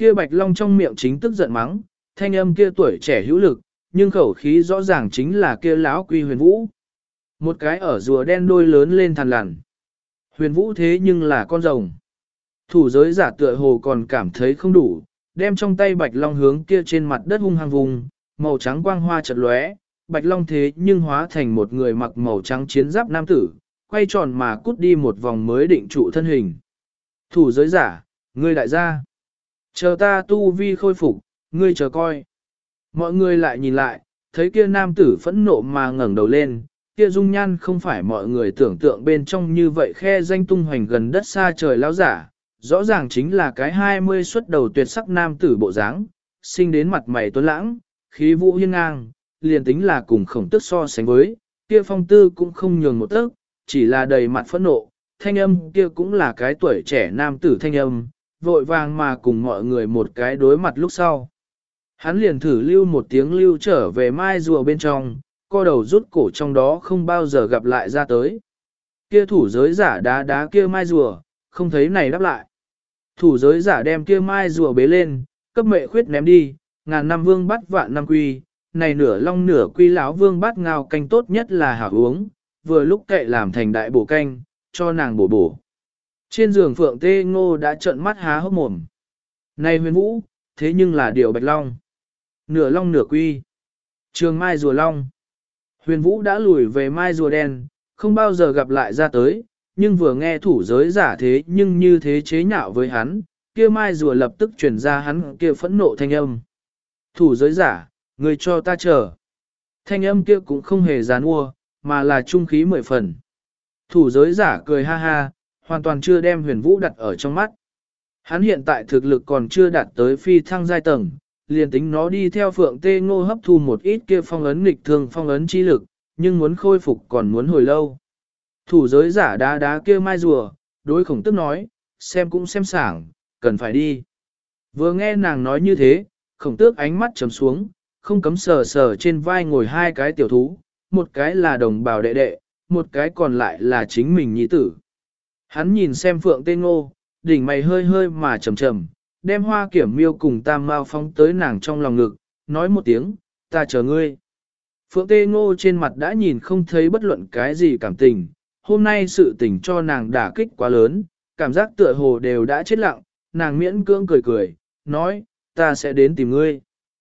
Kia Bạch Long trong miệng chính tức giận mắng, thanh âm kia tuổi trẻ hữu lực, nhưng khẩu khí rõ ràng chính là kia lão Quy Huyền Vũ. Một cái ở rùa đen đôi lớn lên thằn lằn. Huyền Vũ thế nhưng là con rồng. Thủ giới giả tựa hồ còn cảm thấy không đủ, đem trong tay Bạch Long hướng kia trên mặt đất hung hăng vùng, màu trắng quang hoa chợt lóe, Bạch Long thế nhưng hóa thành một người mặc màu trắng chiến giáp nam tử, quay tròn mà cút đi một vòng mới định trụ thân hình. Thủ giới giả, ngươi đại gia, chờ ta tu vi khôi phục, ngươi chờ coi. Mọi người lại nhìn lại, thấy kia nam tử phẫn nộ mà ngẩng đầu lên, kia dung nhan không phải mọi người tưởng tượng bên trong như vậy khe danh tung hoành gần đất xa trời lão giả, rõ ràng chính là cái 20 xuất đầu tuyệt sắc nam tử bộ dáng, sinh đến mặt mày tuấn lãng, khí vũ hiên ngang, liền tính là cùng Khổng Tước so sánh với, kia phong tư cũng không nhường một tấc, chỉ là đầy mặt phẫn nộ, thanh âm kia cũng là cái tuổi trẻ nam tử thanh âm, vội vàng mà cùng mọi người một cái đối mặt lúc sau. Hắn liền thử lưu một tiếng lưu trở về mai rùa bên trong, co đầu rút cổ trong đó không bao giờ gặp lại ra tới. Kia thủ giới giả đá đá kia mai rùa, không thấy này đáp lại. Thủ giới giả đem kia mai rùa bế lên, cấp mệ khuyết ném đi, ngàn năm vương bắt vạn năm quy, này nửa long nửa quy lão vương bắt ngao canh tốt nhất là hảo uống, vừa lúc kệ làm thành đại bổ canh, cho nàng bổ bổ. Trên giường Phượng Tê Ngô đã trợn mắt há hốc mồm. Này Huyền Vũ, thế nhưng là điều Bạch Long. Nửa long nửa quy. Trường mai rùa long. Huyền Vũ đã lùi về mai rùa đen, không bao giờ gặp lại ra tới, nhưng vừa nghe thủ giới giả thế nhưng như thế chế nhạo với hắn, kia mai rùa lập tức truyền ra hắn kia phẫn nộ thanh âm. Thủ giới giả, người cho ta chờ. Thanh âm kia cũng không hề gián ua, mà là trung khí 10 phần. Thủ giới giả cười ha ha, hoàn toàn chưa đem Huyền Vũ đặt ở trong mắt. Hắn hiện tại thực lực còn chưa đạt tới phi thăng giai tầng, liền tính nó đi theo Phượng Tê Ngô hấp thu một ít kia phong ấn nghịch thường phong ấn chi lực, nhưng muốn khôi phục còn muốn hồi lâu. Thủ giới giả đá đá kia mai rùa, đối Khổng Tước nói, xem cũng xem sảng, cần phải đi. Vừa nghe nàng nói như thế, Khổng Tước ánh mắt trầm xuống, không cấm sờ sờ trên vai ngồi hai cái tiểu thú, một cái là đồng bào đệ đệ, một cái còn lại là chính mình nhi tử. Hắn nhìn xem Phượng Tê Ngô, đỉnh mày hơi hơi mà trầm trầm, đem Hoa Kiểm Miêu cùng Tam Mao phóng tới nàng trong lòng ngực, nói một tiếng, ta chờ ngươi. Phượng Tê Ngô trên mặt đã nhìn không thấy bất luận cái gì cảm tình, hôm nay sự tình cho nàng đả kích quá lớn, cảm giác tựa hồ đều đã chết lặng, nàng miễn cưỡng cười cười, nói, ta sẽ đến tìm ngươi.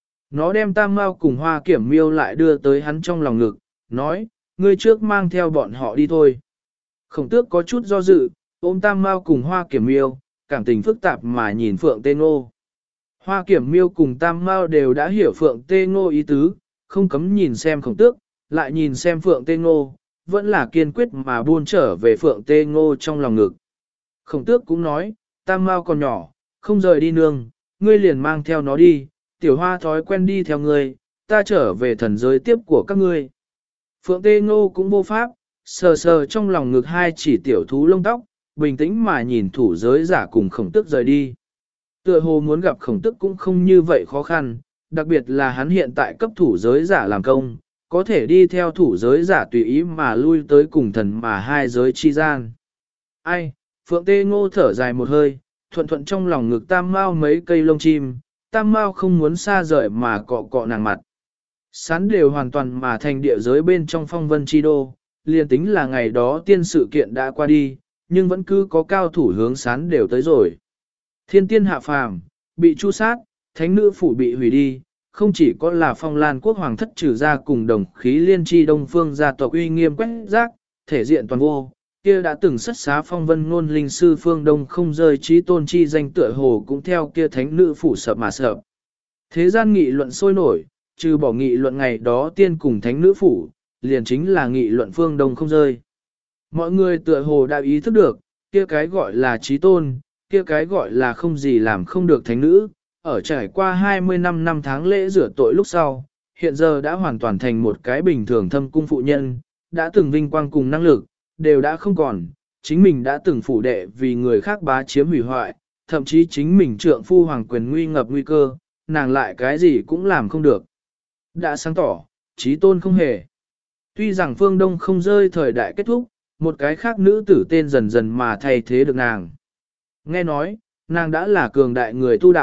Nó đem Tam Mao cùng Hoa Kiểm Miêu lại đưa tới hắn trong lòng ngực, nói, ngươi trước mang theo bọn họ đi thôi. Khổng Tước có chút do dự, ôm Tam Mao cùng Hoa Kiểm Miêu, cảm tình phức tạp mà nhìn Phượng Tê Ngô. Hoa Kiểm Miêu cùng Tam Mao đều đã hiểu Phượng Tê Ngô ý tứ, không cấm nhìn xem Khổng Tước, lại nhìn xem Phượng Tê Ngô, vẫn là kiên quyết mà buôn trở về Phượng Tê Ngô trong lòng ngực. Khổng Tước cũng nói, Tam Mao còn nhỏ, không rời đi nương, ngươi liền mang theo nó đi, tiểu hoa thói quen đi theo ngươi, ta trở về thần giới tiếp của các ngươi. Phượng Tê Ngô cũng vô pháp, sờ sờ trong lòng ngực hai chỉ tiểu thú lông tóc, bình tĩnh mà nhìn thủ giới giả cùng Khổng Tước rời đi. Tựa hồ muốn gặp Khổng Tước cũng không như vậy khó khăn, đặc biệt là hắn hiện tại cấp thủ giới giả làm công, có thể đi theo thủ giới giả tùy ý mà lui tới cùng thần mà hai giới chi gian. Ai, Phượng Tê Ngô thở dài một hơi, thuận thuận trong lòng ngực Tam Mao mấy cây lông chim, Tam Mao không muốn xa rời mà cọ cọ nàng mặt. Sán đều hoàn toàn mà thành địa giới bên trong phong vân chi đô, liền tính là ngày đó tiên sự kiện đã qua đi, nhưng vẫn cứ có cao thủ hướng sán đều tới rồi. Thiên tiên hạ phàm, bị chu sát, thánh nữ phủ bị hủy đi, không chỉ có là Phong Lan quốc hoàng thất trừ ra cùng đồng khí liên chi đông phương gia tộc uy nghiêm quét rác, thể diện toàn vô, kia đã từng sất xá phong vân ngôn linh sư phương đông không rơi trí tôn chi danh tựa hồ cũng theo kia thánh nữ phủ sập mà sập. Thế gian nghị luận sôi nổi, trừ bỏ nghị luận ngày đó tiên cùng thánh nữ phủ, liền chính là nghị luận phương đông không rơi. Mọi người tựa hồ đã ý thức được, kia cái gọi là trí tôn, kia cái gọi là không gì làm không được thánh nữ, ở trải qua 20 năm tháng lễ rửa tội lúc sau, hiện giờ đã hoàn toàn thành một cái bình thường thâm cung phụ nhân, đã từng vinh quang cùng năng lực, đều đã không còn, chính mình đã từng phủ đệ vì người khác bá chiếm hủy hoại, thậm chí chính mình trượng phu hoàng quyền nguy ngập nguy cơ, nàng lại cái gì cũng làm không được. Đã sáng tỏ, trí tôn không hề. Tuy rằng phương Đông không rơi thời đại kết thúc, một cái khác nữ tử tên dần dần mà thay thế được nàng. Nghe nói, nàng đã là cường đại người tu đạo,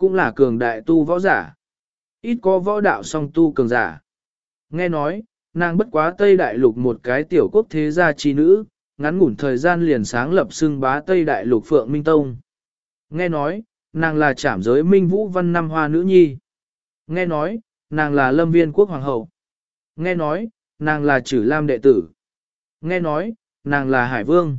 cũng là cường đại tu võ giả. Ít có võ đạo song tu cường giả. Nghe nói, nàng bất quá Tây Đại Lục một cái tiểu quốc thế gia chi nữ, ngắn ngủn thời gian liền sáng lập xưng bá Tây Đại Lục Phượng Minh Tông. Nghe nói, nàng là trảm giới Minh Vũ Văn Năm Hoa nữ nhi. Nghe nói, nàng là Lâm Viên Quốc Hoàng hậu. Nghe nói, nàng là Trử Lam đệ tử. Nghe nói, nàng là Hải Vương.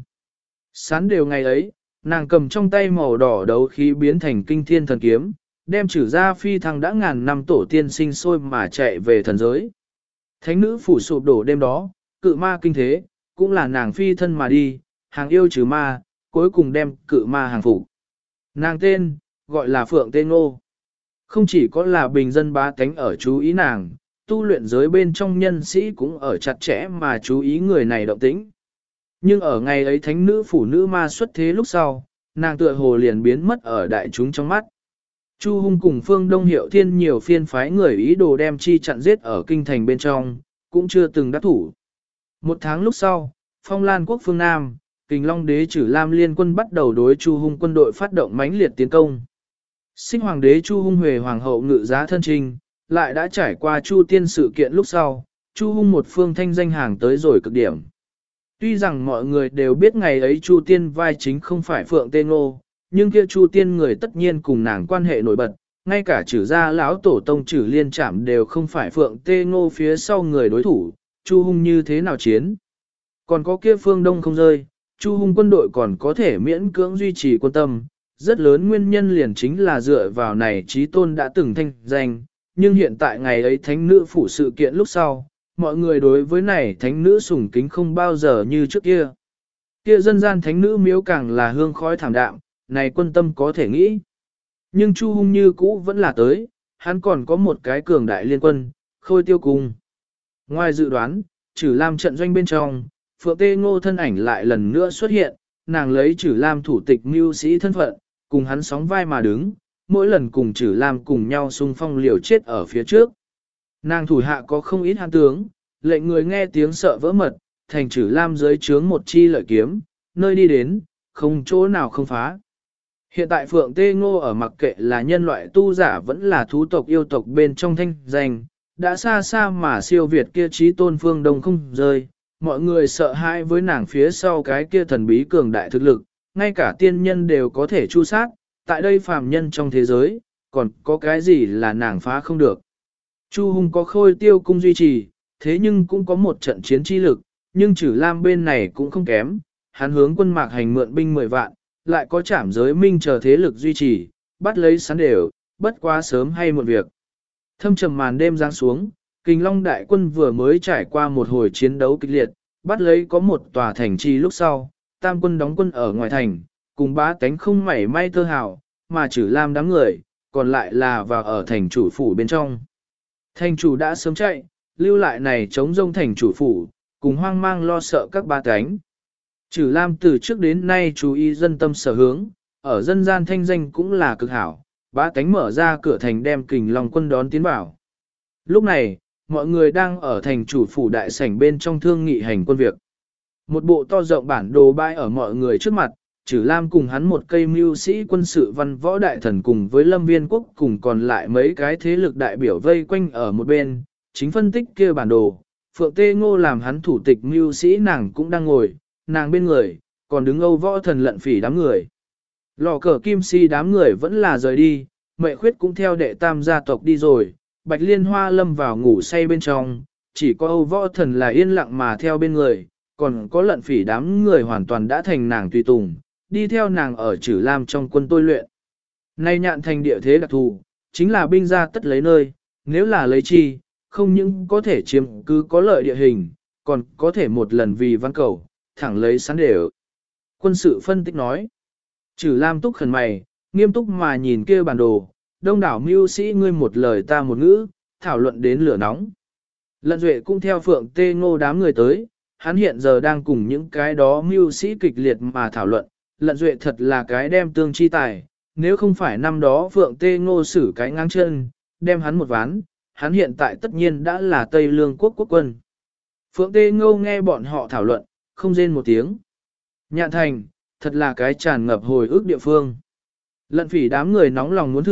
Sán đều ngày ấy, nàng cầm trong tay màu đỏ đấu khí biến thành kinh thiên thần kiếm, đem Trử ra phi thăng đã ngàn năm tổ tiên sinh sôi mà chạy về thần giới. Thánh nữ phủ sụp đổ đêm đó, cự ma kinh thế, cũng là nàng phi thân mà đi, hàng yêu trừ ma, cuối cùng đem cự ma hàng phục. Nàng tên, gọi là Phượng Tê Ngô. Không chỉ có là bình dân bá tánh ở chú ý nàng, tu luyện giới bên trong nhân sĩ cũng ở chặt chẽ mà chú ý người này động tĩnh. Nhưng ở ngày ấy thánh nữ phủ nữ ma xuất thế lúc sau, nàng tựa hồ liền biến mất ở đại chúng trong mắt. Chu Hung cùng Phương Đông Hiệu Thiên nhiều phiên phái người ý đồ đem chi chặn giết ở kinh thành bên trong, cũng chưa từng đắc thủ. Một tháng lúc sau, Phong Lan quốc phương Nam, Kình Long đế Trử Lam liên quân bắt đầu đối Chu Hung quân đội phát động mãnh liệt tiến công. Sinh hoàng đế Chu Hung Huệ hoàng hậu ngự giá thân trình, lại đã trải qua Chu tiên sự kiện lúc sau, Chu Hung một phương thanh danh hàng tới rồi cực điểm. Tuy rằng mọi người đều biết ngày ấy Chu tiên vai chính không phải Phượng Tê Ngô, nhưng kia Chu tiên người tất nhiên cùng nàng quan hệ nổi bật, ngay cả Trử gia lão tổ tông Trử Liên Trảm đều không phải Phượng Tê Ngô phía sau người đối thủ, Chu Hung như thế nào chiến. Còn có kia phương Đông không rơi, Chu Hung quân đội còn có thể miễn cưỡng duy trì quân tâm, rất lớn nguyên nhân liền chính là dựa vào này Chí Tôn đã từng thanh danh, nhưng hiện tại ngày ấy thánh nữ phủ sự kiện lúc sau, mọi người đối với này thánh nữ sủng kính không bao giờ như trước kia. Kia dân gian thánh nữ miếu càng là hương khói thảm đạm, này quân tâm có thể nghĩ. Nhưng Chu Hung như cũ vẫn là tới, hắn còn có một cái cường đại liên quân, Khôi Tiêu Cung. Ngoài dự đoán, Trử Lam trận doanh bên trong, Phượng Tê Ngô thân ảnh lại lần nữa xuất hiện, nàng lấy Trử Lam thủ tịch mưu sĩ thân phận, cùng hắn sóng vai mà đứng, mỗi lần cùng Trử Lam cùng nhau xung phong liều chết ở phía trước. Nàng thủ hạ có không ít hãn tướng, lệnh người nghe tiếng sợ vỡ mật, thành Trử Lam dưới trướng một chi lợi kiếm, nơi đi đến, không chỗ nào không phá. Hiện tại Phượng Tê Ngô ở mặc kệ là nhân loại tu giả vẫn là thú tộc yêu tộc bên trong thanh danh, đã xa xa mà siêu việt kia Chí Tôn phương Đông không rơi, mọi người sợ hãi với nàng phía sau cái kia thần bí cường đại thực lực, ngay cả tiên nhân đều có thể chu sát, tại đây phàm nhân trong thế giới, còn có cái gì là nàng phá không được. Chu Hung có Khôi Tiêu cung duy trì, thế nhưng cũng có một trận chiến chi lực, nhưng Trử Lam bên này cũng không kém, hắn hướng quân Mạc Hành mượn binh 10 vạn, lại có trảm giới minh chờ thế lực duy trì, bắt lấy sán đều, bất quá sớm hay một việc. Thâm trầm màn đêm giáng xuống, Kình Long đại quân vừa mới trải qua một hồi chiến đấu kịch liệt, bắt lấy có một tòa thành trì lúc sau, tam quân đóng quân ở ngoài thành, cùng bá tánh không mảy may tơ hào, mà Trử Lam đám người, còn lại là vào ở thành chủ phủ bên trong. Thành chủ đã sớm chạy, lưu lại này chống rông thành chủ phủ, cùng hoang mang lo sợ các bá tánh. Trử Lam từ trước đến nay chú ý dân tâm sở hướng, ở dân gian thanh danh cũng là cực hảo, bá tánh mở ra cửa thành đem Kình Long quân đón tiến vào. Lúc này, mọi người đang ở thành chủ phủ đại sảnh bên trong thương nghị hành quân việc. Một bộ to rộng bản đồ bãi ở mọi người trước mặt, Trử Lam cùng hắn một cây mưu sĩ quân sự văn võ đại thần cùng với Lâm Viên Quốc cùng còn lại mấy cái thế lực đại biểu vây quanh ở một bên, chính phân tích kia bản đồ. Phượng Tê Ngô làm hắn thủ tịch mưu sĩ nàng cũng đang ngồi, nàng bên người, còn đứng Âu Võ Thần Lận Phỉ đám người. Lò cờ kim si đám người vẫn là rời đi, Mệ Khuyết cũng theo đệ tam gia tộc đi rồi, Bạch Liên Hoa lâm vào ngủ say bên trong, chỉ có Âu Võ Thần là yên lặng mà theo bên người, còn có Lận Phỉ đám người hoàn toàn đã thành nàng tùy tùng, đi theo nàng ở Trử Lam trong quân tôi luyện. Nay Nhạn thành địa thế đặc thù, chính là binh gia tất lấy nơi, nếu là lấy chi, không những có thể chiếm cứ có lợi địa hình, còn có thể một lần vì văn cầu, thẳng lấy sán đều. Quân sự phân tích nói, Trử Lam túc khẩn mày, nghiêm túc mà nhìn kia bản đồ, đông đảo mưu sĩ ngươi một lời ta một ngữ, thảo luận đến lửa nóng. Lận Duệ cũng theo Phượng Tê Ngô đám người tới, hắn hiện giờ đang cùng những cái đó mưu sĩ kịch liệt mà thảo luận, Lận Duệ thật là cái đem tương chi tài, nếu không phải năm đó Phượng Tê Ngô xử cái ngang chân, đem hắn một ván, hắn hiện tại tất nhiên đã là Tây Lương quốc quốc quân. Phượng Tê Ngô nghe bọn họ thảo luận, không rên một tiếng. Nhạn thành, thật là cái tràn ngập hồi ức địa phương. Lận Phỉ đám người nóng lòng muốn thử,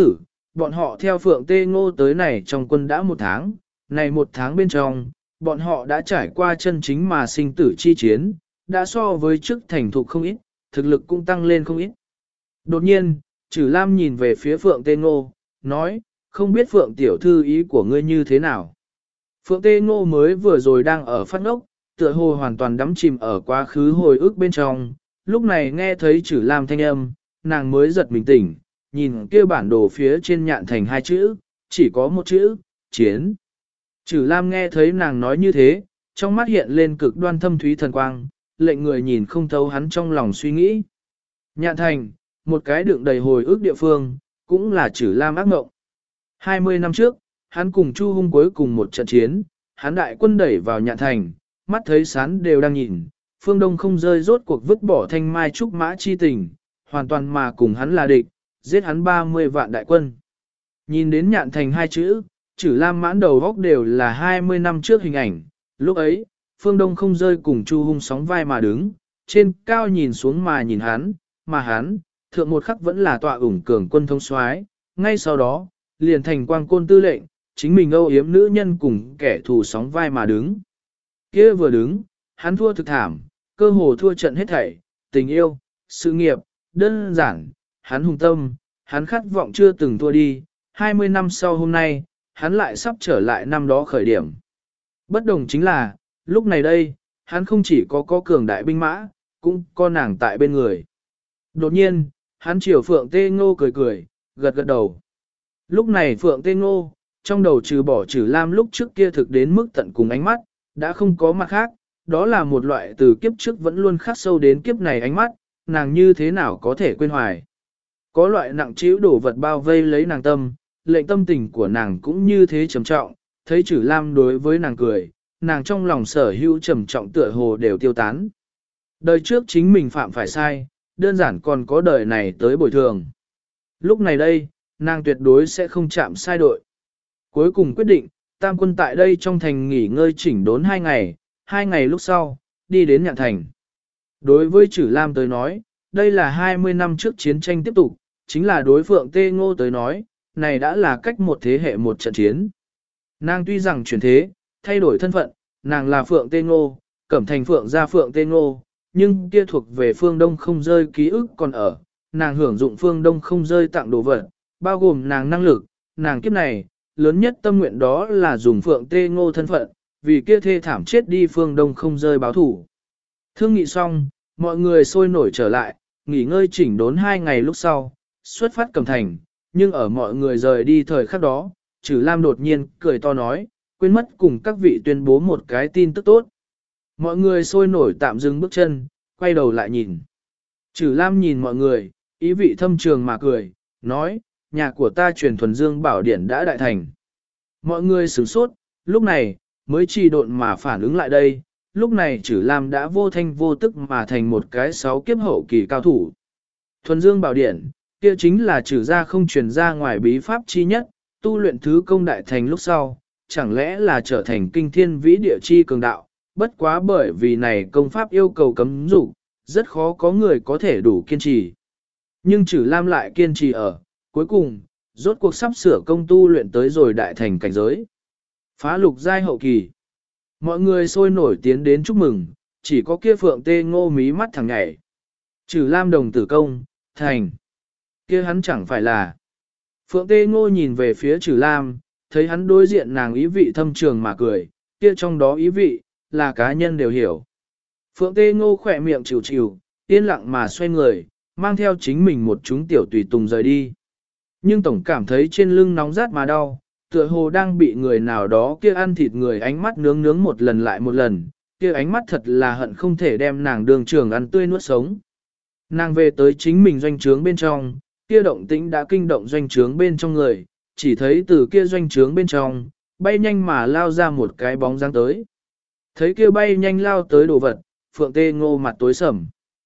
bọn họ theo Phượng Tê Ngô tới này trong quân đã 1 tháng, này 1 tháng bên trong, bọn họ đã trải qua chân chính mà sinh tử chi chiến, đã so với trước thành thục không ít, thực lực cũng tăng lên không ít. Đột nhiên, Trử Lam nhìn về phía Phượng Tê Ngô, nói, không biết Phượng tiểu thư ý của ngươi như thế nào. Phượng Tê Ngô mới vừa rồi đang ở phát ngốc, tựa hồ hoàn toàn đắm chìm ở quá khứ hồi ức bên trong, lúc này nghe thấy Trử Lam thanh âm, nàng mới giật mình tỉnh, nhìn kia bản đồ phía trên nhạn thành 2 chữ, chỉ có 1 chữ, chiến. Trử Lam nghe thấy nàng nói như thế, trong mắt hiện lên cực đoan thâm thúy thần quang, lệnh người nhìn không thấu hắn trong lòng suy nghĩ. Nhạn thành, một cái đựng đầy hồi ức địa phương, cũng là Trử Lam ác mộng. 20 năm trước, hắn cùng Chu Hung cuối cùng một trận chiến, hắn đại quân đẩy vào Nhạn thành, mắt thấy sán đều đang nhìn, phương Đông không rơi rốt cuộc vứt bỏ thanh mai trúc mã chi tình, hoàn toàn mà cùng hắn là địch, giết hắn 30 vạn đại quân. Nhìn đến Nhạn thành 2 chữ, Trử Lam mãn đầu góc đều là 20 năm trước hình ảnh, lúc ấy, phương Đông không rơi cùng Chu Hung sóng vai mà đứng, trên cao nhìn xuống mà nhìn hắn, mà hắn, thượng một khắc vẫn là tọa ủng cường quân thống soái, ngay sau đó, liền thành quang côn tư lệnh, chính mình âu yếm nữ nhân cùng kẻ thù sóng vai mà đứng. Kia vừa đứng, hắn thua thực thảm, cơ hồ thua trận hết thảy, tình yêu, sự nghiệp, đơn giản, hắn hùng tâm, hắn khát vọng chưa từng thua đi, 20 năm sau hôm nay, hắn lại sắp trở lại năm đó khởi điểm. Bất đồng chính là, lúc này đây, hắn không chỉ có cường đại binh mã, cũng có nàng tại bên người. Đột nhiên, hắn chiều Phượng Tê Ngô cười cười, gật gật đầu. Lúc này Phượng Tê Ngô, trong đầu trừ bỏ Trử Lam lúc trước kia thực đến mức tận cùng ánh mắt, đã không có mặt khác, đó là một loại từ kiếp trước vẫn luôn khắc sâu đến kiếp này ánh mắt, nàng như thế nào có thể quên hoài. Có loại nặng trĩu đổ vật bao vây lấy nàng tâm, lệnh tâm tình của nàng cũng như thế trầm trọng, thấy Trử Lam đối với nàng cười, nàng trong lòng sở hữu trầm trọng tựa hồ đều tiêu tán. Đời trước chính mình phạm phải sai, đơn giản còn có đời này tới bồi thường. Lúc này đây, nàng tuyệt đối sẽ không chạm sai đội. Cuối cùng quyết định, tam quân tại đây trong thành nghỉ ngơi chỉnh đốn 2 ngày, 2 ngày lúc sau, đi đến Nhạn thành. Đối với Trử Lam tới nói, đây là 20 năm trước chiến tranh tiếp tục, chính là đối Phượng Tê Ngô tới nói, này đã là cách một thế hệ một trận chiến. Nàng tuy rằng chuyển thế, thay đổi thân phận, nàng là Phượng Tê Ngô, Cẩm Thành Phượng gia Phượng Tê Ngô, nhưng kia thuộc về phương Đông không rơi ký ức còn ở, nàng hưởng dụng phương Đông không rơi tặng đồ vật, bao gồm nàng năng lực, nàng kiếp này, lớn nhất tâm nguyện đó là dùng Phượng Tê Ngô thân phận, vì kia thê thảm chết đi phương Đông không rơi báo thủ. Thương nghị xong, mọi người sôi nổi trở lại, nghỉ ngơi chỉnh đốn 2 ngày lúc sau, xuất phát Cẩm Thành, nhưng ở mọi người rời đi thời khắc đó, Trử Lam đột nhiên cười to nói, quên mất cùng các vị tuyên bố một cái tin tức tốt. Mọi người sôi nổi tạm dừng bước chân, quay đầu lại nhìn. Trử Lam nhìn mọi người, ý vị thâm trường mà cười, nói, nhà của ta truyền thuần dương bảo điển đã đại thành. Mọi người sửng sốt, lúc này, mới trì độn mà phản ứng lại đây, lúc này Trử Lam đã vô thanh vô tức mà thành một cái 6 kiếp hậu kỳ cao thủ. Thuần dương bảo điển, kia chính là Trử gia không truyền ra ngoài bí pháp chi nhất, tu luyện thứ công đại thành lúc sau, chẳng lẽ là trở thành kinh thiên vĩ địa chi cường đạo, bất quá bởi vì này công pháp yêu cầu cấm dục, rất khó có người có thể đủ kiên trì. Nhưng Trử Lam lại kiên trì ở, cuối cùng, rốt cuộc sắp sửa công tu luyện tới rồi đại thành cảnh giới. Phá lục giai hậu kỳ. Mọi người sôi nổi tiến đến chúc mừng, chỉ có kia Phượng Tê Ngô mí mắt thẳng nhảy. Trử Lam đồng tử công, thành. Kia hắn chẳng phải là. Phượng Tê Ngô nhìn về phía Trử Lam, thấy hắn đối diện nàng ý vị thâm trường mà cười, kia trong đó ý vị, là cá nhân đều hiểu. Phượng Tê Ngô khỏe miệng chịu chịu, yên lặng mà xoay người, mang theo chính mình một chúng tiểu tùy tùng rời đi. Nhưng tổng cảm thấy trên lưng nóng rát mà đau, tựa hồ đang bị người nào đó kia ăn thịt người ánh mắt nướng nướng một lần lại một lần, kia ánh mắt thật là hận không thể đem nàng đường trường ăn tươi nuốt sống. Nàng về tới chính mình doanh trướng bên trong, kia động tĩnh đã kinh động doanh trướng bên trong người, chỉ thấy từ kia doanh trướng bên trong, bay nhanh mà lao ra một cái bóng dáng tới. Thấy kia bay nhanh lao tới đồ vật, Phượng Tê Ngô mặt tối sầm.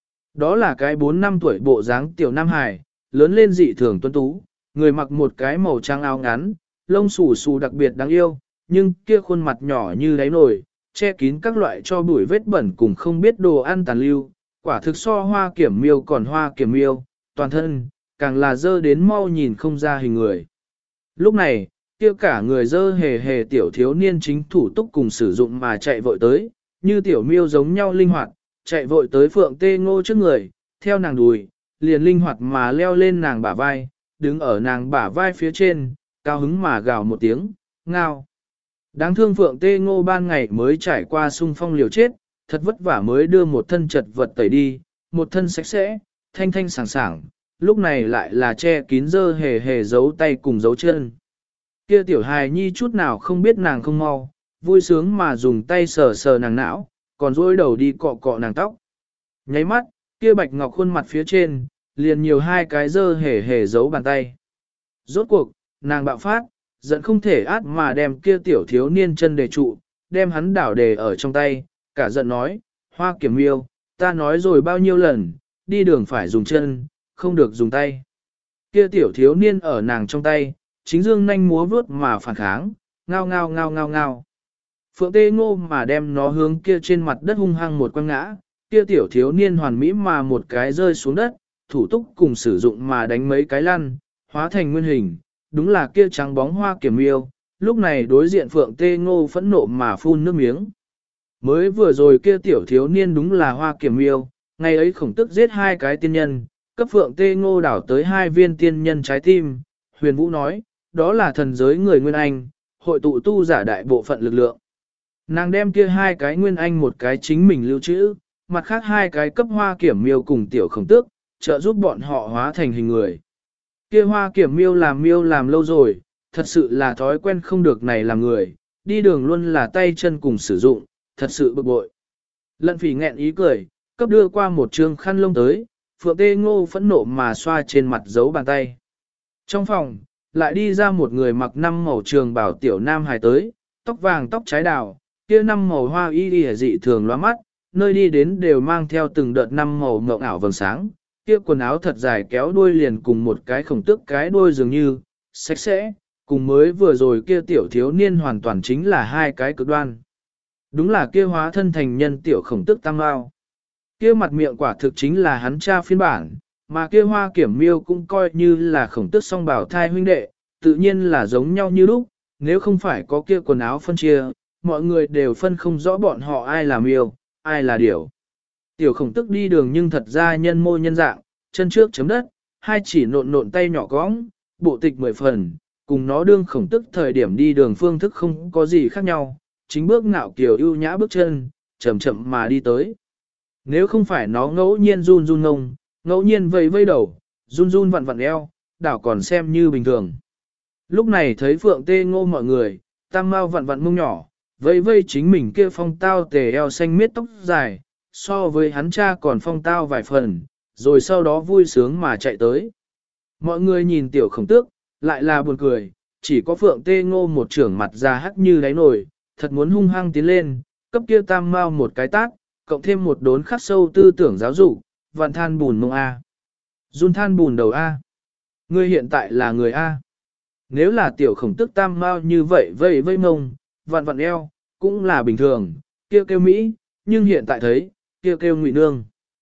Đó là cái 4 năm tuổi bộ dáng tiểu Nam Hải, lớn lên dị thường tuấn tú, người mặc một cái màu trắng áo ngắn, lông xù xù đặc biệt đáng yêu, nhưng kia khuôn mặt nhỏ như đáy nồi, che kín các loại cho bụi vết bẩn cùng không biết đồ ăn tàn lưu, quả thực so hoa kiểm miêu còn hoa kiểm miêu, toàn thân, càng là dơ đến mau nhìn không ra hình người. Lúc này, kia cả người dơ hề hề tiểu thiếu niên chính thủ túc cùng sử dụng mà chạy vội tới, như tiểu miêu giống nhau linh hoạt, chạy vội tới Phượng Tê Ngô trước người, theo nàng đùi, liền linh hoạt mà leo lên nàng bả vai, đứng ở nàng bả vai phía trên, cao hứng mà gào một tiếng, ngao. Đáng thương Phượng Tê Ngô ban ngày mới trải qua xung phong liều chết, thật vất vả mới đưa một thân chật vật tẩy đi, một thân sạch sẽ, thanh thanh sảng sảng, lúc này lại là che kín dơ hề hề giấu tay cùng giấu chân. Kia tiểu hài nhi chút nào không biết nàng không mau, vui sướng mà dùng tay sờ sờ nàng não, còn dối đầu đi cọ cọ nàng tóc. Nháy mắt, kia bạch ngọc khuôn mặt phía trên, liền nhiều hai cái dơ hề hề giấu bàn tay. Rốt cuộc, nàng bạo phát, giận không thể át mà đem kia tiểu thiếu niên chân đề trụ, đem hắn đảo đề ở trong tay, cả giận nói, Hoa Kiểm Miêu, ta nói rồi bao nhiêu lần, đi đường phải dùng chân, không được dùng tay. Kia tiểu thiếu niên ở nàng trong tay, chính dương nhanh múa vướt mà phản kháng, ngao ngao ngao ngao ngao. Phượng Tê Ngô mà đem nó hướng kia trên mặt đất hung hăng một quăng ngã, kia tiểu thiếu niên hoàn mỹ mà một cái rơi xuống đất, thủ túc cùng sử dụng mà đánh mấy cái lăn, hóa thành nguyên hình, đúng là kia trắng bóng Hoa Kiểm Miêu. Lúc này đối diện Phượng Tê Ngô phẫn nộ mà phun nước miếng. Mới vừa rồi kia tiểu thiếu niên đúng là Hoa Kiểm Miêu, ngày ấy khổng tức giết hai cái tiên nhân, cấp Phượng Tê Ngô đảo tới hai viên tiên nhân trái tim. Huyền Vũ nói, đó là thần giới người Nguyên Anh, hội tụ tu giả đại bộ phận lực lượng. Nàng đem kia hai cái Nguyên Anh một cái chính mình lưu trữ, mặt khác hai cái cấp Hoa Kiểm Miêu cùng tiểu khổng tước, trợ giúp bọn họ hóa thành hình người. Kia Hoa Kiểm Miêu làm lâu rồi, thật sự là thói quen không được này làm người, đi đường luôn là tay chân cùng sử dụng, thật sự bực bội. Lận Phỉ nghẹn ý cười, cấp đưa qua một trương khăn lông tới, Phượng Tê Ngô phẫn nộ mà xoa trên mặt giấu bàn tay. Trong phòng, lại đi ra một người mặc năm màu trường bảo tiểu nam hài tới, tóc vàng tóc trái đào, kia năm màu hoa y y dị thường lóa mắt, nơi đi đến đều mang theo từng đợt năm màu mộng ảo vầng sáng, kia quần áo thật dài kéo đuôi liền cùng một cái khổng tước cái đuôi dường như, sạch sẽ, cùng mới vừa rồi kia tiểu thiếu niên hoàn toàn chính là hai cái cực đoan. Đúng là kia hóa thân thành nhân tiểu khổng tước Tam Mao. Kia mặt miệng quả thực chính là hắn cha phiên bản, mà kia Hoa Kiểm Miêu cũng coi như là khổng tước song bảo thai huynh đệ, tự nhiên là giống nhau như lúc, nếu không phải có kia quần áo phân chia, mọi người đều phân không rõ bọn họ ai là miêu, ai là điểu. Tiểu khổng tước đi đường nhưng thật ra nhân mô nhân dạng, chân trước chấm đất, hai chỉ nộn nộn tay nhỏ cõng, bộ tịch 10 phần, cùng nó đương khổng tước thời điểm đi đường phương thức không có gì khác nhau, chính bước ngạo kiều ưu nhã bước chân, chậm chậm mà đi tới. Nếu không phải nó ngẫu nhiên run run ngông, ngẫu nhiên vây vây đầu, run run vặn vặn eo, đảo còn xem như bình thường. Lúc này thấy Phượng Tê Ngô mọi người, Tam Mao vặn vặn mông nhỏ, vây vây chính mình kia phong tao tề eo xanh miết tóc dài, so với hắn cha còn phong tao vài phần, rồi sau đó vui sướng mà chạy tới. Mọi người nhìn tiểu khổng tước, lại là buồn cười, chỉ có Phượng Tê Ngô một trưởng mặt già hắc như đáy nồi, thật muốn hung hăng tiến lên, cấp kia Tam Mao một cái tát, cộng thêm một đốn khắc sâu tư tưởng giáo dục, vạn than bùn mông A. Run than bùn đầu A. Ngươi hiện tại là người A. Nếu là tiểu khổng tước Tam Mao như vậy vây vây mông, vạn vặn eo, cũng là bình thường, kêu kêu Mỹ, nhưng hiện tại thấy, kêu kêu Ngụy Nương.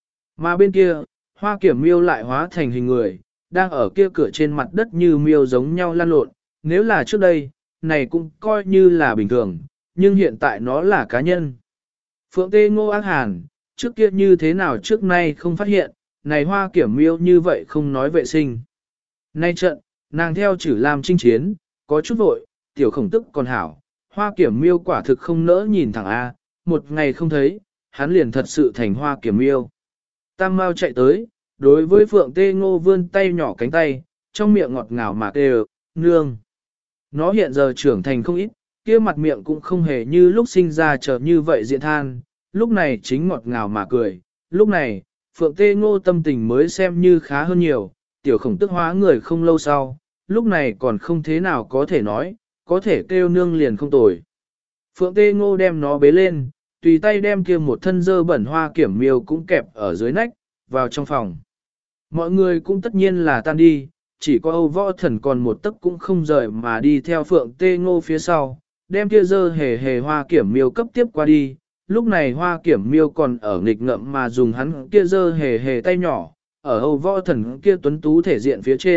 Mà bên kia, Hoa Kiểm Miêu lại hóa thành hình người, đang ở kia cửa trên mặt đất như miêu giống nhau lăn lộn, nếu là trước đây, này cũng coi như là bình thường, nhưng hiện tại nó là cá nhân. Phượng Tê Ngô ác hàn, trước kia như thế nào trước nay không phát hiện, này Hoa Kiểm Miêu như vậy không nói vệ sinh. Nay trận, nàng theo chử làm chinh chiến, có chút vội, tiểu khổng tức còn hảo, Hoa Kiểm Miêu quả thực không nỡ nhìn thẳng A, một ngày không thấy, hắn liền thật sự thành Hoa Kiểm Miêu. Tam Mao chạy tới, đối với Phượng Tê Ngô vươn tay nhỏ cánh tay, trong miệng ngọt ngào mà kêu, nương. Nó hiện giờ trưởng thành không ít, kia mặt miệng cũng không hề như lúc sinh ra trở như vậy diện than, lúc này chính ngọt ngào mà cười, lúc này, Phượng Tê Ngô tâm tình mới xem như khá hơn nhiều, tiểu khổng tức hóa người không lâu sau, lúc này còn không thế nào có thể nói, có thể kêu nương liền không tồi. Phượng Tê Ngô đem nó bế lên, tùy tay đem kia một thân dơ bẩn Hoa Kiểm Miêu cũng kẹp ở dưới nách, vào trong phòng. Mọi người cũng tất nhiên là tan đi, chỉ có Âu Võ Thần còn một tấc cũng không rời mà đi theo Phượng Tê Ngô phía sau, đem kia dơ hề hề Hoa Kiểm Miêu cấp tiếp qua đi. Lúc này Hoa Kiểm Miêu còn ở nghịch ngợm mà dùng hắn kia dơ hề hề tay nhỏ, ở Âu Võ Thần kia tuấn tú thể diện phía trên,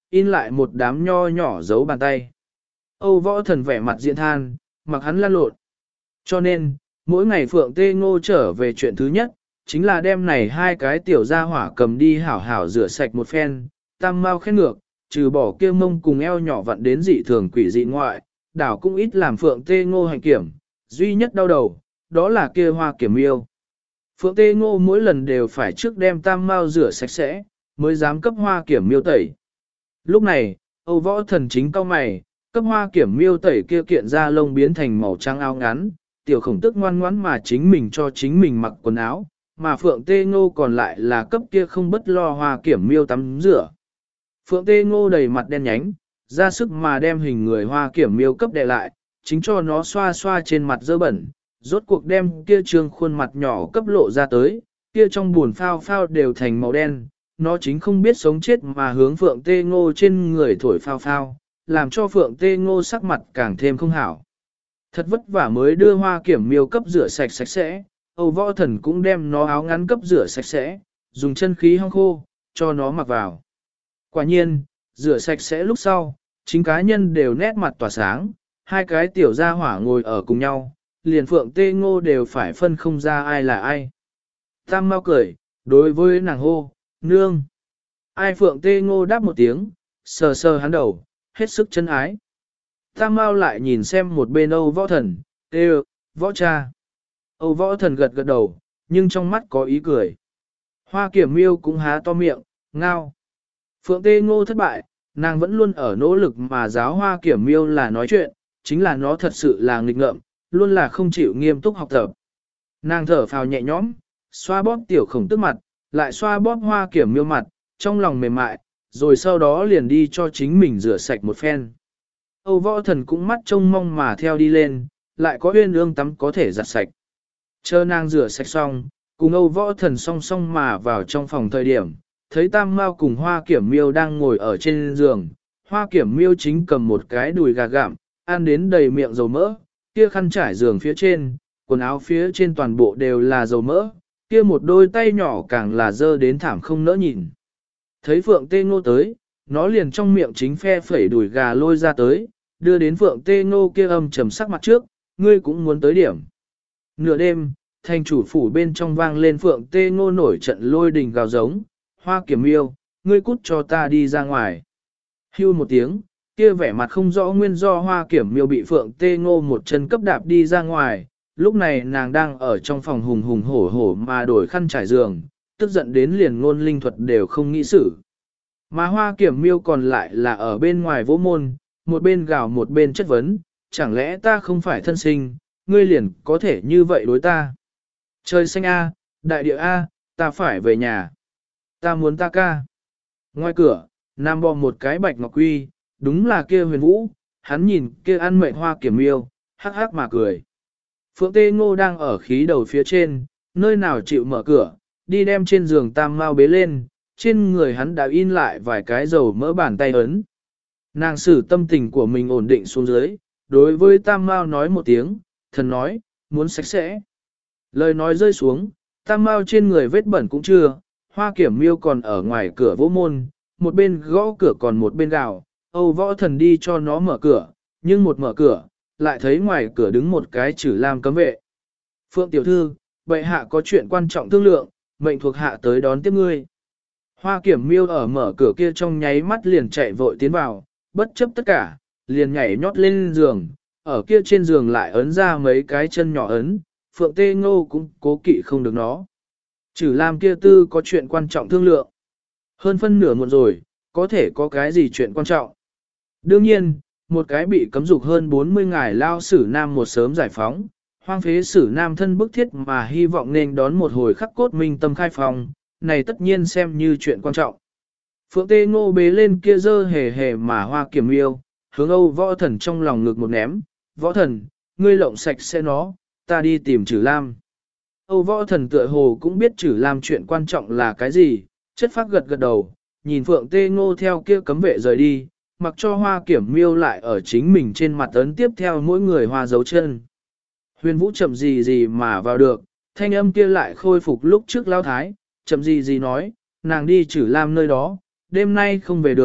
in lại một đám nho nhỏ dấu bàn tay. Âu Võ Thần vẻ mặt diện than, mặc hắn lăn lộn. Cho nên, mỗi ngày Phượng Tê Ngô trở về chuyện thứ nhất, chính là đem này hai cái tiểu gia hỏa cầm đi hảo hảo rửa sạch một phen, tam mau khen ngược, trừ bỏ kia mông cùng eo nhỏ vặn đến dị thường quỷ dị ngoại, đảo cũng ít làm Phượng Tê Ngô hành kiểm, duy nhất đau đầu, đó là kia hoa kiểm yêu. Phượng Tê Ngô mỗi lần đều phải trước đem tam mau rửa sạch sẽ, mới dám cấp hoa kiểm miêu tẩy. Lúc này, Âu Võ Thần chính cau mày, cấp hoa kiểm miêu tẩy kia kiện da lông biến thành màu trắng áo ngắn, tiểu khổng tức ngoan ngoãn mà chính mình cho chính mình mặc quần áo, mà Phượng Tê Ngô còn lại là cấp kia không bất lo hoa kiểm miêu tắm rửa. Phượng Tê Ngô đầy mặt đen nhánh, ra sức mà đem hình người hoa kiểm miêu cấp đè lại, chính cho nó xoa xoa trên mặt dơ bẩn, rốt cuộc đem kia trương khuôn mặt nhỏ cấp lộ ra tới, kia trong buồn phao phao đều thành màu đen, nó chính không biết sống chết mà hướng Phượng Tê Ngô trên người thổi phao phao, làm cho Phượng Tê Ngô sắc mặt càng thêm không hảo. Thật vất vả mới đưa hoa kiểm miêu cấp rửa sạch sạch sẽ, Âu Võ Thần cũng đem nó áo ngắn cấp rửa sạch sẽ, dùng chân khí hong khô, cho nó mặc vào. Quả nhiên, rửa sạch sẽ lúc sau, chính cá nhân đều nét mặt tỏa sáng, hai cái tiểu gia hỏa ngồi ở cùng nhau, liền Phượng Tê Ngô đều phải phân không ra ai là ai. Tam Mao cười, đối với nàng hô, nương. Ai Phượng Tê Ngô đáp một tiếng, sờ sờ hắn đầu, hết sức chân ái. Tam Mao lại nhìn xem một bên Âu Võ Thần, kêu, Võ cha. Âu Võ Thần gật gật đầu, nhưng trong mắt có ý cười. Hoa kiểm miêu cũng há to miệng, ngao. Phượng Tê Ngô thất bại, nàng vẫn luôn ở nỗ lực mà giáo hoa kiểm miêu là nói chuyện, chính là nó thật sự là nghịch ngợm, luôn là không chịu nghiêm túc học tập. Nàng thở phào nhẹ nhõm, xoa bóp tiểu khổng tức mặt, lại xoa bóp hoa kiểm miêu mặt, trong lòng mềm mại, rồi sau đó liền đi cho chính mình rửa sạch một phen. Âu Võ Thần cũng mắt trông mong mà theo đi lên, lại có uyên ương tắm có thể giặt sạch. Chờ nàng rửa sạch xong, cùng Âu Võ Thần song song mà vào trong phòng thời điểm, thấy Tam Mao cùng Hoa Kiểm Miêu đang ngồi ở trên giường, Hoa Kiểm Miêu chính cầm một cái đùi gà gặm, ăn đến đầy miệng dầu mỡ, kia khăn trải giường phía trên, quần áo phía trên toàn bộ đều là dầu mỡ, kia một đôi tay nhỏ càng là dơ đến thảm không nỡ nhìn. Thấy Phượng Tê Ngô tới, nó liền trong miệng chính phe phẩy đùi gà lôi ra tới, đưa đến Phượng Tê Ngô kia âm trầm sắc mặt trước, ngươi cũng muốn tới điểm. Nửa đêm, thành chủ phủ bên trong vang lên Phượng Tê Ngô nổi trận lôi đình gào giống, Hoa Kiểm Miêu, ngươi cút cho ta đi ra ngoài. Hưu một tiếng, kia vẻ mặt không rõ nguyên do Hoa Kiểm Miêu bị Phượng Tê Ngô một chân cấp đạp đi ra ngoài, lúc này nàng đang ở trong phòng hùng hùng hổ hổ mà đổi khăn trải giường, tức giận đến liền ngôn linh thuật đều không nghĩ xử. Mà Hoa Kiểm Miêu còn lại là ở bên ngoài vỗ môn, một bên gào một bên chất vấn, chẳng lẽ ta không phải thân sinh, ngươi liền có thể như vậy đối ta. Trời xanh A, đại địa A, ta phải về nhà. Ta muốn ta ca. Ngoài cửa, nam bò một cái bạch ngọc quy, đúng là kia Huyền Vũ, hắn nhìn kia ăn mệnh Hoa Kiểm Miêu, hắc hắc mà cười. Phượng Tê Ngô đang ở khí đầu phía trên, nơi nào chịu mở cửa, đi đem trên giường Tam Mao bế lên, trên người hắn đã in lại vài cái dầu mỡ bàn tay ấn. Nàng xử tâm tình của mình ổn định xuống dưới, đối với Tam Mao nói một tiếng, thần nói, muốn sạch sẽ. Lời nói rơi xuống, Tam Mao trên người vết bẩn cũng chưa, Hoa Kiểm Miêu còn ở ngoài cửa vỗ môn, một bên gõ cửa còn một bên gào, Âu Võ Thần đi cho nó mở cửa, nhưng một mở cửa, lại thấy ngoài cửa đứng một cái Trử Lam cấm vệ. Phượng tiểu thư, bệ hạ có chuyện quan trọng thương lượng, mệnh thuộc hạ tới đón tiếp ngươi. Hoa Kiểm Miêu ở mở cửa kia trong nháy mắt liền chạy vội tiến vào, bất chấp tất cả, liền nhảy nhót lên giường, ở kia trên giường lại ấn ra mấy cái chân nhỏ ấn, Phượng Tê Ngô cũng cố kỵ không được nó. Trử Lam kia tư có chuyện quan trọng thương lượng. Hơn phân nửa muộn rồi, có thể có cái gì chuyện quan trọng. Đương nhiên, một cái bị cấm dục hơn 40 ngài lao sử nam một sớm giải phóng, hoang phế sử nam thân bức thiết mà hy vọng nên đón một hồi khắc cốt minh tâm khai phòng, này tất nhiên xem như chuyện quan trọng. Phượng Tê Ngô bế lên kia dơ hề hề mà Hoa Kiểm Miêu, hướng Âu Võ Thần trong lòng ngực một ném, Võ Thần, ngươi lộng sạch sẽ nó, ta đi tìm Trử Lam. Âu Võ Thần tựa hồ cũng biết Trử Lam chuyện quan trọng là cái gì, chất phác gật gật đầu, nhìn Phượng Tê Ngô theo kia cấm vệ rời đi, mặc cho Hoa Kiểm Miêu lại ở chính mình trên mặt ấn tiếp theo mỗi người hoa dấu chân. Huyền Vũ chậm gì gì mà vào được, thanh âm kia lại khôi phục lúc trước lao thái, chậm gì gì nói, nàng đi Trử Lam nơi đó, đêm nay không về được,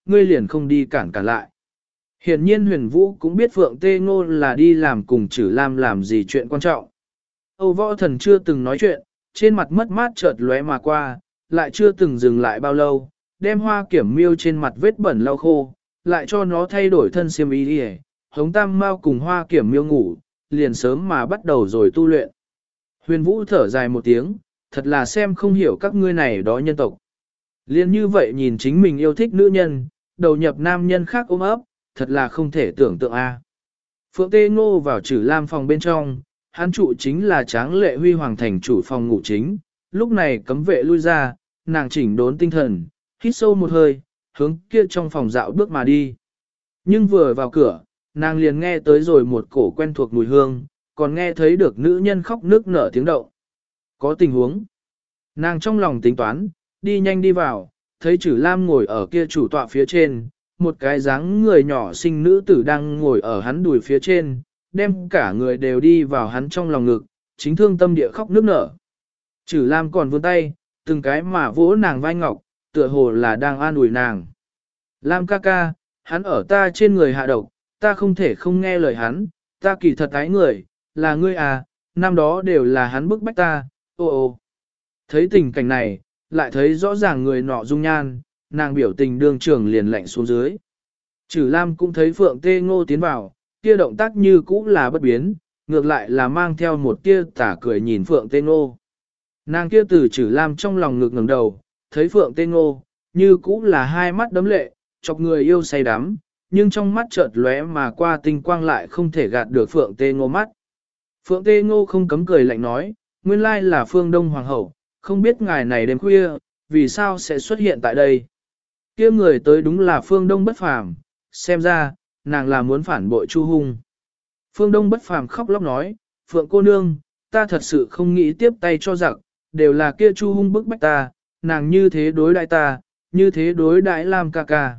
ngươi liền không đi cản lại. Hiển nhiên Huyền Vũ cũng biết Phượng Tê Ngô là đi làm cùng Trử Lam làm gì chuyện quan trọng. Âu Võ Thần chưa từng nói chuyện, trên mặt mất mát chợt lóe mà qua, lại chưa từng dừng lại bao lâu, đem Hoa Kiểm Miêu trên mặt vết bẩn lau khô, lại cho nó thay đổi thân xiêm y đi, Hống Tam Mao cùng Hoa Kiểm Miêu ngủ, liền sớm mà bắt đầu rồi tu luyện. Huyền Vũ thở dài một tiếng, thật là xem không hiểu các ngươi này đó nhân tộc. Liên như vậy nhìn chính mình yêu thích nữ nhân, đầu nhập nam nhân khác ôm ấp, thật là không thể tưởng tượng a. Phượng Tê Ngô vào Trử Lam phòng bên trong, hắn trụ chính là Tráng Lệ Huy Hoàng thành chủ phòng ngủ chính, lúc này cấm vệ lui ra, nàng chỉnh đốn tinh thần, hít sâu một hơi, hướng kia trong phòng dạo bước mà đi. Nhưng vừa vào cửa, nàng liền nghe tới rồi một cổ quen thuộc mùi hương, còn nghe thấy được nữ nhân khóc nước nở tiếng động. Có tình huống. Nàng trong lòng tính toán, đi nhanh đi vào, thấy Trử Lam ngồi ở kia chủ tọa phía trên, một cái dáng người nhỏ xinh nữ tử đang ngồi ở hắn đùi phía trên, đem cả người đều đi vào hắn trong lòng ngực, chính thương tâm địa khóc nước nở. Trử Lam còn vươn tay, từng cái mà vỗ nàng vai ngọc, tựa hồ là đang an ủi nàng. Lam ca ca, hắn ở ta trên người hạ độc, ta không thể không nghe lời hắn, ta kỳ thật ái người, là ngươi à, năm đó đều là hắn bức bách ta, ô ô. Thấy tình cảnh này, lại thấy rõ ràng người nọ dung nhan, nàng biểu tình đương trường liền lạnh xuống dưới. Trử Lam cũng thấy Phượng Tê Ngô tiến vào, kia động tác như cũ là bất biến, ngược lại là mang theo một tia tả cười nhìn Phượng Tê Ngô. Nàng kia từ Trử Lam trong lòng ngực ngẩng đầu, thấy Phượng Tê Ngô, như cũ là hai mắt đấm lệ, chọc người yêu say đắm, nhưng trong mắt chợt lóe mà qua tinh quang lại không thể gạt được Phượng Tê Ngô mắt. Phượng Tê Ngô không cấm cười lạnh nói, nguyên lai là Phương Đông Hoàng hậu, không biết ngài này đêm khuya, vì sao sẽ xuất hiện tại đây. Kia người tới đúng là Phương Đông bất phàm, xem ra, nàng là muốn phản bội Chu Hung. Phương Đông bất phàm khóc lóc nói, Phượng cô nương, ta thật sự không nghĩ tiếp tay cho giặc, đều là kia Chu Hung bức bách ta, nàng như thế đối đại ta, như thế đối đại Lam ca ca.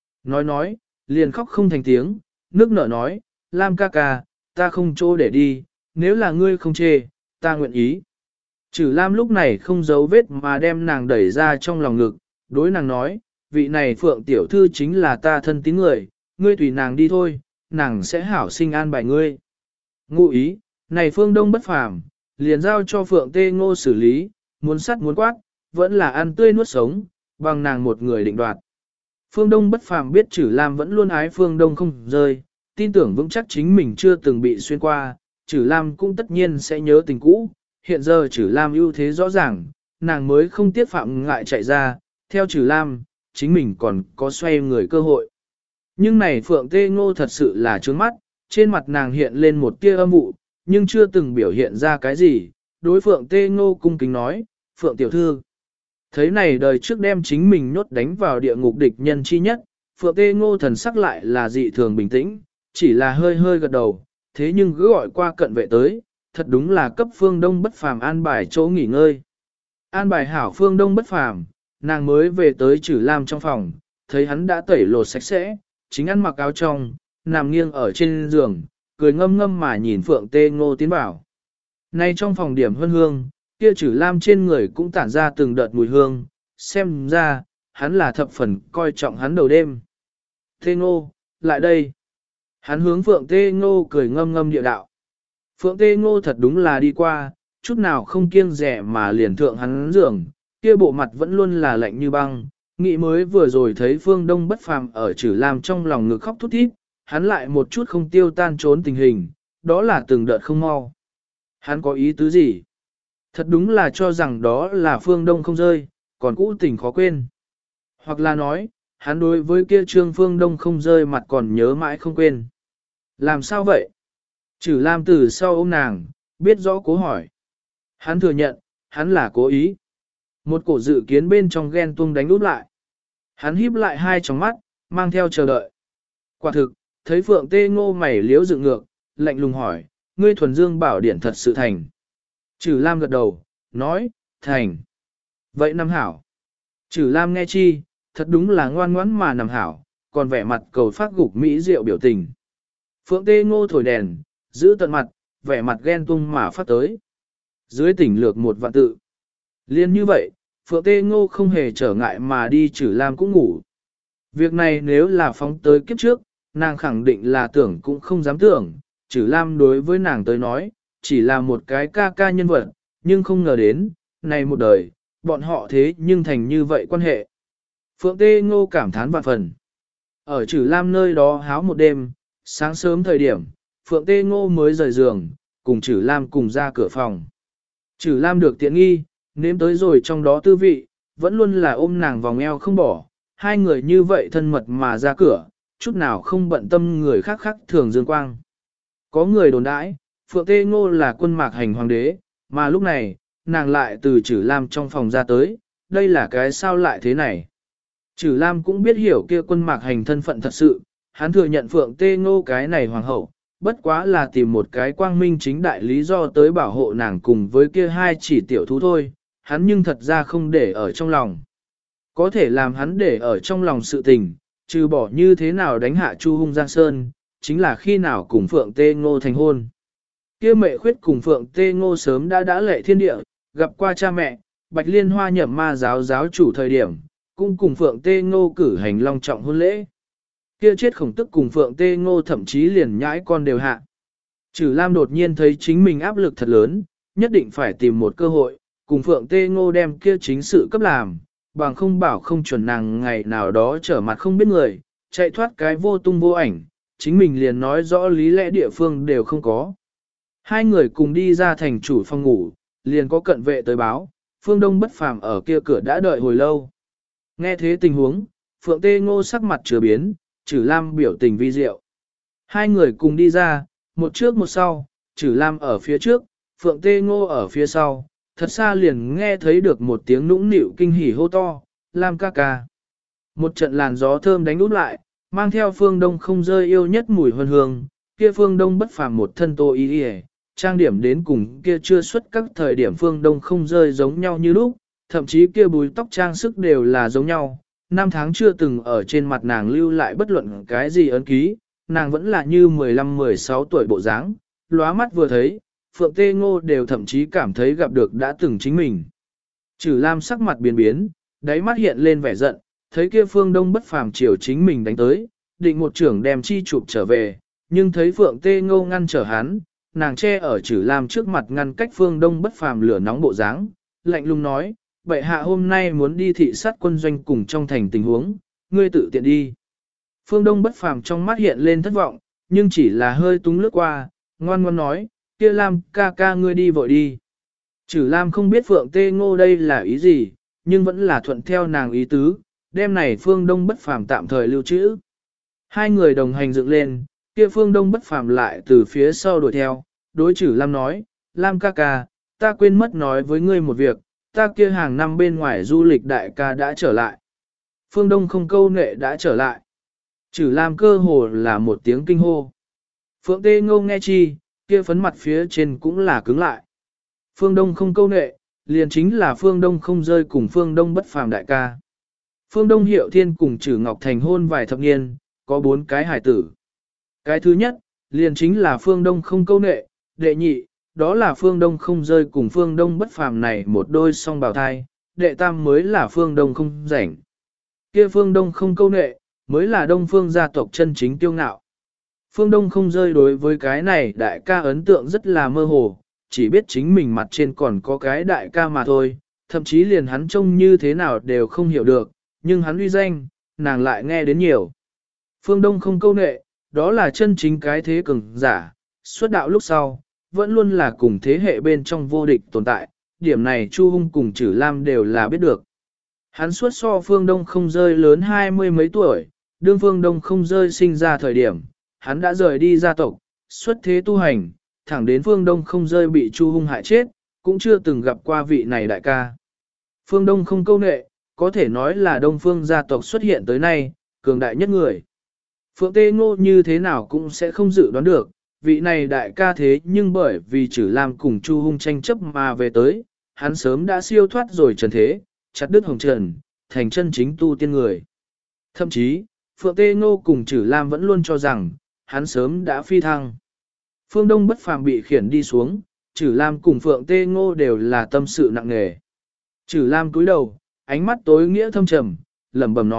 Nói, liền khóc không thành tiếng, nước nở nói, Lam ca ca, ta không chỗ để đi, nếu là ngươi không chê, ta nguyện ý. Trử Lam lúc này không giấu vết mà đem nàng đẩy ra trong lòng ngực, đối nàng nói, vị này Phượng tiểu thư chính là ta thân tín người, ngươi tùy nàng đi thôi, nàng sẽ hảo sinh an bài ngươi. Ngụ ý, này Phương Đông bất phàm, liền giao cho Phượng Tê Ngô xử lý, muốn sắt muốn quát, vẫn là ăn tươi nuốt sống, bằng nàng một người định đoạt. Phương Đông bất phàm biết Trử Lam vẫn luôn ái Phương Đông không rơi, tin tưởng vững chắc chính mình chưa từng bị xuyên qua, Trử Lam cũng tất nhiên sẽ nhớ tình cũ, hiện giờ Trử Lam ưu thế rõ ràng, nàng mới không tiếc phạm ngại chạy ra, theo Trử Lam, chính mình còn có xoay người cơ hội. Nhưng này Phượng Tê Ngô thật sự là trướng mắt, trên mặt nàng hiện lên một tia âm vụ, nhưng chưa từng biểu hiện ra cái gì, đối Phượng Tê Ngô cung kính nói, Phượng tiểu thư. Thấy này đời trước đem chính mình nhốt đánh vào địa ngục địch nhân chi nhất, Phượng Tê Ngô thần sắc lại là dị thường bình tĩnh, chỉ là hơi hơi gật đầu, thế nhưng cứ gọi qua cận vệ tới, thật đúng là cấp Phương Đông bất phàm an bài chỗ nghỉ ngơi. An bài hảo Phương Đông bất phàm, nàng mới về tới Trử Lam trong phòng, thấy hắn đã tẩy lột sạch sẽ, chính ăn mặc áo trong, nằm nghiêng ở trên giường, cười ngâm ngâm mà nhìn Phượng Tê Ngô tiến vào. Nay trong phòng điểm hương hương, kia Trử Lam trên người cũng tản ra từng đợt mùi hương, xem ra, hắn là thập phần coi trọng hắn đầu đêm. Tê Ngô, lại đây. Hắn hướng Phượng Tê Ngô cười ngâm ngâm địa đạo. Phượng Tê Ngô thật đúng là đi qua, chút nào không kiêng rẻ mà liền thượng hắn giường, kia bộ mặt vẫn luôn là lạnh như băng, nghĩ mới vừa rồi thấy Phương Đông bất phàm ở Trử Lam trong lòng ngực khóc thút thít, hắn lại một chút không tiêu tan trốn tình hình, đó là từng đợt không mau. Hắn có ý tứ gì? Thật đúng là cho rằng đó là Phương Đông không rơi, còn cũ tình khó quên. Hoặc là nói, hắn đối với kia Trương Phương Đông không rơi mặt còn nhớ mãi không quên. Làm sao vậy? Trử Lam từ sau ôm nàng, biết rõ cố hỏi. Hắn thừa nhận, hắn là cố ý. Một cổ dự kiến bên trong ghen tuông đánh úp lại. Hắn híp lại hai tròng mắt, mang theo chờ đợi. Quả thực, thấy Phượng Tê Ngô mày liếu dựng ngược, lạnh lùng hỏi, ngươi thuần dương bảo điển thật sự thành. Trử Lam gật đầu, nói, thành. Vậy nằm hảo. Trử Lam nghe chi, thật đúng là ngoan ngoãn mà nằm hảo, còn vẻ mặt cầu phát gục mỹ diệu biểu tình. Phượng Tê Ngô thổi đèn, giữ tận mặt, vẻ mặt ghen tung mà phát tới. Dưới tỉnh lược một vạn tự. Liên như vậy, Phượng Tê Ngô không hề trở ngại mà đi Trử Lam cũng ngủ. Việc này nếu là phóng tới kiếp trước, nàng khẳng định là tưởng cũng không dám tưởng, Trử Lam đối với nàng tới nói, chỉ là một cái ca ca nhân vật, nhưng không ngờ đến, này một đời, bọn họ thế nhưng thành như vậy quan hệ. Phượng Tê Ngô cảm thán vạn phần. Ở Trử Lam nơi đó háo một đêm, sáng sớm thời điểm, Phượng Tê Ngô mới rời giường, cùng Trử Lam cùng ra cửa phòng. Trử Lam được tiện nghi, nếm tới rồi trong đó tư vị, vẫn luôn là ôm nàng vòng eo không bỏ, hai người như vậy thân mật mà ra cửa, chút nào không bận tâm người khác khác thường dương quang. Có người đồn đãi, Phượng Tê Ngô là quân mạc hành hoàng đế, mà lúc này, nàng lại từ Trử Lam trong phòng ra tới, đây là cái sao lại thế này. Trử Lam cũng biết hiểu kia quân mạc hành thân phận thật sự, hắn thừa nhận Phượng Tê Ngô cái này hoàng hậu, bất quá là tìm một cái quang minh chính đại lý do tới bảo hộ nàng cùng với kia hai chỉ tiểu thú thôi, hắn nhưng thật ra không để ở trong lòng. Có thể làm hắn để ở trong lòng sự tình, trừ bỏ như thế nào đánh hạ Chu Hung Giang Sơn, chính là khi nào cùng Phượng Tê Ngô thành hôn. Kia Mệ Khuyết cùng Phượng Tê Ngô sớm đã lệ thiên địa, gặp qua cha mẹ, Bạch Liên Hoa nhậm ma giáo giáo chủ thời điểm, cũng cùng Phượng Tê Ngô cử hành long trọng hôn lễ. Kia chết khổng tức cùng Phượng Tê Ngô thậm chí liền nhãi con đều hạ. Trử Lam đột nhiên thấy chính mình áp lực thật lớn, nhất định phải tìm một cơ hội, cùng Phượng Tê Ngô đem kia chính sự cấp làm, bằng không bảo không chuẩn nàng ngày nào đó trở mặt không biết người, chạy thoát cái vô tung vô ảnh, chính mình liền nói rõ lý lẽ địa phương đều không có. Hai người cùng đi ra thành chủ phòng ngủ, liền có cận vệ tới báo, Phương Đông Bất Phàm ở kia cửa đã đợi hồi lâu. Nghe thế tình huống, Phượng Tê Ngô sắc mặt chứa biến, Trử Lam biểu tình vi diệu. Hai người cùng đi ra, một trước một sau, Trử Lam ở phía trước, Phượng Tê Ngô ở phía sau, thật xa liền nghe thấy được một tiếng nũng nịu kinh hỉ hô to, Lam ca ca. Một trận làn gió thơm đánh út lại, mang theo Phương Đông không rơi yêu nhất mùi hương hương, kia Phương Đông Bất Phàm một thân tô y y, trang điểm đến cùng kia chưa xuất các thời điểm Phương Đông không rơi giống nhau như lúc, thậm chí kia búi tóc trang sức đều là giống nhau. Năm tháng chưa từng ở trên mặt nàng lưu lại bất luận cái gì ấn ký, nàng vẫn là như 15-16 tuổi bộ dáng, lóa mắt vừa thấy, Phượng Tê Ngô đều thậm chí cảm thấy gặp được đã từng chính mình. Trử Lam sắc mặt biến biến, đáy mắt hiện lên vẻ giận, thấy kia Phương Đông Bất Phàm chiều chính mình đánh tới, định một trưởng đem chi chụp trở về, nhưng thấy Phượng Tê Ngô ngăn trở hắn, nàng che ở Trử Lam trước mặt ngăn cách Phương Đông Bất Phàm lửa nóng bộ dáng, lạnh lùng nói, bệ hạ hôm nay muốn đi thị sát quân doanh cùng trong thành tình huống, ngươi tự tiện đi. Phương Đông Bất Phàm trong mắt hiện lên thất vọng, nhưng chỉ là hơi túng lướt qua, ngoan ngoãn nói, kia Lam ca ca ngươi đi vội đi. Trử Lam không biết Phượng Tê Ngô đây là ý gì, nhưng vẫn là thuận theo nàng ý tứ, đêm này Phương Đông Bất Phàm tạm thời lưu trữ. Hai người đồng hành dựng lên, kia Phương Đông Bất Phàm lại từ phía sau đuổi theo, đối Trử Lam nói, Lam ca ca, ta quên mất nói với ngươi một việc, ta kia hàng năm bên ngoài du lịch đại ca đã trở lại. Phương Đông không câu nệ đã trở lại. Trử Lam cơ hồ là một tiếng kinh hô. Phượng Tê Ngô nghe chi, kia phấn mặt phía trên cũng là cứng lại. Phương Đông không câu nệ, liền chính là Phương Đông không rơi cùng Phương Đông Bất Phàm đại ca. Phương Đông Hiệu Thiên cùng Trử Ngọc Thành hôn vài thập niên, có 4 cái hài tử. Cái thứ nhất, liền chính là Phương Đông không câu nệ, đệ nhị, đó là Phương Đông không rơi cùng Phương Đông Bất Phàm này một đôi song bào thai, đệ tam mới là Phương Đông không rảnh. Kia Phương Đông không câu nệ, mới là Đông Phương gia tộc chân chính kiêu ngạo. Phương Đông không rơi đối với cái này đại ca ấn tượng rất là mơ hồ, chỉ biết chính mình mặt trên còn có cái đại ca mà thôi, thậm chí liền hắn trông như thế nào đều không hiểu được, nhưng hắn uy danh, nàng lại nghe đến nhiều. Phương Đông không câu nệ, đó là chân chính cái thế cường giả, xuất đạo lúc sau, vẫn luôn là cùng thế hệ bên trong vô địch tồn tại, điểm này Chu Hung cùng Trử Lam đều là biết được. Hắn suốt so Phương Đông không rơi lớn 20 mấy tuổi, đương Phương Đông không rơi sinh ra thời điểm, hắn đã rời đi gia tộc, xuất thế tu hành, thẳng đến Phương Đông không rơi bị Chu Hung hại chết, cũng chưa từng gặp qua vị này đại ca. Phương Đông không câu nệ, có thể nói là Đông Phương gia tộc xuất hiện tới nay, cường đại nhất người. Phượng Tê Ngô như thế nào cũng sẽ không dự đoán được, vị này đại ca thế nhưng bởi vì Trử Lam cùng Chu Hung tranh chấp mà về tới, hắn sớm đã siêu thoát rồi trần thế, chặt đứt hồng trần, thành chân chính tu tiên người. Thậm chí, Phượng Tê Ngô cùng Trử Lam vẫn luôn cho rằng, hắn sớm đã phi thăng. Phương Đông Bất Phàm bị khiển đi xuống, Trử Lam cùng Phượng Tê Ngô đều là tâm sự nặng nề. Trử Lam cúi đầu, ánh mắt tối nghĩa thâm trầm, lẩm bẩm nói,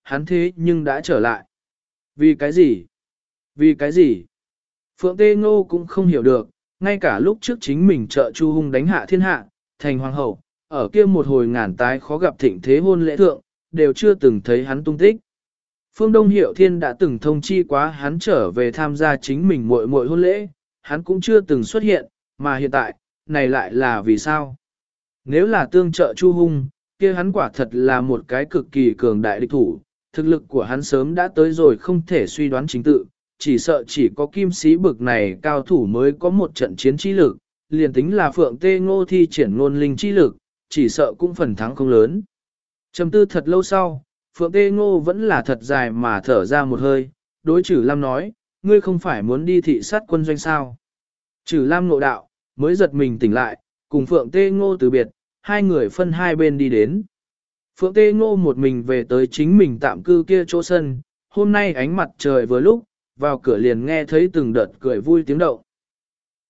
hắn thế nhưng đã trở lại. Vì cái gì? Vì cái gì? Phượng Tê Ngô cũng không hiểu được, ngay cả lúc trước chính mình trợ Chu Hung đánh hạ thiên hạ, thành hoàng hậu, ở kia một hồi ngàn tái khó gặp thịnh thế hôn lễ thượng, đều chưa từng thấy hắn tung tích. Phương Đông Hiệu Thiên đã từng thông chi quá hắn trở về tham gia chính mình muội muội hôn lễ, hắn cũng chưa từng xuất hiện, mà hiện tại, này lại là vì sao? Nếu là tương trợ Chu Hung, kia hắn quả thật là một cái cực kỳ cường đại địch thủ, thực lực của hắn sớm đã tới rồi không thể suy đoán chính tự, chỉ sợ chỉ có kim sĩ bực này cao thủ mới có một trận chiến trí lực, liền tính là Phượng Tê Ngô thi triển ngôn linh trí lực, chỉ sợ cũng phần thắng không lớn. Trầm tư thật lâu sau, Phượng Tê Ngô vẫn là thật dài mà thở ra một hơi, đối Trử Lam nói, ngươi không phải muốn đi thị sát quân doanh sao. Trử Lam ngộ đạo, mới giật mình tỉnh lại, cùng Phượng Tê Ngô từ biệt, hai người phân hai bên đi đến. Phượng Tê Ngô một mình về tới chính mình tạm cư kia chỗ sân, hôm nay ánh mặt trời vừa lúc, vào cửa liền nghe thấy từng đợt cười vui tiếng động.